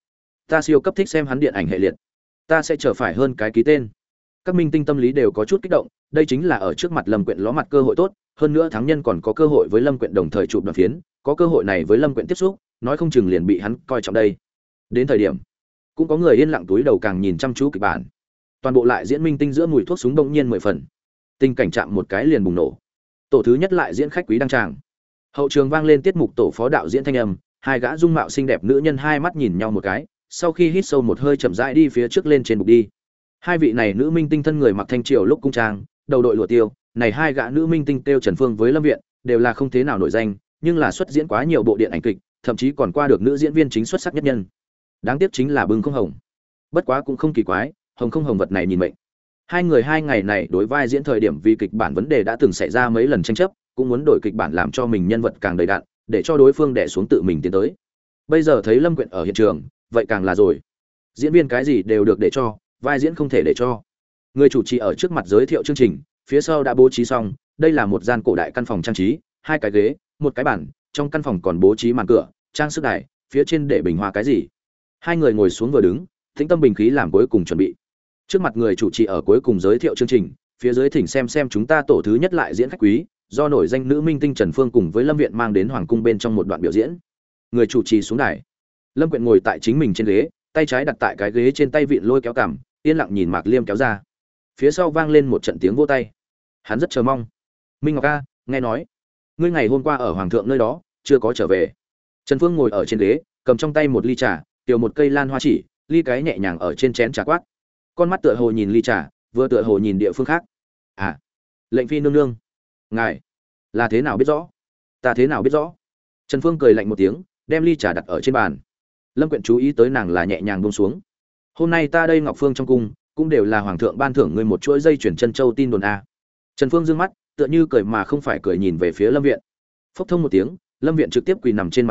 ta siêu cấp thích xem hắn điện ảnh hệ liệt. Ta sẽ trở phải hơn cái ký tên. Các minh tinh tâm lý đều có chút kích động, đây chính là ở trước mặt Lâm Quyện ló mặt cơ hội tốt, hơn nữa thắng nhân còn có cơ hội với Lâm Quyện đồng thời chụp đoạn phiến, có cơ hội này với Lâm Quyện tiếp xúc, nói không chừng liền bị hắn coi trọng đây. Đến thời điểm, cũng có người yên lặng túi đầu càng nhìn chăm chú kịch bản. Toàn bộ lại diễn minh tinh giữa mùi thuốc súng bỗng nhiên 10 phần. Tình cảnh chạm một cái liền bùng nổ. Tổ thứ nhất lại diễn khách quý đăng tràng. Hậu trường vang lên tiết mục tổ phó đạo diễn thanh âm, hai gã dung mạo xinh đẹp nữ nhân hai mắt nhìn nhau một cái, sau khi hít sâu một hơi chậm rãi đi phía trước lên trên bục đi. Hai vị này nữ minh tinh thân người mặc thanh triều lúc cung trang, đầu đội lụa tiêu, này hai gã nữ minh tinh tiêu Trần Phương với Lâm Viện, đều là không thế nào nổi danh, nhưng là xuất diễn quá nhiều bộ điện ảnh kịch, thậm chí còn qua được nữ diễn viên chính xuất sắc nhất nhân. Đáng tiếc chính là bưng không hồng. Bất quá cũng không kỳ quái, hồng không hồng vật này nhìn mệnh. Hai người hai ngày này đối vai diễn thời điểm vì kịch bản vấn đề đã từng xảy ra mấy lần tranh chấp, cũng muốn đổi kịch bản làm cho mình nhân vật càng đầy đặn, để cho đối phương đè xuống tự mình tiến tới. Bây giờ thấy Lâm Quyện ở hiện trường, vậy càng là rồi. Diễn viên cái gì đều được để cho, vai diễn không thể để cho. Người chủ trì ở trước mặt giới thiệu chương trình, phía sau đã bố trí xong, đây là một gian cổ đại căn phòng trang trí, hai cái ghế, một cái bàn, trong căn phòng còn bố trí màn cửa, trang sức đài, phía trên để bình hoa cái gì. Hai người ngồi xuống vừa đứng, tĩnh tâm bình khí làm cuối cùng chuẩn bị. Trước mặt người chủ trì ở cuối cùng giới thiệu chương trình, phía dưới thỉnh xem chúng ta tổ thứ nhất lại diễn khách quý, do nổi danh nữ minh tinh Trần Phương cùng với Lâm Viện mang đến hoàng cung bên trong một đoạn biểu diễn. Người chủ trì xuống đài. Lâm Quyện ngồi tại chính mình trên ghế, tay trái đặt tại cái ghế trên tay vịn lôi kéo cằm, yên lặng nhìn Mạc Liêm kéo ra. Phía sau vang lên một trận tiếng vỗ tay. Hắn rất chờ mong. Minh Ngọc a, nghe nói ngươi ngày hôm qua ở hoàng thượng nơi đó chưa có trở về. Trần Phương ngồi ở trên ghế, cầm trong tay một ly trà, tiểu một cây lan hoa chỉ, ly cái nhẹ nhàng ở trên chén trà quát. Con mắt tựa hồ nhìn ly trà, vừa tựa hồ nhìn địa phương khác. À, lệnh phi nương nương, ngài là thế nào biết rõ? Ta thế nào biết rõ? Trần Phương cười lạnh một tiếng, đem ly trà đặt ở trên bàn. Lâm Quyện chú ý tới nàng là nhẹ nhàng buông xuống. Hôm nay ta đây Ngọc Phương trong cung, cũng đều là hoàng thượng ban thưởng ngươi một chuỗi dây chuyển chân châu tin đồn a. Trần Phương dương mắt, tựa như cười mà không phải cười nhìn về phía Lâm Viện. Phốc thông một tiếng, Lâm Viện trực tiếp quỳ nằm trên mặt đất,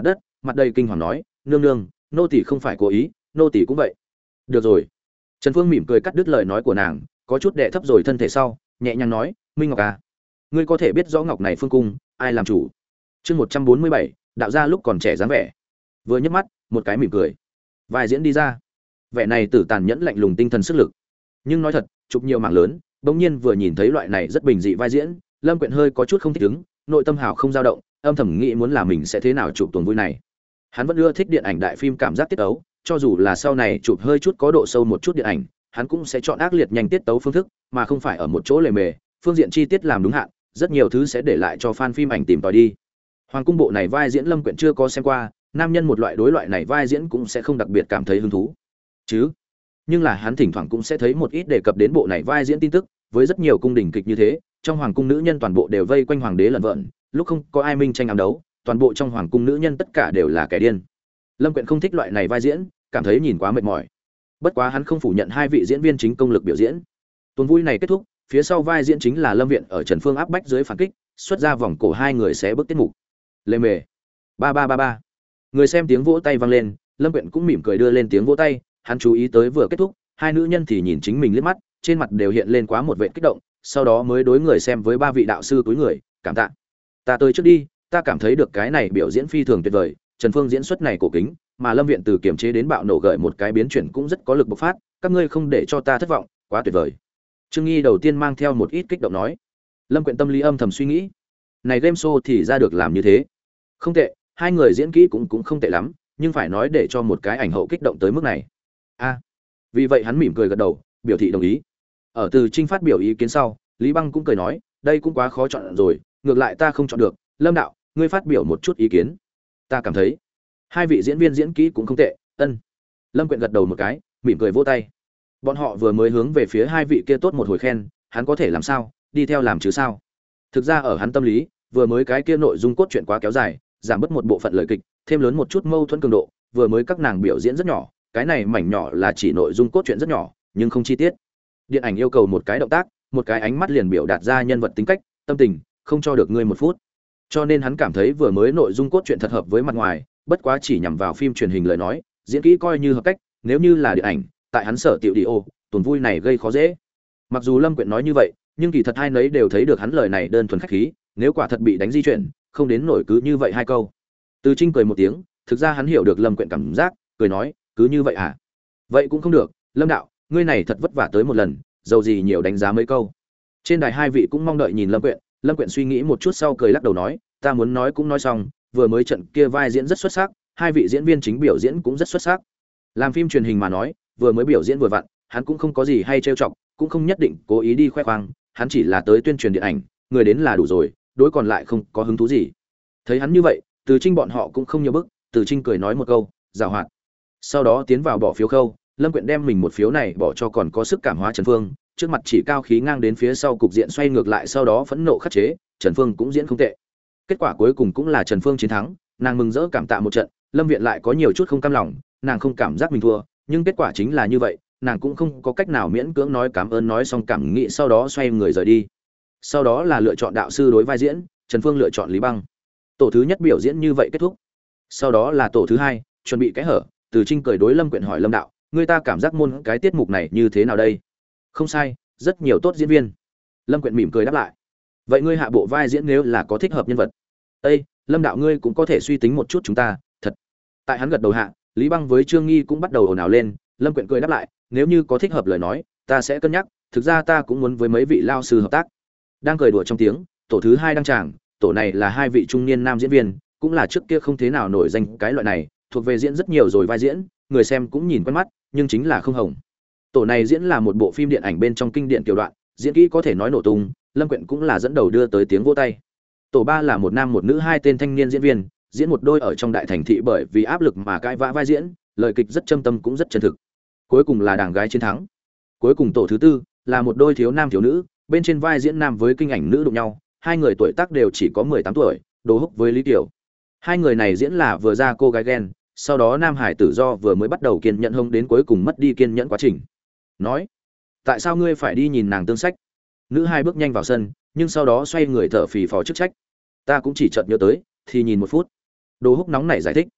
mặt đầy kinh hoàng nói, nương nương, nô tỳ không phải cố ý, nô tỳ cũng vậy. Được rồi. Trần Phương mỉm cười cắt đứt lời nói của nàng, có chút đệ thấp rồi thân thể sau, nhẹ nhàng nói, Minh Ngọc à, ngươi có thể biết rõ ngọc này phương cung ai làm chủ. Chương 147, đạo gia lúc còn trẻ dáng vẻ. Vừa nhấc mắt, một cái mỉm cười, vai diễn đi ra. Vẻ này tử tàn nhẫn lạnh lùng tinh thần sức lực. Nhưng nói thật, chụp nhiều mảng lớn, bỗng nhiên vừa nhìn thấy loại này rất bình dị vai diễn, Lâm Quyện hơi có chút không thích ứng, nội tâm hào không dao động, âm thầm nghĩ muốn là mình sẽ thế nào chụp tuần vui này. Hắn vẫn ưa thích điện ảnh đại phim cảm giác tiết tấu, cho dù là sau này chụp hơi chút có độ sâu một chút điện ảnh, hắn cũng sẽ chọn ác liệt nhanh tiết tấu phương thức, mà không phải ở một chỗ lề mề, phương diện chi tiết làm đúng hạn, rất nhiều thứ sẽ để lại cho fan phim ảnh tìm tòi đi. Hoàng cung bộ này vai diễn Lâm Quyện chưa có xem qua, nam nhân một loại đối loại này vai diễn cũng sẽ không đặc biệt cảm thấy hứng thú. Chứ, nhưng là hắn thỉnh thoảng cũng sẽ thấy một ít đề cập đến bộ này vai diễn tin tức, với rất nhiều cung đình kịch như thế, trong hoàng cung nữ nhân toàn bộ đều vây quanh hoàng đế lẩn vợn, lúc không có ai minh tranh ám đấu, toàn bộ trong hoàng cung nữ nhân tất cả đều là kẻ điên. Lâm Quyện không thích loại này vai diễn, cảm thấy nhìn quá mệt mỏi. Bất quá hắn không phủ nhận hai vị diễn viên chính công lực biểu diễn. Tuần vui này kết thúc, phía sau vai diễn chính là Lâm Viện ở Trần Phương áp bách dưới phản kích, xuất ra vòng cổ hai người sẽ bước tiết mục. Lê mề. Ba ba ba ba. Người xem tiếng vỗ tay vang lên, Lâm Quyện cũng mỉm cười đưa lên tiếng vỗ tay, hắn chú ý tới vừa kết thúc, hai nữ nhân thì nhìn chính mình liếc mắt, trên mặt đều hiện lên quá một vẻ kích động, sau đó mới đối người xem với ba vị đạo sư cúi người, cảm tạ. Ta tới trước đi, ta cảm thấy được cái này biểu diễn phi thường tuyệt vời, Trần Phương diễn xuất này cổ kính, mà Lâm Viện từ kiểm chế đến bạo nổ gợi một cái biến chuyển cũng rất có lực bộc phát, các ngươi không để cho ta thất vọng, quá tuyệt vời. Trương Nghi đầu tiên mang theo một ít kích động nói. Lâm Quyện tâm lý âm thầm suy nghĩ, này game show thì ra được làm như thế, không tệ, hai người diễn kỹ cũng không tệ lắm, nhưng phải nói để cho một cái ảnh hậu kích động tới mức này. A, vì vậy hắn mỉm cười gật đầu, biểu thị đồng ý. Ở Từ Trinh phát biểu ý kiến sau, Lý Băng cũng cười nói, đây cũng quá khó chọn rồi, ngược lại ta không chọn được, Lâm đạo, ngươi phát biểu một chút ý kiến. Ta cảm thấy hai vị diễn viên diễn kỹ cũng không tệ. Ân. Lâm Quyện gật đầu một cái, mỉm cười vỗ tay. Bọn họ vừa mới hướng về phía hai vị kia tốt một hồi khen, hắn có thể làm sao, đi theo làm chứ sao? Thực ra ở hắn tâm lý, vừa mới cái kia nội dung cốt truyện quá kéo dài, giảm bớt một bộ phận lời kịch, thêm lớn một chút mâu thuẫn cường độ, vừa mới các nàng biểu diễn rất nhỏ, cái này mảnh nhỏ là chỉ nội dung cốt truyện rất nhỏ, nhưng không chi tiết. Điện ảnh yêu cầu một cái động tác, một cái ánh mắt liền biểu đạt ra nhân vật tính cách, tâm tình, không cho được ngươi một phút. Cho nên hắn cảm thấy vừa mới nội dung cốt truyện thật hợp với mặt ngoài, bất quá chỉ nhằm vào phim truyền hình lời nói, diễn kỹ coi như hợp cách, nếu như là điện ảnh, tại hắn sở tiểu đi ô, tuần vui này gây khó dễ. Mặc dù Lâm Quyện nói như vậy, nhưng kỳ thật hai nấy đều thấy được hắn lời này đơn thuần khách khí, nếu quả thật bị đánh di chuyển, không đến nổi cứ như vậy hai câu. Từ Trinh cười một tiếng, thực ra hắn hiểu được Lâm Quyện cảm giác, cười nói, cứ như vậy à? Vậy cũng không được, Lâm đạo, ngươi này thật vất vả tới một lần, dầu gì nhiều đánh giá mấy câu. Trên đài hai vị cũng mong đợi nhìn Lâm Quyện suy nghĩ một chút sau cười lắc đầu nói, ta muốn nói cũng nói xong, vừa mới trận kia vai diễn rất xuất sắc, hai vị diễn viên chính biểu diễn cũng rất xuất sắc. Làm phim truyền hình mà nói, vừa mới biểu diễn vừa vặn, hắn cũng không có gì hay trêu chọc, cũng không nhất định cố ý đi khoe khoang, hắn chỉ là tới tuyên truyền điện ảnh, người đến là đủ rồi, đối còn lại không có hứng thú gì. Thấy hắn như vậy, Từ Trinh bọn họ cũng không nhiều bức, Từ Trinh cười nói một câu, giàu hoạt. Sau đó tiến vào bỏ phiếu khâu, Lâm Quyện đem mình một phiếu này bỏ cho còn có sức cảm hóa Trần Phương, trước mặt chỉ cao khí ngang đến phía sau cục diện xoay ngược lại, sau đó phẫn nộ khắc chế, Trần Phương cũng diễn không tệ. Kết quả cuối cùng cũng là Trần Phương chiến thắng, nàng mừng rỡ cảm tạ một trận, Lâm Viện lại có nhiều chút không cam lòng, nàng không cảm giác mình thua, nhưng kết quả chính là như vậy, nàng cũng không có cách nào miễn cưỡng nói cảm ơn, nói xong cảm nghĩ sau đó xoay người rời đi. Sau đó là lựa chọn đạo sư đối vai diễn, Trần Phương lựa chọn Lý Băng. Tổ thứ nhất biểu diễn như vậy kết thúc. Sau đó là tổ thứ hai, chuẩn bị cái hở, Từ Trinh cười đối Lâm Quyện hỏi Lâm đạo, người ta cảm giác môn cái tiết mục này như thế nào đây? Không sai, rất nhiều tốt diễn viên. Lâm Quyện mỉm cười đáp lại. Vậy ngươi hạ bộ vai diễn nếu là có thích hợp nhân vật? Ê, Lâm đạo ngươi cũng có thể suy tính một chút chúng ta, thật. Tại hắn gật đầu hạ, Lý Băng với Trương Nghi cũng bắt đầu ồn ào lên, Lâm Quyện cười đáp lại, nếu như có thích hợp lời nói, ta sẽ cân nhắc, thực ra ta cũng muốn với mấy vị lao sư hợp tác. Đang cười đùa trong tiếng, tổ thứ hai đăng tràng, tổ này là hai vị trung niên nam diễn viên, cũng là trước kia không thế nào nổi danh cái loại này, thuộc về diễn rất nhiều rồi vai diễn, người xem cũng nhìn quen mắt, nhưng chính là không hồng. Tổ này diễn là một bộ phim điện ảnh bên trong kinh điển tiểu đoạn, diễn kỹ có thể nói nổ tung, Lâm Quyện cũng là dẫn đầu đưa tới tiếng vỗ tay. Tổ ba là một nam một nữ hai tên thanh niên diễn viên, diễn một đôi ở trong đại thành thị bởi vì áp lực mà cãi vã vai diễn, lời kịch rất châm tâm cũng rất chân thực. Cuối cùng là đảng gái chiến thắng. Cuối cùng tổ thứ tư là một đôi thiếu nam thiếu nữ, bên trên vai diễn nam với kinh ảnh nữ đụng nhau, hai người tuổi tác đều chỉ có 18 tuổi, Đỗ Húc với Lý Kiều. Hai người này diễn là vừa ra cô gái ghen, sau đó nam hải tử do vừa mới bắt đầu kiên nhẫn hông đến cuối cùng mất đi kiên nhẫn quá trình. Nói, tại sao ngươi phải đi nhìn nàng tương sách? Nữ hai bước nhanh vào sân, nhưng sau đó xoay người thở phì phò chức trách. Ta cũng chỉ chợt nhớ tới, thì nhìn một phút. Đỗ Húc nóng nảy giải thích.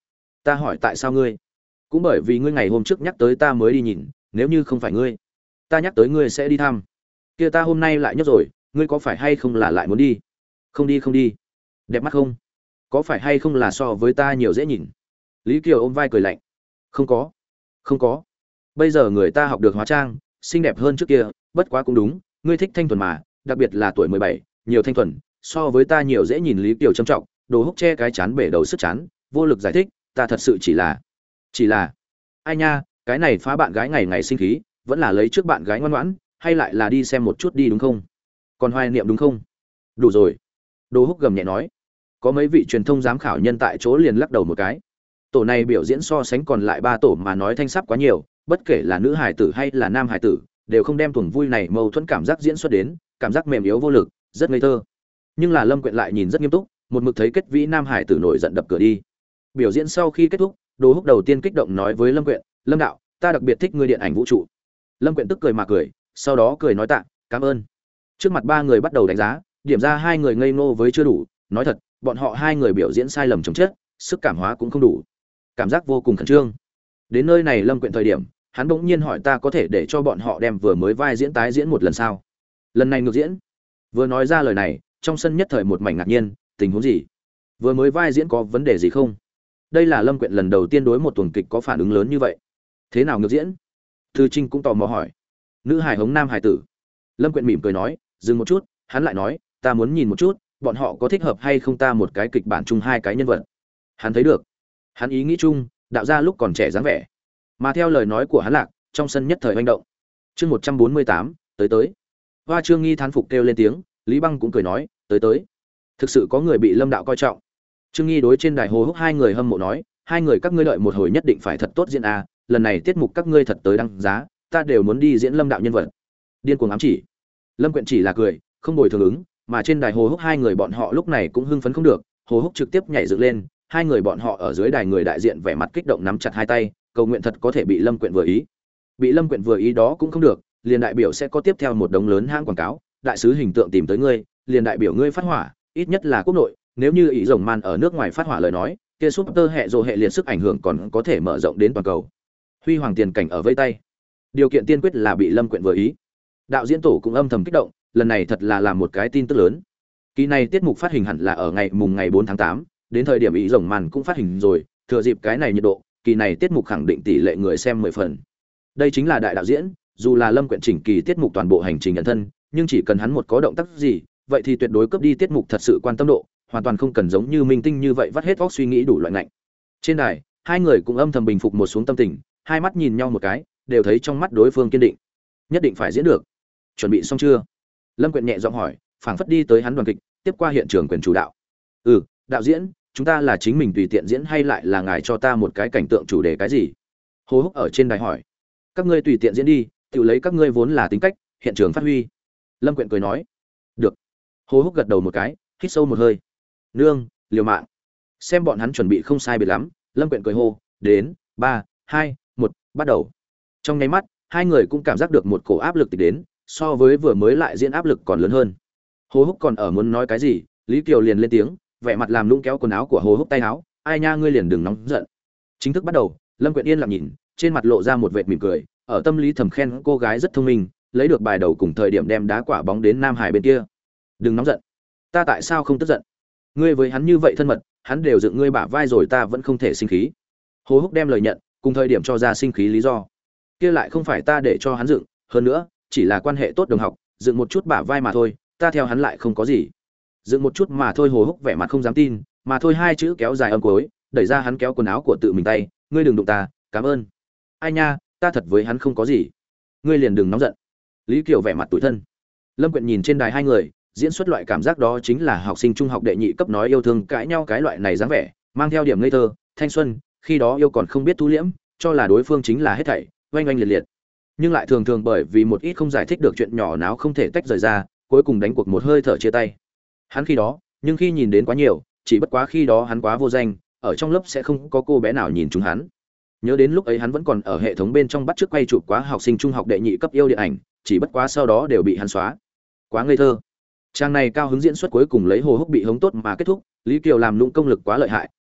Ta hỏi tại sao ngươi? Cũng bởi vì ngươi ngày hôm trước nhắc tới ta mới đi nhìn, nếu như không phải ngươi, ta nhắc tới ngươi sẽ đi thăm. Kia ta hôm nay lại nhớ rồi, ngươi có phải hay không là lại muốn đi? Không đi không đi. Đẹp mắt không? Có phải hay không là so với ta nhiều dễ nhìn? Lý Kiều ôm vai cười lạnh. Không có. Không có. Bây giờ người ta học được hóa trang, xinh đẹp hơn trước kia, bất quá cũng đúng, ngươi thích thanh thuần mà, đặc biệt là tuổi 17, nhiều thanh thuần, so với ta nhiều dễ nhìn. Lý Kiều trầm trọng, Đồ Húc che cái chán bể đầu sức chán, vô lực giải thích, ta thật sự chỉ là ai nha, cái này phá bạn gái ngày ngày sinh khí, vẫn là lấy trước bạn gái ngoan ngoãn, hay lại là đi xem một chút đi đúng không? Còn hoài niệm đúng không? Đủ rồi. Đồ Húc gầm nhẹ nói. Có mấy vị truyền thông giám khảo nhân tại chỗ liền lắc đầu một cái. Tổ này biểu diễn so sánh còn lại 3 tổ mà nói thanh sắp quá nhiều, bất kể là nữ hài tử hay là nam hài tử, đều không đem tuồng vui này mâu thuẫn cảm giác diễn xuất đến, cảm giác mềm yếu vô lực, rất ngây thơ. Nhưng là Lâm Quyện lại nhìn rất nghiêm túc, một mực thấy kết vĩ nam hài tử nổi giận đập cửa đi. Biểu diễn sau khi kết thúc, Đồ Húc đầu tiên kích động nói với Lâm Quyện, "Lâm đạo, ta đặc biệt thích ngươi điện ảnh vũ trụ." Lâm Quyện tức cười mà cười, sau đó cười nói tạ, "Cảm ơn." Trước mặt 3 người bắt đầu đánh giá, điểm ra 2 người ngây ngô với chưa đủ, nói thật, bọn họ 2 người biểu diễn sai lầm chồng chết, sức cảm hóa cũng không đủ. Cảm giác vô cùng khẩn trương. Đến nơi này Lâm Quyện thời điểm, hắn bỗng nhiên hỏi ta có thể để cho bọn họ đem vừa mới vai diễn tái diễn một lần sao? Lần này ngược diễn. Vừa nói ra lời này, trong sân nhất thời một mảnh ngạc nhiên, tình huống gì? Vừa mới vai diễn có vấn đề gì không? Đây là Lâm Quyện lần đầu tiên đối một tuồng kịch có phản ứng lớn như vậy. Thế nào ngược diễn? Thư Trinh cũng tò mò hỏi. Nữ hài hống nam hài tử. Lâm Quyện mỉm cười nói, dừng một chút, hắn lại nói, ta muốn nhìn một chút, bọn họ có thích hợp hay không ta một cái kịch bản chung 2 cái nhân vật. Hắn thấy được. Hắn ý nghĩ chung, đạo ra lúc còn trẻ dáng vẻ. Mà theo lời nói của hắn lạc, trong sân nhất thời hoành động. Chương 148, tới. Hoa Trương Nghi thán phục kêu lên tiếng, Lý Băng cũng cười nói, tới. Thực sự có người bị Lâm đạo coi trọng. Trương Nghi đối trên đài Hồ Húc 2 người hâm mộ nói, 2 người các ngươi đợi một hồi nhất định phải thật tốt diễn a, lần này tiết mục các ngươi thật tới đăng giá, ta đều muốn đi diễn Lâm đạo nhân vật. Điên cuồng ám chỉ. Lâm Quyện chỉ là cười, không bồi thường ứng, mà trên đài Hồ Húc 2 người bọn họ lúc này cũng hưng phấn không được, Hồ Húc trực tiếp nhảy dựng lên, 2 người bọn họ ở dưới đài người đại diện vẻ mặt kích động nắm chặt 2 tay, cầu nguyện thật có thể bị Lâm Quyện vừa ý. Bị Lâm Quyện vừa ý đó cũng không được, liền đại biểu sẽ có tiếp theo một đống lớn hãng quảng cáo, đại sứ hình tượng tìm tới ngươi, liền đại biểu ngươi phát hỏa, ít nhất là quốc nội, nếu như ý rồng man ở nước ngoài phát hỏa lời nói, kia super hệ rồ hệ liệt sức ảnh hưởng còn có thể mở rộng đến toàn cầu. Huy hoàng tiền cảnh ở vây tay. Điều kiện tiên quyết là bị Lâm Quyện vừa ý. Đạo diễn tổ cũng âm thầm kích động, lần này thật là làm một cái tin tức lớn. Kỳ này tiết mục phát hình hẳn là ở ngày 4 tháng 8, đến thời điểm ý rồng màn cũng phát hình rồi, thừa dịp cái này nhiệt độ, kỳ này tiết mục khẳng định tỷ lệ người xem 10 phần. Đây chính là đại đạo diễn, dù là Lâm Quyện chỉnh kỳ tiết mục toàn bộ hành trình nhận thân, nhưng chỉ cần hắn một có động tác gì, vậy thì tuyệt đối cướp đi tiết mục thật sự quan tâm độ, hoàn toàn không cần giống như minh tinh như vậy vắt hết óc suy nghĩ đủ loại ngạnh. Trên đài, 2 người cũng âm thầm bình phục một xuống tâm tình, hai mắt nhìn nhau một cái, đều thấy trong mắt đối phương kiên định. Nhất định phải diễn được. Chuẩn bị xong chưa? Lâm Quyện nhẹ giọng hỏi, phảng phất đi tới hắn đoàn kịch, tiếp qua hiện trường quyền chủ đạo. Ừ, đạo diễn, chúng ta là chính mình tùy tiện diễn hay lại là ngài cho ta một cái cảnh tượng chủ đề cái gì? Hồ Húc ở trên đài hỏi. Các ngươi tùy tiện diễn đi, tự lấy các ngươi vốn là tính cách, hiện trường phát huy. Lâm Quyện cười nói. Được. Hồ Húc gật đầu một cái, hít sâu một hơi. Nương, liều mạng. Xem bọn hắn chuẩn bị không sai biệt lắm, Lâm Quyện cười hô, đến, 3, 2, 1, bắt đầu. Trong nháy mắt, 2 người cũng cảm giác được một cổ áp lực đến, so với vừa mới lại diễn áp lực còn lớn hơn. Hồ Húc còn ở muốn nói cái gì, Lý Kiều liền lên tiếng, vẻ mặt làm nũng kéo quần áo của Hồ Húc tay áo, ai nha ngươi liền đừng nóng giận. Chính thức bắt đầu, Lâm Quyện yên lặng nhìn, trên mặt lộ ra một vệt mỉm cười, ở tâm lý thầm khen cô gái rất thông minh, lấy được bài đầu cùng thời điểm đem đá quả bóng đến Nam Hải bên kia. Đừng nóng giận. Ta tại sao không tức giận? Ngươi với hắn như vậy thân mật, hắn đều dựng ngươi bả vai rồi ta vẫn không thể sinh khí. Hồ Húc đem lời nhận, cùng thời điểm cho ra sinh khí lý do. Kia lại không phải ta để cho hắn dựng, hơn nữa, chỉ là quan hệ tốt đồng học, dựng một chút bả vai mà thôi, ta theo hắn lại không có gì. Dựng một chút mà thôi. Hồ Húc vẻ mặt không dám tin, mà thôi 2 chữ kéo dài âm cuối, đẩy ra hắn kéo quần áo của tự mình tay, ngươi đừng đụng ta, cảm ơn. Ai nha, ta thật với hắn không có gì. Ngươi liền đừng nóng giận. Lý Kiều vẻ mặt tủi thân. Lâm Quyện nhìn trên đài 2 người, diễn xuất loại cảm giác đó chính là học sinh trung học đệ nhị cấp nói yêu thương cãi nhau cái loại này dáng vẻ, mang theo điểm ngây thơ, thanh xuân, khi đó yêu còn không biết thu liễm, cho là đối phương chính là hết thảy, oanh oanh liệt liệt. Nhưng lại thường thường bởi vì một ít không giải thích được chuyện nhỏ náo không thể tách rời ra, cuối cùng đánh cuộc một hơi thở chia tay. Hắn khi đó, nhưng khi nhìn đến quá nhiều, chỉ bất quá khi đó hắn quá vô danh, ở trong lớp sẽ không có cô bé nào nhìn chúng hắn. Nhớ đến lúc ấy hắn vẫn còn ở hệ thống bên trong bắt chước quay chụp quá học sinh trung học đệ nhị cấp yêu điện ảnh, chỉ bất quá sau đó đều bị hắn xóa. Quá ngây thơ. Trang này cao hứng diễn xuất cuối cùng lấy Hồ Húc bị hống tốt mà kết thúc, Lý Kiều làm nũng công lực quá lợi hại,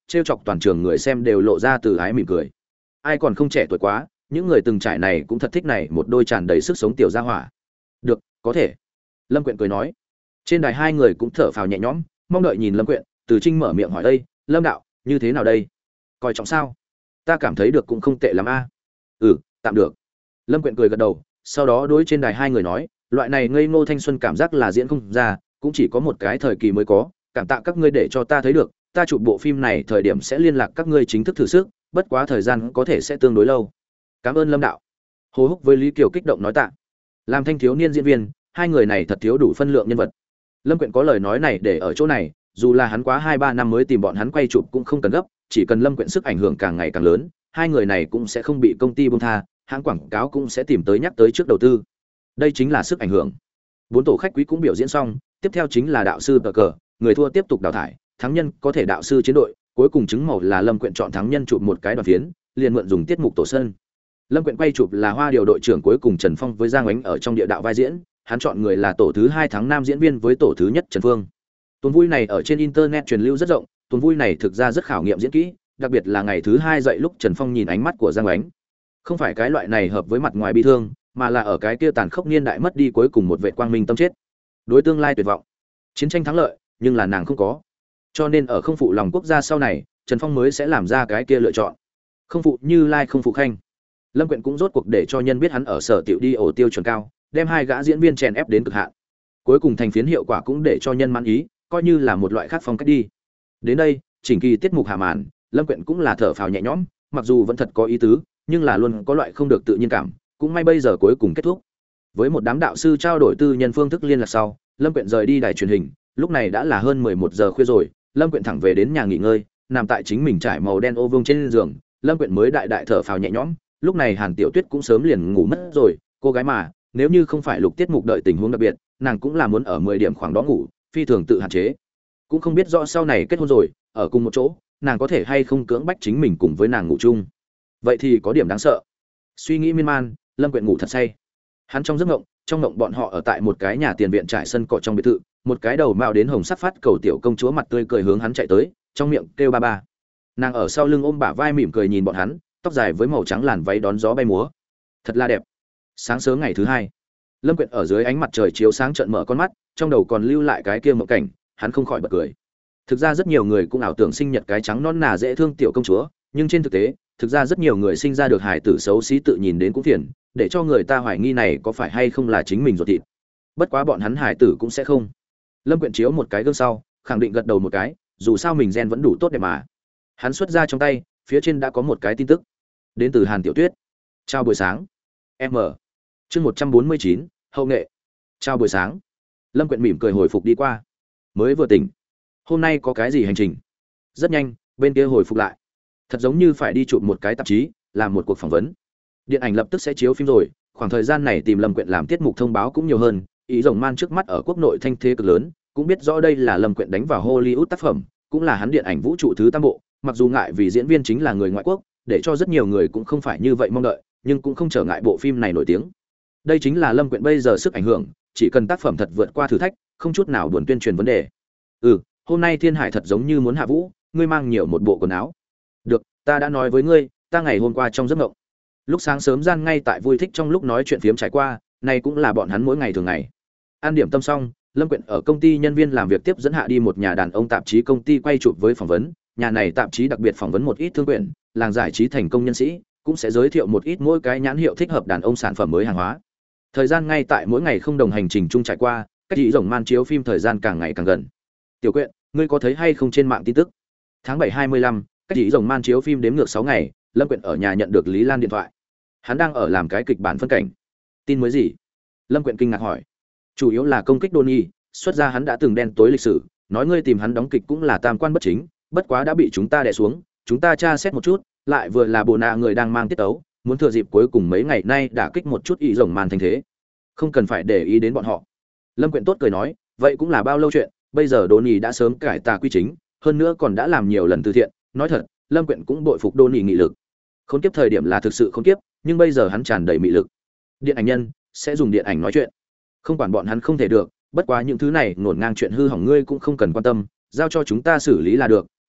trêu chọc toàn trường người xem đều lộ ra từ ái mỉm cười. Ai còn không trẻ tuổi quá, những người từng trải này cũng thật thích này một đôi tràn đầy sức sống tiểu gia hỏa. Được, có thể. Lâm Quyện cười nói. Trên đài hai người cũng thở phào nhẹ nhõm, mong đợi nhìn Lâm Quyện. Từ Trinh mở miệng hỏi đây, Lâm đạo, như thế nào đây? Coi trọng sao? Ta cảm thấy được cũng không tệ lắm a. Ừ, tạm được. Lâm Quyện cười gật đầu, sau đó đối trên đài hai người nói, loại này ngây ngô thanh xuân cảm giác là diễn không ra, cũng chỉ có một cái thời kỳ mới có, cảm tạ các ngươi để cho ta thấy được, ta chụp bộ phim này thời điểm sẽ liên lạc các ngươi chính thức thử sức, bất quá thời gian có thể sẽ tương đối lâu. Cảm ơn Lâm đạo. Hồ Húc với Lý Kiều kích động nói tạ. Làm thanh thiếu niên diễn viên, hai người này thật thiếu đủ phân lượng nhân vật. Lâm Quyện có lời nói này để ở chỗ này, dù là hắn quá 2-3 năm mới tìm bọn hắn quay chụp cũng không cần gấp, chỉ cần Lâm Quyện sức ảnh hưởng càng ngày càng lớn, hai người này cũng sẽ không bị công ty buông tha, hãng quảng cáo cũng sẽ tìm tới nhắc tới trước đầu tư. Đây chính là sức ảnh hưởng. 4 tổ khách quý cũng biểu diễn xong, tiếp theo chính là đạo sư cờ, người thua tiếp tục đào thải, thắng nhân có thể đạo sư chiến đội, cuối cùng chứng màu là Lâm Quyện chọn thắng nhân chụp một cái đoàn phiến, liền mượn dùng tiết mục tổ sơn. Lâm Quyện quay chụp là Hoa Điều đội trưởng cuối cùng Trần Phong với Giang Ánh ở trong địa đạo vai diễn, hắn chọn người là tổ thứ 2 tháng nam diễn viên với tổ thứ nhất Trần Phương. Tuần vui này ở trên internet truyền lưu rất rộng, tuần vui này thực ra rất khảo nghiệm diễn kỹ, đặc biệt là ngày thứ 2 dậy lúc Trần Phong nhìn ánh mắt của Giang Ánh. Không phải cái loại này hợp với mặt ngoài bi thương, mà là ở cái kia tàn khốc niên đại mất đi cuối cùng một vệ quang minh tâm chết. Đối tương lai tuyệt vọng. Chiến tranh thắng lợi, nhưng là nàng không có. Cho nên ở không phụ lòng quốc gia sau này, Trần Phong mới sẽ làm ra cái kia lựa chọn. Không phụ Như Lai không phụ Khanh. Lâm Quyện cũng rốt cuộc để cho nhân biết hắn ở sở tiểu đi ổ tiêu chuẩn cao, đem hai gã diễn viên chèn ép đến cực hạn. Cuối cùng thành phiến hiệu quả cũng để cho nhân mãn ý, coi như là một loại khác phong cách đi. Đến đây, chỉnh kỳ tiết mục hạ màn, Lâm Quyện cũng là thở phào nhẹ nhõm, mặc dù vẫn thật có ý tứ, nhưng là luôn có loại không được tự nhiên cảm, cũng may bây giờ cuối cùng kết thúc. Với một đám đạo sư trao đổi tư nhân phương thức liên lạc sau, Lâm Quyện rời đi đài truyền hình, lúc này đã là hơn 11 giờ khuya rồi, Lâm Quyện thẳng về đến nhà nghỉ ngơi, nằm tại chính mình trải màu đen ô vương trên giường, Lâm Quyện mới đại đại thở phào nhẹ nhõm, lúc này Hàn Tiểu Tuyết cũng sớm liền ngủ mất rồi, cô gái mà, nếu như không phải lục tiết mục đợi tình huống đặc biệt, nàng cũng là muốn ở 10 điểm khoảng đó ngủ, phi thường tự hạn chế. Cũng không biết rõ sau này kết hôn rồi, ở cùng một chỗ, nàng có thể hay không cưỡng bách chính mình cùng với nàng ngủ chung. Vậy thì có điểm đáng sợ. Suy nghĩ miên man, Lâm Quyện ngủ thật say. Hắn trong giấc ngộng, trong ngộng bọn họ ở tại một cái nhà tiền viện trải sân cỏ trong biệt thự, một cái đầu mao đến hồng sắc phát cầu tiểu công chúa mặt tươi cười hướng hắn chạy tới, trong miệng kêu ba ba. Nàng ở sau lưng ôm bả vai mỉm cười nhìn bọn hắn, tóc dài với màu trắng làn váy đón gió bay múa, thật là đẹp. Sáng sớm ngày thứ 2, Lâm Quyện ở dưới ánh mặt trời chiếu sáng trợn mở con mắt, trong đầu còn lưu lại cái kia mộng cảnh, hắn không khỏi bật cười. Thực ra rất nhiều người cũng ảo tưởng sinh nhật cái trắng non nà dễ thương tiểu công chúa, nhưng trên thực tế, thực ra rất nhiều người sinh ra được hài tử xấu xí tự nhìn đến cũng phiền, để cho người ta hoài nghi này có phải hay không là chính mình ruột thịt. Bất quá bọn hắn hài tử cũng sẽ không. Lâm Quyện chiếu một cái gương sau, khẳng định gật đầu một cái, dù sao mình gen vẫn đủ tốt đẹp mà. Hắn xuất ra trong tay, phía trên đã có một cái tin tức. Đến từ Hàn Tiểu Tuyết. Chào buổi sáng. M. Chương 149, hậu nghệ. Chào buổi sáng. Lâm Quyện mỉm cười hồi phục đi qua. Mới vừa tỉnh. Hôm nay có cái gì hành trình? Rất nhanh, bên kia hồi phục lại. Thật giống như phải đi chụp một cái tạp chí, làm một cuộc phỏng vấn. Điện ảnh lập tức sẽ chiếu phim rồi, khoảng thời gian này tìm Lâm Quyện làm tiết mục thông báo cũng nhiều hơn, ý rồng man trước mắt ở quốc nội thanh thế cực lớn, cũng biết rõ đây là Lâm Quyện đánh vào Hollywood tác phẩm, cũng là hắn điện ảnh vũ trụ thứ tam bộ, mặc dù ngại vì diễn viên chính là người ngoại quốc, để cho rất nhiều người cũng không phải như vậy mong đợi, nhưng cũng không trở ngại bộ phim này nổi tiếng. Đây chính là Lâm Quyện bây giờ sức ảnh hưởng, chỉ cần tác phẩm thật vượt qua thử thách, không chút nào buồn tuyên truyền vấn đề. Hôm nay Thiên Hải thật giống như muốn hạ vũ, ngươi mang nhiều một bộ quần áo. Được, ta đã nói với ngươi, ta ngày hôm qua trong giấc mộng. Lúc sáng sớm gian ngay tại vui thích trong lúc nói chuyện phiếm trải qua, này cũng là bọn hắn mỗi ngày thường ngày. Ăn điểm tâm xong, Lâm Quyện ở công ty nhân viên làm việc tiếp dẫn hạ đi một nhà đàn ông tạp chí công ty quay chụp với phỏng vấn, nhà này tạp chí đặc biệt phỏng vấn một ít thương quyển, làng giải trí thành công nhân sĩ, cũng sẽ giới thiệu một ít mỗi cái nhãn hiệu thích hợp đàn ông sản phẩm mới hàng hóa. Thời gian ngay tại mỗi ngày không đồng hành trình chung trải qua, cách ý rồng man chiếu phim thời gian càng ngày càng gần. Tiểu Quyện, ngươi có thấy hay không trên mạng tin tức? Tháng 7 25, cách ý rồng man chiếu phim đếm ngược 6 ngày, Lâm Quyện ở nhà nhận được Lý Lan điện thoại. Hắn đang ở làm cái kịch bản phân cảnh. Tin mới gì? Lâm Quyện kinh ngạc hỏi. Chủ yếu là công kích Donny, xuất ra hắn đã từng đen tối lịch sử, nói ngươi tìm hắn đóng kịch cũng là tam quan bất chính, bất quá đã bị chúng ta đè xuống, chúng ta tra xét một chút, lại vừa là bộ nạ người đang mang tiết tấu, muốn thừa dịp cuối cùng mấy ngày nay đả kích một chút ý rồng man thành thế. Không cần phải để ý đến bọn họ. Lâm Quyện tốt cười nói, vậy cũng là bao lâu chuyện, bây giờ Donny đã sớm cải tà quy chính, hơn nữa còn đã làm nhiều lần từ thiện, nói thật, Lâm Quyện cũng bội phục Donny nghị lực. Khốn kiếp thời điểm là thực sự khốn kiếp, nhưng bây giờ hắn tràn đầy mị lực. Điện ảnh nhân sẽ dùng điện ảnh nói chuyện, không quản bọn hắn không thể được, bất quá những thứ này ngổn ngang chuyện hư hỏng ngươi cũng không cần quan tâm, giao cho chúng ta xử lý là được,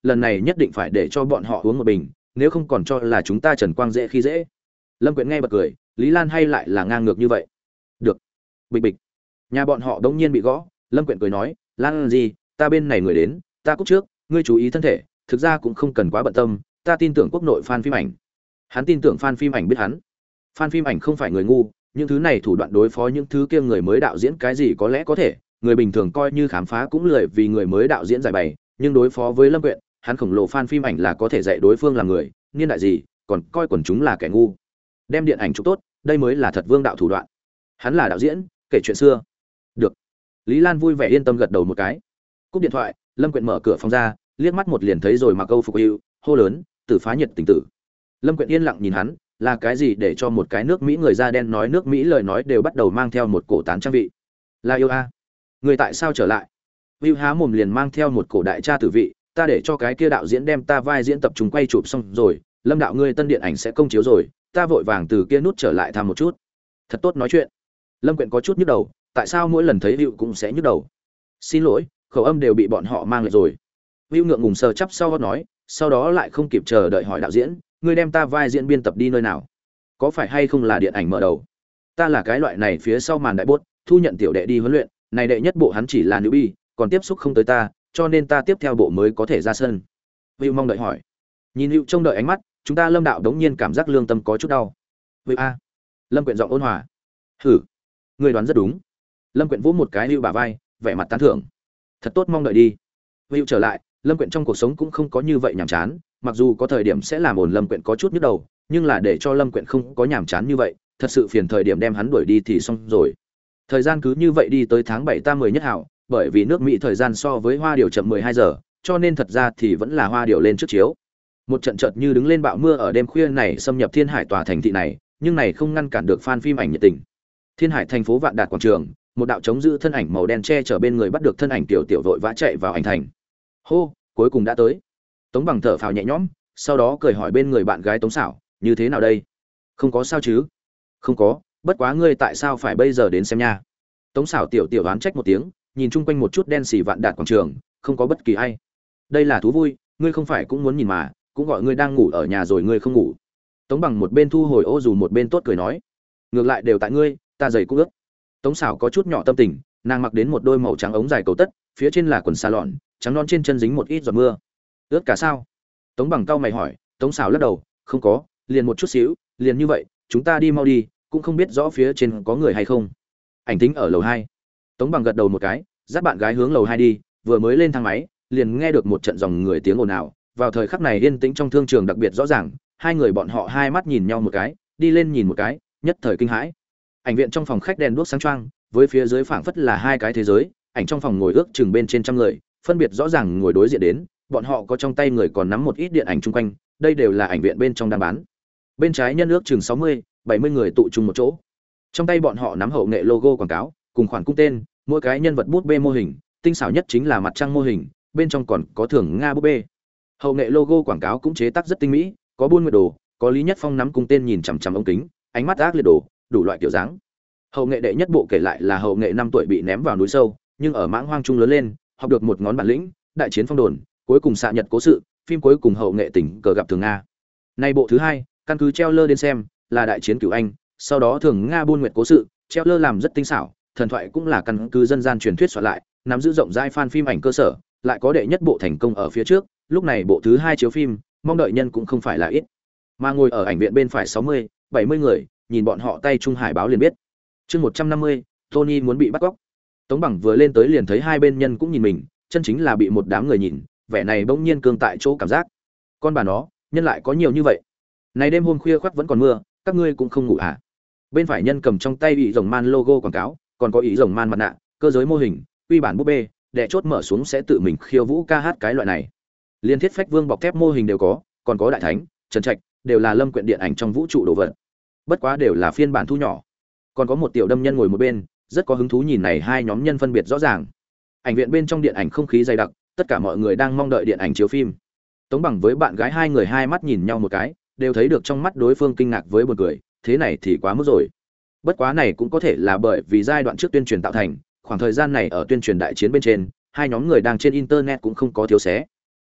lần này nhất định phải để cho bọn họ uống một bình, nếu không còn cho là chúng ta Trần Quang dễ khi dễ. Lâm Quyện nghe bật cười, Lý Lan hay lại là ngang ngược như vậy. Được. Bịch bịch. Nhà bọn họ đống nhiên bị gõ, Lâm Quyện cười nói, Lan gì, ta bên này người đến, ta cúp trước, ngươi chú ý thân thể, thực ra cũng không cần quá bận tâm, ta tin tưởng quốc nội fan phim ảnh. Hắn tin tưởng fan phim ảnh biết hắn. Fan phim ảnh không phải người ngu, những thứ này thủ đoạn đối phó những thứ kia người mới đạo diễn cái gì có lẽ có thể, người bình thường coi như khám phá cũng lười vì người mới đạo diễn giải bày, nhưng đối phó với Lâm Quyện, hắn khổng lồ fan phim ảnh là có thể dạy đối phương làm người, niên đại gì, còn coi quần chúng là kẻ ngu. Đem điện ảnh chụp tốt, đây mới là thật vương đạo thủ đoạn. Hắn là đạo diễn, kể chuyện xưa. Được. Lý Lan vui vẻ yên tâm gật đầu một cái. Cúp điện thoại, Lâm Quyện mở cửa phòng ra, liếc mắt một liền thấy rồi mặc câu phục yêu, hô lớn, "Tử phá nhiệt tình tử." Lâm Quyện yên lặng nhìn hắn, là cái gì để cho một cái nước Mỹ người da đen nói nước Mỹ lời nói đều bắt đầu mang theo một cổ tán trang vị. Là yêu a. Người tại sao trở lại? Vưu há mồm liền mang theo một cổ đại cha tử vị, ta để cho cái kia đạo diễn đem ta vai diễn tập trung quay chụp xong rồi, Lâm đạo ngươi tân điện ảnh sẽ công chiếu rồi, ta vội vàng từ kia nút trở lại thăm một chút. Thật tốt nói chuyện. Lâm Quyện có chút nhức đầu, tại sao mỗi lần thấy Vưu cũng sẽ nhức đầu? Xin lỗi, khẩu âm đều bị bọn họ mang lại rồi. Vưu ngượng ngùng sờ chắp sau nói, sau đó lại không kịp chờ đợi hỏi đạo diễn, ngươi đem ta vai diễn biên tập đi nơi nào? Có phải hay không là điện ảnh mở đầu? Ta là cái loại này phía sau màn đại bốt, thu nhận tiểu đệ đi huấn luyện, này đệ nhất bộ hắn chỉ là newbie, còn tiếp xúc không tới ta, cho nên ta tiếp theo bộ mới có thể ra sân. Vưu mong đợi hỏi. Nhìn Vưu trông đợi ánh mắt, chúng ta Lâm đạo đống nhiên cảm giác lương tâm có chút đau. Vưu a. Lâm Quyện giọng ôn hòa. Hử. Ngươi đoán rất đúng. Lâm Quyện vỗ một cái Vưu bả vai, vẻ mặt tán thưởng. Thật tốt, mong đợi đi. Vưu trở lại, Lâm Quyện trong cuộc sống cũng không có như vậy nhàm chán, mặc dù có thời điểm sẽ làm ổn Lâm Quyện có chút nhức đầu, nhưng là để cho Lâm Quyện không có nhàm chán như vậy, thật sự phiền thời điểm đem hắn đuổi đi thì xong rồi. Thời gian cứ như vậy đi tới tháng 7 ta 10 nhất hảo, bởi vì nước Mỹ thời gian so với Hoa Điều chậm 12 giờ, cho nên thật ra thì vẫn là Hoa Điều lên trước chiếu. Một trận chợt như đứng lên bão mưa ở đêm khuya này xâm nhập Thiên Hải tòa thành thị này, nhưng này không ngăn cản được fan phim ảnh nhiệt tình. Thiên Hải thành phố Vạn Đạt quảng trường, một đạo chống giữ thân ảnh màu đen che chở bên người bắt được thân ảnh tiểu tiểu vội vã chạy vào ảnh thành. Hô, cuối cùng đã tới. Tống Bằng thở phào nhẹ nhõm, sau đó cười hỏi bên người bạn gái Tống Sảo, như thế nào đây? Không có sao chứ? Không có, bất quá ngươi tại sao phải bây giờ đến xem nha? Tống Sảo tiểu tiểu oán trách một tiếng, nhìn chung quanh một chút đen xì Vạn Đạt quảng trường, không có bất kỳ ai. Đây là thú vui, ngươi không phải cũng muốn nhìn mà, cũng gọi ngươi đang ngủ ở nhà rồi ngươi không ngủ. Tống Bằng một bên thu hồi ô dù một bên tốt cười nói, ngược lại đều tại ngươi, ta giày cũng ướt. Tống Sảo có chút nhỏ tâm tình, nàng mặc đến một đôi màu trắng ống dài cầu tất, phía trên là quần sa lọn, trắng non trên chân dính một ít giọt mưa. Ướt cả sao? Tống Bằng cau mày hỏi. Tống Sảo lắc đầu, không có, liền một chút xíu, liền như vậy, chúng ta đi mau đi, cũng không biết rõ phía trên có người hay không. Ảnh tính ở lầu 2. Tống Bằng gật đầu một cái, dắt bạn gái hướng lầu 2 đi, vừa mới lên thang máy, liền nghe được một trận dòng người tiếng ồn ào, vào thời khắc này yên tĩnh trong thương trường đặc biệt rõ ràng, hai người bọn họ hai mắt nhìn nhau một cái, đi lên nhìn một cái, nhất thời kinh hãi. Ảnh viện trong phòng khách đèn đuốc sáng choang, với phía dưới phảng phất là hai cái thế giới, ảnh trong phòng ngồi ước chừng bên trên trăm người, phân biệt rõ ràng ngồi đối diện đến, bọn họ có trong tay người còn nắm một ít điện ảnh chung quanh, đây đều là ảnh viện bên trong đang bán. Bên trái nhân ước chừng 60, 70 người tụ chung một chỗ. Trong tay bọn họ nắm hậu nghệ logo quảng cáo, cùng khoản cung tên, mỗi cái nhân vật bút bê mô hình, tinh xảo nhất chính là mặt trăng mô hình, bên trong còn có thưởng Nga bút bê. Hậu nghệ logo quảng cáo cũng chế tác rất tinh mỹ, có buôn nguyệt đồ, có Lý Nhất Phong nắm cung tên nhìn chằm chằm ống kính, ánh mắt ác liệt đồ, đủ loại kiểu dáng. Hậu nghệ đệ nhất bộ kể lại là hậu nghệ 5 tuổi bị ném vào núi sâu, nhưng ở mãng hoang trung lớn lên, học được một ngón bản lĩnh, đại chiến phong đồn, cuối cùng xạ nhật cố sự, phim cuối cùng hậu nghệ tình cờ gặp thường Nga. Nay bộ thứ hai, căn cứ treo lơ đến xem, là đại chiến cửu anh, sau đó thường Nga buôn nguyệt cố sự, treo lơ làm rất tinh xảo, thần thoại cũng là căn cứ dân gian truyền thuyết soạn lại, nắm giữ rộng rãi fan phim ảnh cơ sở, lại có đệ nhất bộ thành công ở phía trước, lúc này bộ thứ hai chiếu phim, mong đợi nhân cũng không phải là ít. Mà ngồi ở ảnh viện bên phải 60, 70 người, nhìn bọn họ tay trung hải báo liền biết. Chương 150, Tony muốn bị bắt cóc. Tống Bằng vừa lên tới liền thấy hai bên nhân cũng nhìn mình, chân chính là bị một đám người nhìn, vẻ này bỗng nhiên cương tại chỗ cảm giác. Con bà nó, nhân lại có nhiều như vậy. Này đêm hôm khuya khoắt vẫn còn mưa, các ngươi cũng không ngủ à? Bên phải nhân cầm trong tay ý rồng man logo quảng cáo, còn có ý rồng man mặt nạ, cơ giới mô hình, quy bản búp bê, đè chốt mở xuống sẽ tự mình khiêu vũ ca hát cái loại này. Liên thiết phách vương bọc thép mô hình đều có, còn có đại thánh, Trần Trạch, đều là Lâm Quyện điện ảnh trong vũ trụ đồ vật. Bất quá đều là phiên bản thu nhỏ. Còn có một tiểu đâm nhân ngồi một bên, rất có hứng thú nhìn này hai nhóm nhân phân biệt rõ ràng. Ảnh viện bên trong điện ảnh không khí dày đặc, tất cả mọi người đang mong đợi điện ảnh chiếu phim. Tống Bằng với bạn gái hai người hai mắt nhìn nhau một cái, đều thấy được trong mắt đối phương kinh ngạc với buồn cười, thế này thì quá mức rồi. Bất quá này cũng có thể là bởi vì giai đoạn trước tuyên truyền tạo thành, khoảng thời gian này ở tuyên truyền đại chiến bên trên, hai nhóm người đang trên internet cũng không có thiếu xé.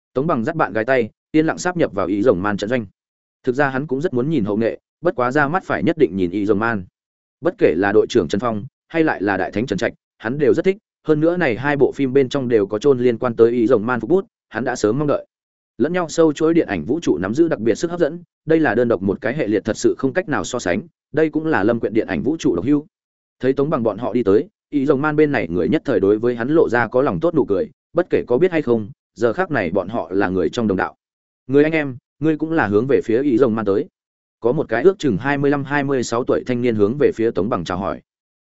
Tống Bằng dắt bạn gái tay, yên lặng sáp nhập vào ý rồng man trận doanh. Thực ra hắn cũng rất muốn nhìn hậu nghệ, bất quá ra mắt phải nhất định nhìn ý rồng man. Bất kể là đội trưởng Trần Phong hay lại là đại thánh Trần Trạch, hắn đều rất thích, hơn nữa này hai bộ phim bên trong đều có chôn liên quan tới ý rồng man phục bút, hắn đã sớm mong đợi. Lẫn nhau sâu chuỗi điện ảnh vũ trụ nắm giữ đặc biệt sức hấp dẫn, đây là đơn độc một cái hệ liệt thật sự không cách nào so sánh, đây cũng là Lâm Quyện điện ảnh vũ trụ độc hữu. Thấy Tống Bằng bọn họ đi tới, ý rồng man bên này người nhất thời đối với hắn lộ ra có lòng tốt nụ cười, bất kể có biết hay không, giờ khác này bọn họ là người trong đồng đạo. Người anh em, ngươi cũng là hướng về phía ý rồng man tới. Có một cái ước chừng 25-26 tuổi thanh niên hướng về phía Tống Bằng chào hỏi.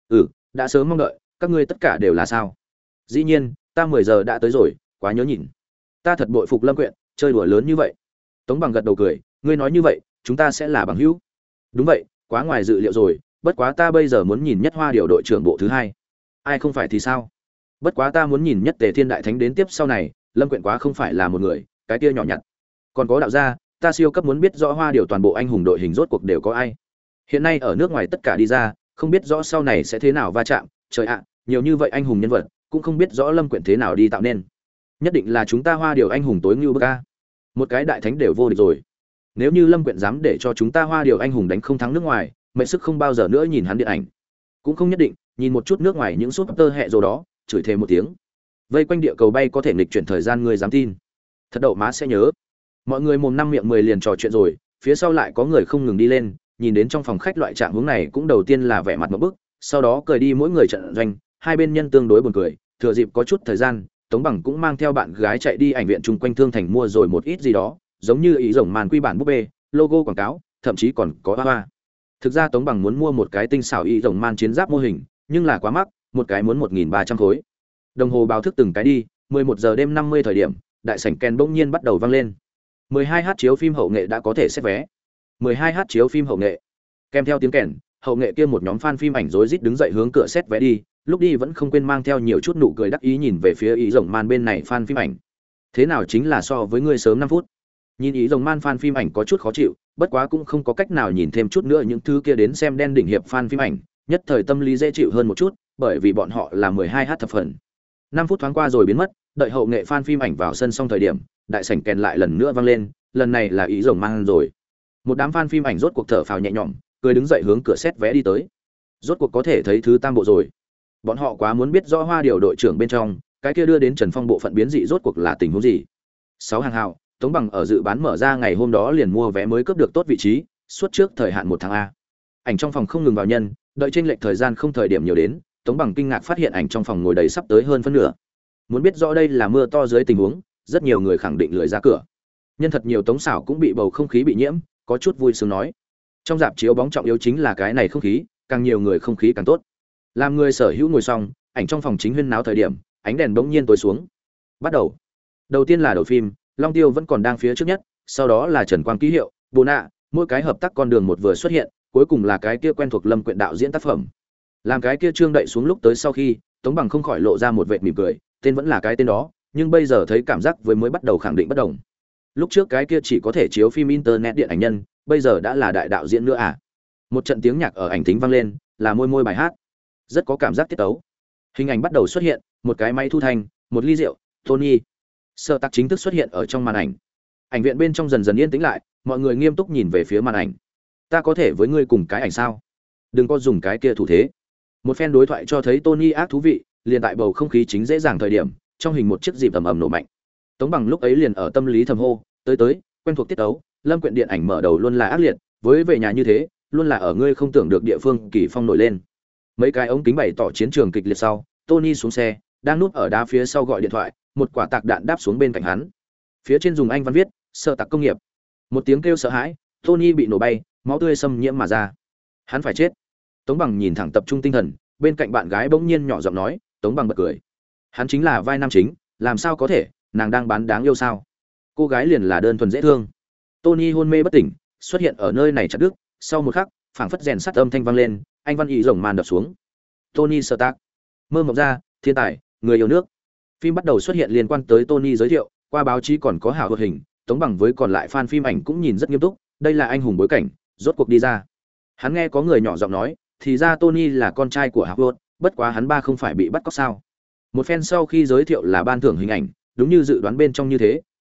Đã sớm mong đợi, các ngươi tất cả đều là sao? Dĩ nhiên, ta 10 giờ đã tới rồi, quá nhớ nhìn. Ta thật bội phục Lâm Quyện, chơi đùa lớn như vậy. Tống Bằng gật đầu cười, ngươi nói như vậy, chúng ta sẽ là bằng hữu. Đúng vậy, quá ngoài dự liệu rồi, bất quá ta bây giờ muốn nhìn nhất Hoa Điều đội trưởng bộ thứ hai. Ai không phải thì sao? Bất quá ta muốn nhìn nhất Tề Thiên đại thánh đến tiếp sau này, Lâm Quyện quá không phải là một người, cái kia nhỏ nhặt. Còn có đạo gia, ta siêu cấp muốn biết rõ Hoa Điều toàn bộ anh hùng đội hình rốt cuộc đều có ai. Hiện nay ở nước ngoài tất cả đi ra, không biết rõ sau này sẽ thế nào va chạm, trời ạ, nhiều như vậy anh hùng nhân vật, cũng không biết rõ Lâm Quyện thế nào đi tạo nên. Nhất định là chúng ta Hoa Điều anh hùng tối ngưu bức a. Một cái đại thánh đều vô địch rồi. Nếu như Lâm Quyện dám để cho chúng ta Hoa Điều anh hùng đánh không thắng nước ngoài, mệnh sức không bao giờ nữa nhìn hắn điện ảnh. Cũng không nhất định, nhìn một chút nước ngoài những super hệ rồi đó, chửi thề một tiếng. Vây quanh địa cầu bay có thể nghịch chuyển thời gian, người dám tin? Thật đậu má sẽ nhớ. Mọi người mồm năm miệng 10 liền trò chuyện rồi, phía sau lại có người không ngừng đi lên, nhìn đến trong phòng khách loại trạng hướng này cũng đầu tiên là vẻ mặt ngộp bức, sau đó cười đi mỗi người trận doanh, hai bên nhân tương đối buồn cười, thừa dịp có chút thời gian, Tống Bằng cũng mang theo bạn gái chạy đi ảnh viện chung quanh Thương Thành mua rồi một ít gì đó, giống như ý rồng màn quy bản búp bê, logo quảng cáo, thậm chí còn có hoa. Thực ra Tống Bằng muốn mua một cái tinh xảo ý rồng man chiến giáp mô hình, nhưng là quá mắc, một cái muốn 1.300 khối. Đồng hồ báo thức từng cái đi, 11 giờ đêm 50 thời điểm, đại sảnh kèn bỗng nhiên bắt đầu vang lên. 12h chiếu phim hậu nghệ đã có thể xét vé. 12h chiếu phim hậu nghệ. Kèm theo tiếng kèn, hậu nghệ kia một nhóm fan phim ảnh rối rít đứng dậy hướng cửa xét vé đi, lúc đi vẫn không quên mang theo nhiều chút nụ cười đắc ý nhìn về phía ý rồng man bên này fan phim ảnh. Thế nào chính là so với ngươi sớm 5 phút. Nhìn ý rồng man fan phim ảnh có chút khó chịu, bất quá cũng không có cách nào nhìn thêm chút nữa những thứ kia đến xem đen đỉnh hiệp fan phim ảnh, nhất thời tâm lý dễ chịu hơn một chút, bởi vì bọn họ là 12h thập phần. 5 phút thoáng qua rồi biến mất, đợi hậu nghệ fan phim ảnh vào sân xong thời điểm, đại sảnh kèn lại lần nữa vang lên, lần này là ý rồng man rồi. Một đám fan phim ảnh rốt cuộc thở phào nhẹ nhõm, cười đứng dậy hướng cửa xét vé đi tới. Rốt cuộc có thể thấy thứ tam bộ rồi. Bọn họ quá muốn biết rõ Hoa Điều đội trưởng bên trong, cái kia đưa đến Trần Phong bộ phận biến dị rốt cuộc là tình huống gì. 6 hàng hào, Tống Bằng ở dự bán mở ra ngày hôm đó liền mua vé mới cướp được tốt vị trí, suốt trước thời hạn 1 tháng a. Ảnh trong phòng không ngừng vào nhân, đợi chênh lệch thời gian không thời điểm nhiều đến, Tống Bằng kinh ngạc phát hiện ảnh trong phòng ngồi đầy sắp tới hơn phân nửa. Muốn biết rõ đây là mưa to dưới tình huống, rất nhiều người khẳng định lười ra cửa. Nhân thật nhiều Tống xảo cũng bị bầu không khí bị nhiễm, có chút vui sướng nói. Trong dạp chiếu bóng trọng yếu chính là cái này không khí, càng nhiều người không khí càng tốt. Làm người sở hữu ngồi xong, ảnh trong phòng chính huyên náo thời điểm, ánh đèn bỗng nhiên tối xuống. Bắt đầu. Đầu tiên là đầu phim, Long Tiêu vẫn còn đang phía trước nhất, sau đó là Trần Quang ký hiệu, Bồ Nạ, mỗi cái hợp tác con đường một vừa xuất hiện, cuối cùng là cái kia quen thuộc Lâm Quyện đạo diễn tác phẩm. Làm cái kia trương đậy xuống lúc tới sau khi, Tống Bằng không khỏi lộ ra một vệt mỉm cười, tên vẫn là cái tên đó, nhưng bây giờ thấy cảm giác với mới bắt đầu khẳng định bất đồng. Lúc trước cái kia chỉ có thể chiếu phim internet điện ảnh nhân, bây giờ đã là đại đạo diễn nữa à. Một trận tiếng nhạc ở ảnh thính vang lên, là môi môi bài hát, rất có cảm giác tiết tấu. Hình ảnh bắt đầu xuất hiện, một cái máy thu thanh, một ly rượu, Tony. Sở Tạc chính thức xuất hiện ở trong màn ảnh. Ảnh viện bên trong dần dần yên tĩnh lại, mọi người nghiêm túc nhìn về phía màn ảnh. Ta có thể với ngươi cùng cái ảnh sao? Đừng có dùng cái kia thủ thế. Một phen đối thoại cho thấy Tony ác thú vị, liền tại bầu không khí chính dễ dàng thời điểm, trong hình một chiếc dịp ầm ầm nổ mạnh. Tống Bằng lúc ấy liền ở tâm lý thầm hô, tới, quen thuộc tiết tấu, Lâm Quyện điện ảnh mở đầu luôn là ác liệt, với về nhà như thế, luôn là ở ngươi không tưởng được địa phương kỳ phong nổi lên. Mấy cái ống kính bày tỏ chiến trường kịch liệt sau, Tony xuống xe, đang núp ở đá phía sau gọi điện thoại, một quả tạc đạn đáp xuống bên cạnh hắn. Phía trên dùng Anh văn viết, Sở Tạc công nghiệp. Một tiếng kêu sợ hãi, Tony bị nổ bay, máu tươi xâm nhiễm mà ra. Hắn phải chết. Tống Bằng nhìn thẳng tập trung tinh thần, bên cạnh bạn gái bỗng nhiên nhỏ giọng nói, Tống Bằng bật cười. Hắn chính là vai nam chính, làm sao có thể, nàng đang bán đáng yêu sao? Cô gái liền là đơn thuần dễ thương. Tony hôn mê bất tỉnh, xuất hiện ở nơi này chặt đứt, sau một khắc, phảng phất rèn sắt âm thanh vang lên, anh văn ý rồng màn đập xuống. Tony Stark, mơ mộng ra, thiên tài, người yêu nước. Phim bắt đầu xuất hiện liên quan tới Tony giới thiệu, qua báo chí còn có hào hoạt hình, Tống Bằng với còn lại fan phim ảnh cũng nhìn rất nghiêm túc, đây là anh hùng bối cảnh, rốt cuộc đi ra. Hắn nghe có người nhỏ giọng nói, thì ra Tony là con trai của Howard, bất quá hắn ba không phải bị bắt cóc sao? Một fan sau khi giới thiệu là ban thưởng hình ảnh, đúng như dự đoán bên trong như thế,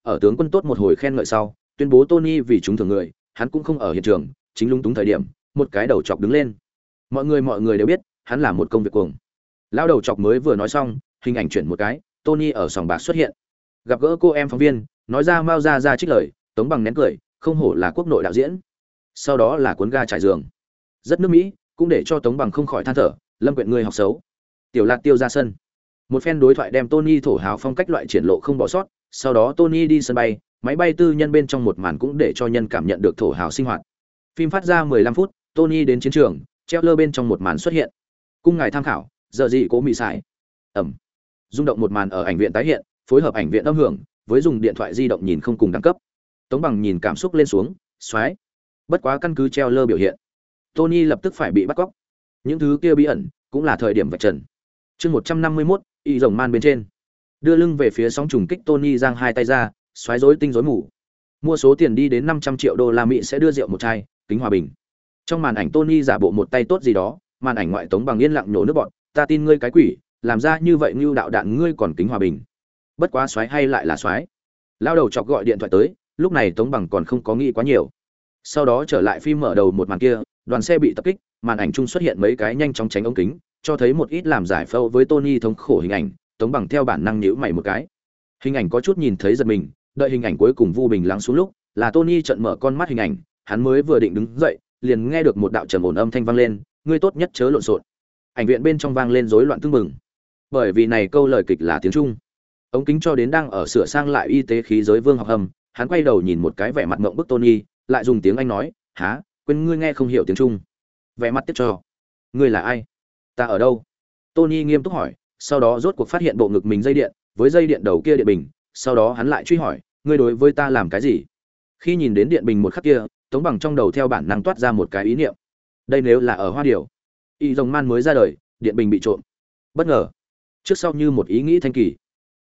ở tướng quân tốt một hồi khen ngợi sau, tuyên bố Tony vì chúng thưởng người, hắn cũng không ở hiện trường, chính lung túng thời điểm, một cái đầu chọc đứng lên. Mọi người đều biết, hắn là một công việc cuồng. Lão đầu chọc mới vừa nói xong, hình ảnh chuyển một cái, Tony ở sòng bạc xuất hiện. Gặp gỡ cô em phóng viên, nói ra Mao ra trích lời, Tống Bằng nén cười, không hổ là quốc nội đạo diễn. Sau đó là cuốn ga trải giường. Rất nước Mỹ, cũng để cho Tống Bằng không khỏi than thở, Lâm Quyện người học xấu. Tiểu Lạc Tiêu ra sân. Một phen đối thoại đem Tony thổ hào phong cách loại triển lộ không bỏ sót, sau đó Tony đi sân bay, máy bay tư nhân bên trong một màn cũng để cho nhân cảm nhận được thổ hào sinh hoạt. Phim phát ra 15 phút, Tony đến chiến trường, treo lơ bên trong một màn xuất hiện. Cung ngài tham khảo, giờ gì cố mị xài. Ẩm. Rung động một màn ở ảnh viện tái hiện, phối hợp ảnh viện âm hưởng, với dùng điện thoại di động nhìn không cùng đẳng cấp. Tống Bằng nhìn cảm xúc lên xuống, xoái. Bất quá căn cứ treo lơ biểu hiện, Tony lập tức phải bị bắt cóc. Những thứ kia bí ẩn, cũng là thời điểm vạch trần. Chương 151, y rồng man bên trên. Đưa lưng về phía sóng trùng kích, Tony giang hai tay ra, xoáy rối tinh rối mù. Mua số tiền đi đến 500 triệu đô la Mỹ sẽ đưa rượu một chai, kính hòa bình. Trong màn ảnh Tony giả bộ một tay tốt gì đó, màn ảnh ngoại Tống Bằng yên lặng nhổ nước bọt, ta tin ngươi cái quỷ, làm ra như vậy như đạo đạn ngươi còn kính hòa bình. Bất quá xoáy hay lại là xoáy. Lao đầu chọc gọi điện thoại tới, lúc này Tống Bằng còn không có nghĩ quá nhiều. Sau đó trở lại phim mở đầu một màn kia, đoàn xe bị tập kích, màn ảnh chung xuất hiện mấy cái nhanh chóng tránh ống kính, cho thấy một ít làm giải phẫu với Tony thống khổ hình ảnh. Tống Bằng theo bản năng nhíu mày một cái. Hình ảnh có chút nhìn thấy giật mình, đợi hình ảnh cuối cùng vu bình lắng xuống lúc, là Tony trợn mở con mắt hình ảnh, hắn mới vừa định đứng dậy, liền nghe được một đạo trầm ổn âm thanh vang lên, ngươi tốt nhất chớ lộn xộn. Ảnh viện bên trong vang lên rối loạn tương mừng. Bởi vì này câu lời kịch là tiếng Trung. Ống kính cho đến đang ở sửa sang lại y tế khí giới Vương Học Hầm, hắn quay đầu nhìn một cái vẻ mặt ngượng bức Tony, lại dùng tiếng Anh nói, "Hả, quên ngươi nghe không hiểu tiếng Trung." Vẻ mặt tiếp cho. "Ngươi là ai? Ta ở đâu?" Tony nghiêm túc hỏi, sau đó rốt cuộc phát hiện bộ ngực mình dây điện, với dây điện đầu kia điện bình, sau đó hắn lại truy hỏi, "Ngươi đối với ta làm cái gì?" Khi nhìn đến điện bình một khắc kia, Tống Bằng trong đầu theo bản năng toát ra một cái ý niệm. Đây nếu là ở Hoa Điểu, y rồng man mới ra đời, điện bình bị trộm. Bất ngờ, trước sau như một ý nghĩ thanh kỳ.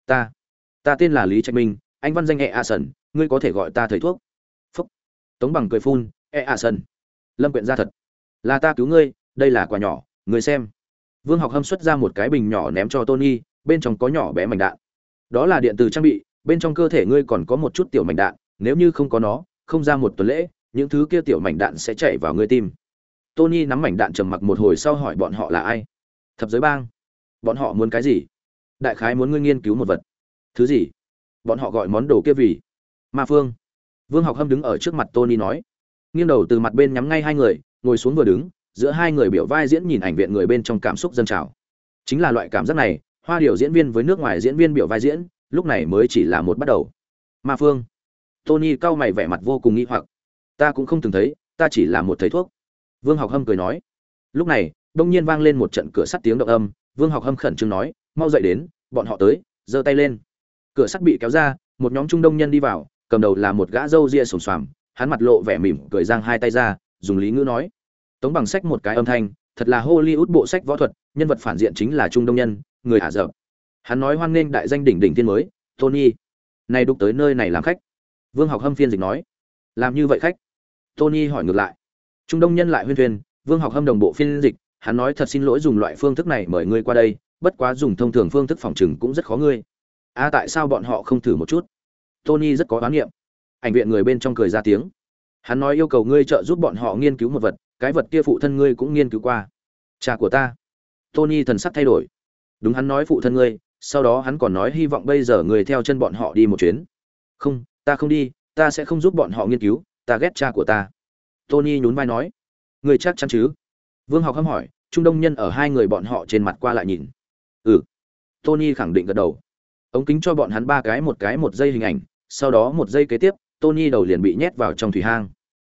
Ta tên là Lý Trạch Minh, anh văn danh A Sần, ngươi có thể gọi ta thầy thuốc." Phúc. Tống Bằng cười phun, A Sần, Lâm Quyện ra thật, là ta cứu ngươi, đây là quà nhỏ, ngươi xem. Vương Học Hâm xuất ra một cái bình nhỏ ném cho Tony, bên trong có nhỏ bé mảnh đạn. Đó là điện từ trang bị, bên trong cơ thể ngươi còn có một chút tiểu mảnh đạn, nếu như không có nó, không ra một tuần lễ, những thứ kia tiểu mảnh đạn sẽ chạy vào ngươi tim. Tony nắm mảnh đạn trầm mặc một hồi sau hỏi bọn họ là ai. Thập giới bang. Bọn họ muốn cái gì? Đại khái muốn ngươi nghiên cứu một vật. Thứ gì? Bọn họ gọi món đồ kia vì ma phương. Vương Học Hâm đứng ở trước mặt Tony nói, nghiêng đầu từ mặt bên nhắm ngay hai người, ngồi xuống vừa đứng, giữa hai người biểu vai diễn nhìn ảnh viện người bên trong cảm xúc dâng trào. Chính là loại cảm giác này, Hoa Điểu diễn viên với nước ngoài diễn viên biểu vai diễn, lúc này mới chỉ là một bắt đầu. Ma phương. Tony cau mày vẻ mặt vô cùng nghi hoặc. Ta cũng không từng thấy, ta chỉ là một thầy thuốc. Vương Học Hâm cười nói. Lúc này, đông nhiên vang lên một trận cửa sắt tiếng động âm, Vương Học Hâm khẩn trương nói, mau dậy đến, bọn họ tới, giơ tay lên. Cửa sắt bị kéo ra, một nhóm trung đông nhân đi vào, cầm đầu là một gã râu ria xồm xoàm, hắn mặt lộ vẻ mỉm cười giang hai tay ra, dùng lý ngữ nói. Tống Bằng sách một cái âm thanh, thật là Hollywood bộ sách võ thuật, nhân vật phản diện chính là trung đông nhân, người Ả Rập. Hắn nói hoan nghênh đại danh đỉnh đỉnh tiên mới, Tony. Này đúc tới nơi này làm khách. Vương Học Hâm phiên dịch nói. Làm như vậy khách? Tony hỏi ngược lại. Trung đông nhân lại huyên thuyên, Vương Học Hâm đồng bộ phiên dịch, hắn nói thật xin lỗi dùng loại phương thức này mời ngươi qua đây, bất quá dùng thông thường phương thức phòng trừng cũng rất khó ngươi. Tại sao bọn họ không thử một chút? Tony rất có oán niệm. Ảnh viện người bên trong cười ra tiếng. Hắn nói yêu cầu ngươi trợ giúp bọn họ nghiên cứu một vật, cái vật kia phụ thân ngươi cũng nghiên cứu qua. Cha của ta. Tony thần sắc thay đổi. Đúng, hắn nói phụ thân ngươi, sau đó hắn còn nói hy vọng bây giờ người theo chân bọn họ đi một chuyến. Không, ta không đi, ta sẽ không giúp bọn họ nghiên cứu, ta ghét cha của ta. Tony nhún vai nói. Ngươi chắc chắn chứ? Vương Học Hâm hỏi, trung đông nhân ở hai người bọn họ trên mặt qua lại nhìn. Ừ. Tony khẳng định gật đầu. Ống kính cho bọn hắn ba cái một giây hình ảnh, sau đó một giây kế tiếp, Tony đầu liền bị nhét vào trong thủy hang.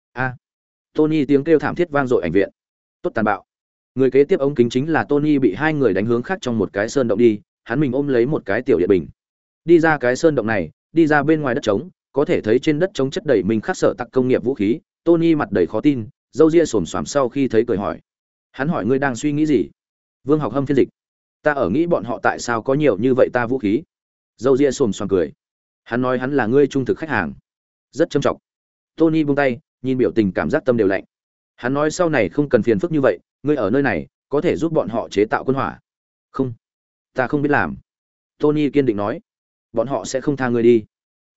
Tony tiếng kêu thảm thiết vang dội ảnh viện. Tốt tàn bạo. Người kế tiếp ống kính chính là Tony bị hai người đánh hướng khác trong một cái sơn động đi, hắn mình ôm lấy một cái tiểu điện bình. Đi ra cái sơn động này, đi ra bên ngoài đất trống, có thể thấy trên đất trống chất đầy mình khắc sở tặc công nghiệp vũ khí. Tony mặt đầy khó tin, râu ria xồm xoàm sau khi thấy cười hỏi. Hắn hỏi ngươi đang suy nghĩ gì? Vương Học Hâm phiên dịch. Ta ở nghĩ bọn họ tại sao có nhiều như vậy ta vũ khí. Râu ria xồm xoàm cười. Hắn nói hắn là ngươi trung thực khách hàng. Rất trâm trọng. Tony buông tay, nhìn biểu tình cảm giác tâm đều lạnh. Hắn nói sau này không cần phiền phức như vậy, ngươi ở nơi này có thể giúp bọn họ chế tạo quân hỏa. Không, ta không biết làm. Tony kiên định nói. Bọn họ sẽ không tha ngươi đi.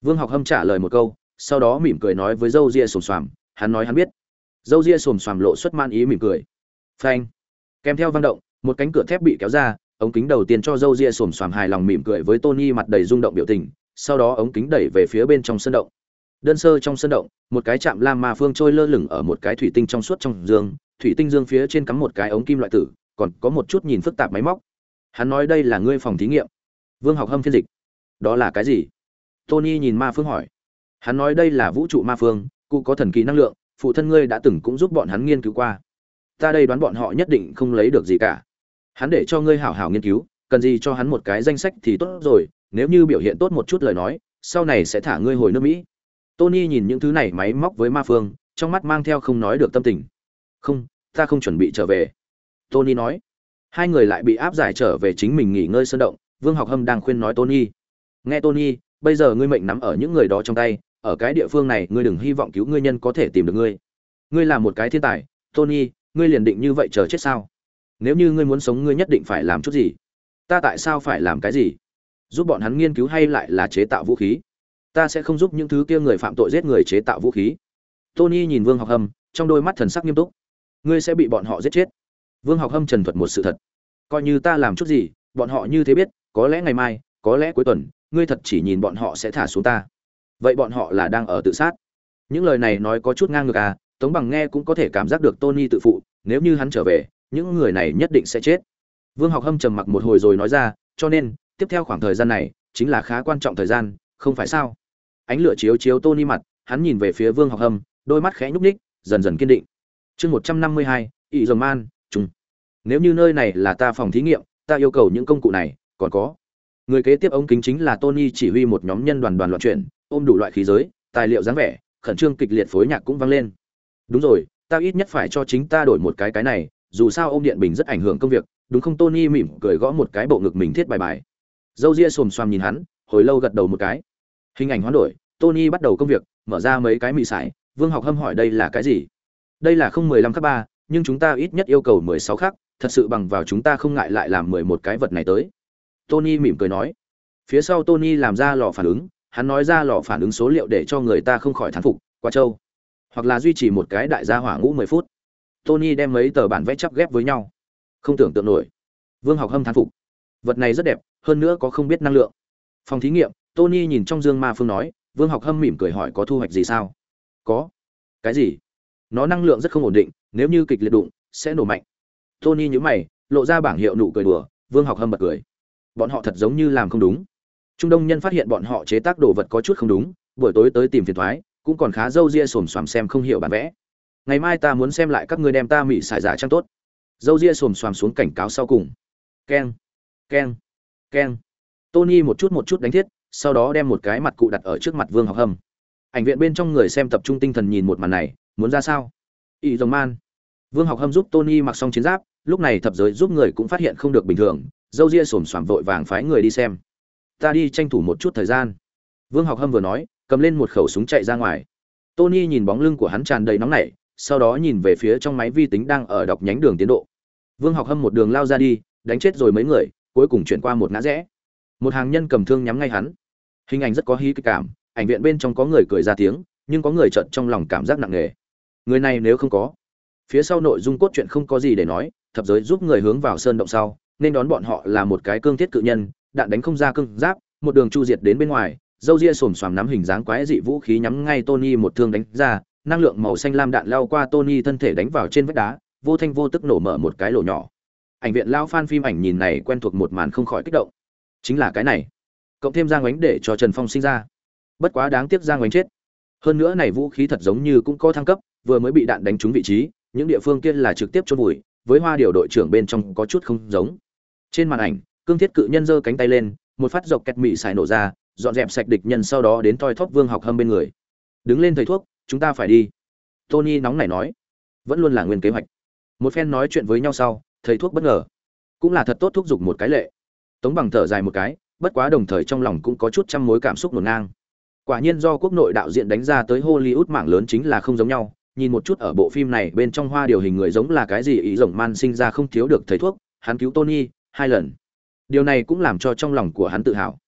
Vương Học Hâm trả lời một câu, sau đó mỉm cười nói với Dâu Ria Xồm Xoàm, hắn nói hắn biết. Dâu Ria Xồm Xoàm lộ xuất man ý mỉm cười. Phanh. Kèm theo vang động, một cánh cửa thép bị kéo ra, ống kính đầu tiên cho Dâu Ria Xồm Xoàm hài lòng mỉm cười với Tony mặt đầy rung động biểu tình, sau đó ống kính đẩy về phía bên trong sân động. Đơn sơ trong sân động, một cái trạm lam ma phương trôi lơ lửng ở một cái thủy tinh trong suốt trong giường, thủy tinh dương phía trên cắm một cái ống kim loại tử, còn có một chút nhìn phức tạp máy móc. Hắn nói đây là ngươi phòng thí nghiệm. Vương Học Hâm phiên dịch. Đó là cái gì? Tony nhìn ma phương hỏi. Hắn nói đây là vũ trụ ma phương, cụ có thần kỳ năng lượng, phụ thân ngươi đã từng cũng giúp bọn hắn nghiên cứu qua. Ta đây đoán bọn họ nhất định không lấy được gì cả. Hắn để cho ngươi hảo hảo nghiên cứu, cần gì cho hắn một cái danh sách thì tốt rồi, nếu như biểu hiện tốt một chút lời nói, sau này sẽ thả ngươi hồi nước Mỹ. Tony nhìn những thứ này máy móc với ma phương, trong mắt mang theo không nói được tâm tình. Không, ta không chuẩn bị trở về. Tony nói. Hai người lại bị áp giải trở về chính mình nghỉ ngơi sơn động. Vương Học Hâm đang khuyên nói Tony. Nghe Tony, bây giờ ngươi mệnh nắm ở những người đó trong tay, ở cái địa phương này ngươi đừng hy vọng cứu ngươi nhân có thể tìm được ngươi. Ngươi là một cái thiên tài, Tony, ngươi liền định như vậy chờ chết sao? Nếu như ngươi muốn sống ngươi nhất định phải làm chút gì. Ta tại sao phải làm cái gì? Giúp bọn hắn nghiên cứu hay lại là chế tạo vũ khí? Ta sẽ không giúp những thứ kia người phạm tội giết người chế tạo vũ khí. Tony nhìn Vương Học Hâm, trong đôi mắt thần sắc nghiêm túc. Ngươi sẽ bị bọn họ giết chết. Vương Học Hâm trần thuật một sự thật. Coi như ta làm chút gì, bọn họ như thế biết, có lẽ ngày mai, có lẽ cuối tuần, ngươi thật chỉ nhìn bọn họ sẽ thả xuống ta. Vậy bọn họ là đang ở tự sát. Những lời này nói có chút ngang ngược à, Tống Bằng nghe cũng có thể cảm giác được Tony tự phụ, nếu như hắn trở về, những người này nhất định sẽ chết. Vương Học Hâm trầm mặc một hồi rồi nói ra, cho nên, tiếp theo khoảng thời gian này chính là khá quan trọng thời gian, không phải sao? Ánh lửa chiếu chiếu Tony mặt, hắn nhìn về phía Vương Học Hâm, đôi mắt khẽ nhúc nhích, dần dần kiên định. Chương 152, ỷ dòng man, trùng. Nếu như nơi này là ta phòng thí nghiệm, ta yêu cầu những công cụ này, còn có. Người kế tiếp ống kính chính là Tony chỉ huy một nhóm nhân đoàn loạn chuyển, ôm đủ loại khí giới, tài liệu dáng vẻ, khẩn trương kịch liệt phối nhạc cũng vang lên. Đúng rồi, ta ít nhất phải cho chính ta đổi một cái này, dù sao ôm điện bình rất ảnh hưởng công việc, đúng không? Tony mỉm cười gõ một cái bộ ngực mình thiết bài. Dâu ria xồm xoàm nhìn hắn, hồi lâu gật đầu một cái. Hình ảnh hoán đổi, Tony bắt đầu công việc, mở ra mấy cái mị sải. Vương Học Hâm hỏi đây là cái gì? Đây là 015 khắc 3, nhưng chúng ta ít nhất yêu cầu 16 khắc, thật sự bằng vào chúng ta không ngại lại làm 11 cái vật này tới. Tony mỉm cười nói. Phía sau Tony làm ra lò phản ứng, hắn nói ra lò phản ứng số liệu để cho người ta không khỏi thán phục, quá trâu. Hoặc là duy trì một cái đại gia hỏa ngũ 10 phút. Tony đem mấy tờ bản vẽ chắp ghép với nhau. Không tưởng tượng nổi. Vương Học Hâm thán phục. Vật này rất đẹp, hơn nữa có không biết năng lượng. Phòng thí nghiệm, Tony nhìn trong dương ma phương nói, Vương Học Hâm mỉm cười hỏi có thu hoạch gì sao? Có. Cái gì? Nó năng lượng rất không ổn định, nếu như kịch liệt đụng, sẽ nổ mạnh. Tony nhíu mày, lộ ra bảng hiệu nụ cười đùa, Vương Học Hâm bật cười. Bọn họ thật giống như làm không đúng. Trung Đông nhân phát hiện bọn họ chế tác đồ vật có chút không đúng, buổi tối tới tìm phiền toái, cũng còn khá râu ria xồm xoàm xem không hiểu bản vẽ. Ngày mai ta muốn xem lại các ngươi đem ta mị xài giả trang tốt. Râu ria xồm xoàm xuống cảnh cáo sau cùng. Keng, keng, keng. Tony một chút đánh thiết, sau đó đem một cái mặt cụ đặt ở trước mặt Vương Học Hâm. Ảnh viện bên trong người xem tập trung tinh thần nhìn một màn này, muốn ra sao? Ý rồng man. Vương Học Hâm giúp Tony mặc xong chiến giáp, lúc này thập giới giúp người cũng phát hiện không được bình thường, dâu ria xồm xoàm vội vàng phái người đi xem. Ta đi tranh thủ một chút thời gian. Vương Học Hâm vừa nói, cầm lên một khẩu súng chạy ra ngoài. Tony nhìn bóng lưng của hắn tràn đầy nóng nảy, sau đó nhìn về phía trong máy vi tính đang ở đọc nhánh đường tiến độ. Vương Học Hâm một đường lao ra đi, đánh chết rồi mấy người, cuối cùng chuyển qua một ngã rẽ. Một hàng nhân cầm thương nhắm ngay hắn. Hình ảnh rất có hí kịch cảm, ảnh viện bên trong có người cười ra tiếng, nhưng có người chợt trong lòng cảm giác nặng nề. Người này nếu không có, phía sau nội dung cốt truyện không có gì để nói, thập giới giúp người hướng vào sơn động sau, nên đón bọn họ là một cái cương thiết cự nhân, đạn đánh không ra cương giáp, một đường chu diệt đến bên ngoài, dâu ria xồm xoàm nắm hình dáng quái dị vũ khí nhắm ngay Tony một thương đánh ra, năng lượng màu xanh lam đạn lao qua Tony thân thể đánh vào trên vách đá, vô thanh vô tức nổ mở một cái lỗ nhỏ. Ảnh viện lao fan phim ảnh nhìn này quen thuộc một màn không khỏi kích động. Chính là cái này. Cộng thêm Giang Ngoánh để cho Trần Phong sinh ra. Bất quá đáng tiếc Giang Ngoánh chết. Hơn nữa này vũ khí thật giống như cũng có thăng cấp, vừa mới bị đạn đánh trúng vị trí, những địa phương kia là trực tiếp chôn vùi, với Hoa Điều đội trưởng bên trong có chút không giống. Trên màn ảnh, cương thiết cự nhân giơ cánh tay lên, một phát dọc kẹt mị xài nổ ra, dọn dẹp sạch địch nhân sau đó đến toi thóp Vương Học Hâm bên người. Đứng lên thầy thuốc, chúng ta phải đi. Tony nóng nảy nói, vẫn luôn là nguyên kế hoạch. Một phen nói chuyện với nhau sau, thầy thuốc bất ngờ, cũng là thật tốt thúc giục một cái lệ. Tống Bằng thở dài một cái, bất quá đồng thời trong lòng cũng có chút trăm mối cảm xúc ngổn ngang. Quả nhiên do quốc nội đạo diễn đánh ra tới Hollywood mảng lớn chính là không giống nhau. Nhìn một chút ở bộ phim này bên trong Hoa Điều hình người giống là cái gì ý rồng man sinh ra không thiếu được thầy thuốc, hắn cứu Tony 2 lần. Điều này cũng làm cho trong lòng của hắn tự hào.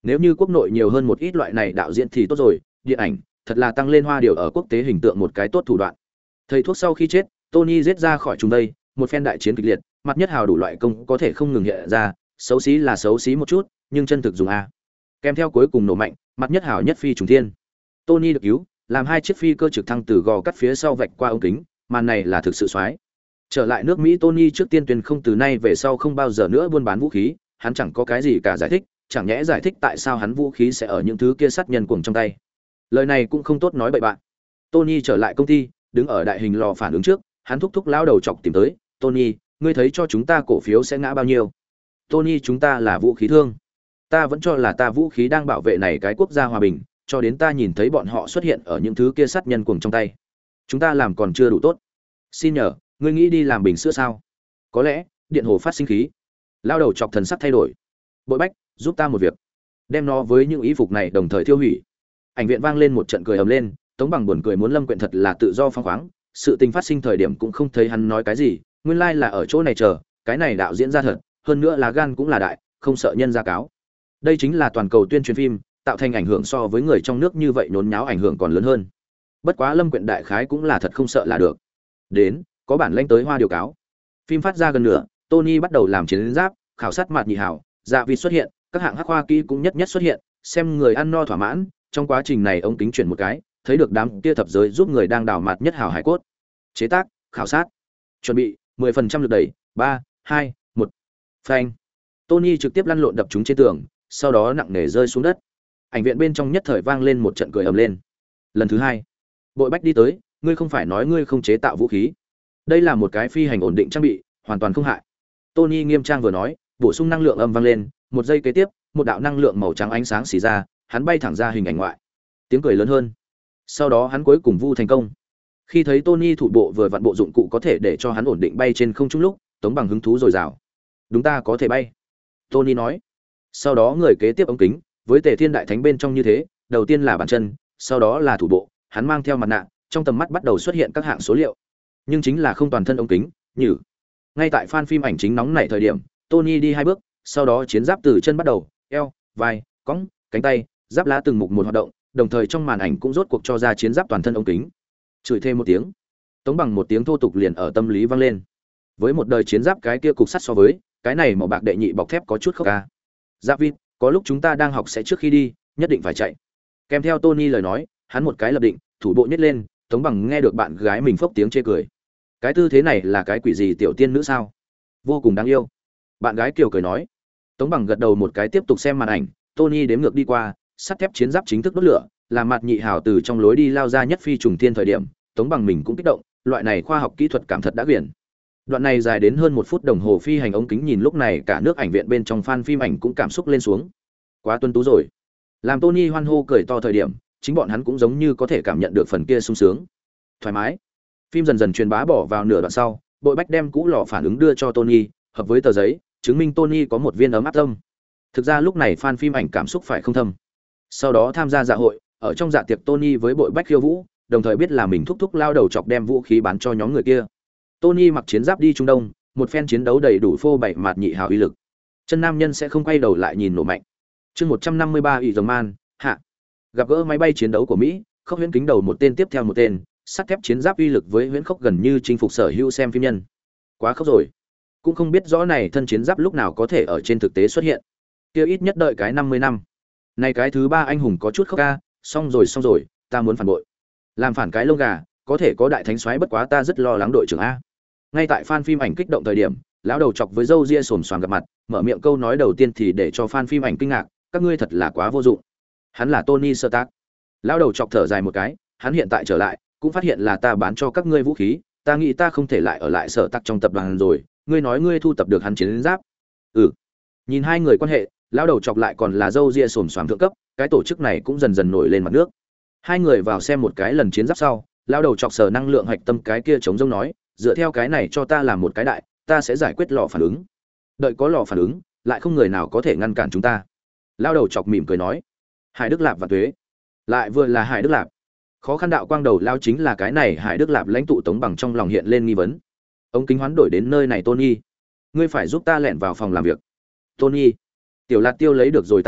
Nếu như quốc nội nhiều hơn một ít loại này đạo diễn thì tốt rồi, điện ảnh thật là tăng lên Hoa Điều ở quốc tế hình tượng một cái tốt thủ đoạn. Thầy thuốc sau khi chết, Tony giết ra khỏi chúng đây, một phen đại chiến kịch liệt, mặt nhất hào đủ loại công có thể không ngừng hiện ra, xấu xí là xấu xí một chút, nhưng chân thực dùng a. Kèm theo cuối cùng nổ mạnh, mặt nhất hào nhất phi trùng thiên. Tony được cứu, làm hai chiếc phi cơ trực thăng từ gò cắt phía sau vạch qua ống kính, màn này là thực sự xoái. Trở lại nước Mỹ, Tony trước tiên tuyên không từ nay về sau không bao giờ nữa buôn bán vũ khí, hắn chẳng có cái gì cả giải thích, chẳng nhẽ giải thích tại sao hắn vũ khí sẽ ở những thứ kia sát nhân cuồng trong tay. Lời này cũng không tốt nói bậy bạn. Tony trở lại công ty, đứng ở đại hình lò phản ứng trước, hắn thúc thúc lão đầu chọc tìm tới, "Tony, ngươi thấy cho chúng ta cổ phiếu sẽ ngã bao nhiêu?" "Tony, chúng ta là vũ khí thương. Ta vẫn cho là ta vũ khí đang bảo vệ này cái quốc gia hòa bình, cho đến ta nhìn thấy bọn họ xuất hiện ở những thứ kia sát nhân cuồng trong tay. Chúng ta làm còn chưa đủ tốt. Xin nhờ, ngươi nghĩ đi làm bình sữa sao?" "Có lẽ, điện hồ phát sinh khí." Lão đầu chọc thần sắc thay đổi. "Bội Bách, giúp ta một việc. Đem nó với những y phục này đồng thời tiêu hủy." Ảnh viện vang lên một trận cười ầm lên, Tống Bằng buồn cười muốn Lâm Quyện thật là tự do phóng khoáng, sự tình phát sinh thời điểm cũng không thấy hắn nói cái gì, nguyên lai là ở chỗ này chờ, cái này đạo diễn ra thật, hơn nữa là gan cũng là đại, không sợ nhân ra cáo. Đây chính là toàn cầu tuyên truyền phim, tạo thành ảnh hưởng so với người trong nước như vậy nhốn nháo ảnh hưởng còn lớn hơn. Bất quá Lâm Quyện đại khái cũng là thật không sợ là được. Đến, có bản lĩnh tới Hoa Điều cáo. Phim phát ra gần nửa, Tony bắt đầu làm chiến giáp, khảo sát mặt nhị hảo, dạ vịt xuất hiện, các hạng hắc khoa kỹ cũng nhất nhất xuất hiện, xem người ăn no thỏa mãn, trong quá trình này ống kính chuyển một cái, thấy được đám kia thập giới giúp người đang đào mặt nhất hảo hải cốt. Chế tác, khảo sát, chuẩn bị, 10% lực đẩy, 3, 2, 1. Phanh. Tony trực tiếp lăn lộn đập chúng trên tường, sau đó nặng nề rơi xuống đất. Ảnh viện bên trong nhất thời vang lên một trận cười ầm lên. Lần thứ hai, Bội Bách đi tới, "Ngươi không phải nói ngươi không chế tạo vũ khí? Đây là một cái phi hành ổn định trang bị, hoàn toàn không hại." Tony nghiêm trang vừa nói, bổ sung năng lượng âm vang lên, một giây kế tiếp, một đạo năng lượng màu trắng ánh sáng xì ra, hắn bay thẳng ra hình ảnh ngoại. Tiếng cười lớn hơn. Sau đó hắn cuối cùng vu thành công. Khi thấy Tony thủ bộ vừa vặn bộ dụng cụ có thể để cho hắn ổn định bay trên không trung lúc, Tống Bằng hứng thú dồi dào. "Đúng, ta có thể bay." Tony nói. Sau đó người kế tiếp ống kính, với Tề Thiên Đại Thánh bên trong như thế, đầu tiên là bàn chân, sau đó là thủ bộ, hắn mang theo mặt nạ, trong tầm mắt bắt đầu xuất hiện các hạng số liệu. Nhưng chính là không toàn thân ống kính, như ngay tại fan phim ảnh chính nóng nảy thời điểm, Tony đi hai bước, sau đó chiến giáp từ chân bắt đầu, eo, vai, cõng, cánh tay, giáp lá từng mục một hoạt động, đồng thời trong màn ảnh cũng rốt cuộc cho ra chiến giáp toàn thân ống kính. Chửi thêm một tiếng, Tống Bằng một tiếng thô tục liền ở tâm lý vang lên. Với một đời chiến giáp cái kia cục sắt so với, cái này màu bạc đệ nhị bọc thép có chút khốc ca. "Giáp vịt, có lúc chúng ta đang học sẽ trước khi đi, nhất định phải chạy." Kèm theo Tony lời nói, hắn một cái lập định, thủ bộ nhếch lên, Tống Bằng nghe được bạn gái mình phốc tiếng chê cười. "Cái tư thế này là cái quỷ gì tiểu tiên nữ sao? Vô cùng đáng yêu." Bạn gái kiều cười nói. Tống Bằng gật đầu một cái tiếp tục xem màn ảnh, Tony đếm ngược đi qua, sắt thép chiến giáp chính thức đốt lửa, làm mặt nhị hào từ trong lối đi lao ra nhất phi trùng thiên thời điểm, Tống Bằng mình cũng kích động, loại này khoa học kỹ thuật cảm thật đã quyển. Đoạn này dài đến hơn 1 phút đồng hồ phi hành ống kính nhìn lúc này cả nước ảnh viện bên trong fan phim ảnh cũng cảm xúc lên xuống. Quá tuân tú rồi. Làm Tony hoan hô cười to thời điểm, chính bọn hắn cũng giống như có thể cảm nhận được phần kia sung sướng. Thoải mái. Phim dần dần truyền bá bỏ vào nửa đoạn sau, Bội Bách đem cũ lọ phản ứng đưa cho Tony, hợp với tờ giấy, chứng minh Tony có một viên ấm áp tâm. Thực ra lúc này fan phim ảnh cảm xúc phải không thâm. Sau đó tham gia dạ hội, ở trong dạ tiệc Tony với Bội Bách khiêu vũ, đồng thời biết là mình thúc thúc lao đầu chọc đem vũ khí bán cho nhóm người kia. Tony mặc chiến giáp đi Trung Đông, một phen chiến đấu đầy đủ phô bày mạt nhị hào uy lực. Chân nam nhân sẽ không quay đầu lại nhìn nổ mạnh. Chương 153 ỷ rồng man, hạ. Gặp gỡ máy bay chiến đấu của Mỹ, khốc huyễn kính đầu một tên tiếp theo một tên, sắt thép chiến giáp uy lực với huyễn khốc gần như chinh phục sở hữu xem phim nhân. Quá khốc rồi. Cũng không biết rõ này thân chiến giáp lúc nào có thể ở trên thực tế xuất hiện. Kia ít nhất đợi cái 50 năm. Này cái thứ ba anh hùng có chút khốc ca, xong rồi, ta muốn phản bội. Làm phản cái lông gà, có thể có đại thánh soái bất quá ta rất lo lắng đội trưởng a. Ngay tại fan phim ảnh kích động thời điểm, lão đầu chọc với râu ria xồm xoàm gặp mặt, mở miệng câu nói đầu tiên thì để cho fan phim ảnh kinh ngạc, các ngươi thật là quá vô dụng. Hắn là Tony Stark. Lão đầu chọc thở dài một cái, hắn hiện tại trở lại, cũng phát hiện là ta bán cho các ngươi vũ khí, ta nghĩ ta không thể lại ở lại Sở Tắc trong tập đoàn rồi, ngươi nói ngươi thu tập được hắn chiến giáp. Ừ. Nhìn hai người quan hệ, lão đầu chọc lại còn là râu ria xồm xoàm thượng cấp, cái tổ chức này cũng dần dần nổi lên mặt nước. Hai người vào xem một cái lần chiến giáp sau, lão đầu chọc sở năng lượng hạch tâm cái kia chống rông nói, dựa theo cái này cho ta làm một cái đại, ta sẽ giải quyết lò phản ứng. Đợi có lò phản ứng, lại không người nào có thể ngăn cản chúng ta. Lão đầu chọc mỉm cười nói, Hải Đức Lạp và Tuế, lại vừa là Hải Đức Lạp. Khó khăn đạo quang đầu lao chính là cái này Hải Đức Lạp lãnh tụ Tống Bằng trong lòng hiện lên nghi vấn. Ông kính hoán đổi đến nơi này Tony, ngươi phải giúp ta lẻn vào phòng làm việc. Tony, Tiểu Lạt Tiêu lấy được rồi tài liệu,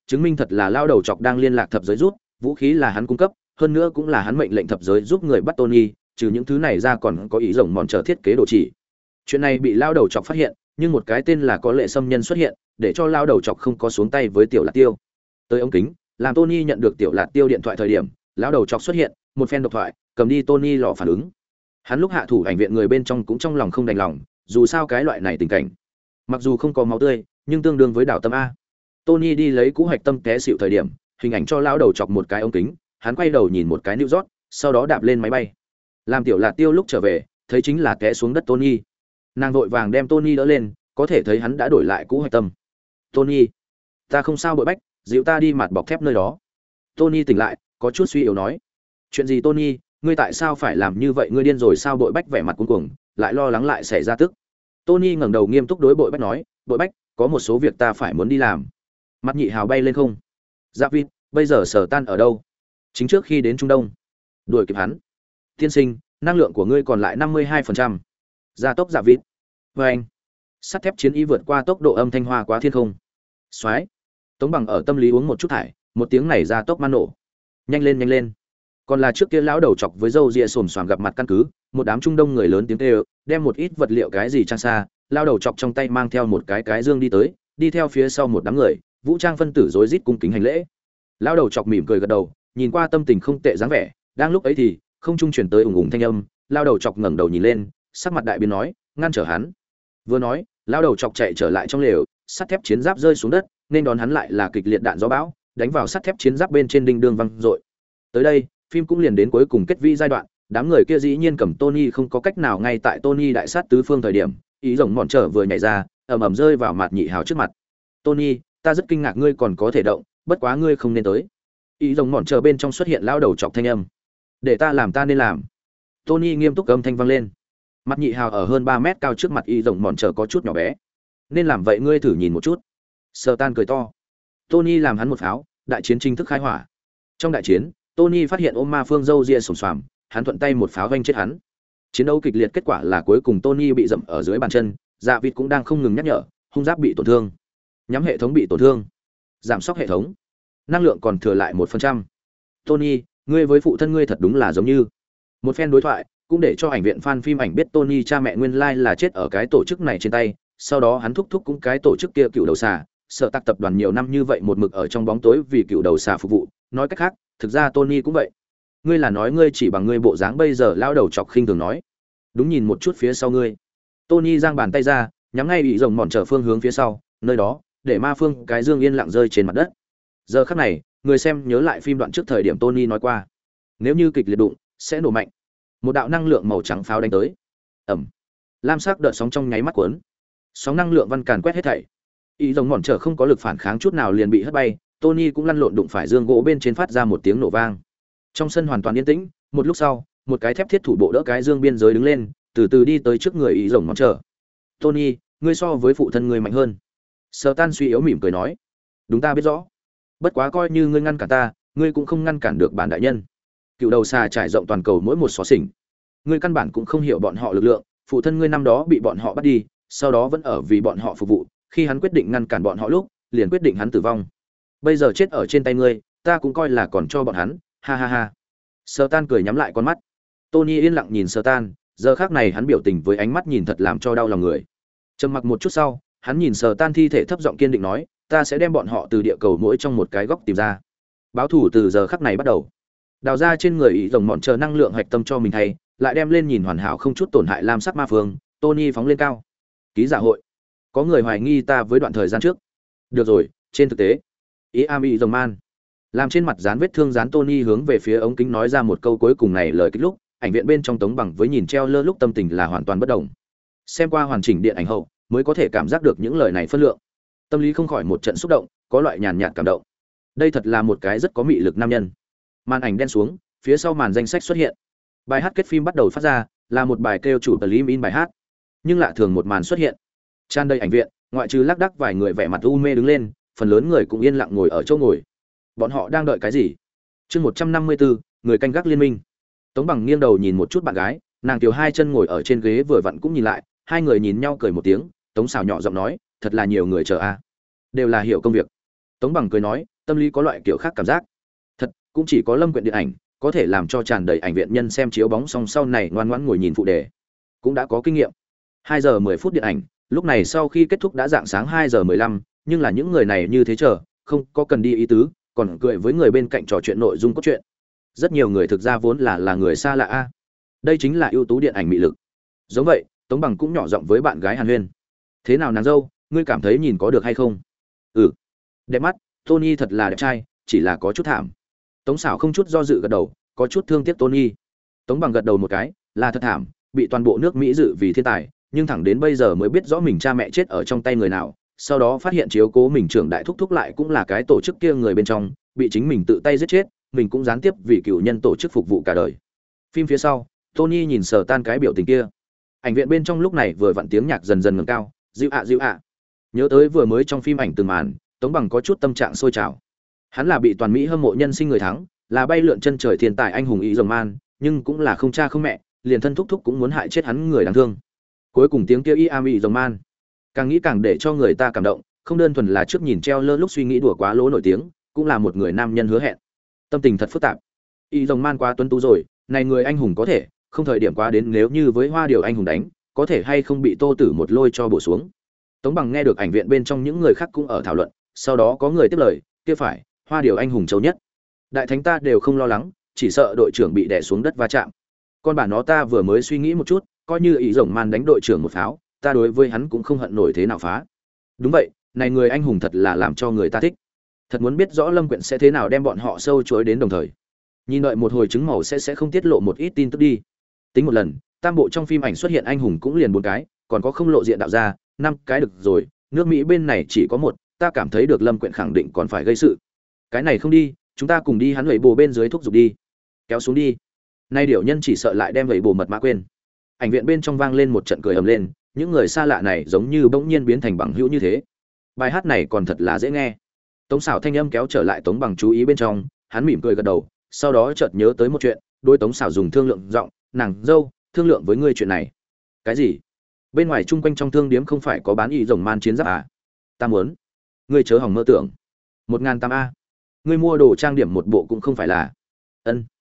chứng minh thật là lao đầu chọc đang liên lạc thập giới rút, vũ khí là hắn cung cấp, hơn nữa cũng là hắn mệnh lệnh thập giới giúp người bắt Tony, trừ những thứ này ra còn có ý rồng mòn trở thiết kế đồ chỉ. Chuyện này bị lao đầu chọc phát hiện, nhưng một cái tên là có lệ xâm nhân xuất hiện, để cho lao đầu chọc không có xuống tay với tiểu Lạc Tiêu. Tới ống kính, làm Tony nhận được tiểu Lạc Tiêu điện thoại thời điểm, lao đầu chọc xuất hiện, một phen độc thoại, cầm đi Tony lò phản ứng. Hắn lúc hạ thủ ảnh viện người bên trong cũng trong lòng không đành lòng, dù sao cái loại này tình cảnh, mặc dù không có máu tươi, nhưng tương đương với đảo tâm a. Tony đi lấy cũ hạch tâm té xịu thời điểm, hình ảnh cho lao đầu chọc một cái ống kính, hắn quay đầu nhìn một cái New York, sau đó đạp lên máy bay. Làm tiểu Lạc Tiêu lúc trở về, thấy chính là té xuống đất Tony. Nàng vội vàng đem Tony đỡ lên, có thể thấy hắn đã đổi lại cũ hạch tâm. Tony, ta không sao bội bách, dịu ta đi mặt bọc thép nơi đó. Tony tỉnh lại, có chút suy yếu nói. Chuyện gì Tony, ngươi tại sao phải làm như vậy, ngươi điên rồi sao? Bội bách vẻ mặt cuống cuồng, lại lo lắng lại xảy ra tức. Tony ngẩng đầu nghiêm túc đối bội bách nói, bội bách, có một số việc ta phải muốn đi làm. Mặt nhị hào bay lên không. Dạ vịt, bây giờ Sở Tan ở đâu? Chính trước khi đến Trung Đông. Đuổi kịp hắn. Tiên sinh, năng lượng của ngươi còn lại 52%. Gia tốc Dạ vịt. Và anh. Sắt thép chiến y vượt qua tốc độ âm thanh hoa quá thiên không. Soái. Tống Bằng ở tâm lý uống một chút thải, một tiếng này ra tốc man nổ. Nhanh lên nhanh lên. Còn là trước kia lão đầu chọc với râu ria xồm xoàm gặp mặt căn cứ, một đám Trung Đông người lớn tiếng kêu, đem một ít vật liệu cái gì trang xa, lão đầu chọc trong tay mang theo một cái dương đi tới, đi theo phía sau một đám người, vũ trang phân tử rối rít cung kính hành lễ. Lão đầu chọc mỉm cười gật đầu, nhìn qua tâm tình không tệ dáng vẻ, đang lúc ấy thì không trung truyền tới ùng ùng thanh âm, lão đầu chọc ngẩng đầu nhìn lên, sắc mặt đại biến nói, ngăn trở hắn. Vừa nói, lão đầu chọc chạy trở lại trong lều, sắt thép chiến giáp rơi xuống đất, nên đón hắn lại là kịch liệt đạn gió bão, đánh vào sắt thép chiến giáp bên trên đinh đương văng rội. Tới đây, phim cũng liền đến cuối cùng kết vĩ giai đoạn, đám người kia dĩ nhiên cầm Tony không có cách nào, ngay tại Tony đại sát tứ phương thời điểm, ý rồng mòn trở vừa nhảy ra, ầm ầm rơi vào mặt nhị hào trước mặt. Tony, ta rất kinh ngạc ngươi còn có thể động, bất quá ngươi không nên tới. Ý rồng mòn trở bên trong xuất hiện lao đầu chọc thanh âm. Để ta làm ta nên làm. Tony nghiêm túc âm thanh vang lên. Mặt nhị hào ở hơn 3 mét cao trước mặt ý rồng mòn trở có chút nhỏ bé. Nên làm vậy ngươi thử nhìn một chút. Sở Tan cười to. Tony làm hắn một pháo, đại chiến chính thức khai hỏa. Trong đại chiến, Tony phát hiện ôm ma phương dâu ria sồm xoàm, hắn thuận tay một pháo vanh chết hắn. Chiến đấu kịch liệt, kết quả là cuối cùng Tony bị dẫm ở dưới bàn chân, Dạ vịt cũng đang không ngừng nhắc nhở, hung giáp bị tổn thương, nhắm hệ thống bị tổn thương, giảm sóc hệ thống, năng lượng còn thừa lại 1%. Tony, ngươi với phụ thân ngươi thật đúng là giống như. Một phen đối thoại, cũng để cho ảnh viện fan phim ảnh biết Tony cha mẹ nguyên lai là chết ở cái tổ chức này trên tay, sau đó hắn thúc cũng cái tổ chức kia cựu đầu xà, Sở Tạc tập đoàn nhiều năm như vậy một mực ở trong bóng tối vì cựu đầu xà phục vụ, nói cách khác, thực ra Tony cũng vậy. Ngươi là nói ngươi chỉ bằng ngươi bộ dáng bây giờ lao đầu chọc khinh thường nói. Đúng, nhìn một chút phía sau ngươi. Tony giang bàn tay ra, nhắm ngay bị rồng mòn trở phương hướng phía sau, nơi đó, để ma phương cái dương yên lặng rơi trên mặt đất. Giờ khắc này, người xem nhớ lại phim đoạn trước thời điểm Tony nói qua, nếu như kịch liệt đụng, sẽ nổ mạnh. Một đạo năng lượng màu trắng pháo đánh tới. Ầm. Lam sắc đợt sóng trong nháy mắt cuốn. Sóng năng lượng văn càn quét hết thảy. Ý rồng mòn trở không có lực phản kháng chút nào liền bị hất bay, Tony cũng lăn lộn đụng phải dương gỗ bên trên phát ra một tiếng nổ vang. Trong sân hoàn toàn yên tĩnh, một lúc sau, một cái thép thiết thủ bộ đỡ cái dương biên giới đứng lên, từ từ đi tới trước người ý rồng mòn trở. Tony, ngươi so với phụ thân ngươi mạnh hơn. Sở Tan suy yếu mỉm cười nói. Đúng, ta biết rõ. Bất quá coi như ngươi ngăn cản ta, ngươi cũng không ngăn cản được bản đại nhân. Cựu đầu xà trải rộng toàn cầu mỗi một xó xỉnh. Ngươi căn bản cũng không hiểu bọn họ lực lượng, phụ thân ngươi năm đó bị bọn họ bắt đi, sau đó vẫn ở vì bọn họ phục vụ, khi hắn quyết định ngăn cản bọn họ lúc, liền quyết định hắn tử vong. Bây giờ chết ở trên tay ngươi, ta cũng coi là còn cho bọn hắn, ha ha ha. Sở Tan cười nhắm lại con mắt. Tony yên lặng nhìn Sở Tan, giờ khắc này hắn biểu tình với ánh mắt nhìn thật làm cho đau lòng người. Trầm mặc một chút sau, hắn nhìn Sở Tan thi thể thấp giọng kiên định nói, ta sẽ đem bọn họ từ địa cầu mỗi trong một cái góc tìm ra. Báo thủ từ giờ khắc này bắt đầu. Đào ra trên người ý rồng mọn chờ năng lượng hạch tâm cho mình thay, lại đem lên nhìn hoàn hảo không chút tổn hại lam sắc ma phương. Tony phóng lên cao. Ký giả hội. Có người hoài nghi ta với đoạn thời gian trước. Được rồi, trên thực tế, ý ami rồng man làm trên mặt dán vết thương dán. Tony hướng về phía ống kính nói ra một câu cuối cùng này lời kích lúc ảnh viện bên trong Tống Bằng với nhìn treo lơ lúc tâm tình là hoàn toàn bất động. Xem qua hoàn chỉnh điện ảnh hậu mới có thể cảm giác được những lời này phân lượng, tâm lý không khỏi một trận xúc động, có loại nhàn nhạt cảm động. Đây thật là một cái rất có mị lực nam nhân. Màn ảnh đen xuống, phía sau màn danh sách xuất hiện, bài hát kết phim bắt đầu phát ra, là một bài kêu chủ tờ lim in bài hát. Nhưng lạ thường một màn xuất hiện, tràn đầy ảnh viện, ngoại trừ lác đác vài người vẻ mặt u mê đứng lên, phần lớn người cũng yên lặng ngồi ở chỗ ngồi. Bọn họ đang đợi cái gì? Chương 154, người canh gác liên minh. Tống Bằng nghiêng đầu nhìn một chút bạn gái, nàng tiểu hai chân ngồi ở trên ghế vừa vặn cũng nhìn lại, hai người nhìn nhau cười một tiếng. Tống Sào nhỏ giọng nói, thật là nhiều người chờ a, đều là hiểu công việc. Tống Bằng cười nói, tâm lý có loại kiểu khác cảm giác. Thật, cũng chỉ có Lâm Quyện điện ảnh có thể làm cho tràn đầy ảnh viện nhân xem chiếu bóng xong sau này ngoan ngoãn ngồi nhìn phụ đề, cũng đã có kinh nghiệm. 2 giờ 10 phút điện ảnh, lúc này sau khi kết thúc đã dạng sáng 2 giờ 15, nhưng là những người này như thế chờ, không có cần đi ý tứ, còn cười với người bên cạnh trò chuyện nội dung cốt truyện. Rất nhiều người thực ra vốn là người xa lạ a. Đây chính là ưu tú điện ảnh mị lực. Giống vậy, Tống Bằng cũng nhỏ giọng với bạn gái Hàn Huyên. Thế nào nàng dâu, ngươi cảm thấy nhìn có được hay không? Ừ, đẹp mắt, Tony thật là đẹp trai, chỉ là có chút thảm. Tống Sảo không chút do dự gật đầu, có chút thương tiếc Tony. Tống Bằng gật đầu một cái, là thật thảm, bị toàn bộ nước Mỹ dự vì thiên tài, nhưng thẳng đến bây giờ mới biết rõ mình cha mẹ chết ở trong tay người nào, sau đó phát hiện chiếu cố mình trưởng đại thúc thúc lại cũng là cái tổ chức kia người bên trong, bị chính mình tự tay giết chết, mình cũng gián tiếp vì cựu nhân tổ chức phục vụ cả đời. Phim phía sau, Tony nhìn Sở Tan cái biểu tình kia. Ảnh viện bên trong lúc này vừa vặn tiếng nhạc dần dần ngẩng cao, dịu ạ dịu ạ. Nhớ tới vừa mới trong phim ảnh từng màn, Tống Bằng có chút tâm trạng sôi trào. Hắn là bị toàn Mỹ hâm mộ nhân sinh người thắng, là bay lượn chân trời thiên tài anh hùng ý rồng man, nhưng cũng là không cha không mẹ, liền thân thúc thúc cũng muốn hại chết hắn người đáng thương. Cuối cùng tiếng kia ý rồng man, càng nghĩ càng để cho người ta cảm động, không đơn thuần là trước nhìn treo lơ lúc suy nghĩ đùa quá lỗ nổi tiếng, cũng là một người nam nhân hứa hẹn. Tâm tình thật phức tạp. Y rồng man quá tuấn tú rồi, này người anh hùng có thể, không thời điểm quá đến nếu như với Hoa Điều anh hùng đánh, có thể hay không bị Tô Tử một lôi cho bổ xuống. Tống Bằng nghe được ảnh viện bên trong những người khác cũng ở thảo luận, sau đó có người tiếp lời, kia phải, Hoa Điều anh hùng châu nhất. Đại thánh ta đều không lo lắng, chỉ sợ đội trưởng bị đè xuống đất va chạm. Con bà nó ta vừa mới suy nghĩ một chút, coi như Y rồng man đánh đội trưởng một pháo, ta đối với hắn cũng không hận nổi thế nào phá. Đúng vậy, này người anh hùng thật là làm cho người ta thích. Thật muốn biết rõ Lâm Quyện sẽ thế nào đem bọn họ sâu chuối đến đồng thời. Nhìn đợi một hồi trứng màu sẽ không tiết lộ một ít tin tức đi. Tính một lần, tam bộ trong phim ảnh xuất hiện anh hùng cũng liền 4 cái, còn có không lộ diện đạo ra, 5 cái được rồi, nước Mỹ bên này chỉ có 1, ta cảm thấy được Lâm Quyện khẳng định còn phải gây sự. Cái này không đi, chúng ta cùng đi hắn lẩy bồ bên dưới thúc giục đi. Kéo xuống đi. Nay điểu nhân chỉ sợ lại đem lẩy bồ mật mã quên. Ảnh viện bên trong vang lên một trận cười ầm lên, những người xa lạ này giống như bỗng nhiên biến thành bằng hữu như thế. Bài hát này còn thật là dễ nghe. Tống Sảo thanh âm kéo trở lại Tống Bằng chú ý bên trong, hắn mỉm cười gật đầu, sau đó chợt nhớ tới một chuyện, đôi Tống Sảo dùng thương lượng giọng, nàng dâu, thương lượng với ngươi chuyện này. Cái gì? Bên ngoài chung quanh trong thương điếm không phải có bán y rồng man chiến giáp à? Ta muốn. Ngươi chớ hỏng mơ tưởng. 1.800 a. Ngươi mua đồ trang điểm một bộ cũng không phải là. Ân.